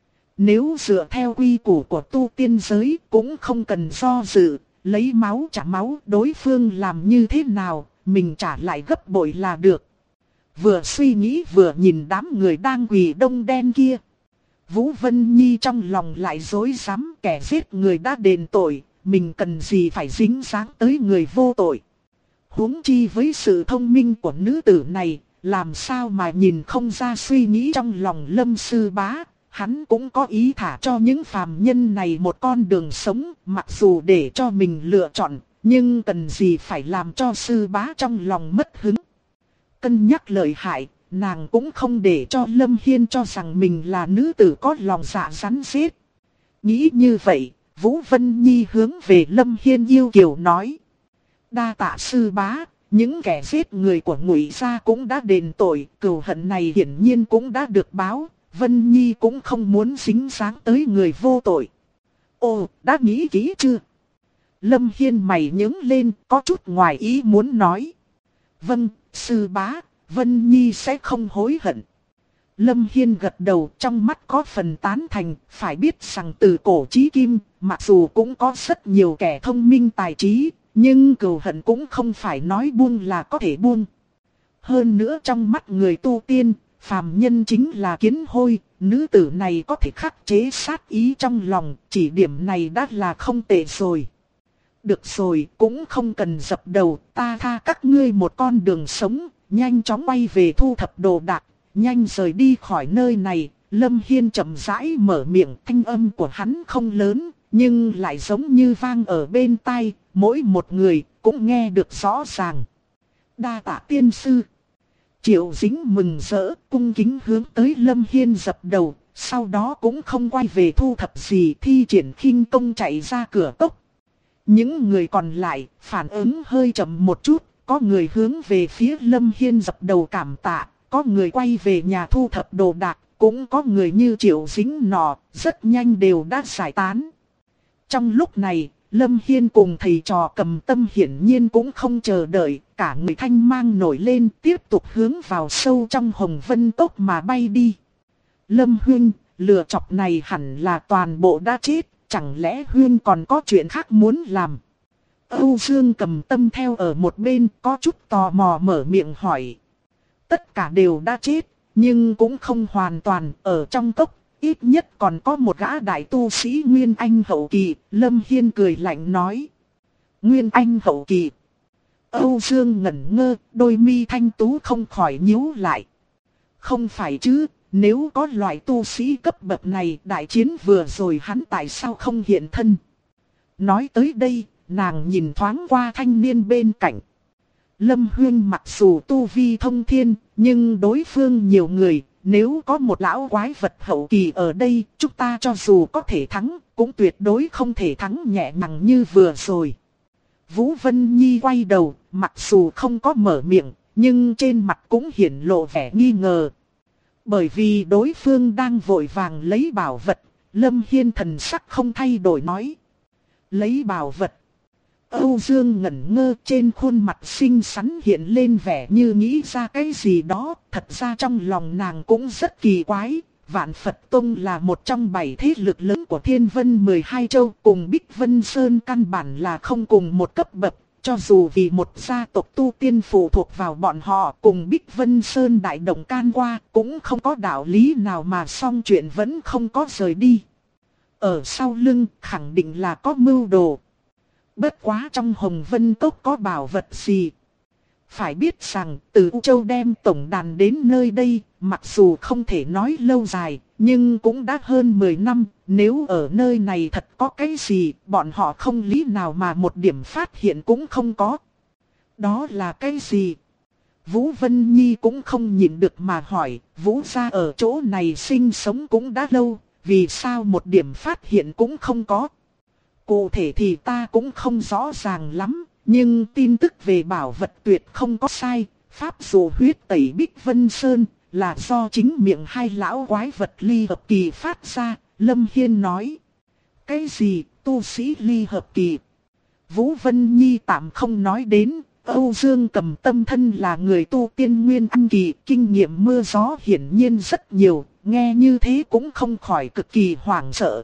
Nếu dựa theo quy củ của tu tiên giới cũng không cần do dự, lấy máu trả máu, đối phương làm như thế nào, mình trả lại gấp bội là được. Vừa suy nghĩ vừa nhìn đám người đang quỳ đông đen kia. Vũ Vân Nhi trong lòng lại rối rắm, kẻ giết người đã đền tội, mình cần gì phải dính dáng tới người vô tội. Huống chi với sự thông minh của nữ tử này, làm sao mà nhìn không ra suy nghĩ trong lòng Lâm sư bá. Hắn cũng có ý thả cho những phàm nhân này một con đường sống, mặc dù để cho mình lựa chọn, nhưng cần gì phải làm cho sư bá trong lòng mất hứng. Cân nhắc lợi hại, nàng cũng không để cho Lâm Hiên cho rằng mình là nữ tử có lòng dạ rắn rết. Nghĩ như vậy, Vũ Vân Nhi hướng về Lâm Hiên yêu kiều nói. Đa tạ sư bá, những kẻ giết người của Ngụy gia cũng đã đền tội, cừu hận này hiển nhiên cũng đã được báo. Vân Nhi cũng không muốn dính dáng tới người vô tội. Ồ, đã nghĩ kỹ chưa? Lâm Hiên mày nhướng lên, có chút ngoài ý muốn nói. Vâng, sư bá, Vân Nhi sẽ không hối hận. Lâm Hiên gật đầu, trong mắt có phần tán thành, phải biết rằng từ cổ chí kim, mặc dù cũng có rất nhiều kẻ thông minh tài trí, nhưng cừu hận cũng không phải nói buông là có thể buông. Hơn nữa trong mắt người tu tiên, phàm nhân chính là kiến hôi, nữ tử này có thể khắc chế sát ý trong lòng, chỉ điểm này đã là không tệ rồi. Được rồi, cũng không cần dập đầu, ta tha các ngươi một con đường sống, nhanh chóng quay về thu thập đồ đạc, nhanh rời đi khỏi nơi này. Lâm Hiên chậm rãi mở miệng, thanh âm của hắn không lớn, nhưng lại giống như vang ở bên tai, mỗi một người cũng nghe được rõ ràng. Đa tạ tiên sư. Triệu Dính mừng rỡ, cung kính hướng tới Lâm Hiên dập đầu, sau đó cũng không quay về thu thập gì, thi triển khinh công chạy ra cửa cốc. Những người còn lại phản ứng hơi chậm một chút, có người hướng về phía Lâm Hiên dập đầu cảm tạ, có người quay về nhà thu thập đồ đạc, cũng có người như Triệu Dính nọ, rất nhanh đều đã giải tán. Trong lúc này, Lâm Hiên cùng thầy trò Cầm Tâm hiển nhiên cũng không chờ đợi, cả người thanh mang nổi lên tiếp tục hướng vào sâu trong Hồng Vân Cốc mà bay đi. Lâm Huynh, lừa chọc này hẳn là toàn bộ đã chết, chẳng lẽ Huynh còn có chuyện khác muốn làm? Âu Dương Cầm Tâm theo ở một bên có chút tò mò mở miệng hỏi. Tất cả đều đã chết, nhưng cũng không hoàn toàn, ở trong cốc. Ít nhất còn có một gã đại tu sĩ Nguyên Anh hậu kỳ, Lâm Hiên cười lạnh nói. Nguyên Anh hậu kỳ. Âu Dương ngẩn ngơ, đôi mi thanh tú không khỏi nhíu lại. Không phải chứ, nếu có loại tu sĩ cấp bậc này, đại chiến vừa rồi hắn tại sao không hiện thân? Nói tới đây, nàng nhìn thoáng qua thanh niên bên cạnh. Lâm Huyên mặc dù tu vi thông thiên, nhưng đối phương nhiều người. Nếu có một lão quái vật hậu kỳ ở đây, chúng ta cho dù có thể thắng, cũng tuyệt đối không thể thắng nhẹ nhàng như vừa rồi. Vũ Vân Nhi quay đầu, mặc dù không có mở miệng, nhưng trên mặt cũng hiển lộ vẻ nghi ngờ. Bởi vì đối phương đang vội vàng lấy bảo vật, Lâm Hiên thần sắc không thay đổi nói. Lấy bảo vật. Âu Dương ngẩn ngơ, trên khuôn mặt xinh xắn hiện lên vẻ như nghĩ ra cái gì đó. Thật ra trong lòng nàng cũng rất kỳ quái. Vạn Phật Tông là một trong 7 thế lực lớn của Thiên Vân 12 châu, cùng Bích Vân Sơn căn bản là không cùng một cấp bậc. Cho dù vì một gia tộc tu tiên phụ thuộc vào bọn họ, cùng Bích Vân Sơn đại động can qua, cũng không có đạo lý nào mà xong chuyện vẫn không có rời đi. Ở sau lưng khẳng định là có mưu đồ. Bất quá trong Hồng Vân Cốc có bảo vật gì? Phải biết rằng từ U Châu đem tổng đàn đến nơi đây, mặc dù không thể nói lâu dài, nhưng cũng đã hơn 10 năm. Nếu ở nơi này thật có cái gì, bọn họ không lý nào mà một điểm phát hiện cũng không có. Đó là cái gì? Vũ Vân Nhi cũng không nhịn được mà hỏi, Vũ gia ở chỗ này sinh sống cũng đã lâu, vì sao một điểm phát hiện cũng không có? Cụ thể thì ta cũng không rõ ràng lắm, nhưng tin tức về bảo vật tuyệt không có sai. Pháp dụ huyết tẩy Bích Vân Sơn là do chính miệng hai lão quái vật ly hợp kỳ phát ra. Lâm Hiên nói. Cái gì tu sĩ ly hợp kỳ? Vũ Vân Nhi tạm không nói đến. Âu Dương Cầm Tâm thân là người tu tiên nguyên anh kỳ, kinh nghiệm mưa gió hiển nhiên rất nhiều, nghe như thế cũng không khỏi cực kỳ hoảng sợ.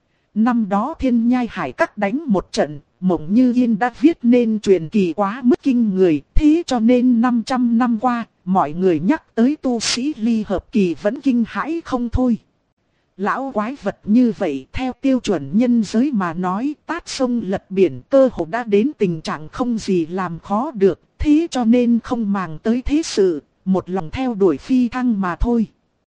Năm đó Thiên Nhai Hải Các đánh một trận, Mộng Như Yên đã viết nên truyền kỳ quá mức kinh người, thế cho nên 500 năm qua, mọi người nhắc tới tu sĩ ly hợp kỳ vẫn kinh hãi không thôi. Lão quái vật như vậy theo tiêu chuẩn nhân giới mà nói, tát sông lật biển cơ hồ đã đến tình trạng không gì làm khó được, thế cho nên không màng tới thế sự, một lòng theo đuổi phi thăng mà thôi.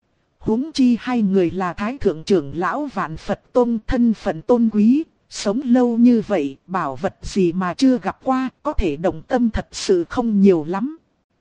Huống chi hai người là Thái Thượng trưởng lão Vạn Phật Tông, thân phận tôn quý, sống lâu như vậy, bảo vật gì mà chưa gặp qua, có thể động tâm thật sự không nhiều lắm.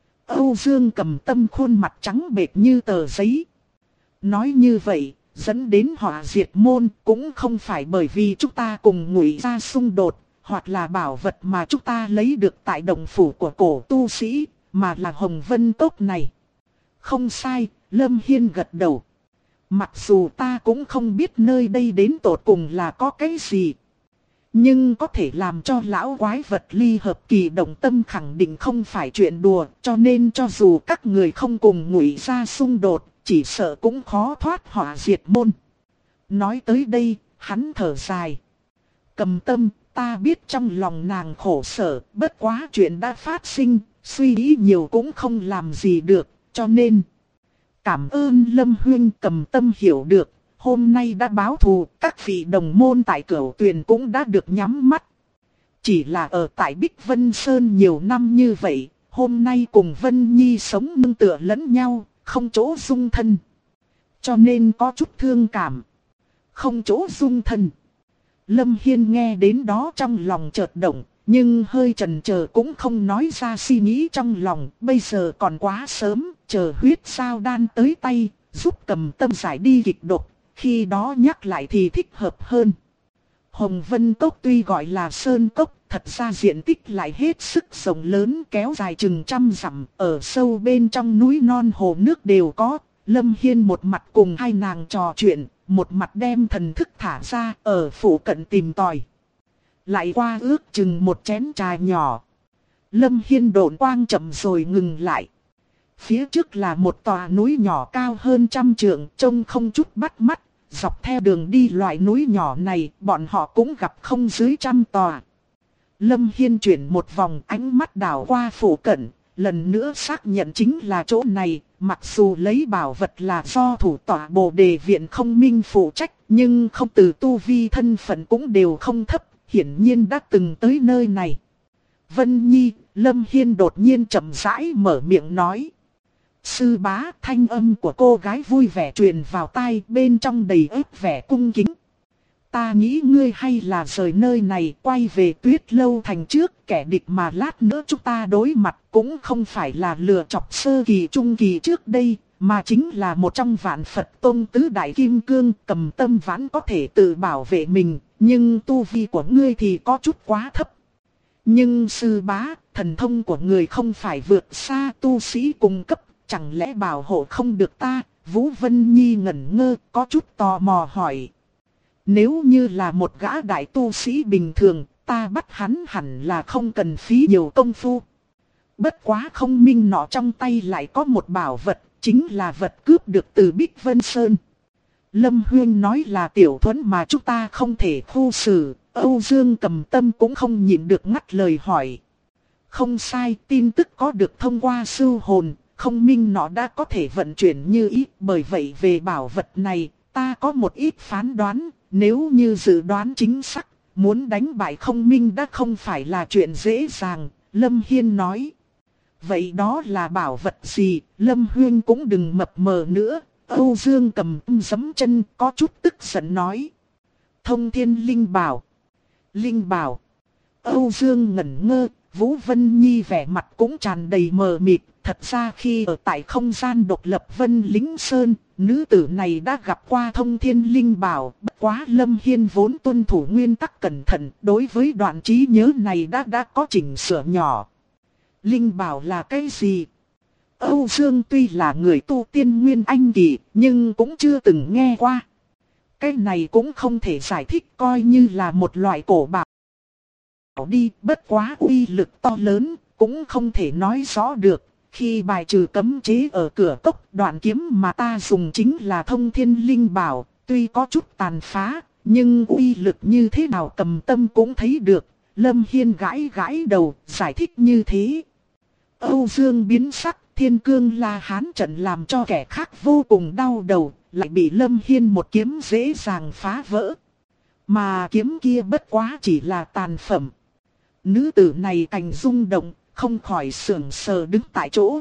Âu Dương Cầm Tâm khuôn mặt trắng bệch như tờ giấy. Nói như vậy, dẫn đến họ diệt môn cũng không phải bởi vì chúng ta cùng Ngụy gia xung đột, hoặc là bảo vật mà chúng ta lấy được tại động phủ của cổ tu sĩ, mà là Hồng Vân Cốc này. Không sai, Lâm Hiên gật đầu. Mặc dù ta cũng không biết nơi đây đến tột cùng là có cái gì, nhưng có thể làm cho lão quái vật ly hợp kỳ động tâm khẳng định không phải chuyện đùa, cho nên cho dù các người không cùng Ngụy gia xung đột, chỉ sợ cũng khó thoát họa diệt môn. Nói tới đây, hắn thở dài. Cầm Tâm, ta biết trong lòng nàng khổ sở, bất quá chuyện đã phát sinh, suy nghĩ nhiều cũng không làm gì được, cho nên cảm ơn Lâm Huynh. Cầm Tâm hiểu được, hôm nay đã báo thù, các vị đồng môn tại Cửu Tuyền cũng đã được nhắm mắt. Chỉ là ở tại Bích Vân Sơn nhiều năm như vậy, hôm nay cùng Vân Nhi sống nương tựa lẫn nhau, không chỗ dung thân. Cho nên có chút thương cảm. Không chỗ dung thân. Lâm Hiên nghe đến đó trong lòng chợt động, nhưng hơi chần chờ cũng không nói ra suy nghĩ trong lòng. Bây giờ còn quá sớm, chờ huyết sao đan tới tay, giúp Cầm Tâm giải đi kịch độc. Khi đó nhắc lại thì thích hợp hơn. Hồng Vân Cốc tuy gọi là Sơn Cốc, thật ra diện tích lại hết sức rộng lớn, kéo dài chừng 100 dặm, ở sâu bên trong núi non hồ nước đều có. Lâm Hiên một mặt cùng hai nàng trò chuyện, một mặt đem thần thức thả ra ở phủ cận tìm tòi. Lại qua ước chừng một chén trà nhỏ. Lâm Hiên độn quang chậm rồi ngừng lại. Phía trước là một tòa núi nhỏ cao hơn 100 trượng, trông không chút bắt mắt. Dọc theo đường đi loại núi nhỏ này, bọn họ cũng gặp không dưới 100 tòa. Lâm Hiên chuyển một vòng, ánh mắt đảo qua phủ cận, lần nữa xác nhận chính là chỗ này. Mặc dù lấy bảo vật là do thủ tọa Bồ Đề Viện Không Minh phụ trách, nhưng không từ tu vi thân phận cũng đều không thấp, hiển nhiên đã từng tới nơi này. Vân Nhi, Lâm Hiên đột nhiên chậm rãi mở miệng nói. Sư bá, thanh âm của cô gái vui vẻ truyền vào tai, bên trong đầy ếp vẻ cung kính. Ta nghĩ ngươi hay là rời nơi này quay về Tuyết Lâu Thành trước, kẻ địch mà lát nữa chúng ta đối mặt cũng không phải là lừa chọc sơ kỳ trung kỳ trước đây, mà chính là một trong Vạn Phật Tông tứ đại kim cương. Cầm Tâm vẫn có thể tự bảo vệ mình, nhưng tu vi của ngươi thì có chút quá thấp. Nhưng sư bá, thần thông của người không phải vượt xa tu sĩ cùng cấp, chẳng lẽ bảo hộ không được ta? Vũ Vân Nhi ngẩn ngơ, có chút tò mò hỏi. Nếu như là một gã đại tu sĩ bình thường, ta bắt hắn hẳn là không cần phí nhiều công phu. Bất quá không minh nọ trong tay lại có một bảo vật, chính là vật cướp được từ Bích Vân Sơn. Lâm Huyên nói là tiểu thuẫn mà chúng ta không thể khu xử, Âu Dương Cầm Tâm cũng không nhịn được ngắt lời hỏi. Không sai, tin tức có được thông qua sưu hồn, không minh nọ đã có thể vận chuyển như ý, bởi vậy về bảo vật này, ta có một ít phán đoán, nếu như dự đoán chính xác, muốn đánh bại không minh đã không phải là chuyện dễ dàng, Lâm Hiên nói. Vậy đó là bảo vật gì, Lâm Huyên cũng đừng mập mờ nữa, Âu Dương Cầm Tâm giẫm chân có chút tức giận nói. Thông thiên linh bảo. Linh bảo. Âu Dương ngẩn ngơ, Vũ Vân Nhi vẻ mặt cũng tràn đầy mờ mịt. Thật ra khi ở tại không gian độc lập Vân Lính Sơn, nữ tử này đã gặp qua thông thiên linh bảo. Bất quá Lâm Hiên vốn tuân thủ nguyên tắc cẩn thận, đối với đoạn trí nhớ này đã có chỉnh sửa nhỏ. Linh bảo là cái gì? Âu Dương tuy là người tu tiên nguyên anh kỳ, nhưng cũng chưa từng nghe qua. Cái này cũng không thể giải thích, coi như là một loại cổ bảo đi, bất quá uy lực to lớn, cũng không thể nói rõ được. Khi bài trừ cấm chế ở cửa cốc, đoạn kiếm mà ta dùng chính là thông thiên linh bảo, tuy có chút tàn phá, nhưng uy lực như thế nào Cầm Tâm cũng thấy được. Lâm Hiên gãi gãi đầu, giải thích như thế. Âu Dương biến sắc, Thiên Cương La Hán trận làm cho kẻ khác vô cùng đau đầu, lại bị Lâm Hiên một kiếm dễ dàng phá vỡ. Mà kiếm kia bất quá chỉ là tàn phẩm. Nữ tử này cảnh rung động, không khỏi sững sờ đứng tại chỗ.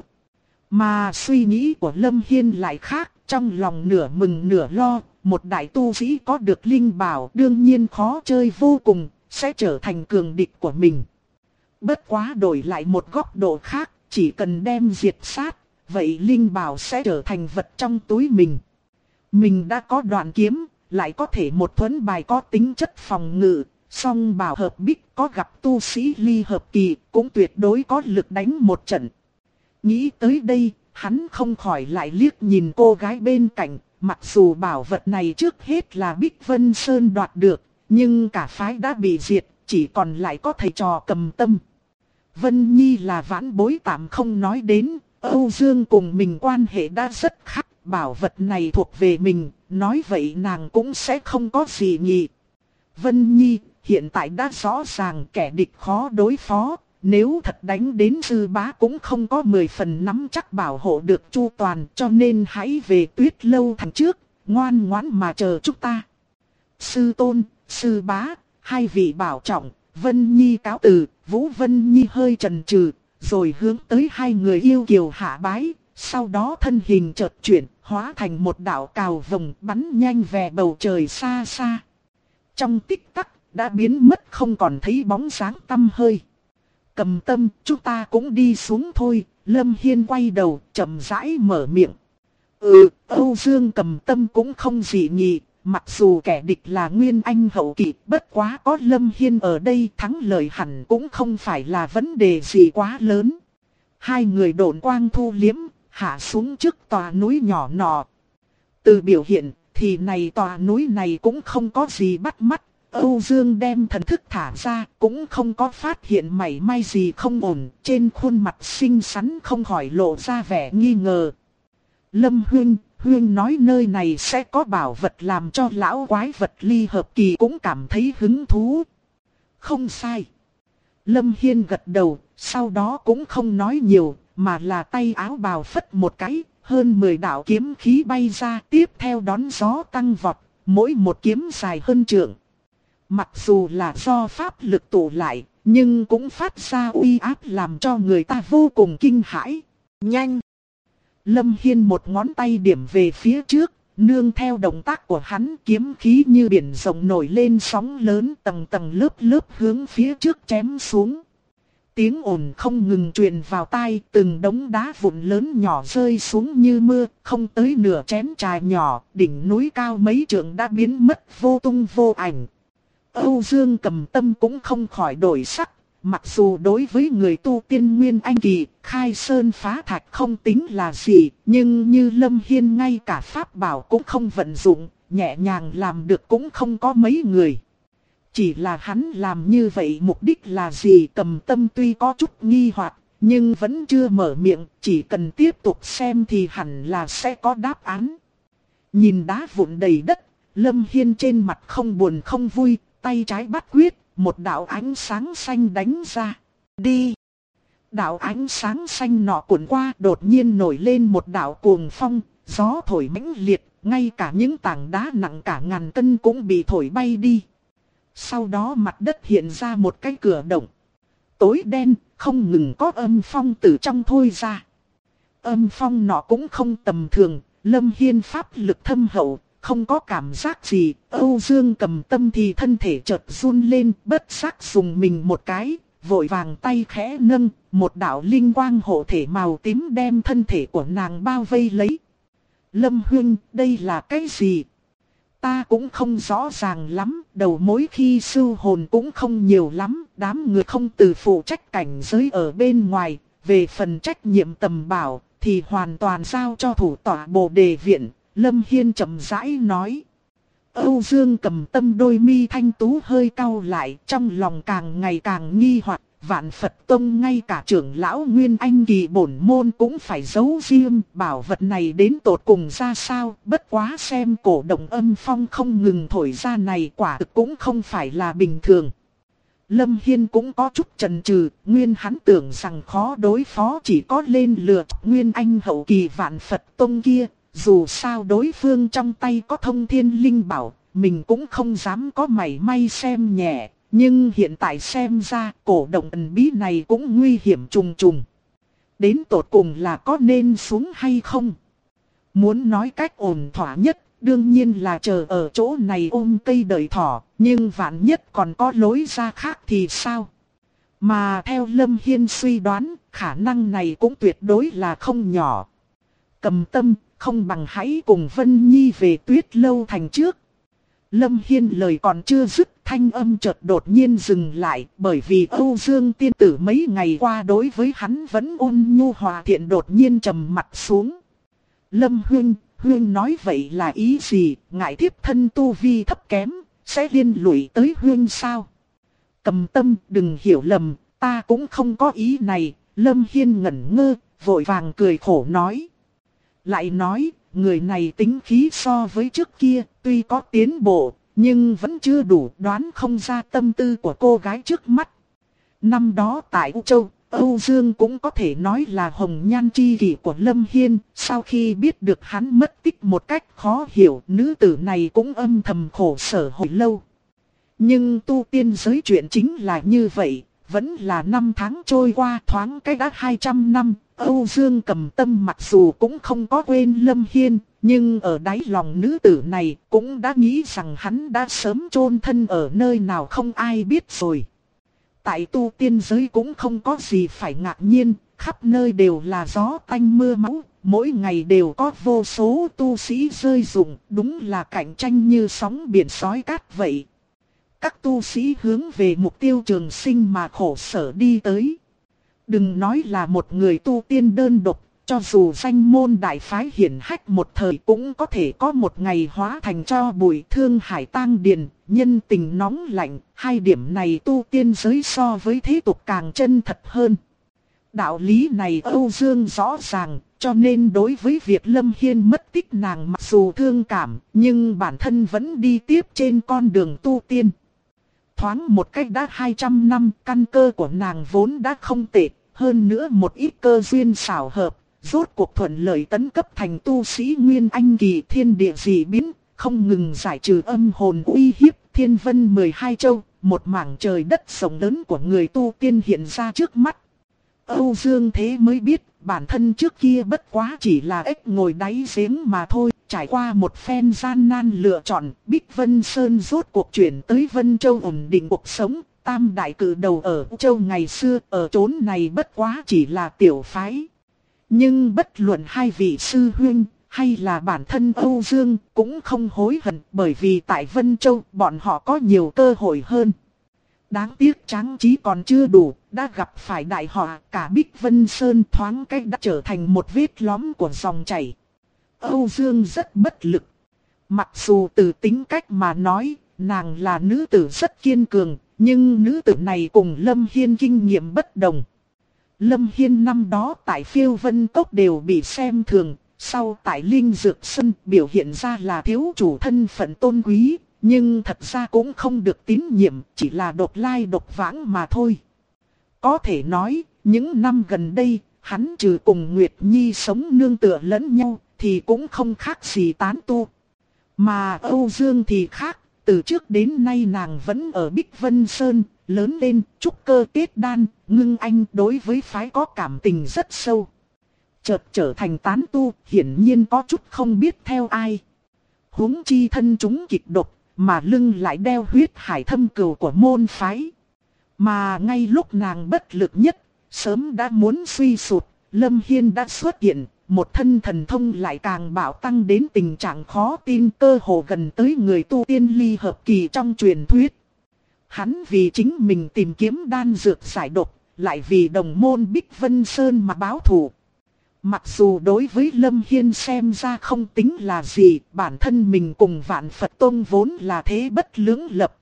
Mà suy nghĩ của Lâm Hiên lại khác, trong lòng nửa mừng nửa lo, một đại tu sĩ có được linh bảo đương nhiên khó chơi vô cùng, sẽ trở thành cường địch của mình. Bất quá đổi lại một góc độ khác, chỉ cần đem diệt sát, vậy linh bảo sẽ trở thành vật trong túi mình. Mình đã có đoạn kiếm, lại có thể một thuẫn bài có tính chất phòng ngự, song bảo hợp bích có gặp tu sĩ ly hợp kỳ, cũng tuyệt đối có lực đánh một trận. Nghĩ tới đây, hắn không khỏi lại liếc nhìn cô gái bên cạnh, mặc dù bảo vật này trước hết là Bích Vân Sơn đoạt được, nhưng cả phái đã bị diệt, chỉ còn lại có thầy trò Cầm Tâm. Vân Nhi là vãn bối tạm không nói đến, Âu Dương cùng mình quan hệ đã rất khác, bảo vật này thuộc về mình, nói vậy nàng cũng sẽ không có gì nhỉ. Vân Nhi, hiện tại đã rõ ràng kẻ địch khó đối phó, nếu thật đánh đến Sư Bá cũng không có 10 phần nắm chắc bảo hộ được chu toàn, cho nên hãy về Tuyết Lâu Thành trước, ngoan ngoãn mà chờ chúng ta. Sư Tôn, Sư Bá, hai vị bảo trọng. Vân Nhi cáo từ, Vũ Vân Nhi hơi chần chừ, rồi hướng tới hai người yêu kiều hạ bái, sau đó thân hình chợt chuyển, hóa thành một đạo cào vồng bắn nhanh về bầu trời xa xa. Trong tích tắc, đã biến mất không còn thấy bóng dáng tăm hơi. Cầm Tâm, chúng ta cũng đi xuống thôi, Lâm Hiên quay đầu, chậm rãi mở miệng. Âu Dương Cầm Tâm cũng không dị nghị. Mặc dù kẻ địch là Nguyên Anh hậu kỳ, bất quá có Lâm Hiên ở đây, thắng lợi hẳn cũng không phải là vấn đề gì quá lớn. Hai người độn quang thu liếm, hạ xuống trước tòa núi nhỏ nọ. Từ biểu hiện thì này tòa núi này cũng không có gì bắt mắt. Âu Dương đem thần thức thả ra, cũng không có phát hiện mảy may gì không ổn. Trên khuôn mặt xinh xắn không khỏi lộ ra vẻ nghi ngờ. Lâm Huyên nói nơi này sẽ có bảo vật làm cho lão quái vật ly hợp kỳ cũng cảm thấy hứng thú. Không sai. Lâm Hiên gật đầu, sau đó cũng không nói nhiều, mà là tay áo bào phất một cái, hơn 10 đạo kiếm khí bay ra, tiếp theo đón gió tăng vọt, mỗi một kiếm dài hơn trượng. Mặc dù là do pháp lực tụ lại, nhưng cũng phát ra uy áp làm cho người ta vô cùng kinh hãi. Nhanh! Lâm Hiên một ngón tay điểm về phía trước, nương theo động tác của hắn, kiếm khí như biển rộng nổi lên sóng lớn, tầng tầng lớp lớp hướng phía trước chém xuống. Tiếng ồn không ngừng truyền vào tai, từng đống đá vụn lớn nhỏ rơi xuống như mưa, không tới nửa chén trà nhỏ, đỉnh núi cao mấy trượng đã biến mất vô tung vô ảnh. Âu Dương Cầm Tâm cũng không khỏi đổi sắc. Mặc dù đối với người tu tiên Nguyên Anh kỳ, khai sơn phá thạch không tính là gì, nhưng như Lâm Hiên ngay cả pháp bảo cũng không vận dụng, nhẹ nhàng làm được cũng không có mấy người. Chỉ là hắn làm như vậy mục đích là gì? Cầm Tâm tuy có chút nghi hoặc, nhưng vẫn chưa mở miệng, chỉ cần tiếp tục xem thì hẳn là sẽ có đáp án. Nhìn đá vụn đầy đất, Lâm Hiên trên mặt không buồn không vui, tay trái bắt quyết, một đạo ánh sáng xanh đánh ra. Đi! Đạo ánh sáng xanh nọ cuộn qua, đột nhiên nổi lên một đạo cuồng phong, gió thổi mãnh liệt, ngay cả những tảng đá nặng cả ngàn cân cũng bị thổi bay đi. Sau đó mặt đất hiện ra một cái cửa động. Tối đen, không ngừng có âm phong từ trong thôi ra. Âm phong nọ cũng không tầm thường, Lâm Hiên pháp lực thâm hậu, không có cảm giác gì. Âu Dương Cầm Tâm thì thân thể chợt run lên, bất giác dùng mình một cái, vội vàng tay khẽ nâng, một đạo linh quang hộ thể màu tím đem thân thể của nàng bao vây lấy. Lâm huynh, đây là cái gì? Ta cũng không rõ ràng lắm, đầu mối khi sưu hồn cũng không nhiều lắm, đám người không từ phụ trách cảnh giới ở bên ngoài, về phần trách nhiệm tầm bảo thì hoàn toàn giao cho thủ tọa Bồ Đề viện. Lâm Hiên chậm rãi nói. Âu Dương Cầm Tâm đôi mi thanh tú hơi cau lại, trong lòng càng ngày càng nghi hoặc. Vạn Phật Tông ngay cả trưởng lão Nguyên Anh kỳ bổn môn cũng phải giấu riêng, bảo vật này đến tột cùng ra sao, bất quá xem cổ động âm phong không ngừng thổi ra này quả thực cũng không phải là bình thường. Lâm Hiên cũng có chút chần chừ, nguyên hắn tưởng rằng khó đối phó chỉ có lên lừa Nguyên Anh hậu kỳ Vạn Phật Tông kia, dù sao đối phương trong tay có thông thiên linh bảo, mình cũng không dám có mảy may xem nhẹ. Nhưng hiện tại xem ra cổ động ẩn bí này cũng nguy hiểm trùng trùng. Đến tột cùng là có nên xuống hay không? Muốn nói cách ổn thỏa nhất, đương nhiên là chờ ở chỗ này ôm cây đợi thỏ, nhưng vạn nhất còn có lối ra khác thì sao? Mà theo Lâm Hiên suy đoán, khả năng này cũng tuyệt đối là không nhỏ. Cầm Tâm, không bằng hãy cùng Vân Nhi về Tuyết Lâu Thành trước. Lâm Hiên lời còn chưa dứt, thanh âm chợt đột nhiên dừng lại, bởi vì Âu Dương tiên tử mấy ngày qua đối với hắn vẫn ôn nhu hòa thiện, đột nhiên trầm mặt xuống. Lâm huynh nói vậy là ý gì? Ngại thiếp thân tu vi thấp kém, sẽ liên lụy tới huynh sao? Cầm Tâm, đừng hiểu lầm, ta cũng không có ý này. Lâm Hiên ngẩn ngơ, vội vàng cười khổ nói. Lại nói, người này tính khí so với trước kia, tuy có tiến bộ, nhưng vẫn chưa đủ, đoán không ra tâm tư của cô gái trước mắt. Năm đó tại U Châu, Âu Dương cũng có thể nói là hồng nhan chi kỷ của Lâm Hiên. Sau khi biết được hắn mất tích một cách khó hiểu, nữ tử này cũng âm thầm khổ sở hồi lâu. Nhưng tu tiên giới chuyện chính là như vậy, vẫn là năm tháng trôi qua thoáng cái đã 200 năm. Âu Dương Cầm Tâm mặc dù cũng không có quên Lâm Hiên, nhưng ở đáy lòng nữ tử này cũng đã nghĩ rằng hắn đã sớm chôn thân ở nơi nào không ai biết rồi. Tại tu tiên giới cũng không có gì phải ngạc nhiên, khắp nơi đều là gió tanh mưa máu, mỗi ngày đều có vô số tu sĩ rơi rụng, đúng là cạnh tranh như sóng biển sói cát vậy. Các tu sĩ hướng về mục tiêu trường sinh mà khổ sở đi tới. Đừng nói là một người tu tiên đơn độc, cho dù danh môn đại phái hiển hách một thời cũng có thể có một ngày hóa thành tro bụi. Thương hải tang điền, nhân tình nóng lạnh, hai điểm này tu tiên giới so với thế tục càng chân thật hơn. Đạo lý này Âu Dương rõ ràng, cho nên đối với việc Lâm Hiên mất tích nàng mặc dù thương cảm, nhưng bản thân vẫn đi tiếp trên con đường tu tiên. Thoáng một cách đã 200 năm, căn cơ của nàng vốn đã không tệ, hơn nữa một ít cơ duyên xảo hợp, rốt cuộc thuận lợi tấn cấp thành tu sĩ Nguyên Anh kỳ. Thiên địa dị biến, không ngừng giải trừ âm hồn uy hiếp, thiên vân 12 châu, một mảng trời đất rộng lớn của người tu tiên hiện ra trước mắt. Âu Dương thế mới biết, bản thân trước kia bất quá chỉ là ếch ngồi đáy giếng mà thôi. Trải qua một phen gian nan lựa chọn, Bích Vân Sơn rốt cuộc chuyển tới Vân Châu ổn định cuộc sống. Tam đại cử đầu ở Châu ngày xưa, ở chốn này bất quá chỉ là tiểu phái. Nhưng bất luận hai vị sư huynh, hay là bản thân Âu Dương, cũng không hối hận, bởi vì tại Vân Châu bọn họ có nhiều cơ hội hơn. Đáng tiếc tráng trí còn chưa đủ, đã gặp phải đại họa, cả Bích Vân Sơn thoáng cách đã trở thành một vết lõm của dòng chảy. Âu Dương rất bất lực. Mặc dù từ tính cách mà nói, nàng là nữ tử rất kiên cường, nhưng nữ tử này cùng Lâm Hiên kinh nghiệm bất đồng. Lâm Hiên năm đó tại Phiêu Vân Cốc đều bị xem thường, sau tại Linh Dược Sơn biểu hiện ra là thiếu chủ thân phận tôn quý, nhưng thật ra cũng không được tín nhiệm, chỉ là độc lai độc vãng mà thôi. Có thể nói, những năm gần đây, hắn trừ cùng Nguyệt Nhi sống nương tựa lẫn nhau, thì cũng không khác gì tán tu. Mà Âu Dương thì khác, từ trước đến nay nàng vẫn ở Bích Vân Sơn, lớn lên, trúc cơ kết đan, ngưng anh đối với phái có cảm tình rất sâu. Chợt trở thành tán tu, hiển nhiên có chút không biết theo ai. Huống chi thân chúng kịch độc, mà lưng lại đeo huyết hải thâm cừu của môn phái. Mà ngay lúc nàng bất lực nhất, sớm đã muốn suy sụp, Lâm Hiên đã xuất hiện, một thân thần thông lại càng bạo tăng đến tình trạng khó tin, cơ hồ gần tới người tu tiên ly hợp kỳ trong truyền thuyết. Hắn vì chính mình tìm kiếm đan dược giải độc, lại vì đồng môn Bích Vân Sơn mà báo thù. Mặc dù đối với Lâm Hiên xem ra không tính là gì, bản thân mình cùng Vạn Phật Tông vốn là thế bất lưỡng lập.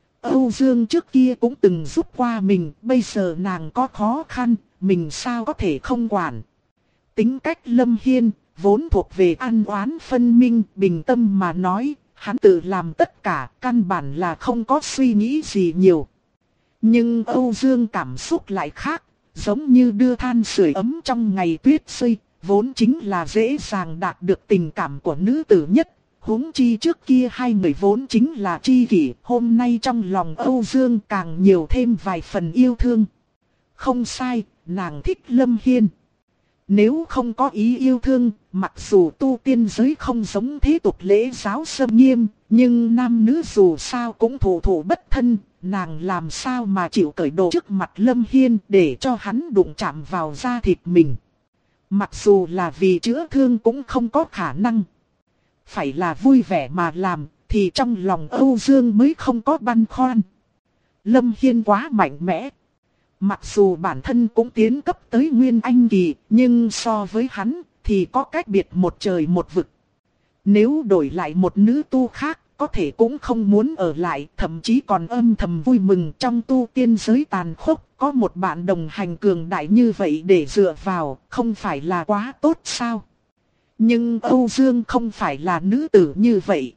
Âu Dương trước kia cũng từng giúp qua mình, bây giờ nàng có khó khăn, mình sao có thể không quản. Tính cách Lâm Hiên, vốn thuộc về ăn oán phân minh, bình tâm mà nói, hắn tự làm tất cả, căn bản là không có suy nghĩ gì nhiều. Nhưng Âu Dương cảm xúc lại khác, giống như đưa than sưởi ấm trong ngày tuyết rơi, vốn chính là dễ dàng đạt được tình cảm của nữ tử nhất. Huống chi trước kia hai người vốn chính là tri kỷ, hôm nay trong lòng Âu Dương càng nhiều thêm vài phần yêu thương. Không sai, nàng thích Lâm Hiên. Nếu không có ý yêu thương, mặc dù tu tiên giới không giống thế tục lễ giáo xâm nghiêm, nhưng nam nữ dù sao cũng thủ thủ bất thân, nàng làm sao mà chịu cởi đồ trước mặt Lâm Hiên để cho hắn đụng chạm vào da thịt mình. Mặc dù là vì chữa thương cũng không có khả năng. Phải là vui vẻ mà làm, thì trong lòng Âu Dương mới không có băn khoăn. Lâm Hiên quá mạnh mẽ. Mặc dù bản thân cũng tiến cấp tới Nguyên Anh kỳ, nhưng so với hắn thì có cách biệt một trời một vực. Nếu đổi lại một nữ tu khác, có thể cũng không muốn ở lại, thậm chí còn âm thầm vui mừng trong tu tiên giới tàn khốc. Có một bạn đồng hành cường đại như vậy để dựa vào, không phải là quá tốt sao? Nhưng Âu Dương không phải là nữ tử như vậy.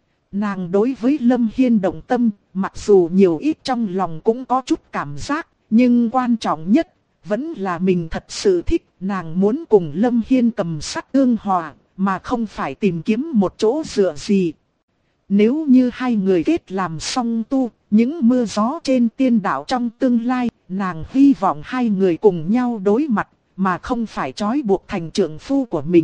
Nàng đối với Lâm Hiên động tâm, mặc dù nhiều ít trong lòng cũng có chút cảm giác, nhưng quan trọng nhất vẫn là mình thật sự thích. Nàng muốn cùng Lâm Hiên cầm sắc tương hòa, mà không phải tìm kiếm một chỗ dựa gì. Nếu như hai người kết làm song tu, những mưa gió trên tiên đạo trong tương lai, nàng hy vọng hai người cùng nhau đối mặt, mà không phải trói buộc thành trượng phu của mình.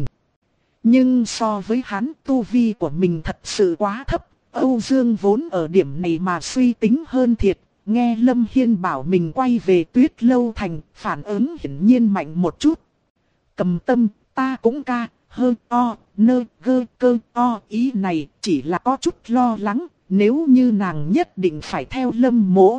Nhưng so với hắn, tu vi của mình thật sự quá thấp. Âu Dương vốn ở điểm này mà suy tính hơn thiệt. Nghe Lâm Hiên bảo mình quay về Tuyết Lâu Thành, phản ứng hiển nhiên mạnh một chút. Cầm tâm, ta cũng ca, hơn o, nơ, gơ, cơ, o. Ý này chỉ là có chút lo lắng, nếu như nàng nhất định phải theo Lâm Mỗ.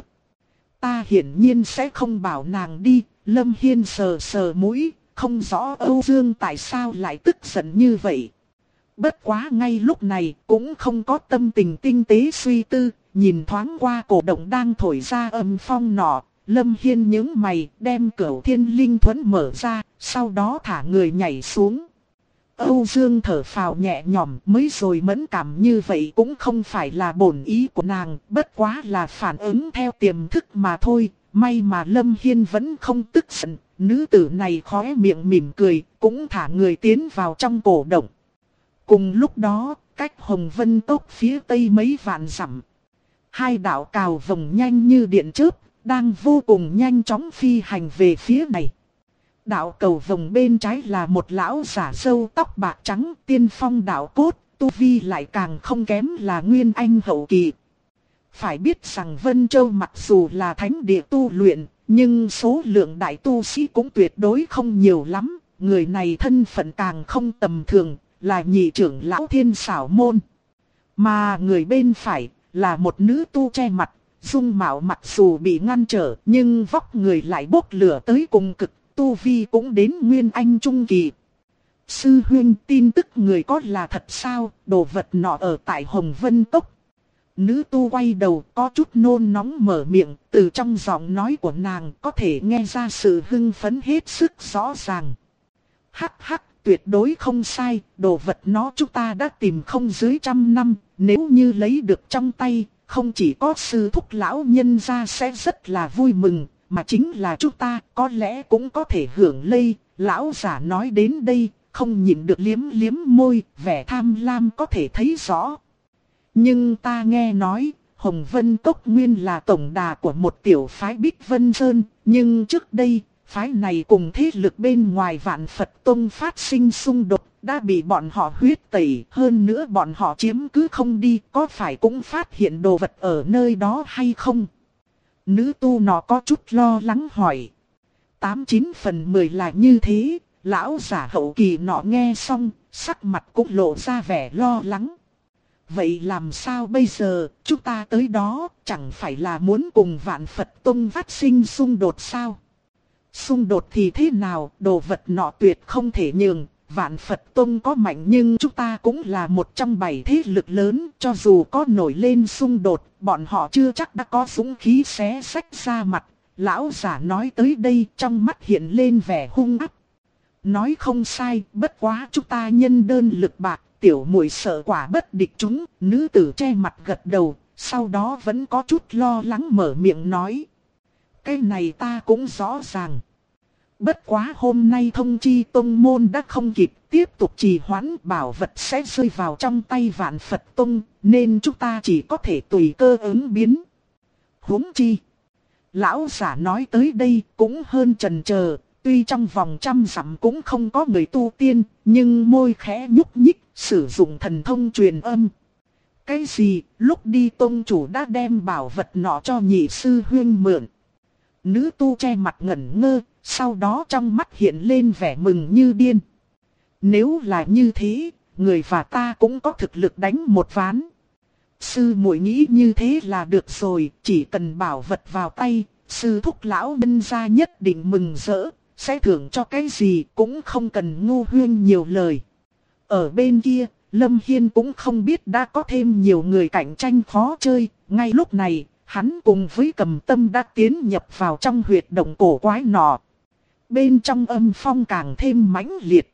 Ta hiển nhiên sẽ không bảo nàng đi. Lâm Hiên sờ sờ mũi, không rõ Âu Dương tại sao lại tức giận như vậy. Bất quá ngay lúc này cũng không có tâm tình tinh tế suy tư, nhìn thoáng qua cổ động đang thổi ra âm phong nọ, Lâm Hiên nhướng mày đem Cửu Thiên Linh Thuẫn mở ra, sau đó thả người nhảy xuống. Âu Dương thở phào nhẹ nhõm, mới rồi mẫn cảm như vậy cũng không phải là bổn ý của nàng, bất quá là phản ứng theo tiềm thức mà thôi. May mà Lâm Hiên vẫn không tức giận, nữ tử này khóe miệng mỉm cười, cũng thả người tiến vào trong cổ động. Cùng lúc đó, cách Hồng Vân Cốc phía tây mấy vạn dặm, hai đạo cào vồng nhanh như điện chớp, đang vô cùng nhanh chóng phi hành về phía này. Đạo cầu vồng bên trái là một lão giả râu tóc bạc trắng, tiên phong đạo cốt, tu vi lại càng không kém là Nguyên Anh hậu kỳ. Phải biết rằng Vân Châu mặc dù là thánh địa tu luyện, nhưng số lượng đại tu sĩ cũng tuyệt đối không nhiều lắm. Người này thân phận càng không tầm thường, là nhị trưởng lão Thiên Xảo Môn. Mà người bên phải là một nữ tu che mặt, dung mạo mặc dù bị ngăn trở, nhưng vóc người lại bốc lửa tới cùng cực, tu vi cũng đến Nguyên Anh trung kỳ. Sư huynh, tin tức người có là thật sao? Đồ vật nọ ở tại Hồng Vân Cốc. Nữ tu quay đầu có chút nôn nóng mở miệng, từ trong giọng nói của nàng có thể nghe ra sự hưng phấn hết sức rõ ràng. Hắc hắc, tuyệt đối không sai, đồ vật nó chúng ta đã tìm không dưới 100 năm, nếu như lấy được trong tay, không chỉ có sư thúc lão nhân gia sẽ rất là vui mừng, mà chính là chúng ta có lẽ cũng có thể hưởng lây. Lão giả nói đến đây, không nhịn được liếm liếm môi, vẻ tham lam có thể thấy rõ. Nhưng ta nghe nói, Hồng Vân Cốc nguyên là tổng đà của một tiểu phái Bích Vân Sơn, nhưng trước đây, phái này cùng thế lực bên ngoài Vạn Phật Tông phát sinh xung đột, đã bị bọn họ huyết tẩy, hơn nữa bọn họ chiếm cứ không đi, có phải cũng phát hiện đồ vật ở nơi đó hay không? Nữ tu nọ có chút lo lắng hỏi. 89/10 là như thế, lão giả hậu kỳ nọ nghe xong, sắc mặt cũng lộ ra vẻ lo lắng. Vậy làm sao bây giờ, chúng ta tới đó, chẳng phải là muốn cùng Vạn Phật Tông phát sinh xung đột sao? Xung đột thì thế nào, đồ vật nọ tuyệt không thể nhường, Vạn Phật Tông có mạnh nhưng chúng ta cũng là một trong 7 thế lực lớn, cho dù có nổi lên xung đột, bọn họ chưa chắc đã có dũng khí xé xách ra mặt. Lão giả nói tới đây trong mắt hiện lên vẻ hung ác. Nói không sai, bất quá chúng ta nhân đơn lực bạc, tiểu muội sợ quả bất địch chúng, nữ tử che mặt gật đầu, sau đó vẫn có chút lo lắng mở miệng nói. Cái này ta cũng rõ ràng. Bất quá hôm nay thông chi tông môn đã không kịp, tiếp tục trì hoãn, bảo vật sẽ rơi vào trong tay Vạn Phật Tông, nên chúng ta chỉ có thể tùy cơ ứng biến. Huống chi. Lão giả nói tới đây cũng hơn chần chờ, tuy trong vòng 100 dặm cũng không có người tu tiên, nhưng môi khẽ nhúc nhích, sử dụng thần thông truyền âm. Cái gì, lúc đi tông chủ đã đem bảo vật nọ cho nhị sư huynh mượn. Nữ tu che mặt ngẩn ngơ, sau đó trong mắt hiện lên vẻ mừng như điên. Nếu là như thế, người và ta cũng có thực lực đánh một ván. Sư muội nghĩ như thế là được rồi, chỉ cần bảo vật vào tay, sư thúc lão nhân gia nhất định mừng rỡ, sẽ thưởng cho cái gì cũng không cần ngu huyên nhiều lời. Ở bên kia, Lâm Hiên cũng không biết đã có thêm nhiều người cạnh tranh khó chơi, ngay lúc này, hắn cùng với Cầm Tâm đã tiến nhập vào trong huyệt động cổ quái nọ. Bên trong âm phong càng thêm mãnh liệt.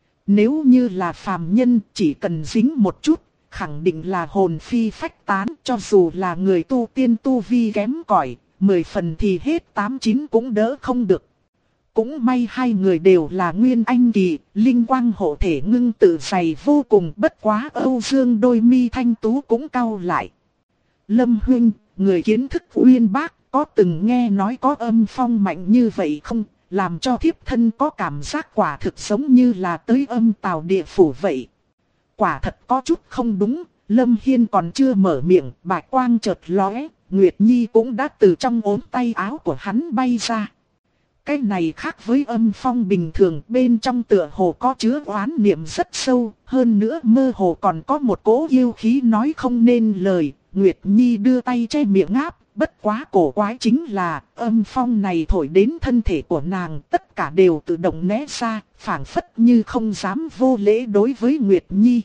Nếu như là phàm nhân chỉ cần dính một chút, khẳng định là hồn phi phách tán, cho dù là người tu tiên tu vi kém cỏi, 10 phần thì hết 8-9 cũng đỡ không được. Cũng may hai người đều là nguyên anh kỳ, linh quang hộ thể ngưng tự dày vô cùng, bất quá Âu Dương đôi mi thanh tú cũng cau lại. Lâm huynh, người kiến thức uyên bác, có từng nghe nói có âm phong mạnh như vậy không? Làm cho thiếp thân có cảm giác quả thực giống như là tới âm tào địa phủ vậy. Quả thật có chút không đúng, Lâm Hiên còn chưa mở miệng, bạch quang chợt lóe, Nguyệt Nhi cũng đã từ trong ốm tay áo của hắn bay ra. Cái này khác với âm phong bình thường, bên trong tựa hồ có chứa oán niệm rất sâu, hơn nữa mơ hồ còn có một cỗ yêu khí nói không nên lời. Nguyệt Nhi đưa tay che miệng ngáp, bất quá cổ quái chính là âm phong này thổi đến thân thể của nàng, tất cả đều tự động né ra, phảng phất như không dám vô lễ đối với Nguyệt Nhi.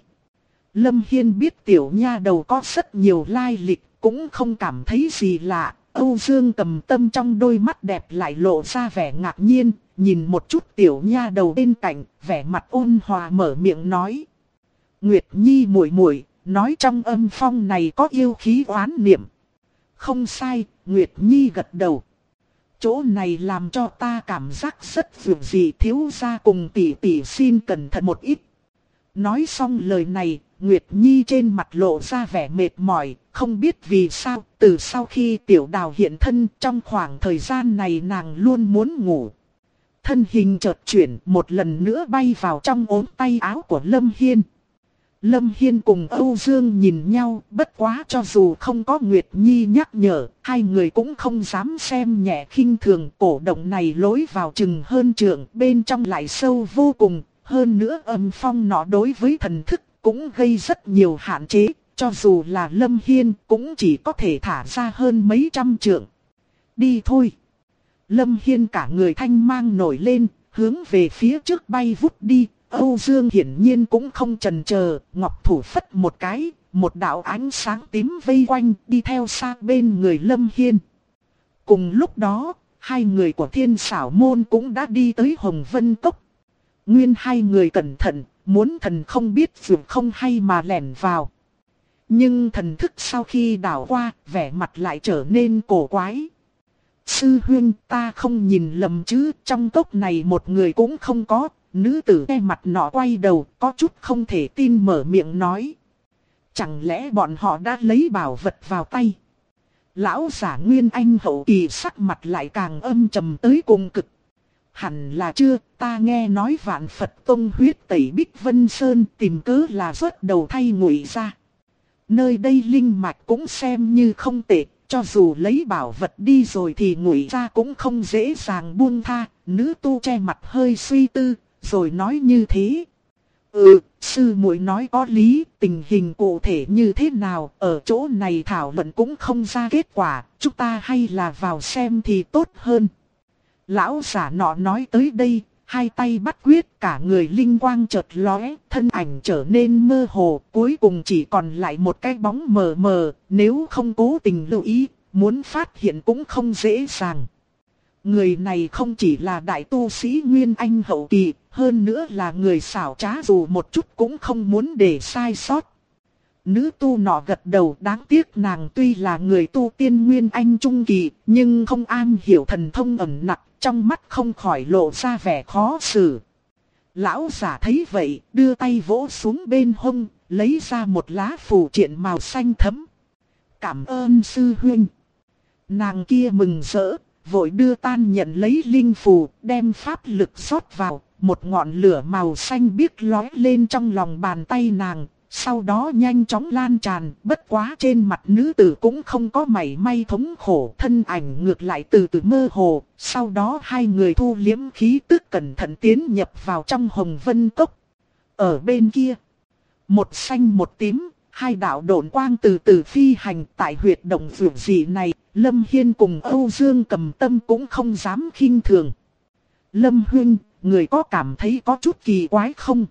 Lâm Hiên biết tiểu nha đầu có rất nhiều lai lịch, cũng không cảm thấy gì lạ. Âu Dương Cầm Tâm trong đôi mắt đẹp lại lộ ra vẻ ngạc nhiên, nhìn một chút tiểu nha đầu bên cạnh, vẻ mặt ôn hòa mở miệng nói. Nguyệt Nhi muội muội, nói trong âm phong này có yêu khí oán niệm. Không sai, Nguyệt Nhi gật đầu. Chỗ này làm cho ta cảm giác rất vượt dị, thiếu gia cùng tỷ tỷ xin cẩn thận một ít. Nói xong lời này, Nguyệt Nhi trên mặt lộ ra vẻ mệt mỏi, không biết vì sao, từ sau khi tiểu đào hiện thân, trong khoảng thời gian này nàng luôn muốn ngủ. Thân hình chợt chuyển, một lần nữa bay vào trong ốm tay áo của Lâm Hiên. Lâm Hiên cùng Âu Dương nhìn nhau, bất quá cho dù không có Nguyệt Nhi nhắc nhở, hai người cũng không dám xem nhẹ khinh thường. Cổ động này lối vào chừng hơn trượng, bên trong lại sâu vô cùng, hơn nữa âm phong nọ đối với thần thức cũng gây rất nhiều hạn chế, cho dù là Lâm Hiên cũng chỉ có thể thả ra hơn mấy trăm trượng. Đi thôi. Lâm Hiên cả người thanh mang nổi lên, hướng về phía trước bay vút đi. Âu Dương hiển nhiên cũng không chần chờ, ngọc thủ phất một cái, một đạo ánh sáng tím vây quanh đi theo sang bên người Lâm Hiên. Cùng lúc đó, hai người của Thiên Xảo Môn cũng đã đi tới Hồng Vân Cốc. Nguyên hai người cẩn thận, muốn thần không biết dù không hay mà lẻn vào. Nhưng thần thức sau khi đảo qua, vẻ mặt lại trở nên cổ quái. Sư huynh, ta không nhìn lầm chứ, trong cốc này một người cũng không có. Nữ tử che mặt nọ quay đầu, có chút không thể tin mở miệng nói. Chẳng lẽ bọn họ đã lấy bảo vật vào tay? Lão giả Nguyên Anh hậu kỳ sắc mặt lại càng âm trầm tới cùng cực. Hẳn là chưa, ta nghe nói Vạn Phật Tông huyết tẩy Bích Vân Sơn tìm cớ là rớt đầu thay ngụy ra. Nơi đây linh mạch cũng xem như không tệ, cho dù lấy bảo vật đi rồi thì ngụy ra cũng không dễ dàng buông tha. Nữ tu che mặt hơi suy tư, rồi nói như thế. Sư muội nói có lý, tình hình cụ thể như thế nào, ở chỗ này thảo luận cũng không ra kết quả, chúng ta hay là vào xem thì tốt hơn. Lão giả nọ nói tới đây, hai tay bắt quyết, cả người linh quang chợt lóe, thân ảnh trở nên mơ hồ, cuối cùng chỉ còn lại một cái bóng mờ mờ, nếu không cố tình lưu ý, muốn phát hiện cũng không dễ dàng. Người này không chỉ là đại tu sĩ Nguyên Anh hậu kỳ, hơn nữa là người xảo trá dù một chút cũng không muốn để sai sót. Nữ tu nọ gật đầu, đáng tiếc nàng tuy là người tu tiên Nguyên Anh trung kỳ, nhưng không am hiểu thần thông ẩn nặc, trong mắt không khỏi lộ ra vẻ khó xử. Lão giả thấy vậy, đưa tay vỗ xuống bên hông, lấy ra một lá phù triện màu xanh thẫm. Cảm ơn sư huynh. Nàng kia mừng rỡ, vội đưa tan nhận lấy linh phù, đem pháp lực rót vào, một ngọn lửa màu xanh biếc lóe lên trong lòng bàn tay nàng, sau đó nhanh chóng lan tràn, bất quá trên mặt nữ tử cũng không có mảy may thống khổ, thân ảnh ngược lại từ từ mơ hồ, sau đó hai người thu liếm khí tức cẩn thận tiến nhập vào trong Hồng Vân Cốc. Ở bên kia, một xanh một tím, hai đạo độn quang từ từ phi hành tại huyệt động vượt dị này, Lâm Hiên cùng Âu Dương Cầm Tâm cũng không dám khinh thường. Lâm huynh, người có cảm thấy có chút kỳ quái không?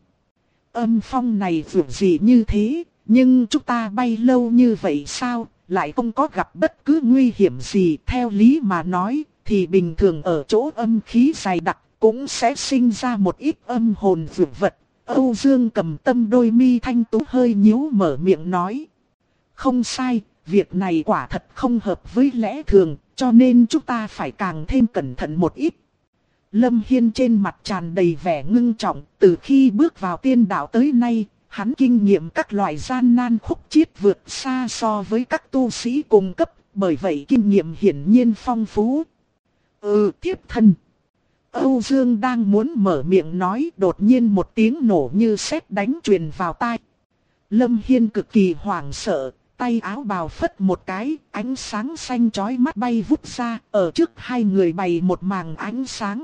Âm phong này vượt dị như thế, nhưng chúng ta bay lâu như vậy sao, lại không có gặp bất cứ nguy hiểm gì. Theo lý mà nói, thì bình thường ở chỗ âm khí dày đặc, cũng sẽ sinh ra một ít âm hồn vượt vật. Âu Dương Cầm Tâm đôi mi thanh tú hơi nhíu mở miệng nói. Không sai, việc này quả thật không hợp với lẽ thường, cho nên chúng ta phải càng thêm cẩn thận một ít. Lâm Hiên trên mặt tràn đầy vẻ ngưng trọng, từ khi bước vào tiên đạo tới nay, hắn kinh nghiệm các loại gian nan khúc chiết vượt xa so với các tu sĩ cùng cấp, bởi vậy kinh nghiệm hiển nhiên phong phú. Tiếp thân. Âu Dương đang muốn mở miệng nói, đột nhiên một tiếng nổ như sét đánh truyền vào tai. Lâm Hiên cực kỳ hoảng sợ, tay áo bào phất một cái, ánh sáng xanh chói mắt bay vút ra, ở trước hai người bày một màng ánh sáng.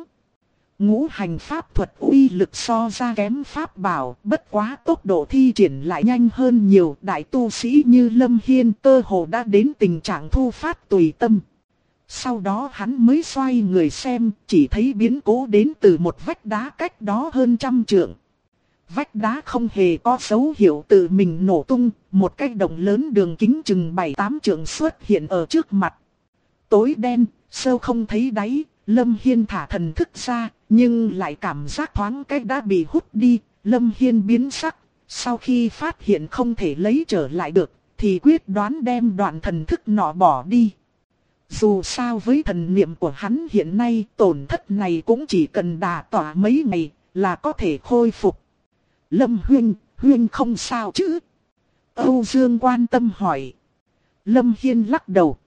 Ngũ hành pháp thuật uy lực so ra kém pháp bảo, bất quá tốc độ thi triển lại nhanh hơn nhiều. Đại tu sĩ như Lâm Hiên cơ hồ đã đến tình trạng thu phát tùy tâm. Sau đó hắn mới xoay người xem, chỉ thấy biến cố đến từ một vách đá cách đó hơn 100 trượng. Vách đá không hề có dấu hiệu tự mình nổ tung, một cái động lớn đường kính chừng 7-8 trượng xuất hiện ở trước mặt. Tối đen, sâu không thấy đáy, Lâm Hiên thả thần thức ra, nhưng lại cảm giác thoáng cái đã bị hút đi. Lâm Hiên biến sắc, sau khi phát hiện không thể lấy trở lại được, thì quyết đoán đem đoạn thần thức nọ bỏ đi. Dù sao với thần niệm của hắn hiện nay, tổn thất này cũng chỉ cần đả tỏa mấy ngày là có thể khôi phục. Lâm huynh không sao chứ? Âu Dương quan tâm hỏi. Lâm Hiên lắc đầu.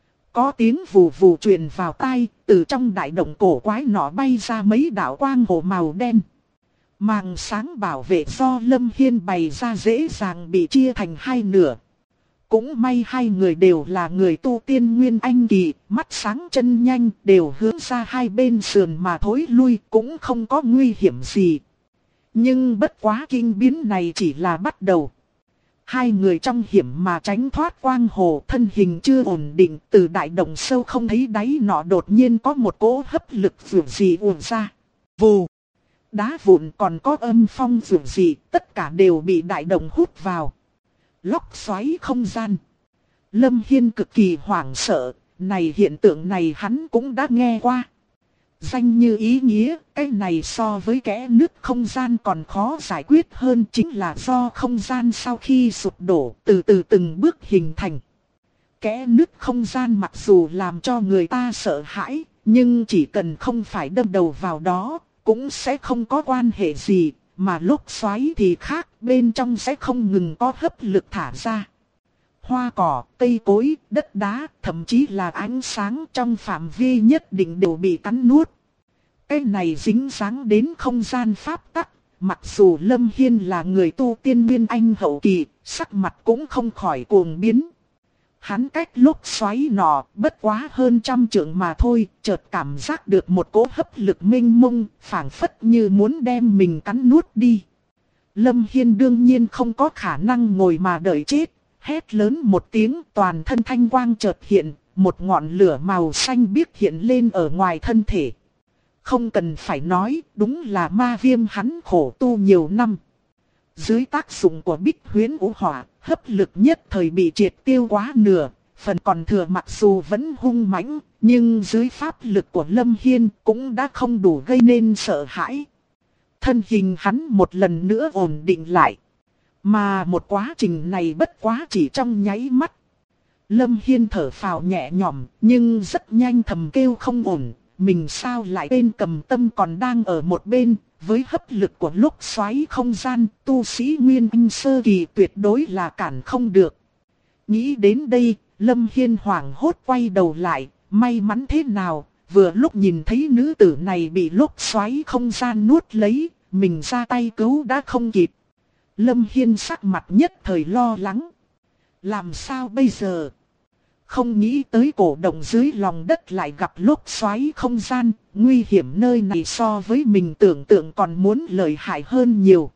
Có tiếng vù vù truyền vào tai, từ trong đại động cổ quái nọ bay ra mấy đạo quang hồ màu đen. Màng sáng bảo vệ do Lâm Hiên bày ra dễ dàng bị chia thành hai nửa. Cũng may hai người đều là người tu tiên Nguyên Anh kỳ, mắt sáng chân nhanh, đều hướng ra hai bên sườn mà thối lui, cũng không có nguy hiểm gì. Nhưng bất quá kinh biến này chỉ là bắt đầu. Hai người trong hiểm mà tránh thoát quang hồ, thân hình chưa ổn định, từ đại động sâu không thấy đáy nọ đột nhiên có một cỗ hấp lực vượt dị ùa ra. Vù! Đá vụn còn có âm phong vượt dị, tất cả đều bị đại động hút vào. Lốc xoáy không gian. Lâm Hiên cực kỳ hoảng sợ, này hiện tượng này hắn cũng đã nghe qua. Danh như ý nghĩa, cái này so với kẽ nứt không gian còn khó giải quyết hơn, chính là do không gian sau khi sụp đổ từ từ từng bước hình thành. Kẽ nứt không gian mặc dù làm cho người ta sợ hãi, nhưng chỉ cần không phải đâm đầu vào đó, cũng sẽ không có quan hệ gì, mà lốc xoáy thì khác, bên trong sẽ không ngừng có hấp lực thả ra. Hoa cỏ, cây cối, đất đá, thậm chí là ánh sáng trong phạm vi nhất định đều bị cắn nuốt. Cái này dính dáng đến không gian pháp tắc, mặc dù Lâm Hiên là người tu tiên nguyên anh hậu kỳ, sắc mặt cũng không khỏi cuồng biến. Hắn cách lốc xoáy nọ bất quá hơn 100 trượng mà thôi, chợt cảm giác được một cỗ hấp lực mênh mông, phảng phất như muốn đem mình cắn nuốt đi. Lâm Hiên đương nhiên không có khả năng ngồi mà đợi chết, hét lớn một tiếng, toàn thân thanh quang chợt hiện, một ngọn lửa màu xanh biếc hiện lên ở ngoài thân thể. Không cần phải nói, đúng là ma viêm hắn khổ tu nhiều năm. Dưới tác dụng của bích huyễn vũ hỏa, hấp lực nhất thời bị triệt tiêu quá nửa, phần còn thừa mặc dù vẫn hung mãnh, nhưng dưới pháp lực của Lâm Hiên cũng đã không đủ gây nên sợ hãi. Thân hình hắn một lần nữa ổn định lại. Mà một quá trình này bất quá chỉ trong nháy mắt. Lâm Hiên thở phào nhẹ nhõm, nhưng rất nhanh thầm kêu không ổn. Mình sao lại bên Cầm Tâm còn đang ở một bên, với hấp lực của lốc xoáy không gian, tu sĩ Nguyên Anh sơ kỳ tuyệt đối là cản không được. Nghĩ đến đây, Lâm Hiên hoảng hốt quay đầu lại, may mắn thế nào, vừa lúc nhìn thấy nữ tử này bị lốc xoáy không gian nuốt lấy, mình ra tay cứu đã không kịp. Lâm Hiên sắc mặt nhất thời lo lắng. Làm sao bây giờ? Không nghĩ tới cổ động dưới lòng đất lại gặp lốc xoáy không gian, nguy hiểm nơi này so với mình tưởng tượng còn muốn lợi hại hơn nhiều.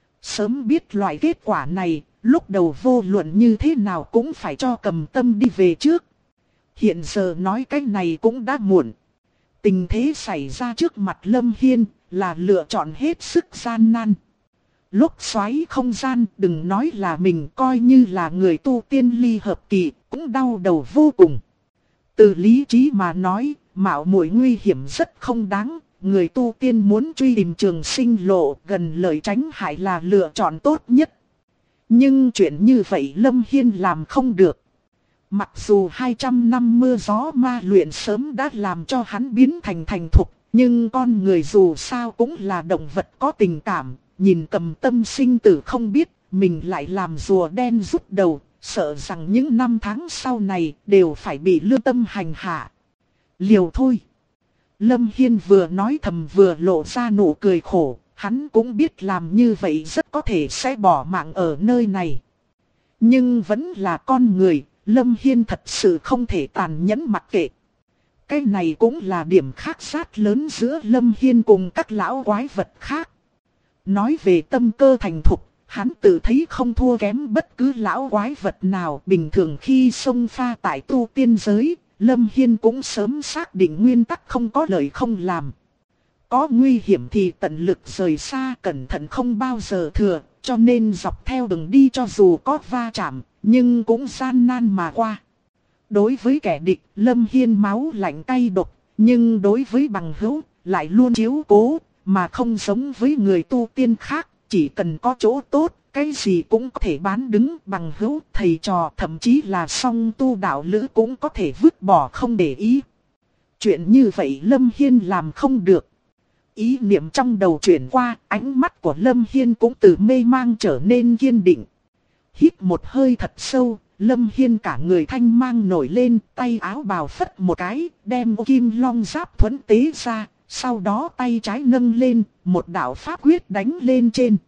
Sớm biết loại kết quả này, lúc đầu vô luận như thế nào cũng phải cho Cầm Tâm đi về trước. Hiện giờ nói cái này cũng đã muộn. Tình thế xảy ra trước mặt Lâm Hiên là lựa chọn hết sức gian nan. Lốc xoáy không gian, đừng nói là mình, coi như là người tu tiên ly hợp kỳ, cũng đau đầu vô cùng. Từ lý trí mà nói, mạo muội nguy hiểm rất không đáng, người tu tiên muốn truy tìm trường sinh lộ, gần lợi tránh hại là lựa chọn tốt nhất. Nhưng chuyện như vậy Lâm Hiên làm không được. Mặc dù 200 năm mưa gió ma luyện sớm đã làm cho hắn biến thành thục, nhưng con người dù sao cũng là động vật có tình cảm. Nhìn Cầm Tâm sinh tử không biết, mình lại làm rùa đen rút đầu, sợ rằng những năm tháng sau này đều phải bị lương tâm hành hạ. Liều thôi. Lâm Hiên vừa nói thầm vừa lộ ra nụ cười khổ, hắn cũng biết làm như vậy rất có thể sẽ bỏ mạng ở nơi này. Nhưng vẫn là con người, Lâm Hiên thật sự không thể tàn nhẫn mặc kệ. Cái này cũng là điểm khác sát lớn giữa Lâm Hiên cùng các lão quái vật khác. Nói về tâm cơ thành thục, hắn tự thấy không thua kém bất cứ lão quái vật nào. Bình thường khi xông pha tại tu tiên giới, Lâm Hiên cũng sớm xác định nguyên tắc không có lợi không làm. Có nguy hiểm thì tận lực rời xa, cẩn thận không bao giờ thừa, cho nên dọc theo đường đi cho dù có va chạm, nhưng cũng gian nan mà qua. Đối với kẻ địch, Lâm Hiên máu lạnh cay độc, nhưng đối với bằng hữu, lại luôn chiếu cố. Mà không giống với người tu tiên khác, chỉ cần có chỗ tốt, cái gì cũng có thể bán đứng, bằng hữu, thầy trò, thậm chí là song tu đạo lữ cũng có thể vứt bỏ không để ý. Chuyện như vậy Lâm Hiên làm không được. Ý niệm trong đầu chuyển qua, ánh mắt của Lâm Hiên cũng từ mê mang trở nên kiên định. Hít một hơi thật sâu, Lâm Hiên cả người thanh mang nổi lên, tay áo bào phất một cái, đem kim long giáp thuẫn tế ra. Sau đó tay trái nâng lên, một đạo pháp quyết đánh lên trên.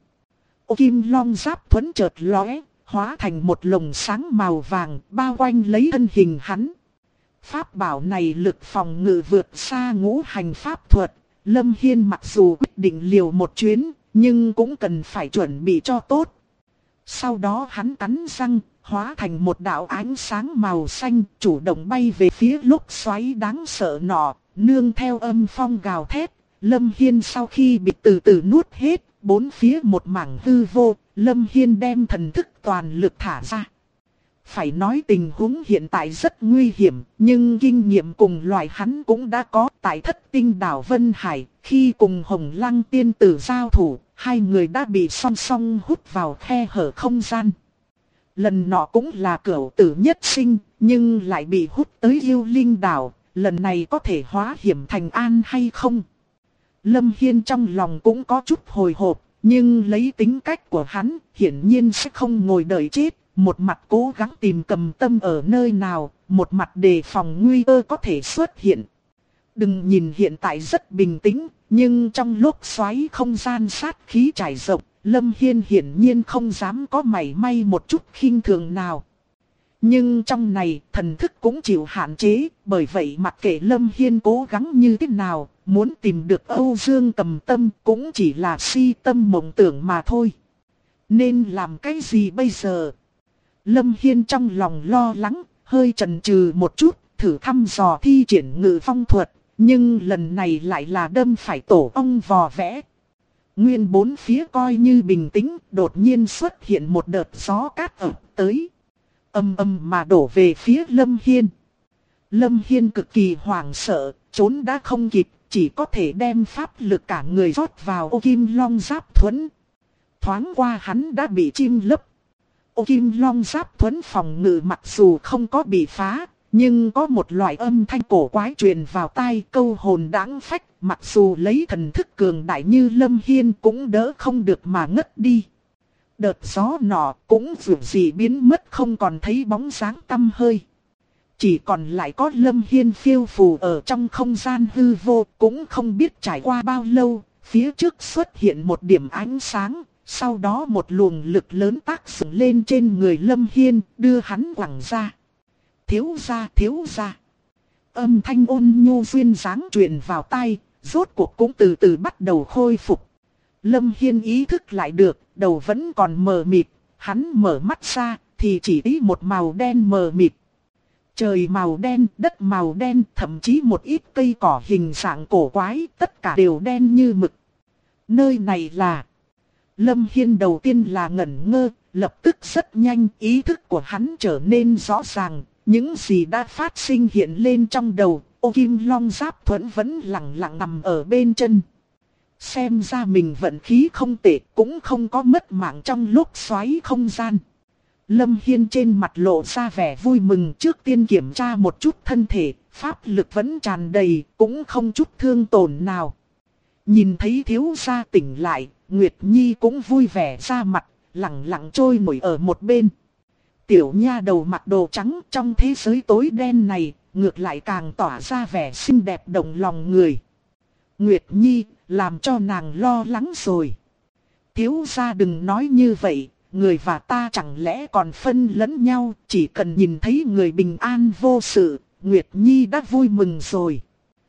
Kim long giáp thuẫn chợt lóe, hóa thành một lồng sáng màu vàng bao quanh lấy thân hình hắn. Pháp bảo này lực phòng ngự vượt xa ngũ hành pháp thuật. Lâm Hiên mặc dù quyết định liều một chuyến, nhưng cũng cần phải chuẩn bị cho tốt. Sau đó hắn cắn răng, hóa thành một đạo ánh sáng màu xanh, chủ động bay về phía lốc xoáy đáng sợ nọ. Nương theo âm phong gào thét, Lâm Hiên sau khi bị từ từ nuốt hết, bốn phía một mảng hư vô, Lâm Hiên đem thần thức toàn lực thả ra. Phải nói tình huống hiện tại rất nguy hiểm, nhưng kinh nghiệm cùng loại hắn cũng đã có tại Thất Tinh đảo Vân Hải. Khi cùng Hồng Lăng tiên tử giao thủ, hai người đã bị song song hút vào khe hở không gian. Lần nọ cũng là cửu tử nhất sinh, nhưng lại bị hút tới yêu linh đảo, lần này có thể hóa hiểm thành an hay không? Lâm Hiên trong lòng cũng có chút hồi hộp, nhưng lấy tính cách của hắn, hiển nhiên sẽ không ngồi đợi chết. Một mặt cố gắng tìm Cầm Tâm ở nơi nào, một mặt đề phòng nguy cơ có thể xuất hiện. Đừng nhìn hiện tại rất bình tĩnh, nhưng trong lúc xoáy không gian sát khí trải rộng, Lâm Hiên hiển nhiên không dám có mảy may một chút khinh thường nào. Nhưng trong này thần thức cũng chịu hạn chế, bởi vậy mặc kệ Lâm Hiên cố gắng như thế nào, muốn tìm được Âu Dương Cầm Tâm cũng chỉ là si tâm mộng tưởng mà thôi. Nên làm cái gì bây giờ? Lâm Hiên trong lòng lo lắng, hơi chần chừ một chút, thử thăm dò thi triển Ngự Phong thuật, nhưng lần này lại là đâm phải tổ ong vò vẽ. Nguyên bốn phía coi như bình tĩnh, đột nhiên xuất hiện một đợt gió cát ập tới. Ầm ầm mà đổ về phía Lâm Hiên. Lâm Hiên cực kỳ hoảng sợ, trốn đã không kịp, chỉ có thể đem pháp lực cả người rót vào ô kim long giáp thuẫn. Thoáng qua hắn đã bị chim lấp. Ô kim long giáp thuẫn phòng ngự mặc dù không có bị phá, nhưng có một loại âm thanh cổ quái truyền vào tai, câu hồn đãng phách, mặc dù lấy thần thức cường đại như Lâm Hiên cũng đỡ không được mà ngất đi. Đợt gió nọ cũng dù gì biến mất, không còn thấy bóng dáng tăm hơi. Chỉ còn lại có Lâm Hiên phiêu phù ở trong không gian hư vô, cũng không biết trải qua bao lâu, phía trước xuất hiện một điểm ánh sáng. Sau đó một luồng lực lớn tác dụng lên trên người Lâm Hiên, đưa hắn quẳng ra. Thiếu gia, thiếu gia. Âm thanh ôn nhu duyên dáng truyền vào tai, rốt cuộc cũng từ từ bắt đầu khôi phục. Lâm Hiên ý thức lại được, đầu vẫn còn mờ mịt, hắn mở mắt ra thì chỉ thấy một màu đen mờ mịt. Trời màu đen, đất màu đen, thậm chí một ít cây cỏ hình dạng cổ quái, tất cả đều đen như mực. Nơi này là... Lâm Hiên đầu tiên là ngẩn ngơ, lập tức rất nhanh ý thức của hắn trở nên rõ ràng, những gì đã phát sinh hiện lên trong đầu, ô kim long giáp thuẫn vẫn lặng lặng nằm ở bên chân. Xem ra mình vận khí không tệ, cũng không có mất mạng trong lúc xoáy không gian. Lâm Hiên trên mặt lộ ra vẻ vui mừng, trước tiên kiểm tra một chút thân thể, pháp lực vẫn tràn đầy, cũng không chút thương tổn nào. Nhìn thấy thiếu gia tỉnh lại, Nguyệt Nhi cũng vui vẻ ra mặt, lặng lặng trôi nổi ở một bên. Tiểu nha đầu mặc đồ trắng trong thế giới tối đen này, ngược lại càng tỏa ra vẻ xinh đẹp động lòng người. Nguyệt Nhi, làm cho nàng lo lắng rồi. Thiếu gia đừng nói như vậy, người và ta chẳng lẽ còn phân lẫn nhau, chỉ cần nhìn thấy người bình an vô sự, Nguyệt Nhi đã vui mừng rồi.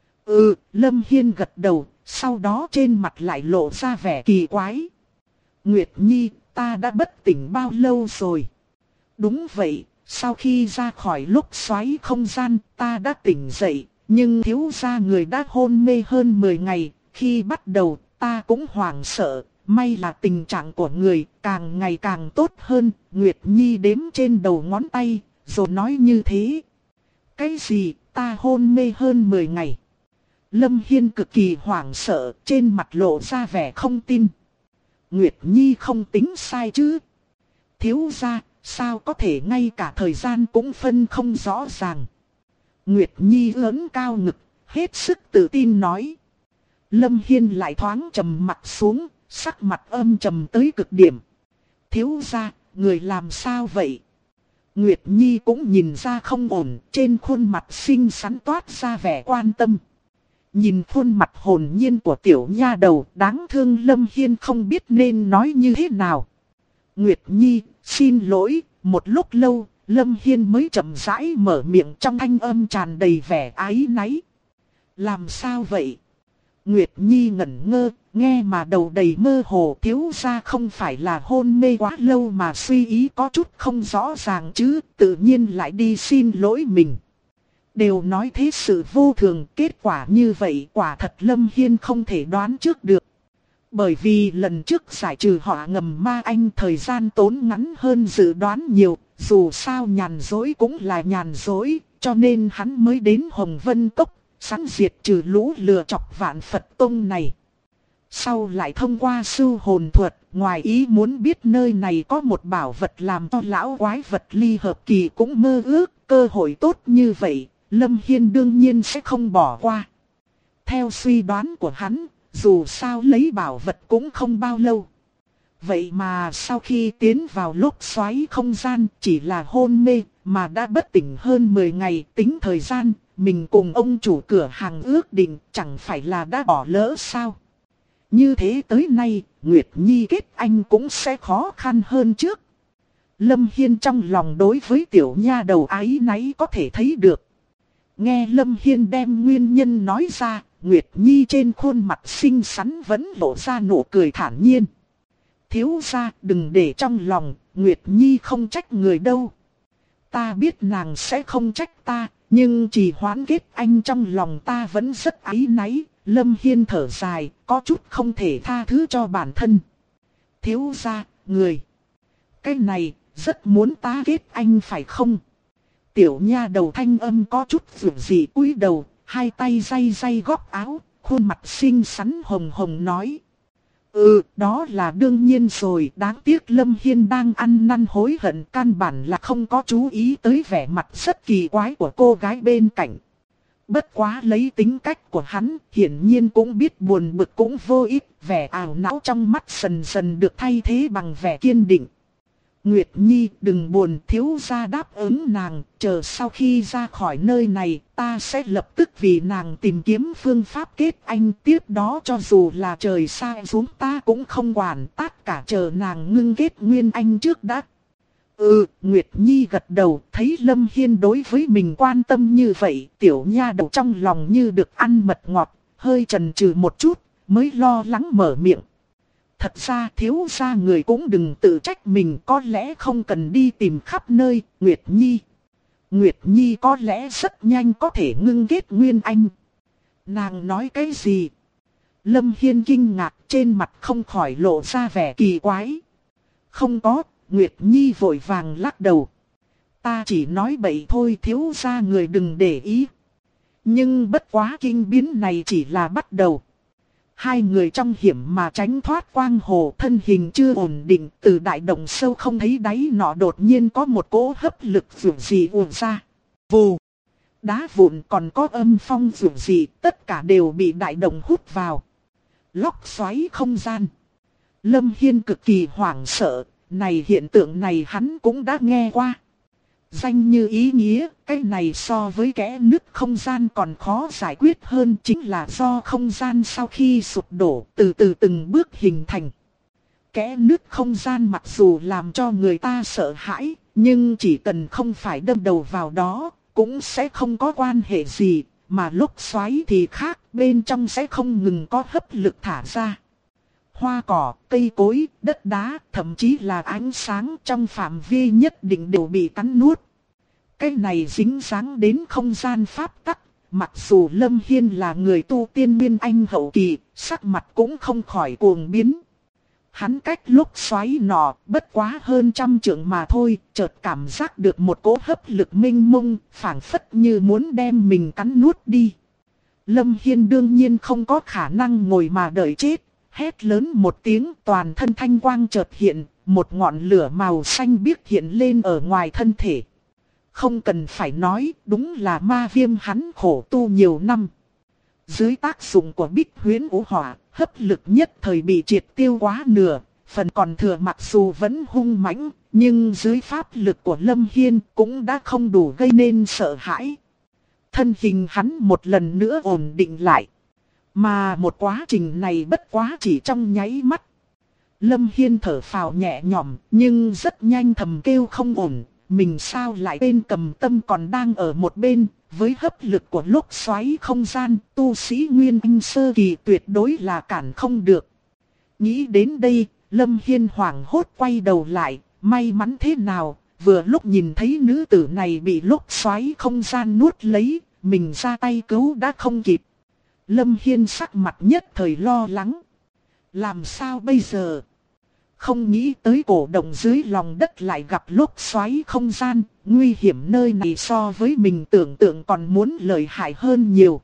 Lâm Hiên gật đầu, sau đó trên mặt lại lộ ra vẻ kỳ quái. Nguyệt Nhi, ta đã bất tỉnh bao lâu rồi? Đúng vậy, sau khi ra khỏi lúc xoáy không gian, ta đã tỉnh dậy, nhưng thiếu gia người đã hôn mê hơn 10 ngày, khi bắt đầu, ta cũng hoảng sợ, may là tình trạng của người càng ngày càng tốt hơn, Nguyệt Nhi đếm trên đầu ngón tay, rồi nói như thế. Cái gì, ta hôn mê hơn 10 ngày? Lâm Hiên cực kỳ hoảng sợ, trên mặt lộ ra vẻ không tin. Nguyệt Nhi không tính sai chứ? Thiếu gia, sao có thể ngay cả thời gian cũng phân không rõ ràng? Nguyệt Nhi ưỡn cao ngực, hết sức tự tin nói. Lâm Hiên lại thoáng trầm mặt xuống, sắc mặt âm trầm tới cực điểm. Thiếu gia, người làm sao vậy? Nguyệt Nhi cũng nhìn ra không ổn, trên khuôn mặt xinh xắn toát ra vẻ quan tâm. Nhìn khuôn mặt hồn nhiên của tiểu nha đầu, đáng thương Lâm Hiên không biết nên nói như thế nào. Nguyệt Nhi, xin lỗi, một lúc lâu, Lâm Hiên mới chậm rãi mở miệng, trong thanh âm tràn đầy vẻ áy náy. Làm sao vậy? Nguyệt Nhi ngẩn ngơ, nghe mà đầu đầy mơ hồ, thiếu gia không phải là hôn mê quá lâu mà suy ý có chút không rõ ràng chứ, tự nhiên lại đi xin lỗi mình. Đều nói thế sự vô thường, kết quả như vậy quả thật Lâm Hiên không thể đoán trước được. Bởi vì lần trước giải trừ họa ngầm ma anh thời gian tốn ngắn hơn dự đoán nhiều, dù sao nhàn rỗi cũng là nhàn rỗi, cho nên hắn mới đến Hồng Vân Cốc, sẵn diệt trừ lũ lừa chọc Vạn Phật Tông này. Sau lại thông qua sư hồn thuật, ngoài ý muốn biết nơi này có một bảo vật làm cho lão quái vật ly hợp kỳ cũng mơ ước, cơ hội tốt như vậy, Lâm Hiên đương nhiên sẽ không bỏ qua. Theo suy đoán của hắn, dù sao lấy bảo vật cũng không bao lâu. Vậy mà sau khi tiến vào lốc xoáy không gian chỉ là hôn mê mà đã bất tỉnh hơn 10 ngày, tính thời gian, mình cùng ông chủ cửa hàng ước định chẳng phải là đã bỏ lỡ sao. Như thế tới nay, Nguyệt Nhi kết anh cũng sẽ khó khăn hơn trước. Lâm Hiên trong lòng đối với tiểu nha đầu ái náy có thể thấy được. Nghe Lâm Hiên đem nguyên nhân nói ra, Nguyệt Nhi trên khuôn mặt xinh xắn vẫn lộ ra nụ cười thản nhiên. Thiếu gia đừng để trong lòng, Nguyệt Nhi không trách người đâu. Ta biết nàng sẽ không trách ta, nhưng trì hoãn kết anh trong lòng ta vẫn rất áy náy. Lâm Hiên thở dài, có chút không thể tha thứ cho bản thân. Thiếu gia, người. Cái này, rất muốn ta kết anh phải không? Tiểu nha đầu thanh âm có chút vượng dị cúi đầu, hai tay day day góc áo, khuôn mặt xinh xắn hồng hồng nói. Đó là đương nhiên rồi, đáng tiếc Lâm Hiên đang ăn năn hối hận, căn bản là không có chú ý tới vẻ mặt rất kỳ quái của cô gái bên cạnh. Bất quá lấy tính cách của hắn, hiển nhiên cũng biết buồn bực cũng vô ích, vẻ ảo não trong mắt dần dần được thay thế bằng vẻ kiên định. Nguyệt Nhi đừng buồn, thiếu gia đáp ứng nàng, chờ sau khi ra khỏi nơi này, ta sẽ lập tức vì nàng tìm kiếm phương pháp kết anh, tiếp đó cho dù là trời sa xuống ta cũng không quản, tất cả chờ nàng ngưng kết nguyên anh trước đã. Nguyệt Nhi gật đầu, thấy Lâm Hiên đối với mình quan tâm như vậy, tiểu nha đầu trong lòng như được ăn mật ngọt, hơi chần chừ một chút, mới lo lắng mở miệng. Thật ra thiếu gia người cũng đừng tự trách mình, có lẽ không cần đi tìm khắp nơi, Nguyệt Nhi. Nguyệt Nhi có lẽ rất nhanh có thể ngưng kết nguyên anh. Nàng nói cái gì? Lâm Hiên kinh ngạc, trên mặt không khỏi lộ ra vẻ kỳ quái. Không có, Nguyệt Nhi vội vàng lắc đầu. Ta chỉ nói bậy thôi, thiếu gia người đừng để ý. Nhưng bất quá kinh biến này chỉ là bắt đầu. Hai người trong hiểm mà tránh thoát quang hồ, thân hình chưa ổn định, từ đại động sâu không thấy đáy nọ đột nhiên có một cỗ hấp lực dường dị ùa ra. Vù! Đá vụn còn có âm phong dường dị, tất cả đều bị đại động hút vào. Lốc xoáy không gian. Lâm Hiên cực kỳ hoảng sợ, này hiện tượng này hắn cũng đã nghe qua. Danh như ý nghĩa, cái này so với kẽ nứt không gian còn khó giải quyết hơn, chính là do không gian sau khi sụp đổ từ từ từng bước hình thành. Kẽ nứt không gian mặc dù làm cho người ta sợ hãi, nhưng chỉ cần không phải đâm đầu vào đó, cũng sẽ không có quan hệ gì, mà lúc xoáy thì khác, bên trong sẽ không ngừng có hấp lực thả ra. Hoa cỏ, cây cối, đất đá, thậm chí là ánh sáng trong phạm vi nhất định đều bị cắn nuốt. Cái này dính dáng đến không gian pháp tắc, mặc dù Lâm Hiên là người tu tiên nguyên anh hậu kỳ, sắc mặt cũng không khỏi cuồng biến. Hắn cách lúc xoáy nọ, bất quá hơn 100 trượng mà thôi, chợt cảm giác được một cỗ hấp lực mênh mông, phảng phất như muốn đem mình cắn nuốt đi. Lâm Hiên đương nhiên không có khả năng ngồi mà đợi chết. Hét lớn một tiếng, toàn thân thanh quang chợt hiện, một ngọn lửa màu xanh biếc hiện lên ở ngoài thân thể. Không cần phải nói, đúng là ma viêm hắn khổ tu nhiều năm. Dưới tác dụng của bích huyễn vũ hỏa, hấp lực nhất thời bị triệt tiêu quá nửa, phần còn thừa mặc dù vẫn hung mãnh, nhưng dưới pháp lực của Lâm Hiên cũng đã không đủ gây nên sợ hãi. Thân hình hắn một lần nữa ổn định lại. Mà một quá trình này bất quá chỉ trong nháy mắt. Lâm Hiên thở phào nhẹ nhõm, nhưng rất nhanh thầm kêu không ổn. Mình sao lại bên cầm tâm còn đang ở một bên, với hấp lực của lốc xoáy không gian, tu sĩ Nguyên Anh sơ kỳ tuyệt đối là cản không được. Nghĩ đến đây, Lâm Hiên hoảng hốt quay đầu lại, may mắn thế nào, vừa lúc nhìn thấy nữ tử này bị lốc xoáy không gian nuốt lấy, mình ra tay cứu đã không kịp. Lâm Hiên sắc mặt nhất thời lo lắng. Làm sao bây giờ? Không nghĩ tới cổ động dưới lòng đất lại gặp lốc xoáy không gian, nguy hiểm nơi này so với mình tưởng tượng còn muốn lợi hại hơn nhiều.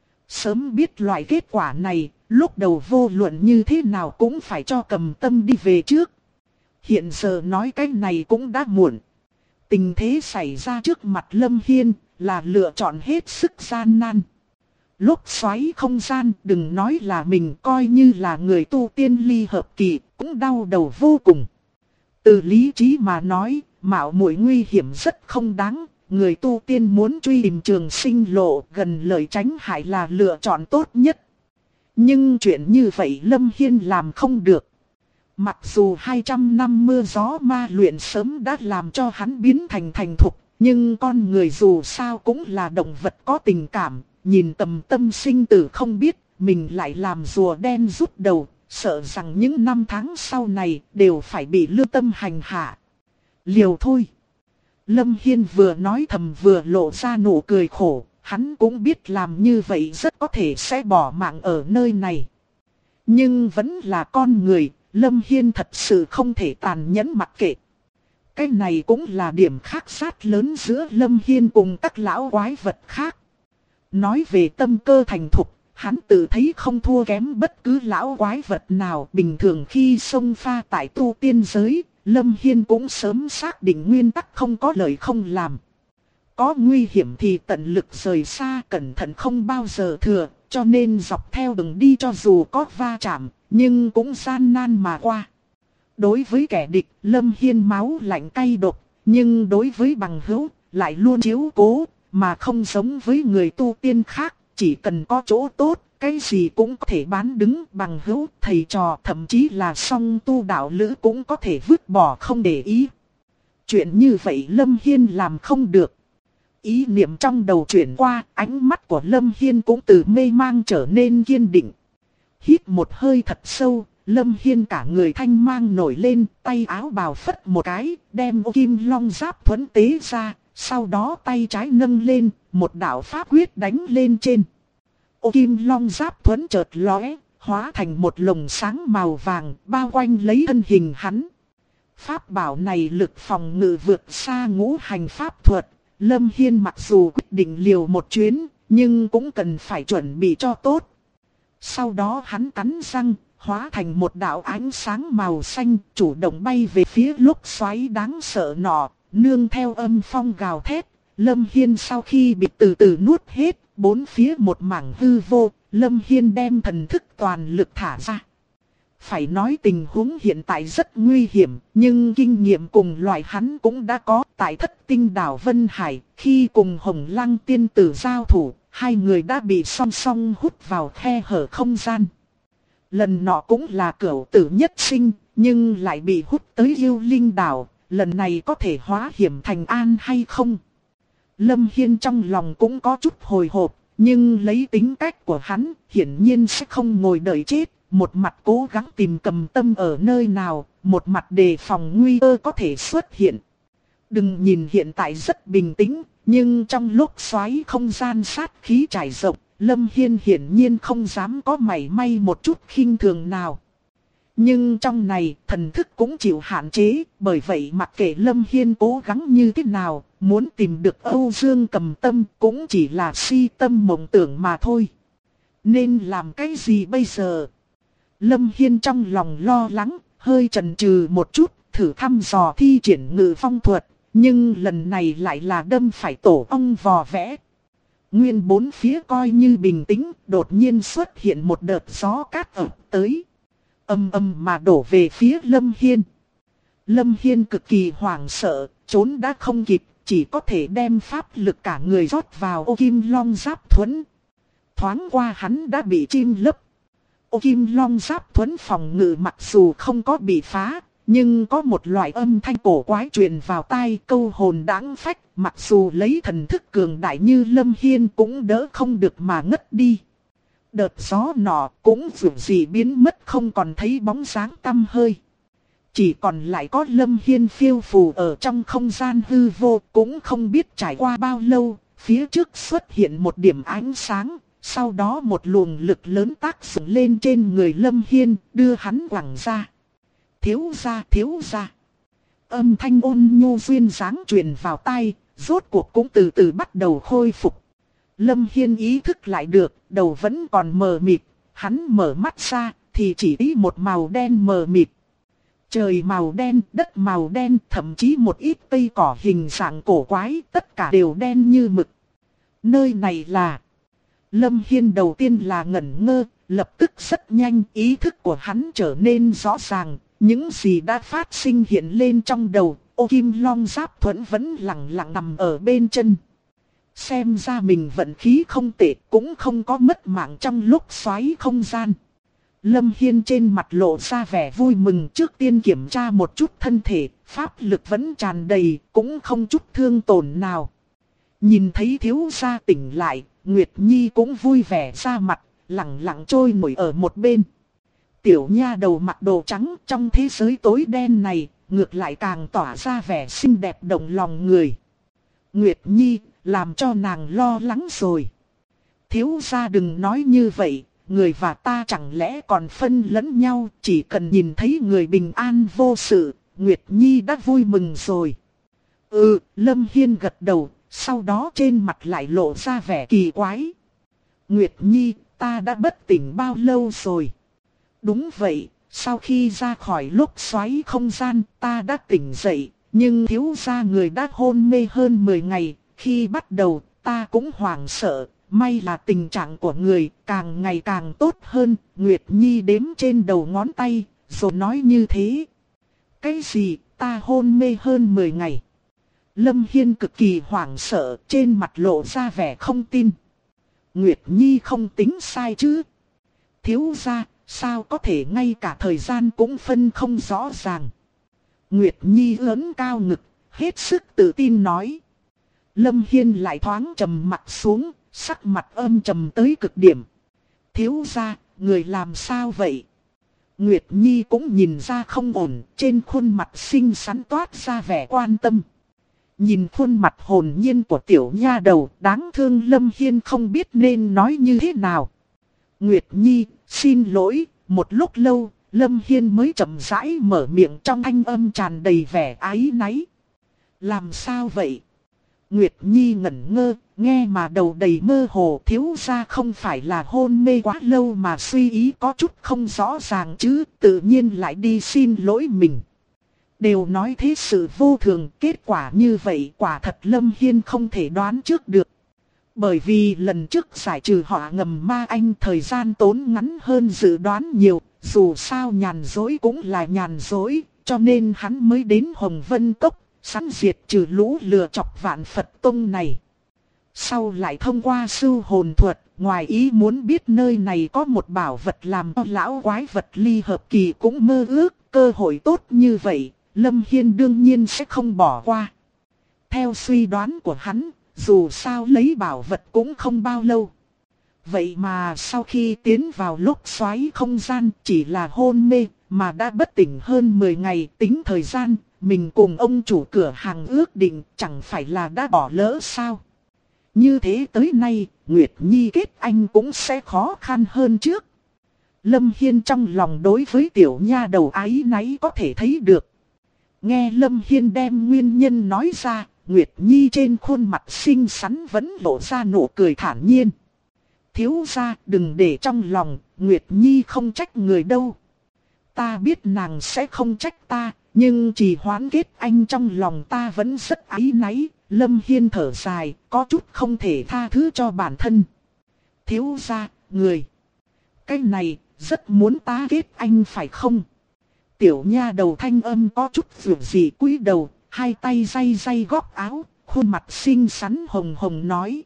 Sớm biết loại kết quả này, lúc đầu vô luận như thế nào cũng phải cho Cầm Tâm đi về trước. Hiện giờ nói cái này cũng đã muộn. Tình thế xảy ra trước mặt Lâm Hiên là lựa chọn hết sức gian nan. Lốc xoáy không gian, đừng nói là mình, coi như là người tu tiên ly hợp kỳ cũng đau đầu vô cùng. Từ lý trí mà nói, mạo muội nguy hiểm rất không đáng. Người tu tiên muốn truy tìm trường sinh lộ, gần lời tránh hại là lựa chọn tốt nhất. Nhưng chuyện như vậy Lâm Hiên làm không được. Mặc dù 200 năm mưa gió ma luyện sớm đã làm cho hắn biến thành thục, nhưng con người dù sao cũng là động vật có tình cảm. Nhìn Cầm Tâm sinh tử không biết, mình lại làm rùa đen rút đầu, sợ rằng những năm tháng sau này đều phải bị Lương Tâm hành hạ. Liều thôi. Lâm Hiên vừa nói thầm vừa lộ ra nụ cười khổ, hắn cũng biết làm như vậy rất có thể sẽ bỏ mạng ở nơi này. Nhưng vẫn là con người, Lâm Hiên thật sự không thể tàn nhẫn mặc kệ. Cái này cũng là điểm khác sát lớn giữa Lâm Hiên cùng các lão quái vật khác. Nói về tâm cơ thành thục, hắn tự thấy không thua kém bất cứ lão quái vật nào. Bình thường khi xông pha tại tu tiên giới, Lâm Hiên cũng sớm xác định nguyên tắc không có lời không làm. Có nguy hiểm thì tận lực rời xa, cẩn thận không bao giờ thừa, cho nên dọc theo đường đi cho dù có va chạm, nhưng cũng gian nan mà qua. Đối với kẻ địch, Lâm Hiên máu lạnh cay độc, nhưng đối với bằng hữu, lại luôn chiếu cố, mà không giống với người tu tiên khác, chỉ cần có chỗ tốt, cái gì cũng có thể bán đứng. Bằng hữu, thầy trò, thậm chí là song tu đạo lữ cũng có thể vứt bỏ không để ý. Chuyện như vậy Lâm Hiên làm không được. Ý niệm trong đầu chuyển qua, ánh mắt của Lâm Hiên cũng từ mê mang trở nên kiên định. Hít một hơi thật sâu, Lâm Hiên cả người thanh mang nổi lên, tay áo bào phất một cái, đem ô kim long giáp thuẫn tế ra, sau đó tay trái nâng lên, một đạo pháp quyết đánh lên trên. Ô kim long giáp thuẫn chợt lóe, hóa thành một lồng sáng màu vàng, bao quanh lấy thân hình hắn. Pháp bảo này lực phòng ngự vượt xa ngũ hành pháp thuật. Lâm Hiên mặc dù quyết định liều một chuyến, nhưng cũng cần phải chuẩn bị cho tốt. Sau đó hắn cắn răng, hóa thành một đạo ánh sáng màu xanh, chủ động bay về phía lốc xoáy đáng sợ nọ, nương theo âm phong gào thét. Lâm Hiên sau khi bị từ từ nuốt hết, bốn phía một mảng hư vô, Lâm Hiên đem thần thức toàn lực thả ra. Phải nói tình huống hiện tại rất nguy hiểm, nhưng kinh nghiệm cùng loại hắn cũng đã có tại Thất Tinh đảo Vân Hải. Khi cùng Hồng Lăng tiên tử giao thủ, hai người đã bị song song hút vào khe hở không gian. Lần nọ cũng là cửu tử nhất sinh, nhưng lại bị hút tới Yêu Linh đảo. Lần này có thể hóa hiểm thành an hay không? Lâm Hiên trong lòng cũng có chút hồi hộp, nhưng lấy tính cách của hắn, hiển nhiên sẽ không ngồi đợi chết. Một mặt cố gắng tìm Cầm Tâm ở nơi nào, một mặt đề phòng nguy cơ có thể xuất hiện. Đừng nhìn hiện tại rất bình tĩnh, nhưng trong lúc xoáy không gian sát khí trải rộng, Lâm Hiên hiển nhiên không dám có mảy may một chút khinh thường nào. Nhưng trong này, thần thức cũng chịu hạn chế, bởi vậy mặc kệ Lâm Hiên cố gắng như thế nào, muốn tìm được Âu Dương Cầm Tâm cũng chỉ là si tâm mộng tưởng mà thôi. Nên làm cái gì bây giờ? Lâm Hiên trong lòng lo lắng, hơi chần chừ một chút, thử thăm dò thi triển ngự phong thuật, nhưng lần này lại là đâm phải tổ ong vò vẽ. Nguyên bốn phía coi như bình tĩnh, đột nhiên xuất hiện một đợt gió cát ập tới. Ầm ầm mà đổ về phía Lâm Hiên. Lâm Hiên cực kỳ hoảng sợ, trốn đã không kịp, chỉ có thể đem pháp lực cả người rót vào ô kim long giáp thuẫn. Thoáng qua hắn đã bị chim lấp. Ô kim long giáp thuẫn phòng ngự mặc dù không có bị phá, nhưng có một loại âm thanh cổ quái truyền vào tai, câu hồn đáng phách. Mặc dù lấy thần thức cường đại như Lâm Hiên cũng đỡ không được mà ngất đi. Đợt gió nọ cũng dù gì biến mất, không còn thấy bóng dáng tăm hơi. Chỉ còn lại có Lâm Hiên phiêu phù ở trong không gian hư vô, cũng không biết trải qua bao lâu. Phía trước xuất hiện một điểm ánh sáng, Sau đó một luồng lực lớn tác dụng lên trên người Lâm Hiên, đưa hắn quẳng ra. Thiếu gia, thiếu gia. Âm thanh ôn nhu duyên dáng truyền vào tai, rốt cuộc cũng từ từ bắt đầu khôi phục. Lâm Hiên ý thức lại được, đầu vẫn còn mờ mịt, hắn mở mắt ra thì chỉ thấy một màu đen mờ mịt. Trời màu đen, đất màu đen, thậm chí một ít cây cỏ hình dạng cổ quái, tất cả đều đen như mực. Nơi này là... Lâm Hiên đầu tiên là ngẩn ngơ, lập tức rất nhanh ý thức của hắn trở nên rõ ràng. Những gì đã phát sinh hiện lên trong đầu, ô kim long giáp thuẫn vẫn lặng lặng nằm ở bên chân. Xem ra mình vận khí không tệ, cũng không có mất mạng trong lúc xoáy không gian. Lâm Hiên trên mặt lộ ra vẻ vui mừng, trước tiên kiểm tra một chút thân thể, pháp lực vẫn tràn đầy, cũng không chút thương tổn nào. Nhìn thấy thiếu gia tỉnh lại, Nguyệt Nhi cũng vui vẻ ra mặt, lặng lặng trôi nổi ở một bên. Tiểu nha đầu mặc đồ trắng trong thế giới tối đen này, ngược lại càng tỏa ra vẻ xinh đẹp động lòng người. Nguyệt Nhi, làm cho nàng lo lắng rồi. Thiếu gia đừng nói như vậy, người và ta chẳng lẽ còn phân lẫn nhau, chỉ cần nhìn thấy người bình an vô sự, Nguyệt Nhi đã vui mừng rồi. Lâm Hiên gật đầu, sau đó trên mặt lại lộ ra vẻ kỳ quái. Nguyệt Nhi, ta đã bất tỉnh bao lâu rồi? Đúng vậy, sau khi ra khỏi lúc xoáy không gian, ta đã tỉnh dậy, nhưng thiếu gia người đã hôn mê hơn 10 ngày, khi bắt đầu, ta cũng hoảng sợ, may là tình trạng của người càng ngày càng tốt hơn, Nguyệt Nhi đếm trên đầu ngón tay, rồi nói như thế. Cái gì, ta hôn mê hơn 10 ngày? Lâm Hiên cực kỳ hoảng sợ, trên mặt lộ ra vẻ không tin. Nguyệt Nhi không tính sai chứ? Thiếu gia, sao có thể ngay cả thời gian cũng phân không rõ ràng? Nguyệt Nhi ưỡn cao ngực, hết sức tự tin nói. Lâm Hiên lại thoáng trầm mặt xuống, sắc mặt âm trầm tới cực điểm. Thiếu gia, người làm sao vậy? Nguyệt Nhi cũng nhìn ra không ổn, trên khuôn mặt xinh xắn toát ra vẻ quan tâm. Nhìn khuôn mặt hồn nhiên của tiểu nha đầu, đáng thương Lâm Hiên không biết nên nói như thế nào. Nguyệt Nhi, xin lỗi, một lúc lâu, Lâm Hiên mới chậm rãi mở miệng trong thanh âm tràn đầy vẻ áy náy. Làm sao vậy? Nguyệt Nhi ngẩn ngơ, nghe mà đầu đầy mơ hồ, thiếu gia không phải là hôn mê quá lâu mà suy ý có chút không rõ ràng chứ, tự nhiên lại đi xin lỗi mình. Đều nói thế sự vô thường, kết quả như vậy quả thật Lâm Hiên không thể đoán trước được. Bởi vì lần trước giải trừ họa ngầm ma anh thời gian tốn ngắn hơn dự đoán nhiều, dù sao nhàn dối cũng là nhàn dối, cho nên hắn mới đến Hồng Vân Cốc, sẵn diệt trừ lũ lừa chọc Vạn Phật Tông này. Sau lại thông qua sưu hồn thuật, ngoài ý muốn biết nơi này có một bảo vật làm cho lão quái vật ly hợp kỳ cũng mơ ước, cơ hội tốt như vậy, Lâm Hiên đương nhiên sẽ không bỏ qua. Theo suy đoán của hắn, dù sao lấy bảo vật cũng không bao lâu. Vậy mà sau khi tiến vào lúc xoáy không gian chỉ là hôn mê mà đã bất tỉnh hơn 10 ngày, tính thời gian, mình cùng ông chủ cửa hàng ước định chẳng phải là đã bỏ lỡ sao. Như thế tới nay, Nguyệt Nhi kết anh cũng sẽ khó khăn hơn trước. Lâm Hiên trong lòng đối với tiểu nha đầu ái náy có thể thấy được. Nghe Lâm Hiên đem nguyên nhân nói ra, Nguyệt Nhi trên khuôn mặt xinh xắn vẫn lộ ra nụ cười thản nhiên. Thiếu gia đừng để trong lòng, Nguyệt Nhi không trách người đâu. Ta biết nàng sẽ không trách ta, nhưng trì hoãn kết anh trong lòng ta vẫn rất áy náy. Lâm Hiên thở dài, có chút không thể tha thứ cho bản thân. Thiếu gia, người. Cái này, rất muốn ta kết anh phải không? Tiểu nha đầu thanh âm có chút vượt dị cúi đầu, hai tay day day góc áo, khuôn mặt xinh xắn hồng hồng nói.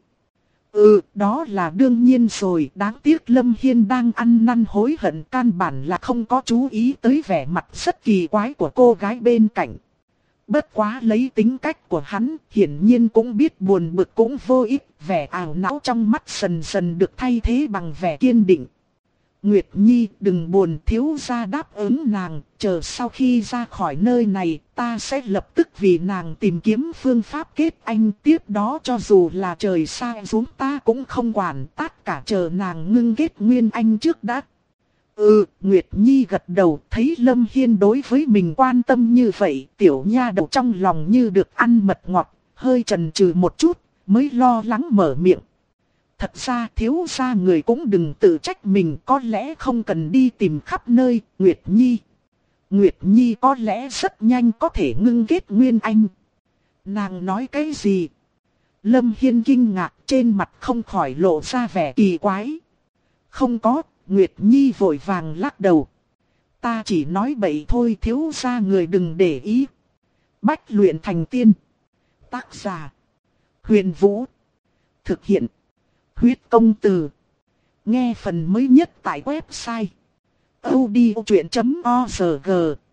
Đó là đương nhiên rồi, đáng tiếc Lâm Hiên đang ăn năn hối hận, căn bản là không có chú ý tới vẻ mặt rất kỳ quái của cô gái bên cạnh. Bất quá lấy tính cách của hắn, hiển nhiên cũng biết buồn bực cũng vô ích, vẻ ảo não trong mắt dần dần được thay thế bằng vẻ kiên định. Nguyệt Nhi đừng buồn, thiếu gia đáp ứng nàng, chờ sau khi ra khỏi nơi này ta sẽ lập tức vì nàng tìm kiếm phương pháp kết anh, tiếp đó cho dù là trời sa xuống ta cũng không quản, tất cả chờ nàng ngưng kết nguyên anh trước đã. Nguyệt Nhi gật đầu, thấy Lâm Hiên đối với mình quan tâm như vậy, tiểu nha đầu trong lòng như được ăn mật ngọt, hơi chần chừ một chút, mới lo lắng mở miệng. Thật ra thiếu gia người cũng đừng tự trách mình, có lẽ không cần đi tìm khắp nơi, Nguyệt Nhi. Nguyệt Nhi có lẽ rất nhanh có thể ngưng kết nguyên anh. Nàng nói cái gì? Lâm Hiên kinh ngạc, trên mặt không khỏi lộ ra vẻ kỳ quái. Không có, Nguyệt Nhi vội vàng lắc đầu. Ta chỉ nói bậy thôi, thiếu gia người đừng để ý. Bách luyện thành tiên. Tác giả: Huyền Vũ. Thực hiện: Huyết Công Từ. Nghe phần mới nhất tại website audiochuyện.org.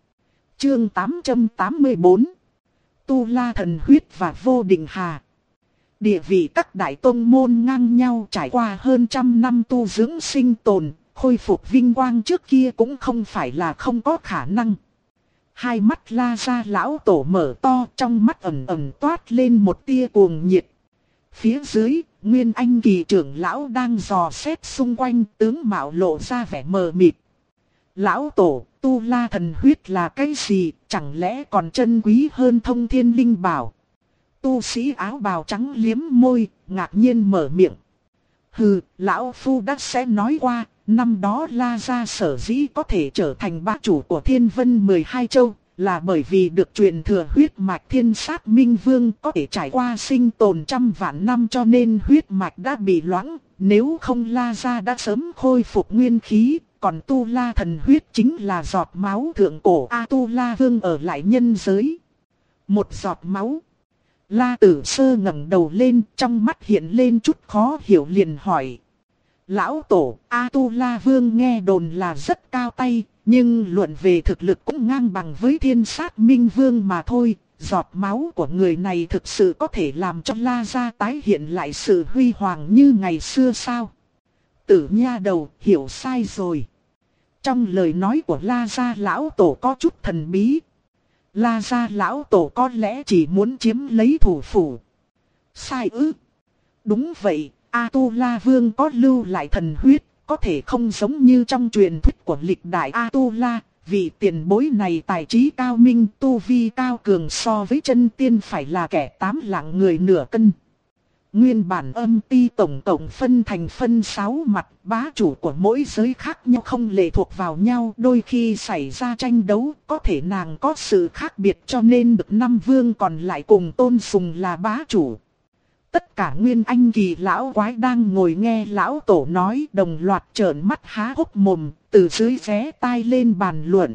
Chương 884. Tu La Thần Huyết và Vô Định Hà. Địa vị các đại tông môn ngang nhau, trải qua hơn trăm năm tu dưỡng sinh tồn, khôi phục vinh quang trước kia cũng không phải là không có khả năng. Hai mắt La gia lão tổ mở to, trong mắt ẩn ẩn toát lên một tia cuồng nhiệt. Phía dưới, Nguyên Anh kỳ trưởng lão đang dò xét xung quanh, tướng mạo lộ ra vẻ mờ mịt. Lão tổ, Tu La Thần Huyết là cái gì, chẳng lẽ còn chân quý hơn Thông Thiên Linh Bảo? Tu sĩ áo bào trắng liếm môi, ngạc nhiên mở miệng. Hừ, lão phu đã sẽ nói qua, năm đó La gia sở dĩ có thể trở thành bá chủ của Thiên Vân 12 châu, là bởi vì được truyền thừa huyết mạch Thiên Sát Minh Vương có thể trải qua sinh tồn trăm vạn năm, cho nên huyết mạch đã bị loãng, nếu không La gia đã sớm khôi phục nguyên khí, còn Tu La Thần Huyết chính là giọt máu thượng cổ A Tu La Vương ở lại nhân giới. Một giọt máu. La Tử Sơ ngẩng đầu lên, trong mắt hiện lên chút khó hiểu, liền hỏi. Lão tổ, A Tu La Vương nghe đồn là rất cao tay, nhưng luận về thực lực cũng ngang bằng với Thiên Sát Minh Vương mà thôi. Giọt máu của người này thực sự có thể làm cho La gia tái hiện lại sự huy hoàng như ngày xưa sao? Tử nha đầu, hiểu sai rồi. Trong lời nói của La gia lão tổ có chút thần bí. La gia lão tổ có lẽ chỉ muốn chiếm lấy thủ phủ. Sai ư? Đúng vậy, A Tu La Vương có lưu lại thần huyết, có thể không giống như trong truyền thuyết của lịch đại A Tu La. Vị tiền bối này tài trí cao minh, tu vi cao cường, so với chân tiên phải là kẻ tám lạng người nửa cân. Nguyên bản âm ti tổng cộng phân thành phân 6 mặt, bá chủ của mỗi giới khác nhau không lệ thuộc vào nhau, đôi khi xảy ra tranh đấu, có thể nàng có sự khác biệt cho nên được 5 vương còn lại cùng tôn sùng là bá chủ. Tất cả Nguyên Anh kỳ lão quái đang ngồi nghe lão tổ nói, đồng loạt trợn mắt há hốc mồm, từ dưới ghé tai lên bàn luận.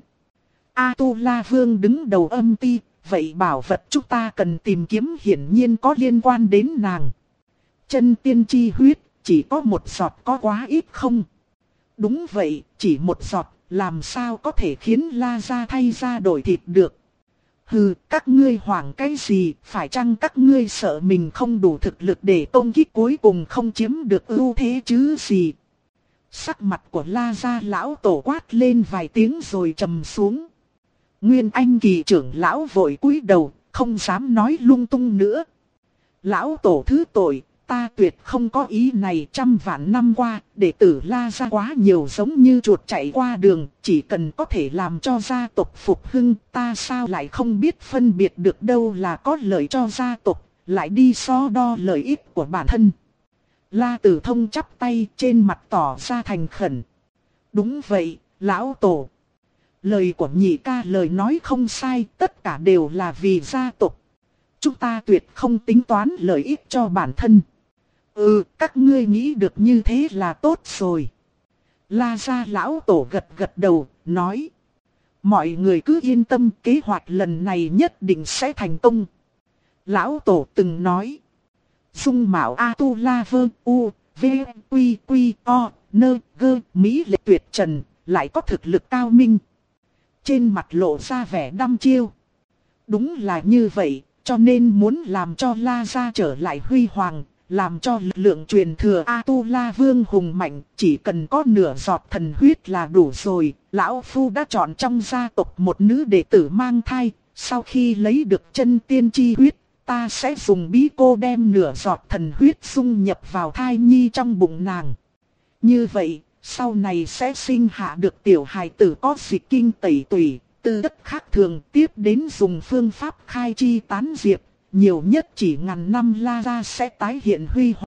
A Tu La Vương đứng đầu âm ti, vậy bảo vật chúng ta cần tìm kiếm hiển nhiên có liên quan đến nàng. Chân tiên chi huyết, chỉ có một giọt có quá ít không? Đúng vậy, chỉ một giọt, làm sao có thể khiến La gia thay ra đổi thịt được? Hừ, các ngươi hoảng cái gì, phải chăng các ngươi sợ mình không đủ thực lực để công kích cuối cùng không chiếm được ưu thế chứ gì? Sắc mặt của La gia lão tổ quát lên vài tiếng rồi trầm xuống. Nguyên Anh kỳ trưởng lão vội cúi đầu, không dám nói lung tung nữa. Lão tổ thứ tội, ta tuyệt không có ý này, trăm vạn năm qua, đệ tử La gia quá nhiều giống như chuột chạy qua đường, chỉ cần có thể làm cho gia tộc phục hưng, ta sao lại không biết phân biệt được đâu là có lợi cho gia tộc, lại đi so đo lợi ích của bản thân. La Tử Thông chắp tay, trên mặt tỏ ra thành khẩn. Đúng vậy, lão tổ. Lời của nhị ca lời nói không sai, tất cả đều là vì gia tộc. Chúng ta tuyệt không tính toán lợi ích cho bản thân. Các ngươi nghĩ được như thế là tốt rồi. La gia lão tổ gật gật đầu, nói. Mọi người cứ yên tâm, kế hoạch lần này nhất định sẽ thành công. Lão tổ từng nói. Dung mạo A Tu La Vương U, V, Quy, Quy, O, Nơ, Gơ, Mỹ lệ tuyệt trần, lại có thực lực cao minh. Trên mặt lộ ra vẻ đăm chiêu. Đúng là như vậy, cho nên muốn làm cho La gia trở lại huy hoàng, làm cho lực lượng truyền thừa Atula Vương hùng mạnh, chỉ cần có nửa giọt thần huyết là đủ rồi. Lão Phu đã chọn trong gia tộc một nữ đệ tử mang thai, sau khi lấy được chân tiên chi huyết, ta sẽ dùng bí cô đem nửa giọt thần huyết dung nhập vào thai nhi trong bụng nàng. Như vậy, sau này sẽ sinh hạ được tiểu hài tử có dịch kinh tẩy tủy, tư chất khác thường, tiếp đến dùng phương pháp khai chi tán diệp, nhiều nhất chỉ ngàn năm La Gia sẽ tái hiện huy hoàng.